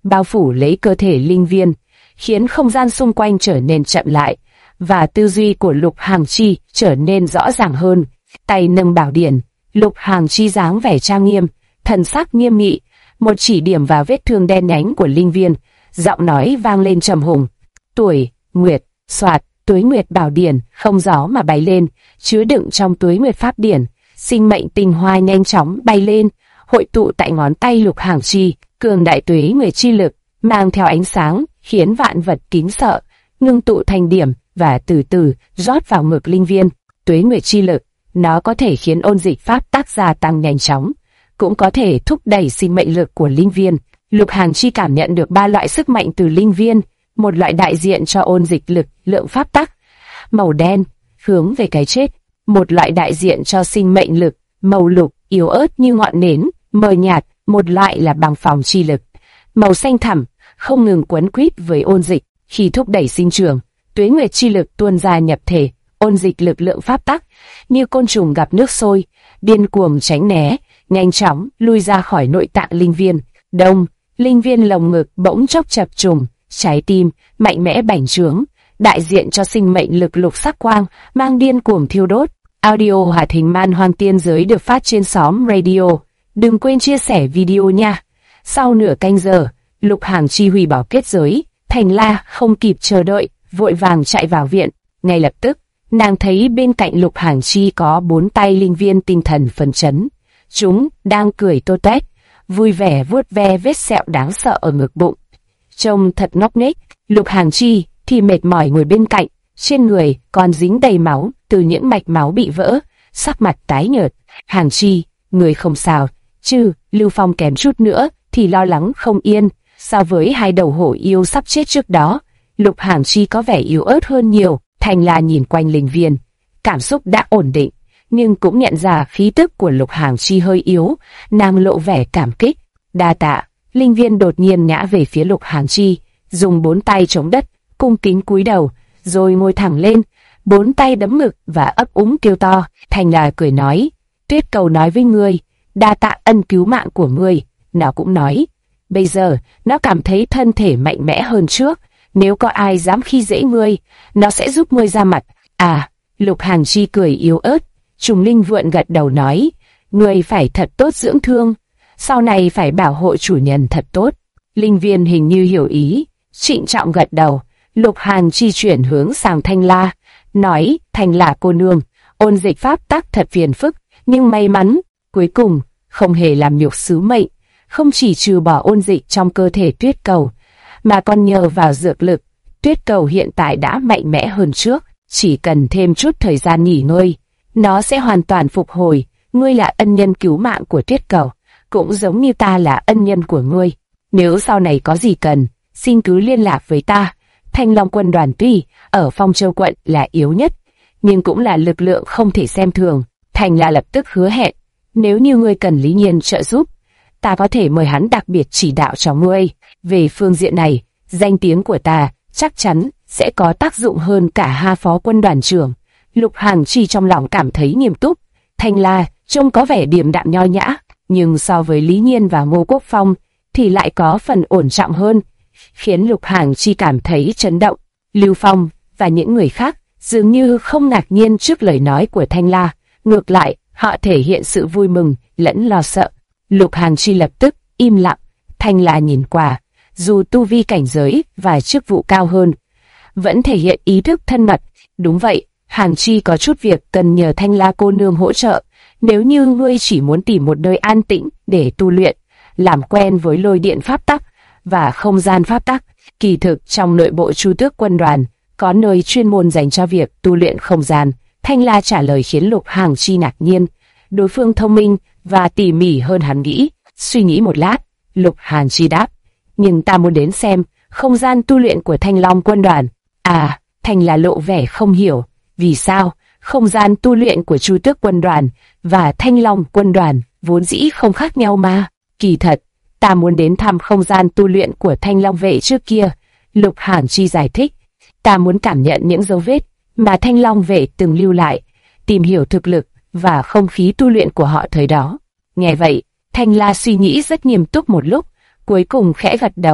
S1: bao phủ lấy cơ thể linh viên, khiến không gian xung quanh trở nên chậm lại, và tư duy của Lục Hàng Chi trở nên rõ ràng hơn. Tay nâng bảo điển, Lục Hàng Chi dáng vẻ trang nghiêm, thần sắc nghiêm nghị, một chỉ điểm vào vết thương đen nhánh của linh viên, giọng nói vang lên trầm hùng. Tuổi Nguyệt, soạt, Tuế Nguyệt bảo điển không gió mà bay lên, chứa đựng trong Tuế Nguyệt pháp điển, sinh mệnh tinh hoa nhanh chóng bay lên, hội tụ tại ngón tay Lục Hàng Chi, cường đại Tuế Nguyệt chi lực, mang theo ánh sáng, khiến vạn vật kính sợ, ngưng tụ thành điểm và từ từ rót vào ngực linh viên. Tuế Nguyệt chi lực, nó có thể khiến ôn dịch pháp tác gia tăng nhanh chóng, cũng có thể thúc đẩy sinh mệnh lực của linh viên. Lục Hàng Chi cảm nhận được 3 loại sức mạnh từ linh viên, một loại đại diện cho ôn dịch lực lượng pháp tắc, màu đen, hướng về cái chết, một loại đại diện cho sinh mệnh lực, màu lục, yếu ớt như ngọn nến, mờ nhạt, một loại là băng phòng chi lực, màu xanh thẳm, không ngừng quấn quýt với ôn dịch, khi thúc đẩy sinh trưởng, Tuế Nguyệt chi lực tuôn ra nhập thể, ôn dịch lực lượng pháp tắc, như côn trùng gặp nước sôi, điên cuồng tránh né, nhanh chóng lui ra khỏi nội tạng linh viên. Đông, linh viên lồng ngực bỗng chốc chập trùng, trái tim mạnh mẽ bành trướng, đại diện cho sinh mệnh lực lục sắc quang, mang điên cuồng thiêu đốt. Audio hoạt hình Man Hoang Tiên Giới được phát trên xóm radio. Đừng quên chia sẻ video nha. Sau nửa canh giờ, Lục Hàng Chi hủy bỏ kết giới, Thành La không kịp chờ đợi, vội vàng chạy vào viện. Ngay lập tức, nàng thấy bên cạnh Lục Hàng Chi có 4 tay linh viên tinh thần phấn chấn. Chúng đang cười tô tuét, vui vẻ vuốt ve vết sẹo đáng sợ ở ngực bụng. Trông thật ngốc nghếch. Lục Hàng Chi thì mệt mỏi ngồi bên cạnh, trên người còn dính đầy máu từ những mạch máu bị vỡ, sắc mặt tái nhợt. Hàng Chi, người không sao chứ? Lưu Phong kém chút nữa thì lo lắng không yên. So với 2 đầu hổ yêu sắp chết trước đó, Lục Hàng Chi có vẻ yếu ớt hơn nhiều. Thành La nhìn quanh linh viên, cảm xúc đã ổn định, nhưng cũng nhận ra khí tức của Lục Hàng Chi hơi yếu, nàng lộ vẻ cảm kích. Đa tạ. Linh viên đột nhiên ngã về phía Lục Hàng Chi, dùng 4 tay chống đất, cung kính cúi đầu, rồi ngồi thẳng lên, 4 tay đấm ngực và ấp úng kêu to. Thành La cười nói, Tuyết Cầu nói với ngươi, đa tạ ân cứu mạng của ngươi. Nó cũng nói, bây giờ nó cảm thấy thân thể mạnh mẽ hơn trước, nếu có ai dám khi dễ ngươi, nó sẽ giúp ngươi ra mặt. À, Lục Hàng Chi cười yếu ớt. Trùng Linh Vượn gật đầu nói, ngươi phải thật tốt dưỡng thương, sau này phải bảo hộ chủ nhân thật tốt. Linh viên hình như hiểu ý, trịnh trọng gật đầu. Lục Hàng Chi chuyển hướng sang Thanh La, nói, Thanh La cô nương, ôn dịch pháp tắc thật phiền phức, nhưng may mắn, cuối cùng, không hề làm nhục sứ mệnh, không chỉ trừ bỏ ôn dịch trong cơ thể Tuyết Cầu, mà còn nhờ vào dược lực, Tuyết Cầu hiện tại đã mạnh mẽ hơn trước, chỉ cần thêm chút thời gian nghỉ ngơi, nó sẽ hoàn toàn phục hồi. Ngươi là ân nhân cứu mạng của Tuyết Cầu, cũng giống như ta là ân nhân của ngươi. Nếu sau này có gì cần, xin cứ liên lạc với ta. Thanh Long quân đoàn tuy ở Phong Châu quận là yếu nhất, nhưng cũng là lực lượng không thể xem thường. Thành La lập tức hứa hẹn, nếu như ngươi cần Lý Nhiên trợ giúp, ta có thể mời hắn đặc biệt chỉ đạo cho ngươi. Về phương diện này, danh tiếng của ta chắc chắn sẽ có tác dụng hơn cả Ha phó quân đoàn trưởng. Lục Hàng Chi trong lòng cảm thấy nghiêm túc. Thanh La trông có vẻ điềm đạm nho nhã, nhưng so với Lý Nhiên và Ngô Quốc Phong thì lại có phần ổn trọng hơn, khiến Lục Hàng Chi cảm thấy chấn động. Lưu Phong và những người khác dường như không ngạc nhiên trước lời nói của Thanh La, ngược lại, họ thể hiện sự vui mừng lẫn lo sợ. Lục Hàng Chi lập tức im lặng. Thanh La nhìn qua, dù tu vi cảnh giới và chức vụ cao hơn, vẫn thể hiện ý thức thân mật. Đúng vậy, Hàng Chi có chút việc cần nhờ Thanh La cô nương hỗ trợ. Nếu như ngươi chỉ muốn tìm một nơi an tĩnh để tu luyện, làm quen với lôi điện pháp tắc và không gian pháp tắc, kỳ thực trong nội bộ Chu Tước quân đoàn có nơi chuyên môn dành cho việc tu luyện không gian. Thanh La trả lời khiến Lục Hàng Chi ngạc nhiên. Đối phương thông minh và tỉ mỉ hơn hắn nghĩ. Suy nghĩ một lát, Lục Hàng Chi đáp, nhưng ta muốn đến xem không gian tu luyện của Thanh Long quân đoàn. À, Thanh La lộ vẻ không hiểu. Vì sao? Không gian tu luyện của Chu Tước quân đoàn và Thanh Long quân đoàn vốn dĩ không khác nhau mà. Kỳ thật, ta muốn đến thăm không gian tu luyện của Thanh Long vệ trước kia. Lục Hàng Chi giải thích, ta muốn cảm nhận những dấu vết mà Thanh Long vệ từng lưu lại, tìm hiểu thực lực và không khí tu luyện của họ thời đó. Nghe vậy, Thanh La suy nghĩ rất nghiêm túc một lúc, cuối cùng khẽ gật đầu.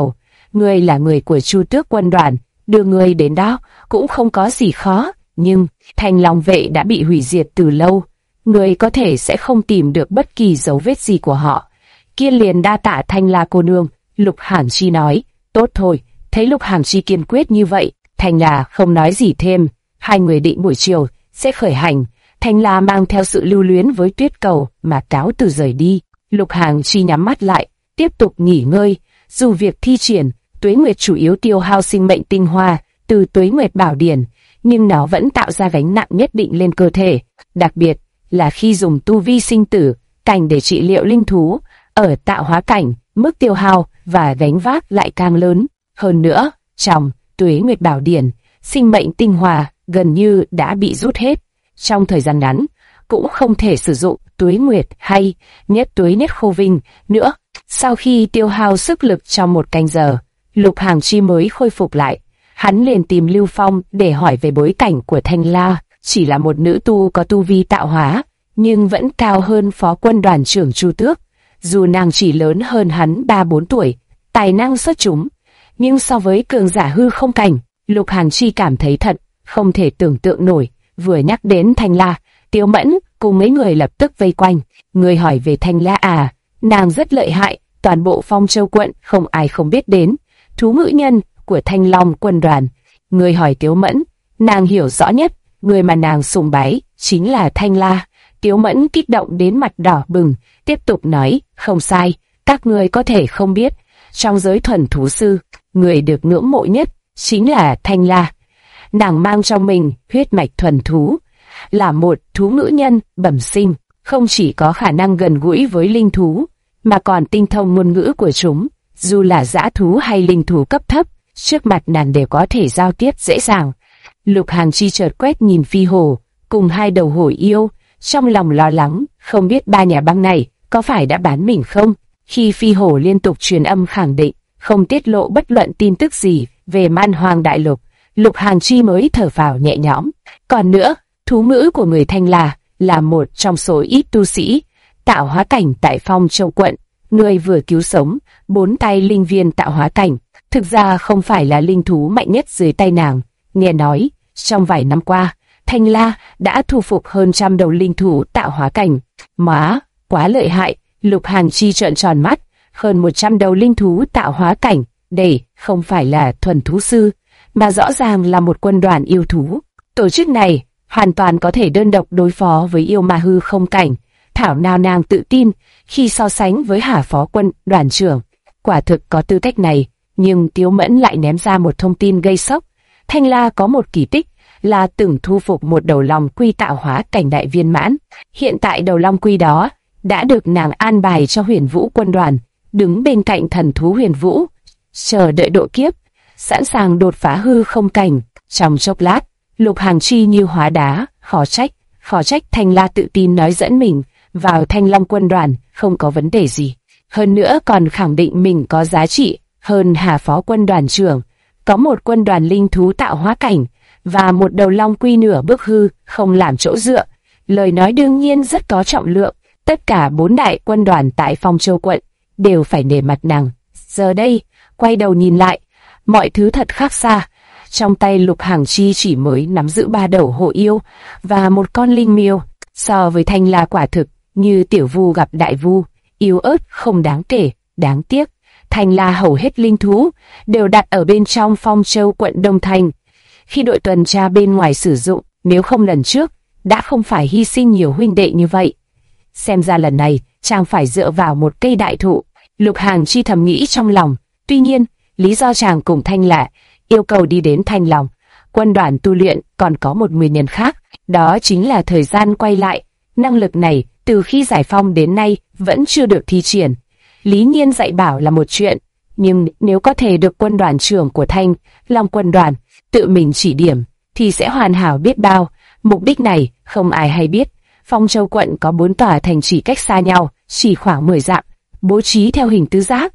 S1: ngươi là người của Chu Tước quân đoàn, đưa ngươi đến đó cũng không có gì khó, nhưng Thanh Long vệ đã bị hủy diệt từ lâu, ngươi có thể sẽ không tìm được bất kỳ dấu vết gì của họ. Kia liền đa tạ Thanh La cô nương, Lục Hàn Chi nói. Tốt thôi, thấy Lục Hàn Chi kiên quyết như vậy, Thanh La không nói gì thêm. Hai người định buổi chiều sẽ khởi hành. Thanh La mang theo sự lưu luyến với Tuyết Cầu mà cáo từ rời đi. Lục Hàn Chi nhắm mắt lại, tiếp tục nghỉ ngơi. Dù việc thi triển Tuế Nguyệt chủ yếu tiêu hao sinh mệnh tinh hoa từ Tuế Nguyệt Bảo Điển, nhưng nó vẫn tạo ra gánh nặng nhất định lên cơ thể. Đặc biệt là khi dùng tu vi sinh tử cảnh để trị liệu linh thú, ở tạo hóa cảnh, mức tiêu hao và gánh vác lại càng lớn. Hơn nữa, trong Tuế Nguyệt Bảo Điển, sinh mệnh tinh hoa gần như đã bị rút hết. Trong thời gian ngắn, cũng không thể sử dụng Tuế Nguyệt hay Nhất Tuế Niết Khô Vinh nữa. Sau khi tiêu hao sức lực trong một canh giờ, Lục Hàn Chi mới khôi phục lại. Hắn liền tìm Lưu Phong để hỏi về bối cảnh của Thanh La. Chỉ là một nữ tu có tu vi tạo hóa, nhưng vẫn cao hơn phó quân đoàn trưởng Chu Tước. Dù nàng chỉ lớn hơn hắn 3-4 tuổi, tài năng xuất chúng, nhưng so với cường giả hư không cảnh, Lục Hàn Chi cảm thấy thật không thể tưởng tượng nổi. Vừa nhắc đến Thanh La, Tiếu Mẫn cùng mấy người lập tức vây quanh. Người hỏi về Thanh La à? Nàng rất lợi hại, toàn bộ Phong Châu quận không ai không biết đến. Thú ngữ nhân của Thanh Long quân đoàn. Người hỏi Tiếu Mẫn, nàng hiểu rõ nhất, người mà nàng sùng bái chính là Thanh La. Tiếu Mẫn kích động đến mặt đỏ bừng, tiếp tục nói, không sai, các người có thể không biết, trong giới thuần thú sư, người được ngưỡng mộ nhất chính là Thanh La. Nàng mang trong mình huyết mạch thuần thú, là một thú ngữ nhân bẩm sinh, không chỉ có khả năng gần gũi với linh thú, mà còn tinh thông ngôn ngữ của chúng. Dù là dã thú hay linh thú cấp thấp, trước mặt nàng đều có thể giao tiếp dễ dàng. Lục Hàn Chi chợt quét nhìn Phi Hổ cùng hai đầu hổ yêu, trong lòng lo lắng, không biết ba nhà băng này có phải đã bán mình không. Khi Phi Hổ liên tục truyền âm khẳng định không tiết lộ bất luận tin tức gì về Man Hoang Đại Lục, Lục Hàn Chi mới thở phào nhẹ nhõm. Còn nữa, thú ngữ của người Thanh La là một trong số ít tu sĩ tạo hóa cảnh tại Phong Châu quận. Người vừa cứu sống 4 tay linh viên tạo hóa cảnh, thực ra không phải là linh thú mạnh nhất dưới tay nàng. Nghe nói, trong vài năm qua, Thanh La đã thu phục hơn 100 đầu linh thú tạo hóa cảnh. Má, quá lợi hại! Lục Hàn Chi trợn tròn mắt. Hơn 100 đầu linh thú tạo hóa cảnh, đây không phải là thuần thú sư, mà rõ ràng là một quân đoàn yêu thú. Tổ chức này hoàn toàn có thể đơn độc đối phó với yêu ma hư không cảnh. Thảo nào nàng tự tin khi so sánh với Hà phó quân đoàn trưởng. Quả thực có tư cách này, nhưng Tiếu Mẫn lại ném ra một thông tin gây sốc. Thanh La có một kỳ tích là từng thu phục một đầu long quy tạo hóa cảnh đại viên mãn. Hiện tại đầu long quy đó đã được nàng an bài cho Huyền Vũ quân đoàn, đứng bên cạnh thần thú Huyền Vũ, chờ đợi độ kiếp, sẵn sàng đột phá hư không cảnh. Trong chốc lát, Lục Hàn Chi như hóa đá, khó trách Thanh La tự tin nói dẫn mình vào Thanh Long quân đoàn không có vấn đề gì. Hơn nữa còn khẳng định mình có giá trị hơn Hà phó quân đoàn trưởng, có một quân đoàn linh thú tạo hóa cảnh và một đầu long quy nửa bước hư không làm chỗ dựa. Lời nói đương nhiên rất có trọng lượng. Tất cả 4 đại quân đoàn tại Phong Châu quận đều phải nể mặt nàng. Giờ đây, quay đầu nhìn lại, mọi thứ thật khác xa. Trong tay Lục Hàn Chi chỉ mới nắm giữ 3 đầu hổ yêu và một con linh miêu. So với Thanh La quả thực như tiểu vu gặp đại vu, yếu ớt không đáng kể. Đáng tiếc, Thanh La hầu hết linh thú đều đặt ở bên trong Phong Châu quận Đông Thành. Khi đội tuần tra bên ngoài sử dụng, nếu không lần trước, đã không phải hy sinh nhiều huynh đệ như vậy. Xem ra lần này, chàng phải dựa vào một cây đại thụ. Lục Hàn Chi thầm nghĩ trong lòng. Tuy nhiên, lý do chàng cùng Thanh La yêu cầu đi đến Thanh Long quân đoàn tu luyện còn có một nguyên nhân khác. Đó chính là thời gian quay lại. Năng lực này từ khi giải phong đến nay vẫn chưa được thi triển. Lý Nhiên dạy bảo là một chuyện, nhưng nếu có thể được quân đoàn trưởng của Thanh Long quân đoàn tự mình chỉ điểm thì sẽ hoàn hảo biết bao. Mục đích này không ai hay biết. Phong Châu quận có 4 tòa thành trì cách xa nhau, chỉ khoảng 10 dặm, bố trí theo hình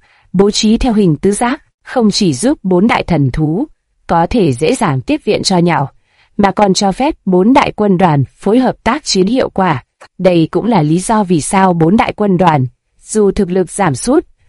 S1: tứ giác, không chỉ giúp 4 đại thần thú có thể dễ dàng tiếp viện cho nhau, mà còn cho phép 4 đại quân đoàn phối hợp tác chiến hiệu quả. Đây cũng là lý do vì sao 4 đại quân đoàn, dù thực lực giảm sút,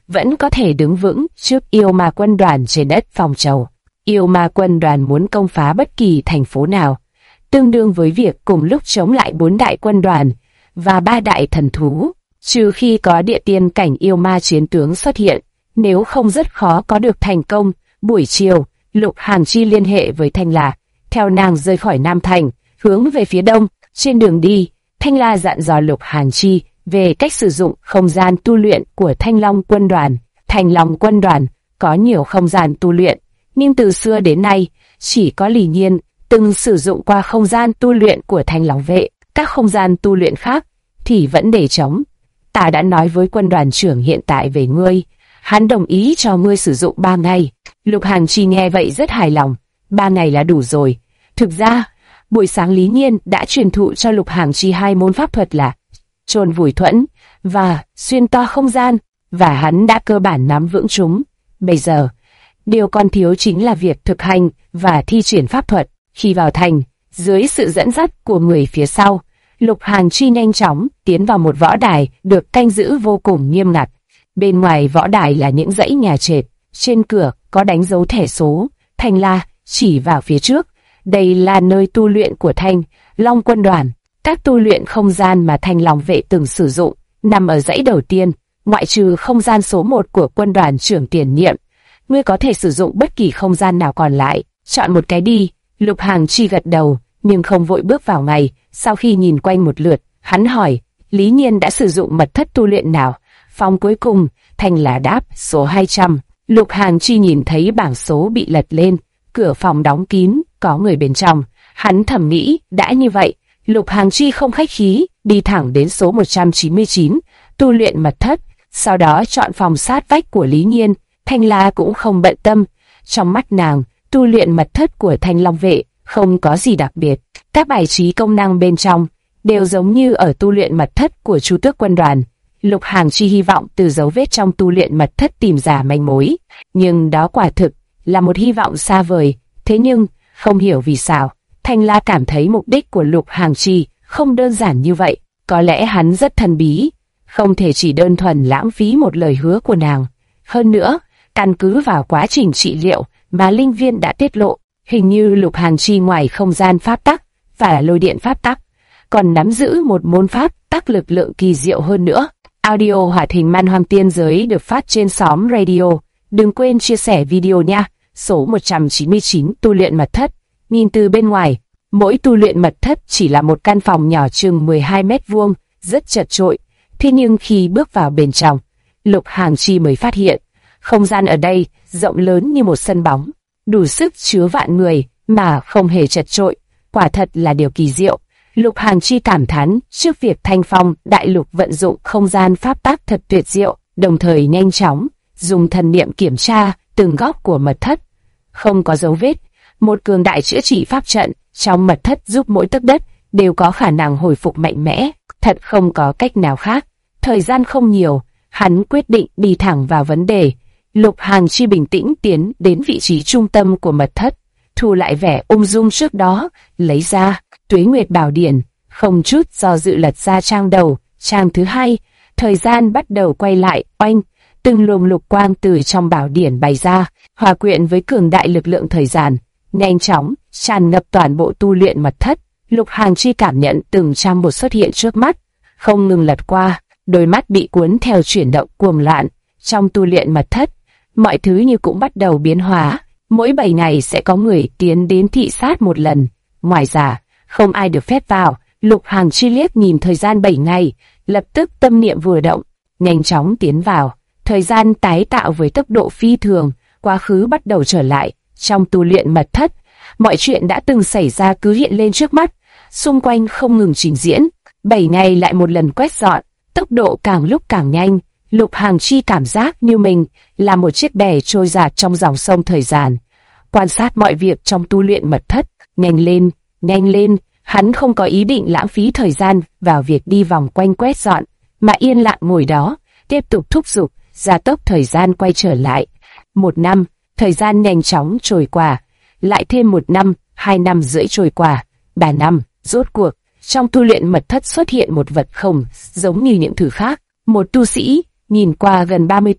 S1: vẫn có thể đứng vững trước yêu ma quân đoàn trên đất Phong Châu. Yêu ma quân đoàn muốn công phá bất kỳ thành phố nào, tương đương với việc cùng lúc chống lại 4 đại quân đoàn và 3 đại thần thú, trừ khi có địa tiên cảnh yêu ma chiến tướng xuất hiện, nếu không rất khó có được thành công. Buổi chiều, Lục Hàn Chi liên hệ với Thanh La, theo nàng rời khỏi Nam Thành, hướng về phía đông. Trên đường đi, Thanh La dặn dò Lục Hàn Chi về cách sử dụng không gian tu luyện của Thanh Long quân đoàn. Thanh Long quân đoàn có nhiều không gian tu luyện, nhưng từ xưa đến nay, chỉ có Lý Nhiên từng sử dụng qua không gian tu luyện của Thanh Long vệ, các không gian tu luyện khác thì vẫn để trống. Ta đã nói với quân đoàn trưởng hiện tại về ngươi, hắn đồng ý cho ngươi sử dụng 3 ngày. Lục Hàn Chi nghe vậy rất hài lòng, 3 ngày là đủ rồi. Thực ra, buổi sáng Lý Nhiên đã truyền thụ cho Lục Hàn Chi 2 môn pháp thuật là chôn vùi thuẫn và xuyên toa không gian, và hắn đã cơ bản nắm vững chúng. Bây giờ, điều còn thiếu chính là việc thực hành và thi triển pháp thuật. Khi vào thành, dưới sự dẫn dắt của người phía sau, Lục Hàn Chi nhanh chóng tiến vào một võ đài được canh giữ vô cùng nghiêm ngặt. Bên ngoài võ đài là những dãy nhà trệt, trên cửa có đánh dấu thẻ số. Thanh La chỉ vào phía trước, đây là nơi tu luyện của Thanh Long quân đoàn. Các tu luyện không gian mà Thanh Long vệ từng sử dụng nằm ở dãy đầu tiên, ngoại trừ không gian số 1 của quân đoàn trưởng tiền nhiệm. Ngươi có thể sử dụng bất kỳ không gian nào còn lại, chọn một cái đi. Lục Hàn Chi gật đầu, nhưng không vội bước vào ngay. Sau khi nhìn quanh một lượt, hắn hỏi, Lý Nhiên đã sử dụng mật thất tu luyện nào? Phòng cuối cùng, Thanh La đáp, số 200. Lục Hàn Chi nhìn thấy bảng số bị lật lên, cửa phòng đóng kín, có người bên trong. Hắn thầm nghĩ, đã như vậy, Lục Hàn Chi không khách khí, đi thẳng đến số 199, tu luyện mật thất, sau đó chọn phòng sát vách của Lý Nhiên. Thanh La cũng không bận tâm, trong mắt nàng, tu luyện mật thất của Thanh Long vệ không có gì đặc biệt. Các bài trí công năng bên trong đều giống như ở tu luyện mật thất của Chu Tước quân đoàn. Lục Hàn Chi hy vọng từ dấu vết trong tu luyện mật thất tìm ra manh mối, nhưng đó quả thực là một hy vọng xa vời. Thế nhưng, không hiểu vì sao, Thanh La cảm thấy mục đích của Lục Hàn Chi không đơn giản như vậy. Có lẽ hắn rất thần bí, không thể chỉ đơn thuần lãng phí một lời hứa của nàng. Hơn nữa, căn cứ vào quá trình trị liệu mà linh viên đã tiết lộ, hình như Lục Hàn Chi ngoài không gian pháp tắc và lôi điện pháp tắc, còn nắm giữ một môn pháp tắc lực lượng kỳ diệu hơn nữa. Audio Hoạt Hình Man Hoang Tiên Giới được phát trên xóm radio. Đừng quên chia sẻ video nha. Số 199 tu luyện mật thất. Nhìn từ bên ngoài, mỗi tu luyện mật thất chỉ là một căn phòng nhỏ chừng 12 mét vuông, rất chật chội. Thế nhưng khi bước vào bên trong, Lục Hàn Chi mới phát hiện, không gian ở đây rộng lớn như một sân bóng, đủ sức chứa vạn người mà không hề chật chội. Quả thật là điều kỳ diệu. Lục Hàn Chi cảm thán trước việc Thanh Phong đại lục vận dụng không gian pháp tắc thật tuyệt diệu, đồng thời nhanh chóng dùng thần niệm kiểm tra từng góc của mật thất. Không có dấu vết, một cường đại chữa trị pháp trận trong mật thất giúp mỗi tấc đất đều có khả năng hồi phục mạnh mẽ. Thật không có cách nào khác. Thời gian không nhiều, hắn quyết định đi thẳng vào vấn đề. Lục Hàn Chi bình tĩnh tiến đến vị trí trung tâm của mật thất, thu lại vẻ ung dung trước đó, lấy ra Tuế Nguyệt Bảo Điển, không chút do dự lật ra trang đầu. Trang thứ 2, thời gian bắt đầu quay lại, oanh, từng luồng lục quang từ trong bảo điển bày ra, hòa quyện với cường đại lực lượng thời gian, nhanh chóng tràn ngập toàn bộ tu luyện mật thất. Lục Hàn Chi cảm nhận từng trang một xuất hiện trước mắt, không ngừng lật qua, đôi mắt bị cuốn theo chuyển động cuồng loạn. Trong tu luyện mật thất, mọi thứ như cũng bắt đầu biến hóa. Mỗi 7 ngày sẽ có người tiến đến thị sát một lần. Ngoài ra, không ai được phép vào. Lục Hàn Chi liếc nhìn thời gian 7 ngày, lập tức tâm niệm vừa động, nhanh chóng tiến vào. Thời gian tái tạo với tốc độ phi thường, quá khứ bắt đầu trở lại. Trong tu luyện mật thất, mọi chuyện đã từng xảy ra cứ hiện lên trước mắt, xung quanh không ngừng trình diễn. 7 ngày lại một lần quét dọn, tốc độ càng lúc càng nhanh. Lục Hàn Chi cảm giác như mình là một chiếc bè trôi dạt trong dòng sông thời gian. Quan sát mọi việc trong tu luyện mật thất, nhanh lên, nhanh lên. Hắn không có ý định lãng phí thời gian vào việc đi vòng quanh quét dọn, mà yên lặng ngồi đó, tiếp tục thúc giục, gia tốc thời gian quay trở lại. 1 năm, thời gian nhanh chóng trôi qua, lại thêm 1 năm, 2 năm rưỡi trôi qua, 3 năm, rốt cuộc, trong tu luyện mật thất xuất hiện một vật không giống như những thứ khác. Một tu sĩ, nhìn qua gần 30 tuổi,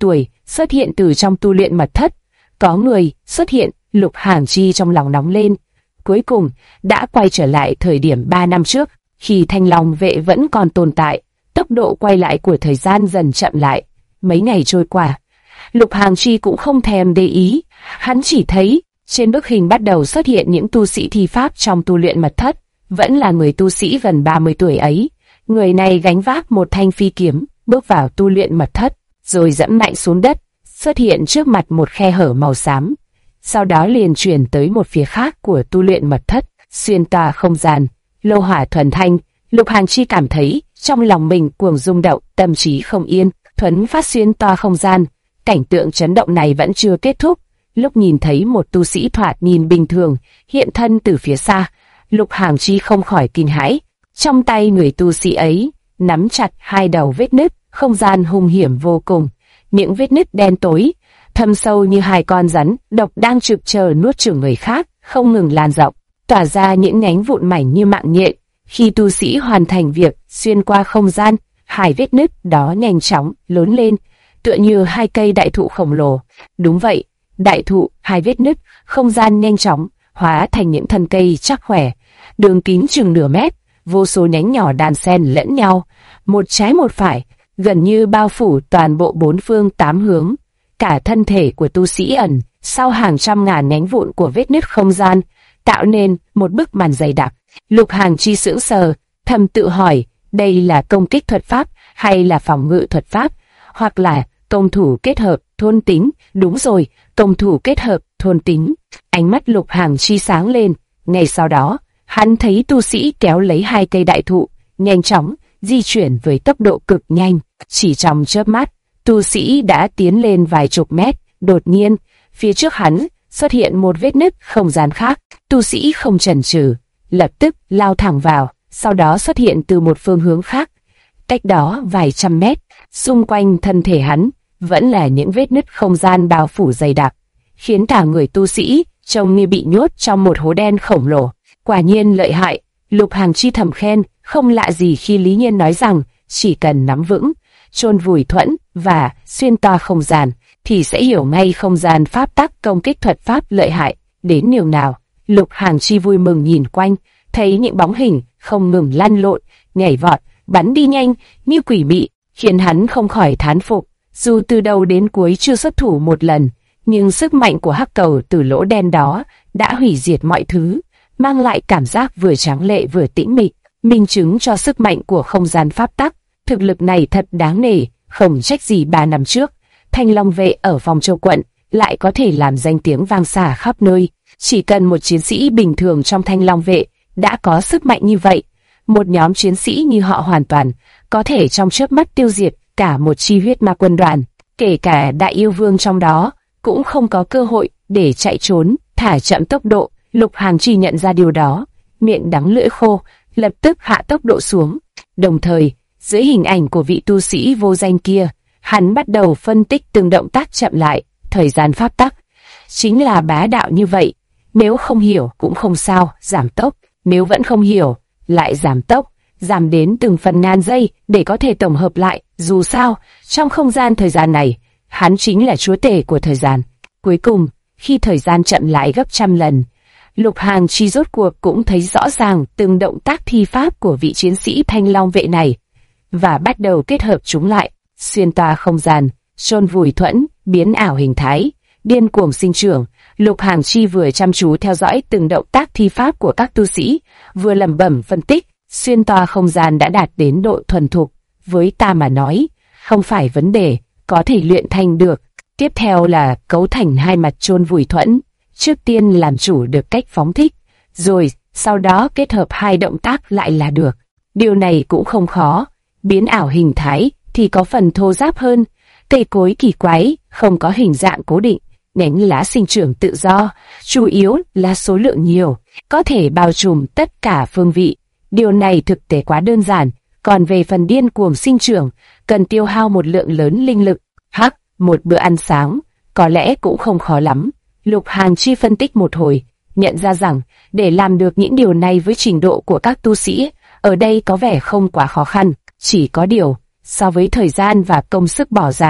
S1: xuất hiện từ trong tu luyện mật thất. Có người xuất hiện, Lục Hàng Chi trong lòng nóng lên. Cuối cùng, đã quay trở lại thời điểm 3 năm trước, khi Thanh Long vệ vẫn còn tồn tại, tốc độ quay lại của thời gian dần chậm lại. Mấy ngày trôi qua, Lục Hàng Chi cũng không thèm để ý, hắn chỉ thấy trên bức hình bắt đầu xuất hiện những tu sĩ thi pháp trong tu luyện mật thất, vẫn là người tu sĩ gần 30 tuổi ấy. Người này gánh vác một thanh phi kiếm, bước vào tu luyện mật thất, rồi dẫm mạnh xuống đất, xuất hiện trước mặt một khe hở màu xám. Sau đó liền chuyển tới một phía khác của tu luyện mật thất, xuyên tòa không gian, lô hỏa thuần thanh. Lục Hàng Chi cảm thấy trong lòng mình cuồng rung động, tâm trí không yên, thuấn phát xuyên tòa không gian. Cảnh tượng chấn động này vẫn chưa kết thúc. Lúc nhìn thấy một tu sĩ thoạt nhìn bình thường hiện thân từ phía xa, Lục Hàng Chi không khỏi kinh hãi. Trong tay người tu sĩ ấy nắm chặt hai đầu vết nứt, không gian hung hiểm vô cùng. Những vết nứt đen tối, thâm sâu như hai con rắn độc đang trực chờ nuốt chửng người khác, không ngừng lan rộng, tỏa ra những nhánh vụn mảnh như mạng nhện. Khi tu sĩ hoàn thành việc xuyên qua không gian, hai vết nứt đó nhanh chóng lớn lên, tựa như hai cây đại thụ khổng lồ. Đúng vậy, đại thụ, hai vết nứt, không gian nhanh chóng hóa thành những thân cây chắc khỏe, đường kính chừng nửa mét, vô số nhánh nhỏ đan xen lẫn nhau, một trái một phải, gần như bao phủ toàn bộ bốn phương tám hướng. Cả thân thể của tu sĩ ẩn sau hàng trăm ngàn nhánh vụn của vết nứt không gian, tạo nên một bức màn dày đặc. Lục Hàng Chi sững sờ, thầm tự hỏi, đây là công kích thuật pháp hay là phòng ngự thuật pháp, hoặc là công thủ kết hợp thôn tính. Đúng rồi, công thủ kết hợp thôn tính. Ánh mắt Lục Hàng Chi sáng lên. Ngay sau đó, hắn thấy tu sĩ kéo lấy hai cây đại thụ, nhanh chóng di chuyển với tốc độ cực nhanh. Chỉ trong chớp mắt, tu sĩ đã tiến lên vài chục mét. Đột nhiên, phía trước hắn xuất hiện một vết nứt không gian khác. Tu sĩ không chần chừ, lập tức lao thẳng vào, sau đó xuất hiện từ một phương hướng khác, cách đó vài trăm mét. Xung quanh thân thể hắn vẫn là những vết nứt không gian bao phủ dày đặc, khiến cả người tu sĩ trông như bị nhốt trong một hố đen khổng lồ. Quả nhiên lợi hại, Lục Hàng Chi thầm khen. Không lạ gì khi Lý Nhiên nói rằng chỉ cần nắm vững, chôn vùi thuẫn và xuyên toa không gian, thì sẽ hiểu ngay không gian pháp tắc công kích thuật pháp lợi hại đến nhường nào. Lục Hàng Chi vui mừng nhìn quanh, thấy những bóng hình không ngừng lăn lộn, nhảy vọt, bắn đi nhanh như quỷ mị, khiến hắn không khỏi thán phục. Dù từ đầu đến cuối chưa xuất thủ một lần, nhưng sức mạnh của hắc cầu từ lỗ đen đó đã hủy diệt mọi thứ, mang lại cảm giác vừa tráng lệ vừa tĩnh mịch, minh chứng cho sức mạnh của không gian pháp tắc. Thực lực này thật đáng nể, không trách gì 3 năm trước Thanh Long vệ ở Phong Châu quận lại có thể làm danh tiếng vang xa khắp nơi. Chỉ cần một chiến sĩ bình thường trong Thanh Long vệ đã có sức mạnh như vậy, một nhóm chiến sĩ như họ hoàn toàn có thể trong chớp mắt tiêu diệt cả một chi huyết ma quân đoàn. Kể cả Đại Yêu Vương trong đó cũng không có cơ hội để chạy trốn, thả chậm tốc độ. Lục Hàng Chi nhận ra điều đó, miệng đắng lưỡi khô, lập tức hạ tốc độ xuống. Đồng thời, dưới hình ảnh của vị tu sĩ vô danh kia, hắn bắt đầu phân tích từng động tác chậm lại. Thời gian pháp tắc chính là bá đạo như vậy, nếu không hiểu cũng không sao, giảm tốc, nếu vẫn không hiểu, lại giảm tốc, giảm đến từng phần ngàn giây để có thể tổng hợp lại. Dù sao, trong không gian thời gian này, hắn chính là chúa tể của thời gian. Cuối cùng, khi thời gian chậm lại gấp trăm lần, Lục Hàng Chi rốt cuộc cũng thấy rõ ràng từng động tác thi pháp của vị chiến sĩ Thanh Long vệ này, và bắt đầu kết hợp chúng lại, xuyên toa không gian, chôn vùi thuẫn, biến ảo hình thái, điên cuồng sinh trưởng. Lục Hàng Chi vừa chăm chú theo dõi từng động tác thi pháp của các tu sĩ, vừa lẩm bẩm phân tích. Xuyên toa không gian đã đạt đến độ thuần thục, với ta mà nói, không phải vấn đề, có thể luyện thành được. Tiếp theo là cấu thành hai mặt chôn vùi thuẫn. Trước tiên làm chủ được cách phóng thích, rồi sau đó kết hợp hai động tác lại là được. Điều này cũng không khó. Biến ảo hình thái thì có phần thô ráp hơn. Cây cối kỳ quái, không có hình dạng cố định, nhánh lá sinh trưởng tự do, chủ yếu là số lượng nhiều, có thể bao trùm tất cả phương vị. Điều này thực tế quá đơn giản. Còn về phần điên cuồng sinh trưởng, cần tiêu hao một lượng lớn linh lực. Một bữa ăn sáng, có lẽ cũng không khó lắm. Lục Hàng Chi phân tích một hồi, nhận ra rằng để làm được những điều này với trình độ của các tu sĩ, ở đây có vẻ không quá khó khăn. Chỉ có điều, so với thời gian và công sức bỏ ra,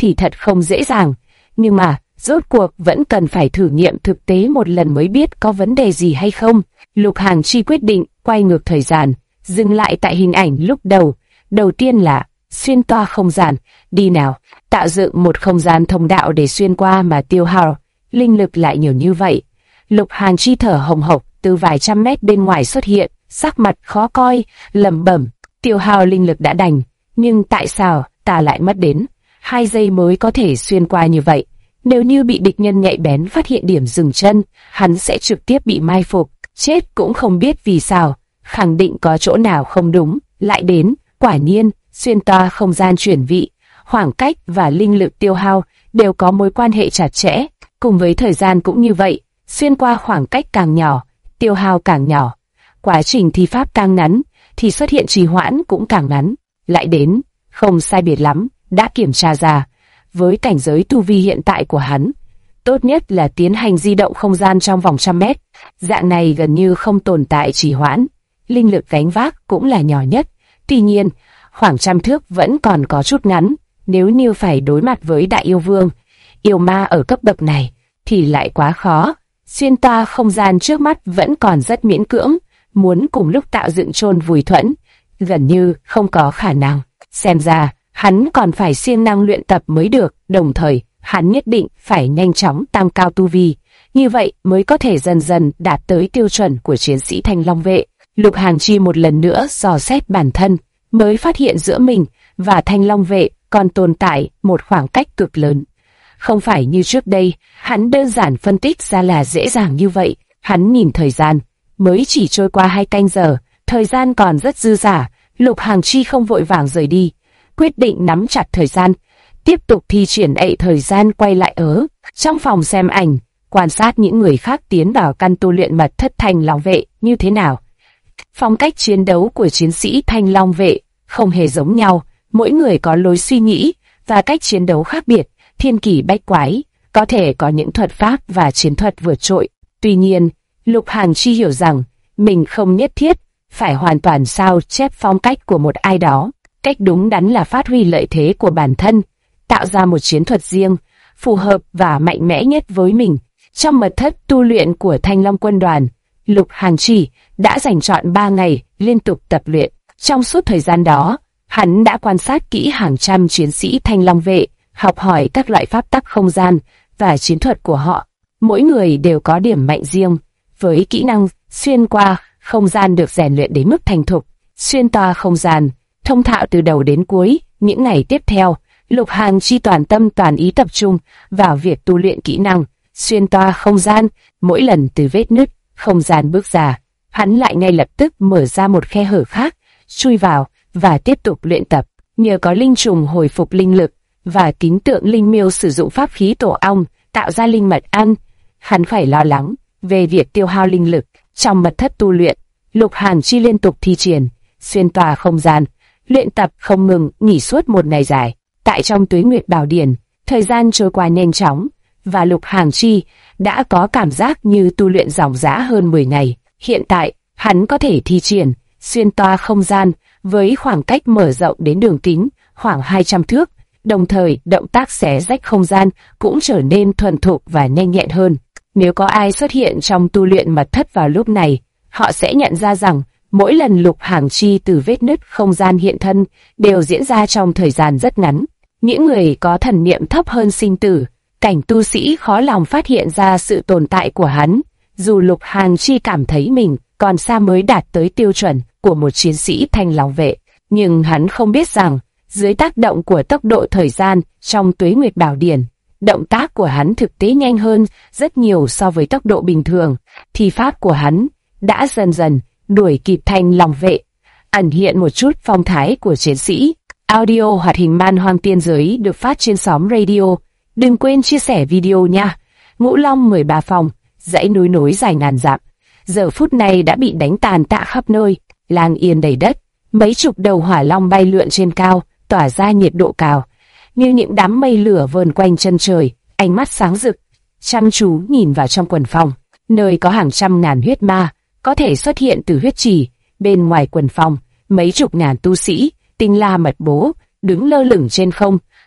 S1: thì thật không dễ dàng. Nhưng mà, rốt cuộc vẫn cần phải thử nghiệm thực tế một lần mới biết có vấn đề gì hay không. Lục Hằng Chi quyết định quay ngược thời gian, dừng lại tại hình ảnh lúc đầu. Đầu tiên là xuyên toa không gian. Đi nào, tạo dựng một không gian thông đạo để xuyên qua mà tiêu hao linh lực lại nhiều như vậy. Lục Hằng Chi thở hồng hộc từ vài trăm mét bên ngoài xuất hiện, sắc mặt khó coi, lẩm bẩm, tiêu hao linh lực đã đành, nhưng tại sao ta lại mất đến 2 giây mới có thể xuyên qua như vậy? Nếu như bị địch nhân nhạy bén phát hiện điểm dừng chân, hắn sẽ trực tiếp bị mai phục, chết cũng không biết vì sao, khẳng định có chỗ nào không đúng. Lại đến, quả nhiên, xuyên toa không gian chuyển vị, khoảng cách và linh lực tiêu hao đều có mối quan hệ chặt chẽ, cùng với thời gian cũng như vậy, xuyên qua khoảng cách càng nhỏ, tiêu hao càng nhỏ. Quá trình thi pháp càng ngắn, thì xuất hiện trì hoãn cũng càng ngắn. Lại đến, không sai biệt lắm, đã kiểm tra ra, với cảnh giới tu vi hiện tại của hắn, tốt nhất là tiến hành di động không gian trong vòng 100 mét. Dạng này gần như không tồn tại trì hoãn, linh lực gánh vác cũng là nhỏ nhất. Tuy nhiên, khoảng 100 thước vẫn còn có chút ngắn, nếu như phải đối mặt với đại yêu vương, yêu ma ở cấp bậc này, thì lại quá khó. Xuyên toa không gian trước mắt vẫn còn rất miễn cưỡng, muốn cùng lúc tạo dựng chôn vùi thuẫn, gần như không có khả năng. Xem ra, hắn còn phải siêng năng luyện tập mới được, đồng thời, hắn nhất định phải nhanh chóng tăng cao tu vi, như vậy mới có thể dần dần đạt tới tiêu chuẩn của chiến sĩ Thanh Long vệ. Lục Hằng Chi một lần nữa dò xét bản thân, mới phát hiện giữa mình và Thanh Long vệ còn tồn tại một khoảng cách cực lớn. Không phải như trước đây, hắn đơn giản phân tích ra là dễ dàng như vậy. Hắn nhìn thời gian, mới chỉ trôi qua 2 canh giờ, thời gian còn rất dư dả. Lục Hằng Chi không vội vàng rời đi, quyết định nắm chặt thời gian, tiếp tục thi triển thời gian quay lại ở trong phòng xem ảnh, quan sát những người khác tiến vào căn tu luyện mật thất Thanh Long vệ như thế nào. Phong cách chiến đấu của chiến sĩ Thanh Long vệ không hề giống nhau, mỗi người có lối suy nghĩ và cách chiến đấu khác biệt, thiên kỳ bách quái, có thể có những thuật pháp và chiến thuật vượt trội. Tuy nhiên, Lục Hằng Chi hiểu rằng mình không nhất thiết phải hoàn toàn sao chép phong cách của một ai đó. Cách đúng đắn là phát huy lợi thế của bản thân, tạo ra một chiến thuật riêng, phù hợp và mạnh mẽ nhất với mình. Trong mật thất tu luyện của Thanh Long quân đoàn, Lục Hằng Chi đã dành trọn 3 ngày liên tục tập luyện. Trong suốt thời gian đó, hắn đã quan sát kỹ hàng trăm chiến sĩ Thanh Long vệ, học hỏi các loại pháp tắc không gian và chiến thuật của họ. Mỗi người đều có điểm mạnh riêng, với kỹ năng xuyên qua không gian được rèn luyện đến mức thành thục, xuyên toa không gian, thông thạo từ đầu đến cuối. Những ngày tiếp theo, Lục Hằng Chi toàn tâm toàn ý tập trung vào việc tu luyện kỹ năng xuyên toa không gian. Mỗi lần từ vết nứt không gian bước ra, hắn lại ngay lập tức mở ra một khe hở khác, chui vào và tiếp tục luyện tập. Nhờ có linh trùng hồi phục linh lực và kính tượng linh miêu sử dụng pháp khí tổ ong tạo ra linh mật ăn, hắn phải lo lắng về việc tiêu hao linh lực. Trong mật thất tu luyện, Lục Hằng Chi liên tục thi triển xuyên toa không gian, luyện tập không ngừng nghỉ suốt một ngày dài. Tại trong Tuế Nguyệt Bảo Điển, thời gian trôi qua nhanh chóng và Lục Hằng Chi đã có cảm giác như tu luyện ròng rã hơn 10 ngày. Hiện tại, hắn có thể thi triển xuyên toa không gian với khoảng cách mở rộng đến đường kính khoảng 200 thước, đồng thời động tác xé rách không gian cũng trở nên thuần thục và nhanh nhẹn hơn. Nếu có ai xuất hiện trong tu luyện mật thất vào lúc này, họ sẽ nhận ra rằng mỗi lần Lục Hằng Chi từ vết nứt không gian hiện thân đều diễn ra trong thời gian rất ngắn. Những người có thần niệm thấp hơn sinh tử, cảnh tu sĩ khó lòng phát hiện ra sự tồn tại của hắn. Dù Lục Hằng Chi cảm thấy mình còn xa mới đạt tới tiêu chuẩn của một chiến sĩ Thanh Long vệ, nhưng hắn không biết rằng, dưới tác động của tốc độ thời gian trong Tuế Nguyệt Bảo Điển, động tác của hắn thực tế nhanh hơn rất nhiều so với tốc độ bình thường. Thi pháp của hắn đã dần dần đuổi kịp Thanh Long vệ, ẩn hiện một chút phong thái của chiến sĩ. Audio hoạt hình man hoang tiên giới được phát trên xóm radio. Đừng quên chia sẻ video nha. Ngũ Long 13 phòng, dãy núi nối dài ngàn dặm, giờ phút này đã bị đánh tàn tạ khắp nơi, lang yên đầy đất. Mấy chục đầu hỏa long bay lượn trên cao, tỏa ra nhiệt độ cao, như những đám mây lửa vờn quanh chân trời. Ánh mắt sáng rực, chăm chú nhìn vào trong quần phòng, nơi có hàng trăm ngàn huyết ma có thể xuất hiện từ huyết trì. Bên ngoài quần phòng, mấy chục ngàn tu sĩ tinh la mật bố đứng lơ lửng trên không,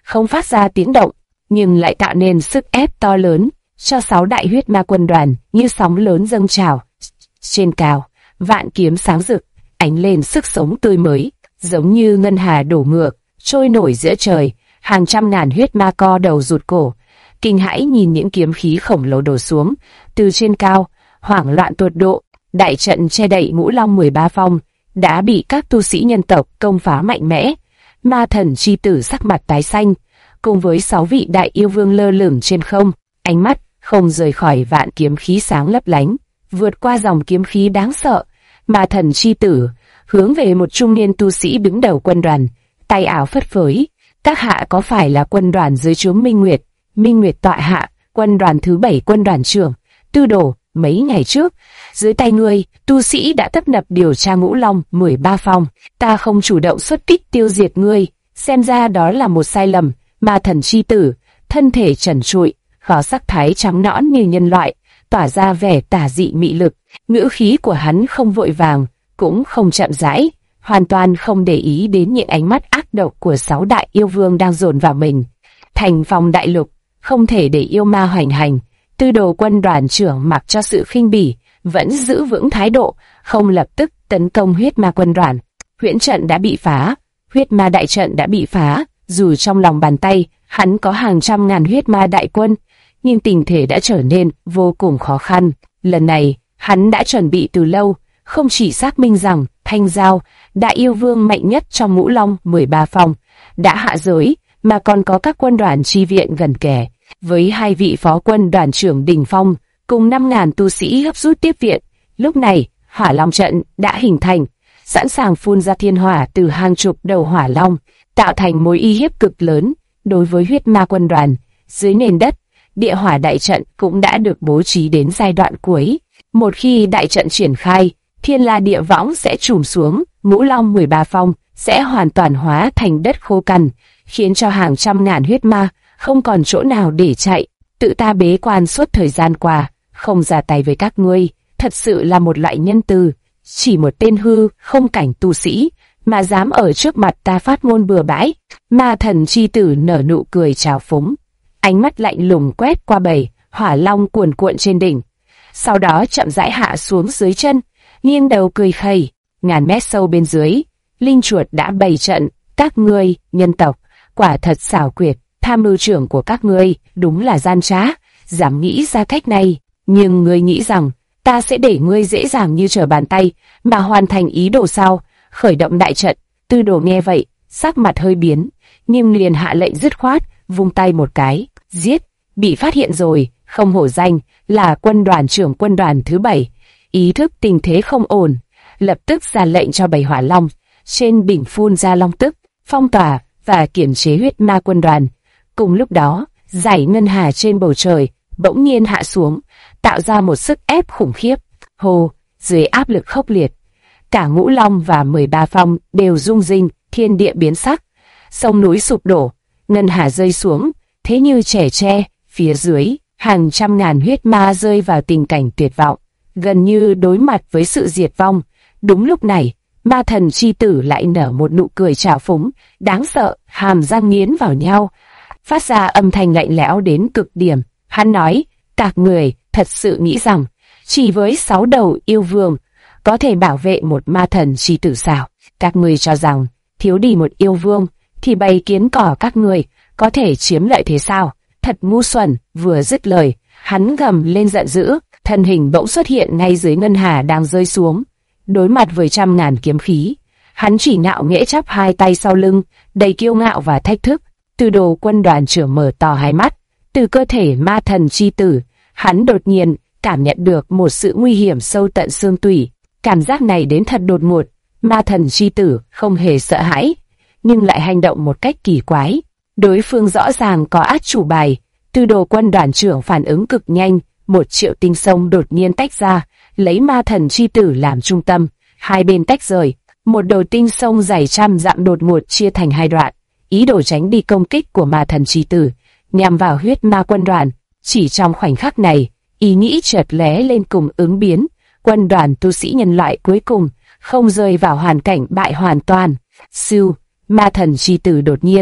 S1: không phát ra tiếng động, nhưng lại tạo nên sức ép to lớn cho 6 đại huyết ma quân đoàn như sóng lớn dâng trào. Trên cao, vạn kiếm sáng rực, ánh lên sức sống tươi mới, giống như ngân hà đổ ngược, trôi nổi giữa trời. Hàng trăm ngàn huyết ma co đầu rụt cổ, kinh hãi nhìn những kiếm khí khổng lồ đổ xuống từ trên cao, hoảng loạn tột độ. Đại trận che đậy Ngũ Long 13 phong đã bị các tu sĩ nhân tộc công phá mạnh mẽ. Ma thần chi tử sắc mặt tái xanh, cùng với 6 vị đại yêu vương lơ lửng trên không, ánh mắt không rời khỏi vạn kiếm khí sáng lấp lánh, vượt qua dòng kiếm khí đáng sợ. Ma thần chi tử hướng về một trung niên tu sĩ đứng đầu quân đoàn, tay áo phất phới. Các hạ có phải là quân đoàn dưới trướng Minh Nguyệt? Minh Nguyệt tọa hạ, quân đoàn thứ 7 quân đoàn trưởng Tư Đồ. Mấy ngày trước, dưới tay ngươi, tu sĩ đã tấp nập điều tra Ngũ Long 13 phong. Ta không chủ động xuất kích tiêu diệt ngươi, xem ra đó là một sai lầm. Ma thần chi tử, thân thể trần trụi, có sắc thái trắng nõn như nhân loại, tỏa ra vẻ tà dị mị lực. Ngữ khí của hắn không vội vàng, cũng không chậm rãi, hoàn toàn không để ý đến những ánh mắt ác độc của 6 đại yêu vương đang dồn vào mình. Thành Phong đại lục, không thể để yêu ma hoành hành. Tư Đồ quân đoàn trưởng mặc cho sự khinh bỉ, vẫn giữ vững thái độ, không lập tức tấn công huyết ma quân đoàn. Huyễn trận đã bị phá, huyết ma đại trận đã bị phá, dù trong lòng bàn tay, hắn có hàng trăm ngàn huyết ma đại quân, nhưng tình thế đã trở nên vô cùng khó khăn. Lần này, hắn đã chuẩn bị từ lâu, không chỉ xác minh rằng Thanh Giao, đại yêu vương mạnh nhất trong Ngũ Long 13 phong, đã hạ giới, mà còn có các quân đoàn chi viện gần kề. Với 2 vị phó quân đoàn trưởng đỉnh phong, cùng 5.000 tu sĩ gấp rút tiếp viện, lúc này, Hỏa Long trận đã hình thành, sẵn sàng phun ra thiên hỏa từ hàng chục đầu hỏa long, tạo thành mối uy hiếp cực lớn đối với huyết ma quân đoàn. Dưới nền đất, địa hỏa đại trận cũng đã được bố trí đến giai đoạn cuối. Một khi đại trận triển khai, thiên la địa võng sẽ trùm xuống, Ngũ Long 13 phong sẽ hoàn toàn hóa thành đất khô cằn, khiến cho hàng trăm ngàn huyết ma không còn chỗ nào để chạy. Tự ta bế quan suốt thời gian qua, không ra tay với các ngươi, thật sự là một loại nhân từ. Chỉ một tên hư không cảnh tu sĩ mà dám ở trước mặt ta phát ngôn bừa bãi. Ma thần chi tử nở nụ cười trào phúng, ánh mắt lạnh lùng quét qua bầy hỏa long cuồn cuộn trên đỉnh, sau đó chậm rãi hạ xuống dưới chân, nghiêng đầu cười khẩy. Ngàn mét sâu bên dưới, linh chuột đã bày trận. Các ngươi nhân tộc quả thật xảo quyệt, tham mưu trưởng của các ngươi đúng là gian trá, dám nghĩ ra cách này. Nhưng ngươi nghĩ rằng ta sẽ để ngươi dễ dàng như trở bàn tay mà hoàn thành ý đồ sao? Khởi động đại trận. Tư Đồ nghe vậy, sắc mặt hơi biến, nhưng liền hạ lệnh dứt khoát, vung tay một cái, giết. Bị phát hiện rồi, không hổ danh là quân đoàn trưởng quân đoàn thứ 7, ý thức tình thế không ổn, lập tức ra lệnh cho bầy hỏa long trên đỉnh phun ra long tức, phong tỏa và kiểm chế huyết ma quân đoàn. Cùng lúc đó, dải ngân hà trên bầu trời bỗng nhiên hạ xuống, tạo ra một sức ép khủng khiếp. Hồ, dưới áp lực khốc liệt, cả Ngũ Long và 13 phong đều rung rinh, thiên địa biến sắc, sông núi sụp đổ, ngân hà rơi xuống, thế như trẻ tre. Phía dưới, hàng trăm ngàn huyết ma rơi vào tình cảnh tuyệt vọng, gần như đối mặt với sự diệt vong. Đúng lúc này, ma thần chi tử lại nở một nụ cười trào phúng, đáng sợ, hàm răng nghiến vào nhau, phát ra âm thanh lạnh lẽo đến cực điểm. Hắn nói, các người thật sự nghĩ rằng chỉ với 6 đầu yêu vương có thể bảo vệ một ma thần chi tử sao? Các người cho rằng thiếu đi một yêu vương thì bầy kiến cỏ các người có thể chiếm lợi thế sao? Thật ngu xuẩn. Vừa dứt lời, hắn gầm lên giận dữ, thân hình bỗng xuất hiện ngay dưới ngân hà đang rơi xuống. Đối mặt với trăm ngàn kiếm khí, hắn chỉ ngạo nghễ chắp hai tay sau lưng, đầy kiêu ngạo và thách thức. Tư Đồ quân đoàn trưởng mở to hai mắt, từ cơ thể ma thần chi tử, hắn đột nhiên cảm nhận được một sự nguy hiểm sâu tận xương tủy. Cảm giác này đến thật đột ngột. Ma thần chi tử không hề sợ hãi, nhưng lại hành động một cách kỳ quái. Đối phương rõ ràng có át chủ bài. Tư Đồ quân đoàn trưởng phản ứng cực nhanh, 1 triệu tinh sông đột nhiên tách ra, lấy ma thần chi tử làm trung tâm, hai bên tách rời. Một đầu tinh sông dày trăm dặm đột ngột chia thành hai đoạn, ý đồ tránh đi công kích của ma thần chi tử, nhằm vào huyết ma quân đoàn. Chỉ trong khoảnh khắc này, ý nghĩ chợt lóe lên cùng ứng biến. Quân đoàn tu sĩ nhân loại cuối cùng không rơi vào hoàn cảnh bại hoàn toàn. Siêu, ma thần chi tử đột nhiên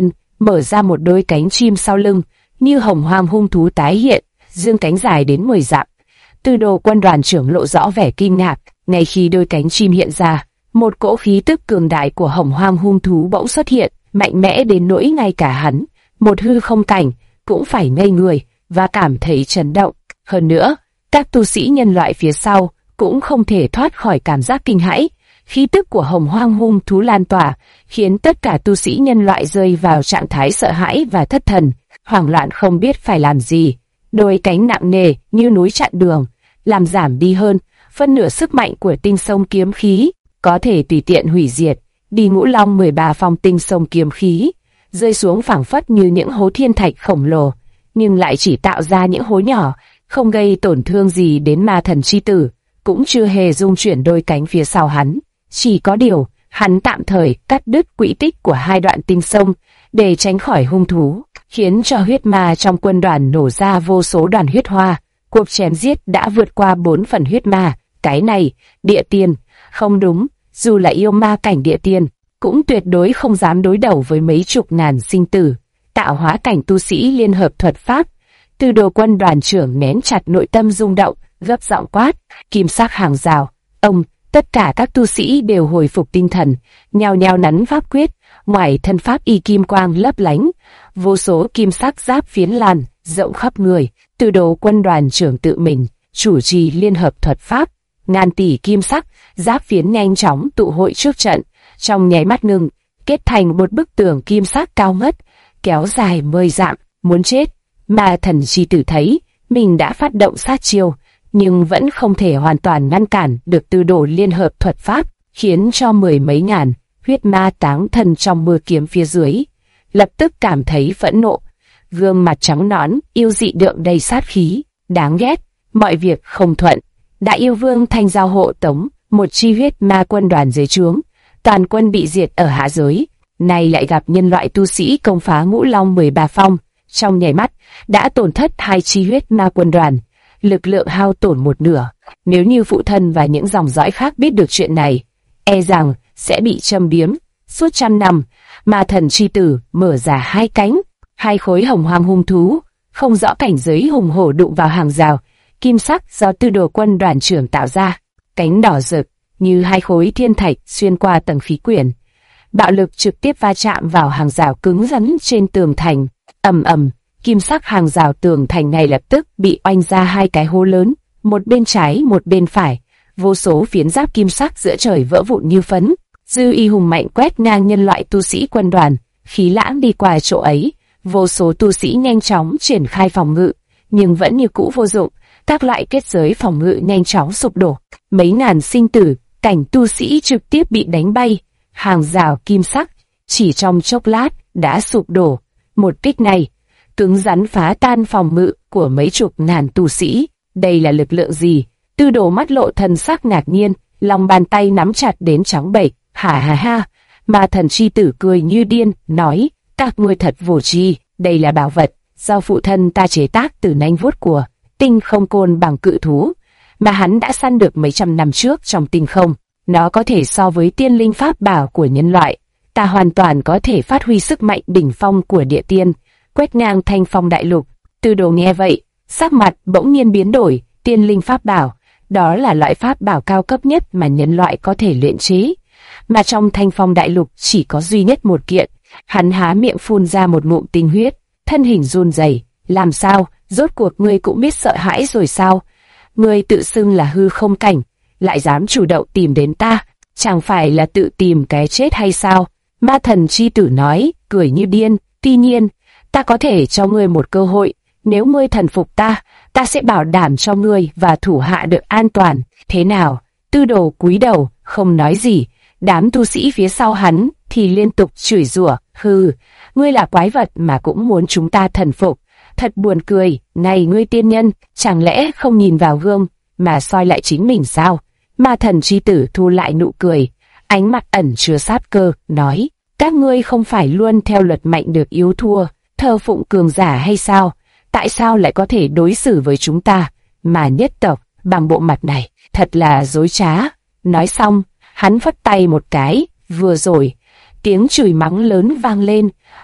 S1: mở ra một đôi cánh chim sau lưng, như hồng hoang hung thú tái hiện, dương cánh dài đến 10 dặm. Tư đồ quân đoàn trưởng lộ rõ vẻ kinh ngạc, ngay khi đôi cánh chim hiện ra, một cỗ khí tức cường đại của hồng hoang hung thú bỗng xuất hiện, mạnh mẽ đến nỗi ngay cả hắn, một hư không cảnh, cũng phải ngây người và cảm thấy chấn động. Hơn nữa, các tu sĩ nhân loại phía sau cũng không thể thoát khỏi cảm giác kinh hãi. Khí tức của hồng hoang hung thú lan tỏa, khiến tất cả tu sĩ nhân loại rơi vào trạng thái sợ hãi và thất thần, hoảng loạn không biết phải làm gì. Đôi cánh nặng nề như núi chặn đường, làm giảm đi hơn phân nửa sức mạnh của tinh sông kiếm khí, có thể tùy tiện hủy diệt đi Ngũ Long 13 phong tinh sông kiếm khí, rơi xuống phảng phất như những hố thiên thạch khổng lồ, nhưng lại chỉ tạo ra những hố nhỏ, không gây tổn thương gì đến ma thần chi tử, cũng chưa hề rung chuyển đôi cánh phía sau hắn. Chỉ có điều, hắn tạm thời cắt đứt quỹ tích của hai đoạn tinh sông để tránh khỏi hung thú, khiến cho huyết ma trong quân đoàn nổ ra vô số đoàn huyết hoa. Cuộc chém giết đã vượt qua 4 phần huyết ma. Cái này, địa tiên, không đúng, dù là yêu ma cảnh địa tiên, cũng tuyệt đối không dám đối đầu với mấy chục ngàn sinh tử. Tạo hóa cảnh tu sĩ liên hợp thuật pháp. Tư đồ quân đoàn trưởng nén chặt nội tâm rung động, gấp giọng quát, kim sắc hàng rào. Ông, tất cả các tu sĩ đều hồi phục tinh thần, nhao nhao nắn pháp quyết, ngoài thân pháp y kim quang lấp lánh, vô số kim sắc giáp phiến lan rộng khắp người. Tư đồ quân đoàn trưởng tự mình chủ trì liên hợp thuật pháp, ngàn tỷ kim sắc giáp phiến nhanh chóng tụ hội trước trận, trong nháy mắt ngừng, kết thành một bức tường kim sắc cao ngất, kéo dài 10 dặm. Muốn chết, mà thần chi tử thấy mình đã phát động sát chiêu, nhưng vẫn không thể hoàn toàn ngăn cản được tư đồ liên hợp thuật pháp, khiến cho mười mấy ngàn huyết ma táng thân trong mưa kiếm phía dưới lập tức cảm thấy phẫn nộ, gương mặt trắng nõn yêu dị đượm đầy sát khí, đáng ghét. Mọi việc không thuận, đại yêu vương thanh giao hộ tống một chi huyết ma quân đoàn dưới trướng, toàn quân bị diệt ở hạ giới. Nay lại gặp nhân loại tu sĩ công phá Ngũ Long 13 phong, trong nháy mắt đã tổn thất hai chi huyết ma quân đoàn, lực lượng hao tổn một nửa. Nếu như phụ thân và những dòng dõi khác biết được chuyện này, e rằng sẽ bị châm biếm suốt trăm năm. Ma thần chi tử mở ra hai cánh, hai khối hồng hoang hung thú không rõ cảnh giới hùng hổ đụng vào hàng rào kim sắc do tư đồ quân đoàn trưởng tạo ra, cánh đỏ rực như hai khối thiên thạch xuyên qua tầng khí quyển, bạo lực trực tiếp va chạm vào hàng rào cứng rắn trên tường thành. Ầm ầm, kim sắc hàng rào tường thành này lập tức bị oanh ra hai cái hố lớn, một bên trái một bên phải, vô số phiến giáp kim sắc giữa trời vỡ vụn như phấn. Dư y hùng mạnh quét ngang nhân loại tu sĩ quân đoàn, khí lãng đi qua chỗ ấy, vô số tu sĩ nhanh chóng triển khai phòng ngự, nhưng vẫn như cũ vô dụng. Các loại kết giới phòng ngự nhanh chóng sụp đổ, mấy ngàn sinh tử cảnh tu sĩ trực tiếp bị đánh bay. Hàng rào kim sắc chỉ trong chốc lát đã sụp đổ. Một kích này cứng rắn phá tan phòng ngự của mấy chục ngàn tu sĩ. Đây là lực lượng gì? Tư đồ mắt lộ thần sắc ngạc nhiên, lòng bàn tay nắm chặt đến trắng bệch. Ha ha ha! Ma thần chi tử cười như điên, nói: các ngươi thật vô tri. Đây là bảo vật do phụ thân ta chế tác từ nanh vuốt của tinh không côn bằng cự thú mà hắn đã săn được mấy trăm năm trước trong tinh không. Nó có thể so với tiên linh pháp bảo của nhân loại. Ta hoàn toàn có thể phát huy sức mạnh đỉnh phong của địa tiên, quét ngang thanh phong đại lục. Tư đồ nghe vậy, sắc mặt bỗng nhiên biến đổi. Tiên linh pháp bảo, đó là loại pháp bảo cao cấp nhất mà nhân loại có thể luyện chế, mà trong thanh phong đại lục chỉ có duy nhất một kiện. Hắn há miệng phun ra một ngụm tinh huyết, thân hình run rẩy. Làm sao? Rốt cuộc ngươi cũng biết sợ hãi rồi sao? Ngươi tự xưng là hư không cảnh, lại dám chủ động tìm đến ta, chẳng phải là tự tìm cái chết hay sao? Ma thần chi tử nói, cười như điên. Tuy nhiên, ta có thể cho ngươi một cơ hội. Nếu ngươi thần phục ta, ta sẽ bảo đảm cho ngươi và thủ hạ được an toàn. Thế nào? Tư đồ cúi đầu, không nói gì. Đám tu sĩ phía sau hắn thì liên tục chửi rủa. Hừ, ngươi là quái vật mà cũng muốn chúng ta thần phục. Thật buồn cười. Này ngươi tiên nhân, chẳng lẽ không nhìn vào gương mà soi lại chính mình sao? Ma thần chi tử thu lại nụ cười, ánh mắt ẩn chứa sát cơ, nói: các ngươi không phải luôn theo luật mạnh được yếu thua, thờ phụng cường giả hay sao? Tại sao lại có thể đối xử với chúng ta mà nhất tộc bằng bộ mặt này? Thật là dối trá. Nói xong, hắn phất tay một cái. Vừa rồi, tiếng chửi mắng lớn vang lên,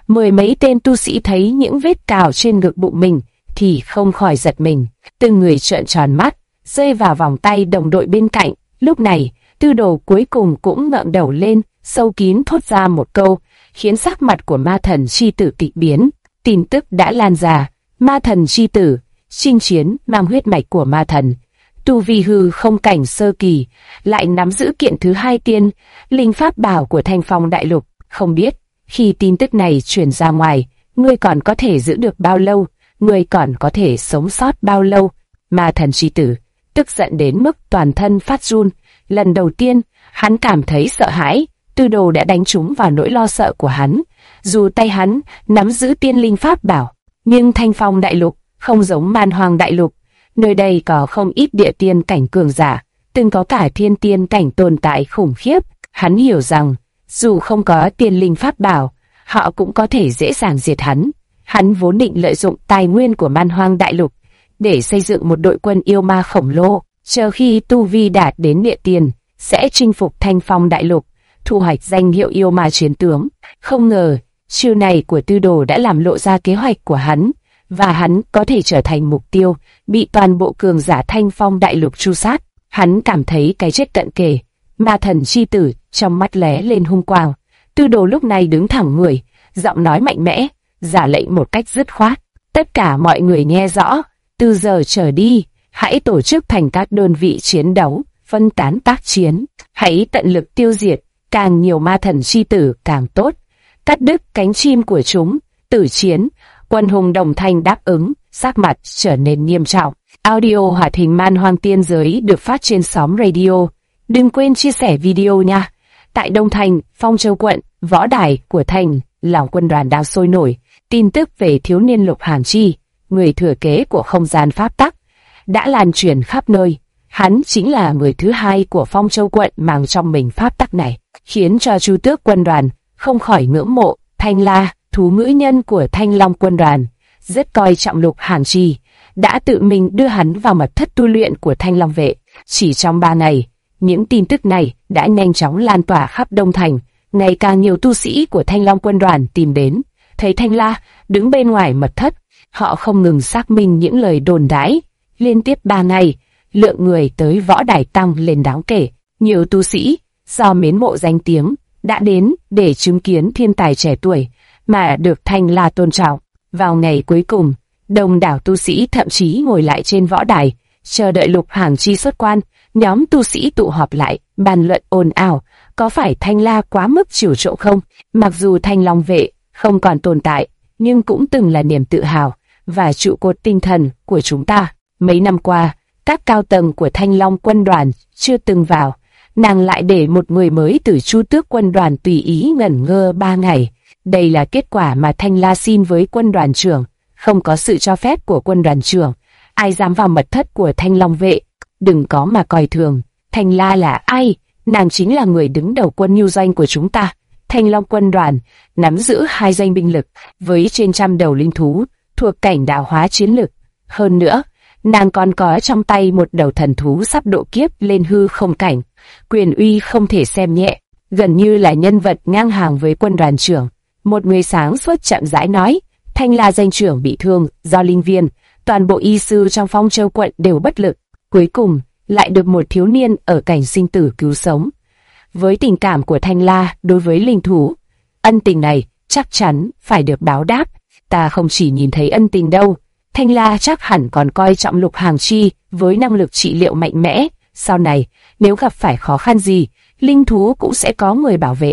S1: Mười mấy tên tu sĩ thấy những vết cào trên ngực bụng mình thì không khỏi giật mình, từng người trợn tròn mắt, rơi vào vòng tay đồng đội bên cạnh. Lúc này, Tư Đồ cuối cùng cũng ngẩng đầu lên, sâu kín thốt ra một câu, khiến sắc mặt của ma thần chi tử kịch biến. Tin tức đã lan ra, ma thần chi tử chinh chiến mang huyết mạch của ma thần, tu vi hư không cảnh sơ kỳ, lại nắm giữ kiện thứ hai tiên linh pháp bảo của Thanh Phong đại lục. Không biết khi tin tức này truyền ra ngoài, ngươi còn có thể giữ được bao lâu, ngươi còn có thể sống sót bao lâu? Ma thần chi tử tức giận đến mức toàn thân phát run. Lần đầu tiên, hắn cảm thấy sợ hãi. Tư Đồ đã đánh trúng vào nỗi lo sợ của hắn. Dù tay hắn nắm giữ tiên linh pháp bảo, nhưng Thanh Phong đại lục không giống Man Hoang đại lục. Nơi đây có không ít địa tiên cảnh cường giả, từng có cả thiên tiên cảnh tồn tại khủng khiếp. Hắn hiểu rằng, dù không có tiên linh pháp bảo, họ cũng có thể dễ dàng diệt hắn. Hắn vốn định lợi dụng tài nguyên của Man Hoang đại lục để xây dựng một đội quân yêu ma khổng lồ, chờ khi tu vi đạt đến địa tiên, sẽ chinh phục Thanh Phong đại lục, thu hoạch danh hiệu yêu ma chiến tướng. Không ngờ, chiêu này của Tư Đồ đã làm lộ ra kế hoạch của hắn, và hắn có thể trở thành mục tiêu bị toàn bộ cường giả Thanh Phong đại lục tru sát. Hắn cảm thấy cái chết cận kề. Ma thần chi tử trong mắt lóe lên hung quang. Tư Đồ lúc này đứng thẳng người, giọng nói mạnh mẽ, giả lệnh một cách dứt khoát. Tất cả mọi người nghe rõ, từ giờ trở đi, hãy tổ chức thành các đơn vị chiến đấu, phân tán tác chiến, hãy tận lực tiêu diệt càng nhiều ma thần chi tử càng tốt, cắt đứt cánh chim của chúng, tử chiến. Quân hùng đồng thanh đáp ứng, sắc mặt trở nên nghiêm trọng. Audio hoạt hình Man Hoang Tiên Giới được phát trên xóm radio. Đừng quên chia sẻ video nha. Tại Đông Thành, Phong Châu quận, võ đài của thành, lòng quân đoàn đang sôi nổi. Tin tức về thiếu niên Lục Hàn Chi, người thừa kế của không gian pháp tắc, đã lan truyền khắp nơi. Hắn chính là người thứ hai của Phong Châu quận mang trong mình pháp tắc này, khiến cho Chu Tước quân đoàn không khỏi ngưỡng mộ. Thanh La, thú ngữ nhân của Thanh Long quân đoàn, rất coi trọng Lục Hàn Chi, đã tự mình đưa hắn vào mật thất tu luyện của Thanh Long vệ. Chỉ trong 3 ngày, những tin tức này đã nhanh chóng lan tỏa khắp Đông Thành. Ngày càng nhiều tu sĩ của Thanh Long quân đoàn tìm đến, thấy Thanh La đứng bên ngoài mật thất, họ không ngừng xác minh những lời đồn đãi. Liên tiếp 3 ngày, lượng người tới võ đài tăng lên đáng kể. Nhiều tu sĩ do mến mộ danh tiếng đã đến để chứng kiến thiên tài trẻ tuổi mà được Thanh La tôn trọng. Vào ngày cuối cùng, đông đảo tu sĩ thậm chí ngồi lại trên võ đài, chờ đợi Lục Hàn Chi xuất quan. Nhóm tu sĩ tụ họp lại, bàn luận ồn ào, có phải Thanh La quá mức chiều chuộng không? Mặc dù Thanh Long vệ không còn tồn tại, nhưng cũng từng là niềm tự hào và trụ cột tinh thần của chúng ta. Mấy năm qua, các cao tầng của Thanh Long quân đoàn chưa từng vào, nàng lại để một người mới từ Chu Tước quân đoàn tùy ý ngẩn ngơ 3 ngày. Đây là kết quả mà Thanh La xin với quân đoàn trưởng, không có sự cho phép của quân đoàn trưởng, ai dám vào mật thất của Thanh Long vệ. Đừng có mà coi thường, Thanh La là ai? Nàng chính là người đứng đầu quân nhu doanh của chúng ta. Thanh Long quân đoàn nắm giữ 2 doanh binh lực với trên 100 đầu linh thú thuộc cảnh đạo hóa chiến lực. Hơn nữa, nàng còn có trong tay một đầu thần thú sắp độ kiếp lên hư không cảnh, quyền uy không thể xem nhẹ, gần như là nhân vật ngang hàng với quân đoàn trưởng. Một người sáng suốt chậm rãi nói, Thanh La danh trưởng bị thương do linh viên, toàn bộ y sư trong Phong Châu quận đều bất lực. Cuối cùng, lại được một thiếu niên ở cảnh sinh tử cứu sống. Với tình cảm của Thanh La đối với linh thú, ân tình này chắc chắn phải được báo đáp. Ta không chỉ nhìn thấy ân tình đâu, Thanh La chắc hẳn còn coi trọng Lục Hàn Chi với năng lực trị liệu mạnh mẽ. Sau này, nếu gặp phải khó khăn gì, linh thú cũng sẽ có người bảo vệ.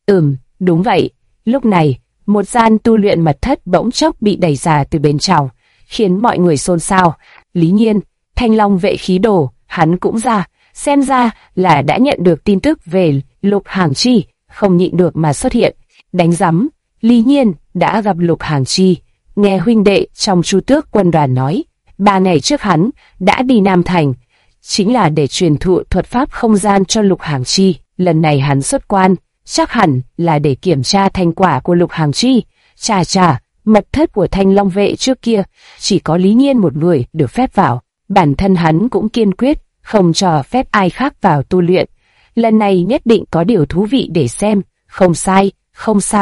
S1: Đúng vậy. Lúc này, một gian tu luyện mật thất bỗng chốc bị đẩy ra từ bên trong, khiến mọi người xôn xao. Lý Nhiên, Thanh Long vệ khí đồ, hắn cũng ra, xem ra là đã nhận được tin tức về Lục Hàn Chi, không nhịn được mà xuất hiện. Đánh rắm, Lý Nhiên đã gặp Lục Hàn Chi, nghe huynh đệ trong Chu Tước quân đoàn nói, 3 ngày trước hắn đã đi Nam Thành, chính là để truyền thụ thuật pháp không gian cho Lục Hàn Chi. Lần này hắn xuất quan, chắc hẳn là để kiểm tra thành quả của Lục Hàn Chi. Chà, mật thất của Thanh Long vệ trước kia chỉ có Lý Nhiên một người được phép vào. Bản thân hắn cũng kiên quyết không cho phép ai khác vào tu luyện. Lần này nhất định có điều thú vị để xem. Không sai,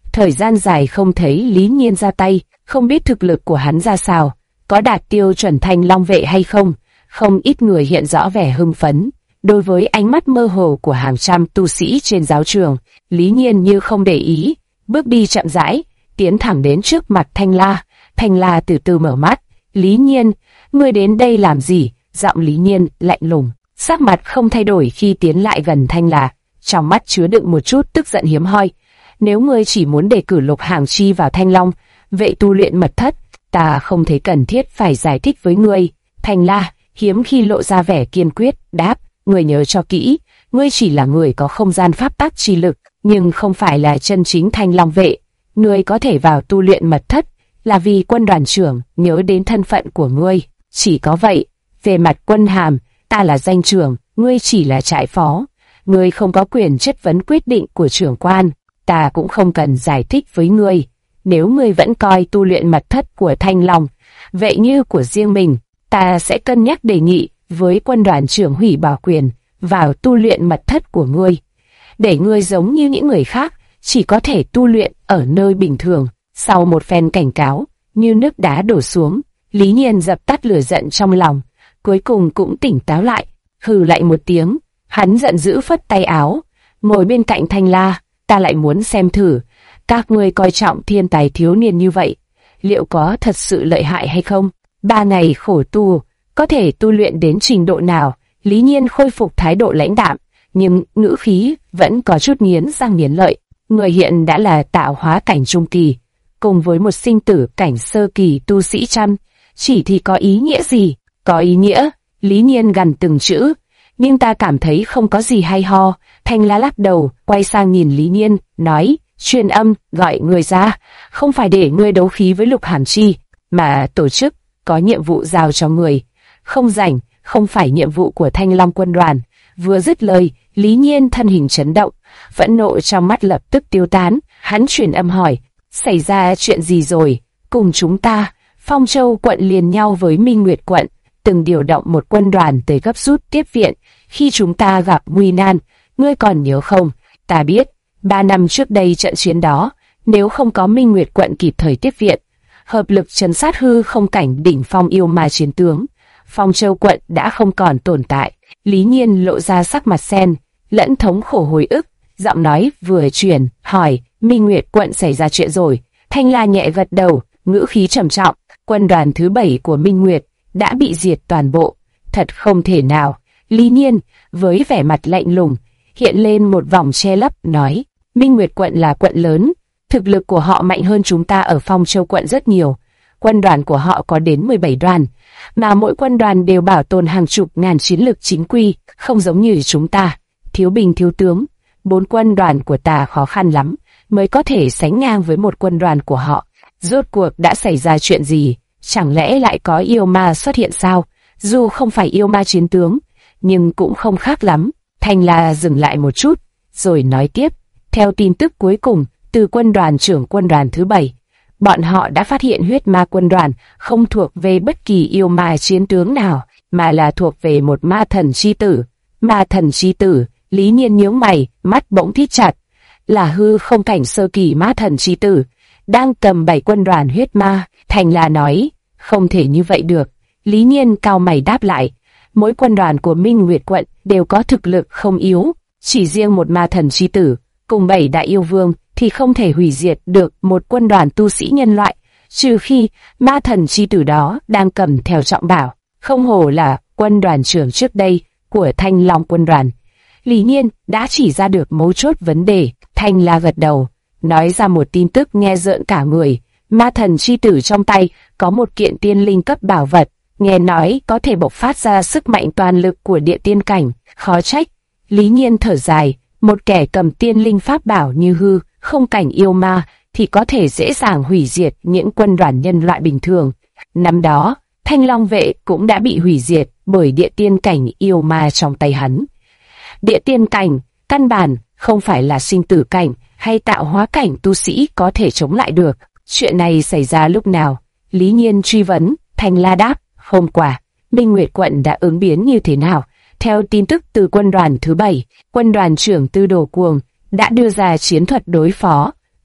S1: Thời gian dài không thấy Lý Nhiên ra tay, không biết thực lực của hắn ra sao, có đạt tiêu chuẩn Thanh Long vệ hay không. Không ít người hiện rõ vẻ hưng phấn. Đối với ánh mắt mơ hồ của hàng trăm tu sĩ trên giáo trường, Lý Nhiên như không để ý, bước đi chậm rãi, tiến thẳng đến trước mặt Thanh La. Thanh La từ từ mở mắt. Lý Nhiên, ngươi đến đây làm gì? Giọng Lý Nhiên lạnh lùng, sắc mặt không thay đổi khi tiến lại gần Thanh La, trong mắt chứa đựng một chút tức giận hiếm hoi. Nếu ngươi chỉ muốn đề cử Lục Hàng Chi vào Thanh Long vệ tu luyện mật thất, ta không thấy cần thiết phải giải thích với ngươi. Thanh La hiếm khi lộ ra vẻ kiên quyết, đáp, ngươi nhớ cho kỹ, ngươi chỉ là người có không gian pháp tắc chi lực, nhưng không phải là chân chính Thanh Long vệ. Ngươi có thể vào tu luyện mật thất là vì quân đoàn trưởng nhớ đến thân phận của ngươi, chỉ có vậy. Về mặt quân hàm, ta là danh trưởng, ngươi chỉ là trại phó. Ngươi không có quyền chất vấn quyết định của trưởng quan, ta cũng không cần giải thích với ngươi. Nếu ngươi vẫn coi tu luyện mật thất của Thanh Long vậy như của riêng mình, ta sẽ cân nhắc đề nghị với quân đoàn trưởng hủy bỏ quyền vào tu luyện mật thất của ngươi, để ngươi giống như những người khác, chỉ có thể tu luyện ở nơi bình thường. Sau một phen cảnh cáo, như nước đá đổ xuống, Lý Nhiên dập tắt lửa giận trong lòng, cuối cùng cũng tỉnh táo lại, hừ lại một tiếng, hắn giận dữ phất tay áo, ngồi bên cạnh Thanh La. Ta lại muốn xem thử, các ngươi coi trọng thiên tài thiếu niên như vậy, liệu có thật sự lợi hại hay không? 3 ngày khổ tu, có thể tu luyện đến trình độ nào? Lý Nhiên khôi phục thái độ lãnh đạm, nhưng ngữ khí vẫn có chút nghiến răng nghiến lợi. Người hiện đã là tạo hóa cảnh trung kỳ, cùng với một sinh tử cảnh sơ kỳ tu sĩ trăm, chỉ thì có ý nghĩa gì? Có ý nghĩa, Lý Nhiên gằn từng chữ, nhưng ta cảm thấy không có gì hay ho. Thanh La lắc đầu, quay sang nhìn Lý Nhiên, nói, truyền âm, gọi người ra, không phải để ngươi đấu khí với Lục Hàn Chi, mà tổ chức, có nhiệm vụ giao cho người. Không rảnh, không phải nhiệm vụ của Thanh Long quân đoàn. Vừa dứt lời, Lý Nhiên thân hình chấn động, phẫn nộ trong mắt lập tức tiêu tán, hắn truyền âm hỏi, xảy ra chuyện gì rồi? Cùng chúng ta, Phong Châu quận liền nhau với Minh Nguyệt quận, từng điều động một quân đoàn tới gấp rút tiếp viện khi chúng ta gặp nguy nan, ngươi còn nhớ không? Ta biết, 3 năm trước đây trận chiến đó, nếu không có Minh Nguyệt quận kịp thời tiếp viện, hợp lực trấn sát hư không cảnh đỉnh phong yêu ma chiến tướng, Phong Châu quận đã không còn tồn tại. Lý Nhiên lộ ra sắc mặt xen lẫn thống khổ hồi ức, giọng nói vừa chuyển, hỏi, Minh Nguyệt quận xảy ra chuyện rồi. Thanh La nhẹ gật đầu, ngữ khí trầm trọng, quân đoàn thứ 7 của Minh Nguyệt đã bị diệt toàn bộ. Thật không thể nào. Lý Nhiên với vẻ mặt lạnh lùng hiện lên một vòng che lấp, nói, Minh Nguyệt quận là quận lớn, thực lực của họ mạnh hơn chúng ta ở Phong Châu quận rất nhiều. Quân đoàn của họ có đến 17 đoàn, mà mỗi quân đoàn đều bảo tồn hàng chục ngàn chiến lực chính quy, không giống như chúng ta, thiếu binh thiếu tướng. 4 quân đoàn của ta khó khăn lắm mới có thể sánh ngang với một quân đoàn của họ. Rốt cuộc đã xảy ra chuyện gì? Chẳng lẽ lại có yêu ma xuất hiện sao? Dù không phải yêu ma chiến tướng, nhưng cũng không khác lắm. Thanh La dừng lại một chút, rồi nói tiếp, theo tin tức cuối cùng từ quân đoàn trưởng quân đoàn thứ 7, bọn họ đã phát hiện huyết ma quân đoàn không thuộc về bất kỳ yêu ma chiến tướng nào, mà là thuộc về một ma thần chi tử. Ma thần chi tử? Lý Nhiên nhíu mày, mắt bỗng thít chặt. Là hư không cảnh sơ kỳ ma thần chi tử, đang cầm 7 quân đoàn huyết ma. Thanh La nói, không thể như vậy được. Lý Nhiên cao mày đáp lại, mỗi quân đoàn của Minh Nguyệt quận đều có thực lực không yếu, chỉ riêng một ma thần chi tử cùng 7 đại yêu vương thì không thể hủy diệt được một quân đoàn tu sĩ nhân loại, trừ khi ma thần chi tử đó đang cầm theo trọng bảo, không hổ là quân đoàn trưởng trước đây của Thanh Long quân đoàn. Lý Nhiên đã chỉ ra được mấu chốt vấn đề. Thanh La gật đầu, nói ra một tin tức nghe rợn cả người. Ma thần chi tử trong tay có một kiện tiên linh cấp bảo vật, nghe nói có thể bộc phát ra sức mạnh toàn lực của địa tiên cảnh, khó trách. Lý Nhiên thở dài, một kẻ cầm tiên linh pháp bảo như hư không cảnh yêu ma thì có thể dễ dàng hủy diệt những quân đoàn nhân loại bình thường. Năm đó, Thanh Long vệ cũng đã bị hủy diệt bởi địa tiên cảnh yêu ma trong tay hắn. Địa tiên cảnh, căn bản không phải là sinh tử cảnh hay tạo hóa cảnh tu sĩ có thể chống lại được. Chuyện này xảy ra lúc nào? Lý Nhiên truy vấn. Thanh La đáp, hôm qua. Minh Nguyệt quận đã ứng biến như thế nào? Theo tin tức từ quân đoàn thứ 7, quân đoàn trưởng Tư Đồ Cuồng đã đưa ra chiến thuật đối phó.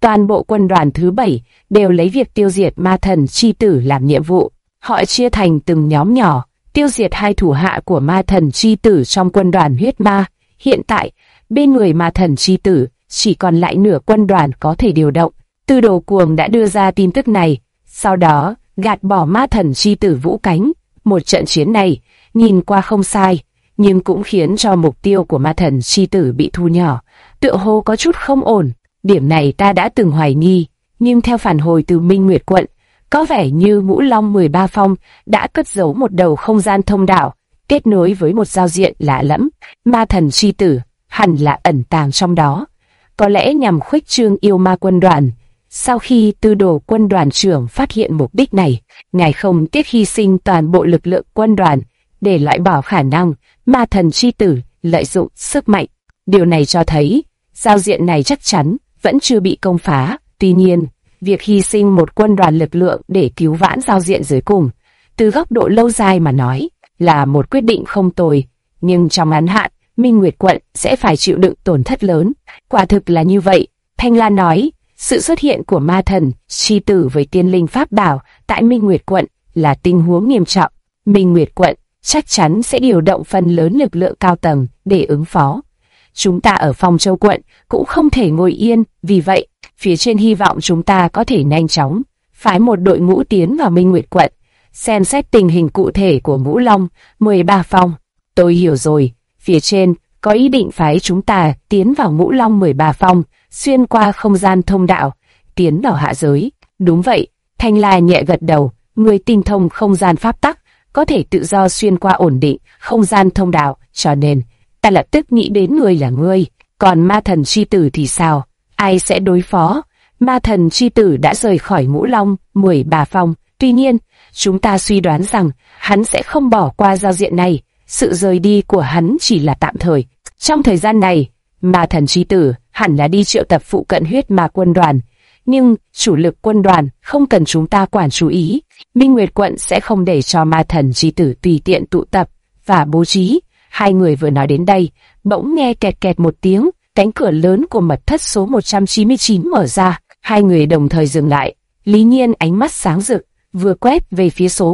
S1: Toàn bộ quân đoàn thứ 7 đều lấy việc tiêu diệt ma thần chi tử làm nhiệm vụ. Họ chia thành từng nhóm nhỏ, tiêu diệt 2 thủ hạ của ma thần chi tử trong quân đoàn huyết ma. Hiện tại, bên người ma thần chi tử, chỉ còn lại nửa quân đoàn có thể điều động. Tư Đồ Cuồng đã đưa ra tin tức này, sau đó gạt bỏ ma thần chi tử Vũ Cánh. Một trận chiến này, nhìn qua không sai, nhưng cũng khiến cho mục tiêu của ma thần chi tử bị thu nhỏ, tựa hồ có chút không ổn. Điểm này ta đã từng hoài nghi, nhưng theo phản hồi từ Minh Nguyệt quận, có vẻ như Ngũ Long 13 Phong đã cất giấu một đầu không gian thông đạo, kết nối với một giao diện lạ lẫm. Ma thần chi tử hẳn là ẩn tàng trong đó, có lẽ nhằm khuếch trương yêu ma quân đoàn. Sau khi Tư Đồ quân đoàn trưởng phát hiện mục đích này, ngài không tiếc hy sinh toàn bộ lực lượng quân đoàn để loại bỏ khả năng ma thần chi tử lợi dụng sức mạnh. Điều này cho thấy giao diện này chắc chắn vẫn chưa bị công phá. Tuy nhiên, việc hy sinh một quân đoàn lực lượng để cứu vãn giao diện dưới cùng, từ góc độ lâu dài mà nói, là một quyết định không tồi. Nhưng trong ngắn hạn, Minh Nguyệt quận sẽ phải chịu đựng tổn thất lớn. Quả thực là như vậy, Thanh Lan nói. Sự xuất hiện của ma thần chi tử với tiên linh pháp bảo tại Minh Nguyệt quận là tình huống nghiêm trọng. Minh Nguyệt quận chắc chắn sẽ điều động phần lớn lực lượng cao tầng để ứng phó. Chúng ta ở Phong Châu quận cũng không thể ngồi yên, vì vậy, phía trên hy vọng chúng ta có thể nhanh chóng phái một đội ngũ tiến vào Minh Nguyệt quận, xem xét tình hình cụ thể của Ngũ Long 13 Phong. Tôi hiểu rồi, phía trên có ý định phái chúng ta tiến vào Ngũ Long 13 Phong, xuyên qua không gian thông đạo, tiến vào hạ giới. Đúng vậy, Thanh La nhẹ gật đầu, người tinh thông không gian pháp tắc, có thể tự do xuyên qua ổn định không gian thông đạo, cho nên ta lập tức nghĩ đến người là ngươi. Còn ma thần chi tử thì sao? Ai sẽ đối phó? Ma thần chi tử đã rời khỏi Ngũ Long 13 Phong, tuy nhiên, chúng ta suy đoán rằng hắn sẽ không bỏ qua giao diện này. Sự rời đi của hắn chỉ là tạm thời. Trong thời gian này, ma thần chi tử hẳn là đi triệu tập phụ cận huyết ma quân đoàn, nhưng chủ lực quân đoàn không cần chúng ta quản chú ý. Minh Nguyệt quận sẽ không để cho ma thần chi tử tùy tiện tụ tập và bố trí. Hai người vừa nói đến đây, bỗng nghe kẹt kẹt một tiếng, cánh cửa lớn của mật thất số 199 mở ra. Hai người đồng thời dừng lại. Lý Nhiên ánh mắt sáng rực, vừa quét về phía số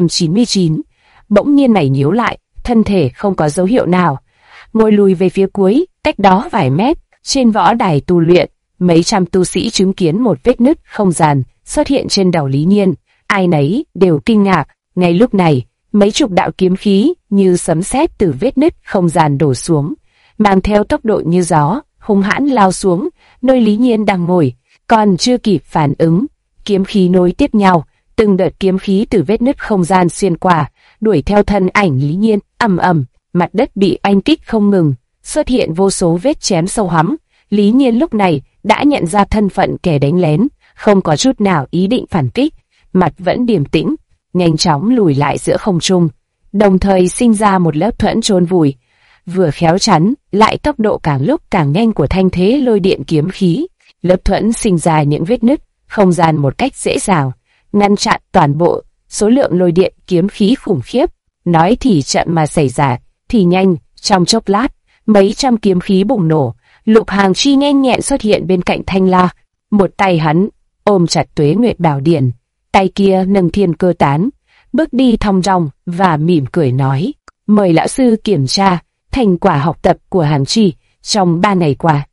S1: 199, bỗng nhiên mày nhíu lại, thân thể không có dấu hiệu nào, ngồi lùi về phía cuối, cách đó vài mét. Trên võ đài tu luyện, mấy trăm tu sĩ chứng kiến một vết nứt không gian xuất hiện trên đầu Lý Nhiên, ai nấy đều kinh ngạc. Ngay lúc này, mấy chục đạo kiếm khí như sấm sét từ vết nứt không gian đổ xuống, mang theo tốc độ như gió, hung hãn lao xuống nơi Lý Nhiên đang ngồi. Còn chưa kịp phản ứng, kiếm khí nối tiếp nhau, từng đợt kiếm khí từ vết nứt không gian xuyên qua, đuổi theo thân ảnh Lý Nhiên. Ầm ầm, mặt đất bị oanh kích không ngừng, xuất hiện vô số vết chém sâu hoắm. Lý Nhiên lúc này đã nhận ra thân phận kẻ đánh lén, không có chút nào ý định phản kích, mặt vẫn điềm tĩnh, nhanh chóng lùi lại giữa không trung, đồng thời sinh ra một lớp thuẫn chôn vùi, vừa khéo chắn lại tốc độ càng lúc càng nhanh của thanh thế lôi điện kiếm khí. Lớp thuẫn sinh ra những vết nứt không gian một cách dễ dàng, ngăn chặn toàn bộ số lượng lôi điện kiếm khí khủng khiếp. Nói thì chậm mà xảy ra thì nhanh, trong chốc lát, mấy trăm kiếm khí bùng nổ. Lục Hàng Chi nhanh nhẹn xuất hiện bên cạnh Thanh La, một tay hắn ôm chặt Tuế Nguyệt Bảo Điển, tay kia nâng Thiên Cơ Tán, bước đi thong dong và mỉm cười nói: mời lão sư kiểm tra thành quả học tập của Hàng Chi trong 3 ngày qua.